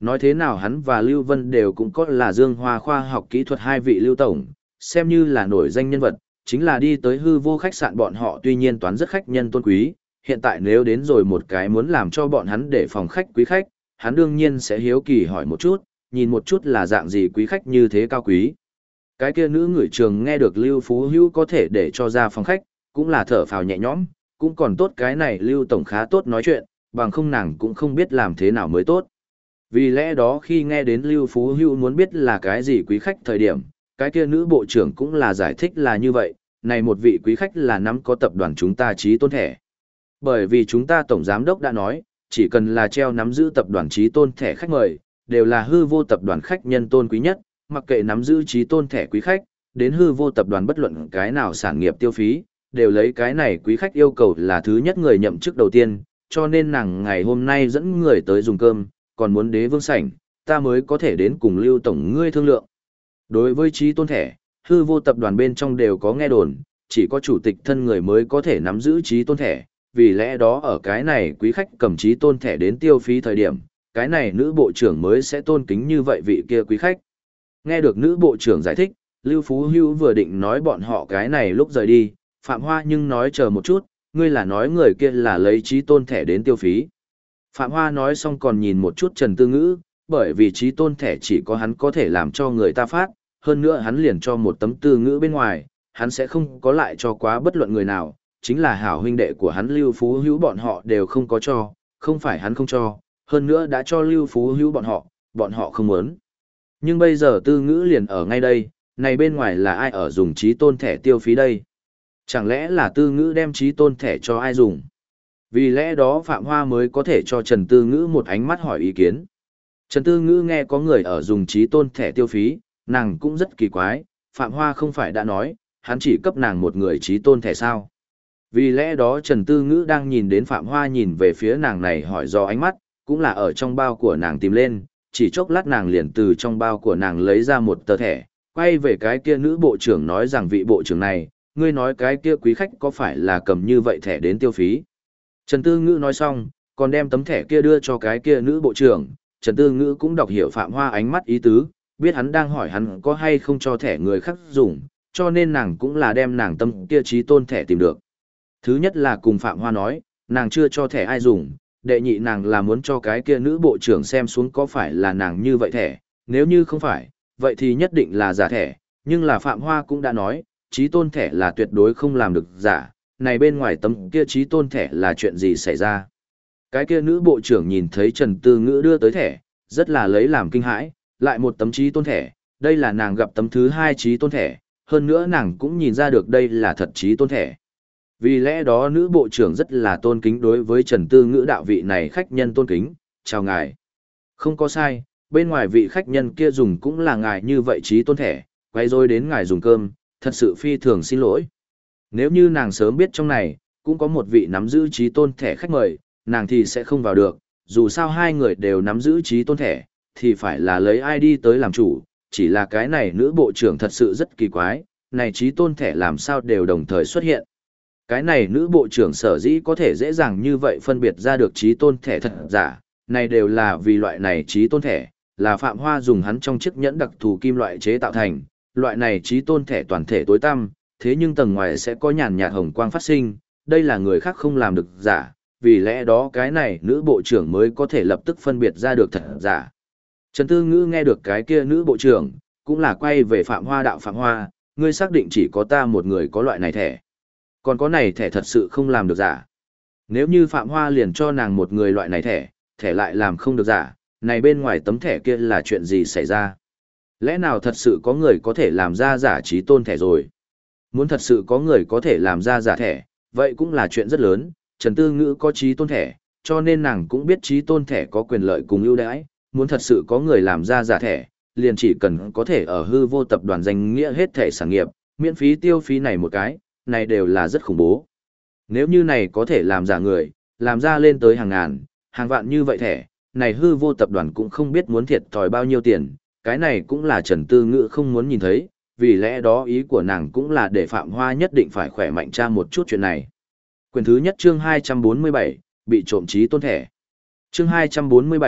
Nói thế nào hắn và Lưu Vân đều cũng có là Dương Hoa khoa học kỹ thuật hai vị Lưu Tổng, xem như là nổi danh nhân vật, chính là đi tới hư vô khách sạn bọn họ tuy nhiên toán rất khách nhân tôn quý, hiện tại nếu đến rồi một cái muốn làm cho bọn hắn để phòng khách quý khách, hắn đương nhiên sẽ hiếu kỳ hỏi một chút, nhìn một chút là dạng gì quý khách như thế cao quý. Cái kia nữ ngửi trường nghe được Lưu Phú Hữu có thể để cho ra phòng khách, cũng là thở phào nhẹ nhõm, cũng còn tốt cái này Lưu Tổng khá tốt nói chuyện, bằng không nàng cũng không biết làm thế nào mới tốt. Vì lẽ đó khi nghe đến Lưu Phú Hữu muốn biết là cái gì quý khách thời điểm, cái kia nữ bộ trưởng cũng là giải thích là như vậy, này một vị quý khách là nắm có tập đoàn chúng ta trí tôn thẻ. Bởi vì chúng ta tổng giám đốc đã nói, chỉ cần là treo nắm giữ tập đoàn trí tôn thẻ khách mời, đều là hư vô tập đoàn khách nhân tôn quý nhất, mặc kệ nắm giữ trí tôn thẻ quý khách, đến hư vô tập đoàn bất luận cái nào sản nghiệp tiêu phí, đều lấy cái này quý khách yêu cầu là thứ nhất người nhậm chức đầu tiên, cho nên nàng ngày hôm nay dẫn người tới dùng cơm, còn muốn đế vương sảnh, ta mới có thể đến cùng Lưu Tổng ngươi thương lượng. Đối với trí tôn thẻ, hư vô tập đoàn bên trong đều có nghe đồn, chỉ có chủ tịch thân người mới có thể nắm giữ trí tôn thẻ, vì lẽ đó ở cái này quý khách cầm trí tôn thẻ đến tiêu phí thời điểm, cái này nữ bộ trưởng mới sẽ tôn kính như vậy vị kia quý khách. Nghe được nữ bộ trưởng giải thích, Lưu Phú Hữu vừa định nói bọn họ cái này lúc rời đi, Phạm Hoa nhưng nói chờ một chút, ngươi là nói người kia là lấy trí tôn thẻ đến tiêu phí. Phạm Hoa nói xong còn nhìn một chút Trần Tư Ngữ, bởi vì trí tôn thẻ chỉ có hắn có thể làm cho người ta phát, hơn nữa hắn liền cho một tấm Tư Ngữ bên ngoài, hắn sẽ không có lại cho quá bất luận người nào, chính là hảo huynh đệ của hắn Lưu Phú Hữu bọn họ đều không có cho, không phải hắn không cho, hơn nữa đã cho Lưu Phú Hữu bọn họ không muốn. Nhưng bây giờ Tư Ngữ liền ở ngay đây, này bên ngoài là ai ở dùng trí tôn thẻ tiêu phí đây? Chẳng lẽ là Tư Ngữ đem trí tôn thẻ cho ai dùng? Vì lẽ đó Phạm Hoa mới có thể cho Trần Tư Ngữ một ánh mắt hỏi ý kiến. Trần Tư Ngữ nghe có người ở dùng trí tôn thẻ tiêu phí, nàng cũng rất kỳ quái, Phạm Hoa không phải đã nói, hắn chỉ cấp nàng một người trí tôn thẻ sao. Vì lẽ đó Trần Tư Ngữ đang nhìn đến Phạm Hoa nhìn về phía nàng này hỏi do ánh mắt, cũng là ở trong bao của nàng tìm lên, chỉ chốc lát nàng liền từ trong bao của nàng lấy ra một tờ thẻ, quay về cái kia nữ bộ trưởng nói rằng vị bộ trưởng này, ngươi nói cái kia quý khách có phải là cầm như vậy thẻ đến tiêu phí. Trần Tư Ngữ nói xong, còn đem tấm thẻ kia đưa cho cái kia nữ bộ trưởng, Trần Tư Ngữ cũng đọc hiểu Phạm Hoa ánh mắt ý tứ, biết hắn đang hỏi hắn có hay không cho thẻ người khác dùng, cho nên nàng cũng là đem nàng tâm kia trí tôn thẻ tìm được. Thứ nhất là cùng Phạm Hoa nói, nàng chưa cho thẻ ai dùng, đệ nhị nàng là muốn cho cái kia nữ bộ trưởng xem xuống có phải là nàng như vậy thẻ, nếu như không phải, vậy thì nhất định là giả thẻ, nhưng là Phạm Hoa cũng đã nói, trí tôn thẻ là tuyệt đối không làm được giả, này bên ngoài tấm kia trí tôn thẻ là chuyện gì xảy ra. Cái kia nữ bộ trưởng nhìn thấy Trần Tư Ngữ đưa tới thẻ, rất là lấy làm kinh hãi, lại một tấm trí tôn thẻ, đây là nàng gặp tấm thứ hai trí tôn thẻ, hơn nữa nàng cũng nhìn ra được đây là thật trí tôn thẻ. Vì lẽ đó nữ bộ trưởng rất là tôn kính đối với Trần Tư Ngữ đạo vị này khách nhân tôn kính, chào ngài. Không có sai, bên ngoài vị khách nhân kia dùng cũng là ngài như vậy trí tôn thẻ, quay rồi đến ngài dùng cơm, thật sự phi thường xin lỗi. Nếu như nàng sớm biết trong này, cũng có một vị nắm giữ trí tôn thẻ khách mời, nàng thì sẽ không vào được, dù sao hai người đều nắm giữ trí tôn thẻ, thì phải là lấy ai đi tới làm chủ, chỉ là cái này nữ bộ trưởng thật sự rất kỳ quái, này trí tôn thẻ làm sao đều đồng thời xuất hiện. Cái này nữ bộ trưởng sở dĩ có thể dễ dàng như vậy phân biệt ra được trí tôn thẻ thật giả, này đều là vì loại này trí tôn thẻ, là Phạm Hoa dùng hắn trong chiếc nhẫn đặc thù kim loại chế tạo thành, loại này trí tôn thẻ toàn thể tối tăm, thế nhưng tầng ngoài sẽ có nhàn nhạt hồng quang phát sinh, đây là người khác không làm được giả, vì lẽ đó cái này nữ bộ trưởng mới có thể lập tức phân biệt ra được thật giả. Trần Tư Ngữ nghe được cái kia nữ bộ trưởng, cũng là quay về Phạm Hoa đạo Phạm Hoa, ngươi xác định chỉ có ta một người có loại này thẻ. Còn có này thẻ thật sự không làm được giả. Nếu như Phạm Hoa liền cho nàng một người loại này thẻ, thẻ lại làm không được giả, này bên ngoài tấm thẻ kia là chuyện gì xảy ra? Lẽ nào thật sự có người có thể làm ra giả trí tôn thẻ rồi? Muốn thật sự có người có thể làm ra giả thẻ, vậy cũng là chuyện rất lớn, Trần Tư Ngữ có trí tôn thẻ, cho nên nàng cũng biết trí tôn thẻ có quyền lợi cùng ưu đãi, muốn thật sự có người làm ra giả thẻ, liền chỉ cần có thể ở hư vô tập đoàn danh nghĩa hết thẻ sản nghiệp, miễn phí tiêu phí này một cái, này đều là rất khủng bố. Nếu như này có thể làm giả người, làm ra lên tới hàng ngàn, hàng vạn như vậy thẻ, này hư vô tập đoàn cũng không biết muốn thiệt thòi bao nhiêu tiền, cái này cũng là Trần Tư Ngữ không muốn nhìn thấy, vì lẽ đó ý của nàng cũng là để Phạm Hoa nhất định phải khỏe mạnh tra một chút chuyện này. Quyển thứ nhất chương 247, bị trộm trí tôn thẻ. Chương 247,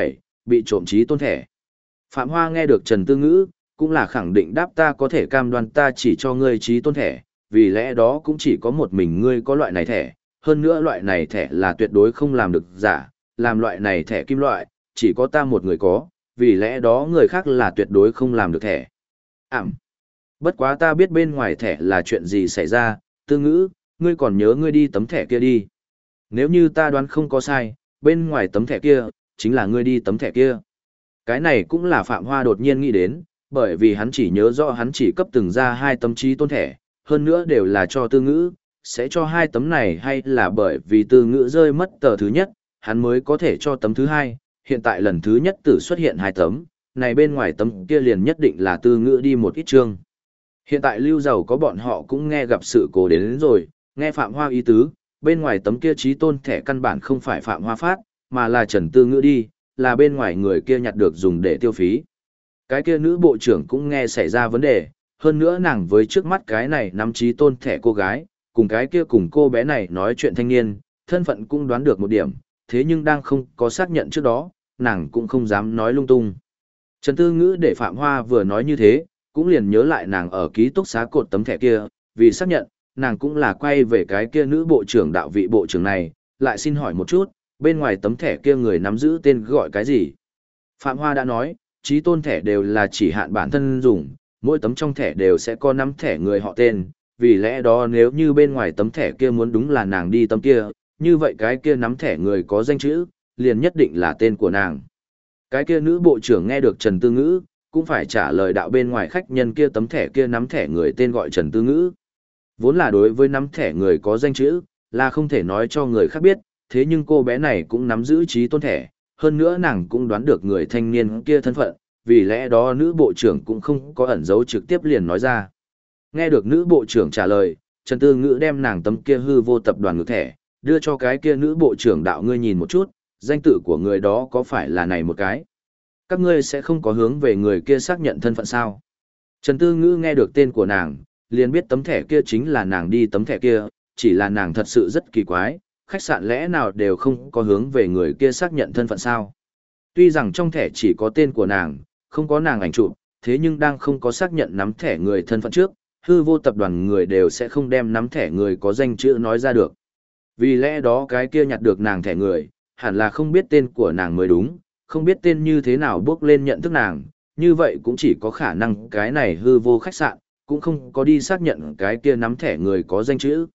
bị trộm trí tôn thẻ. Phạm Hoa nghe được Trần Tư Ngữ, cũng là khẳng định đáp ta có thể cam đoan ta chỉ cho ngươi trí tôn thẻ, vì lẽ đó cũng chỉ có một mình ngươi có loại này thẻ, hơn nữa loại này thẻ là tuyệt đối không làm được giả, làm loại này thẻ kim loại, chỉ có ta một người có, vì lẽ đó người khác là tuyệt đối không làm được thẻ. Bất quá ta biết bên ngoài thẻ là chuyện gì xảy ra, Tư Ngữ, ngươi còn nhớ ngươi đi tấm thẻ kia đi. Nếu như ta đoán không có sai, bên ngoài tấm thẻ kia, chính là ngươi đi tấm thẻ kia. Cái này cũng là Phạm Hoa đột nhiên nghĩ đến, bởi vì hắn chỉ nhớ rõ hắn chỉ cấp từng ra 2 tấm trí tôn thẻ, hơn nữa đều là cho Tư Ngữ, sẽ cho 2 tấm này hay là bởi vì Tư Ngữ rơi mất tờ thứ nhất, hắn mới có thể cho tấm thứ 2, hiện tại lần thứ nhất tử xuất hiện 2 tấm, này bên ngoài tấm kia liền nhất định là Tư Ngữ đi một ít chương. Hiện tại Lưu Giàu có bọn họ cũng nghe gặp sự cố đến rồi, nghe Phạm Hoa ý tứ, bên ngoài tấm kia trí tôn thẻ căn bản không phải Phạm Hoa phát, mà là Trần Tư Ngữ đi, là bên ngoài người kia nhặt được dùng để tiêu phí. Cái kia nữ bộ trưởng cũng nghe xảy ra vấn đề, hơn nữa nàng với trước mắt cái này nắm trí tôn thẻ cô gái, cùng cái kia cùng cô bé này nói chuyện thanh niên, thân phận cũng đoán được một điểm, thế nhưng đang không có xác nhận trước đó, nàng cũng không dám nói lung tung. Trần Tư Ngữ để Phạm Hoa vừa nói như thế, cũng liền nhớ lại nàng ở ký túc xá cột tấm thẻ kia, vì xác nhận, nàng cũng là quay về cái kia nữ bộ trưởng đạo vị bộ trưởng này, lại xin hỏi một chút, bên ngoài tấm thẻ kia người nắm giữ tên gọi cái gì? Phạm Hoa đã nói, trí tôn thẻ đều là chỉ hạn bản thân dùng, mỗi tấm trong thẻ đều sẽ có nắm thẻ người họ tên, vì lẽ đó nếu như bên ngoài tấm thẻ kia muốn đúng là nàng đi tấm kia, như vậy cái kia nắm thẻ người có danh chữ, liền nhất định là tên của nàng. Cái kia nữ bộ trưởng nghe được Trần Tư Ngữ, cũng phải trả lời đạo bên ngoài khách nhân kia tấm thẻ kia nắm thẻ người tên gọi Trần Tư Ngữ. Vốn là đối với nắm thẻ người có danh chữ, là không thể nói cho người khác biết, thế nhưng cô bé này cũng nắm giữ trí tôn thẻ, hơn nữa nàng cũng đoán được người thanh niên kia thân phận, vì lẽ đó nữ bộ trưởng cũng không có ẩn giấu trực tiếp liền nói ra. Nghe được nữ bộ trưởng trả lời, Trần Tư Ngữ đem nàng tấm kia hư vô tập đoàn ngược thẻ, đưa cho cái kia nữ bộ trưởng đạo ngươi nhìn một chút, danh tự của người đó có phải là này một cái. Các ngươi sẽ không có hướng về người kia xác nhận thân phận sao. Trần Tư Ngữ nghe được tên của nàng, liền biết tấm thẻ kia chính là nàng đi tấm thẻ kia, chỉ là nàng thật sự rất kỳ quái, khách sạn lẽ nào đều không có hướng về người kia xác nhận thân phận sao. Tuy rằng trong thẻ chỉ có tên của nàng, không có nàng ảnh chụp, thế nhưng đang không có xác nhận nắm thẻ người thân phận trước, hư vô tập đoàn người đều sẽ không đem nắm thẻ người có danh chữ nói ra được. Vì lẽ đó cái kia nhặt được nàng thẻ người, hẳn là không biết tên của nàng mới đúng, không biết tên như thế nào bước lên nhận thức nàng, như vậy cũng chỉ có khả năng cái này hư vô khách sạn, cũng không có đi xác nhận cái kia nắm thẻ người có danh chữ.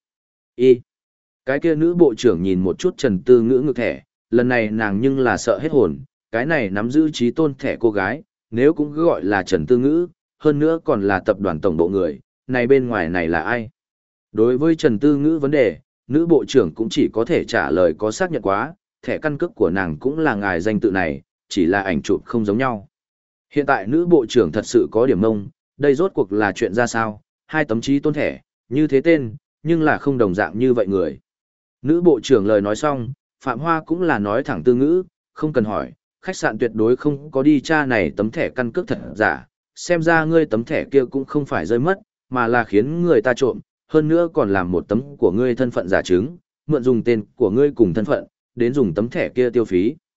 Cái kia nữ bộ trưởng nhìn một chút Trần Tư Ngữ ngược thẻ, lần này nàng nhưng là sợ hết hồn, cái này nắm giữ trí tôn thẻ cô gái, nếu cũng cứ gọi là Trần Tư Ngữ, hơn nữa còn là tập đoàn tổng bộ người, này bên ngoài này là ai? Đối với Trần Tư Ngữ vấn đề, nữ bộ trưởng cũng chỉ có thể trả lời có xác nhận quá, thẻ căn cước của nàng cũng là ngài danh tự này, chỉ là ảnh chụp không giống nhau. Hiện tại nữ bộ trưởng thật sự có điểm mông, đây rốt cuộc là chuyện ra sao, 2 tấm trí tôn thẻ, như thế tên, nhưng là không đồng dạng như vậy người. Nữ bộ trưởng lời nói xong, Phạm Hoa cũng là nói thẳng Tư Ngữ, không cần hỏi, khách sạn tuyệt đối không có đi tra này tấm thẻ căn cước thật giả, xem ra ngươi tấm thẻ kia cũng không phải rơi mất, mà là khiến người ta trộm, hơn nữa còn làm một tấm của ngươi thân phận giả chứng, mượn dùng tên của ngươi cùng thân phận, đến dùng tấm thẻ kia tiêu phí.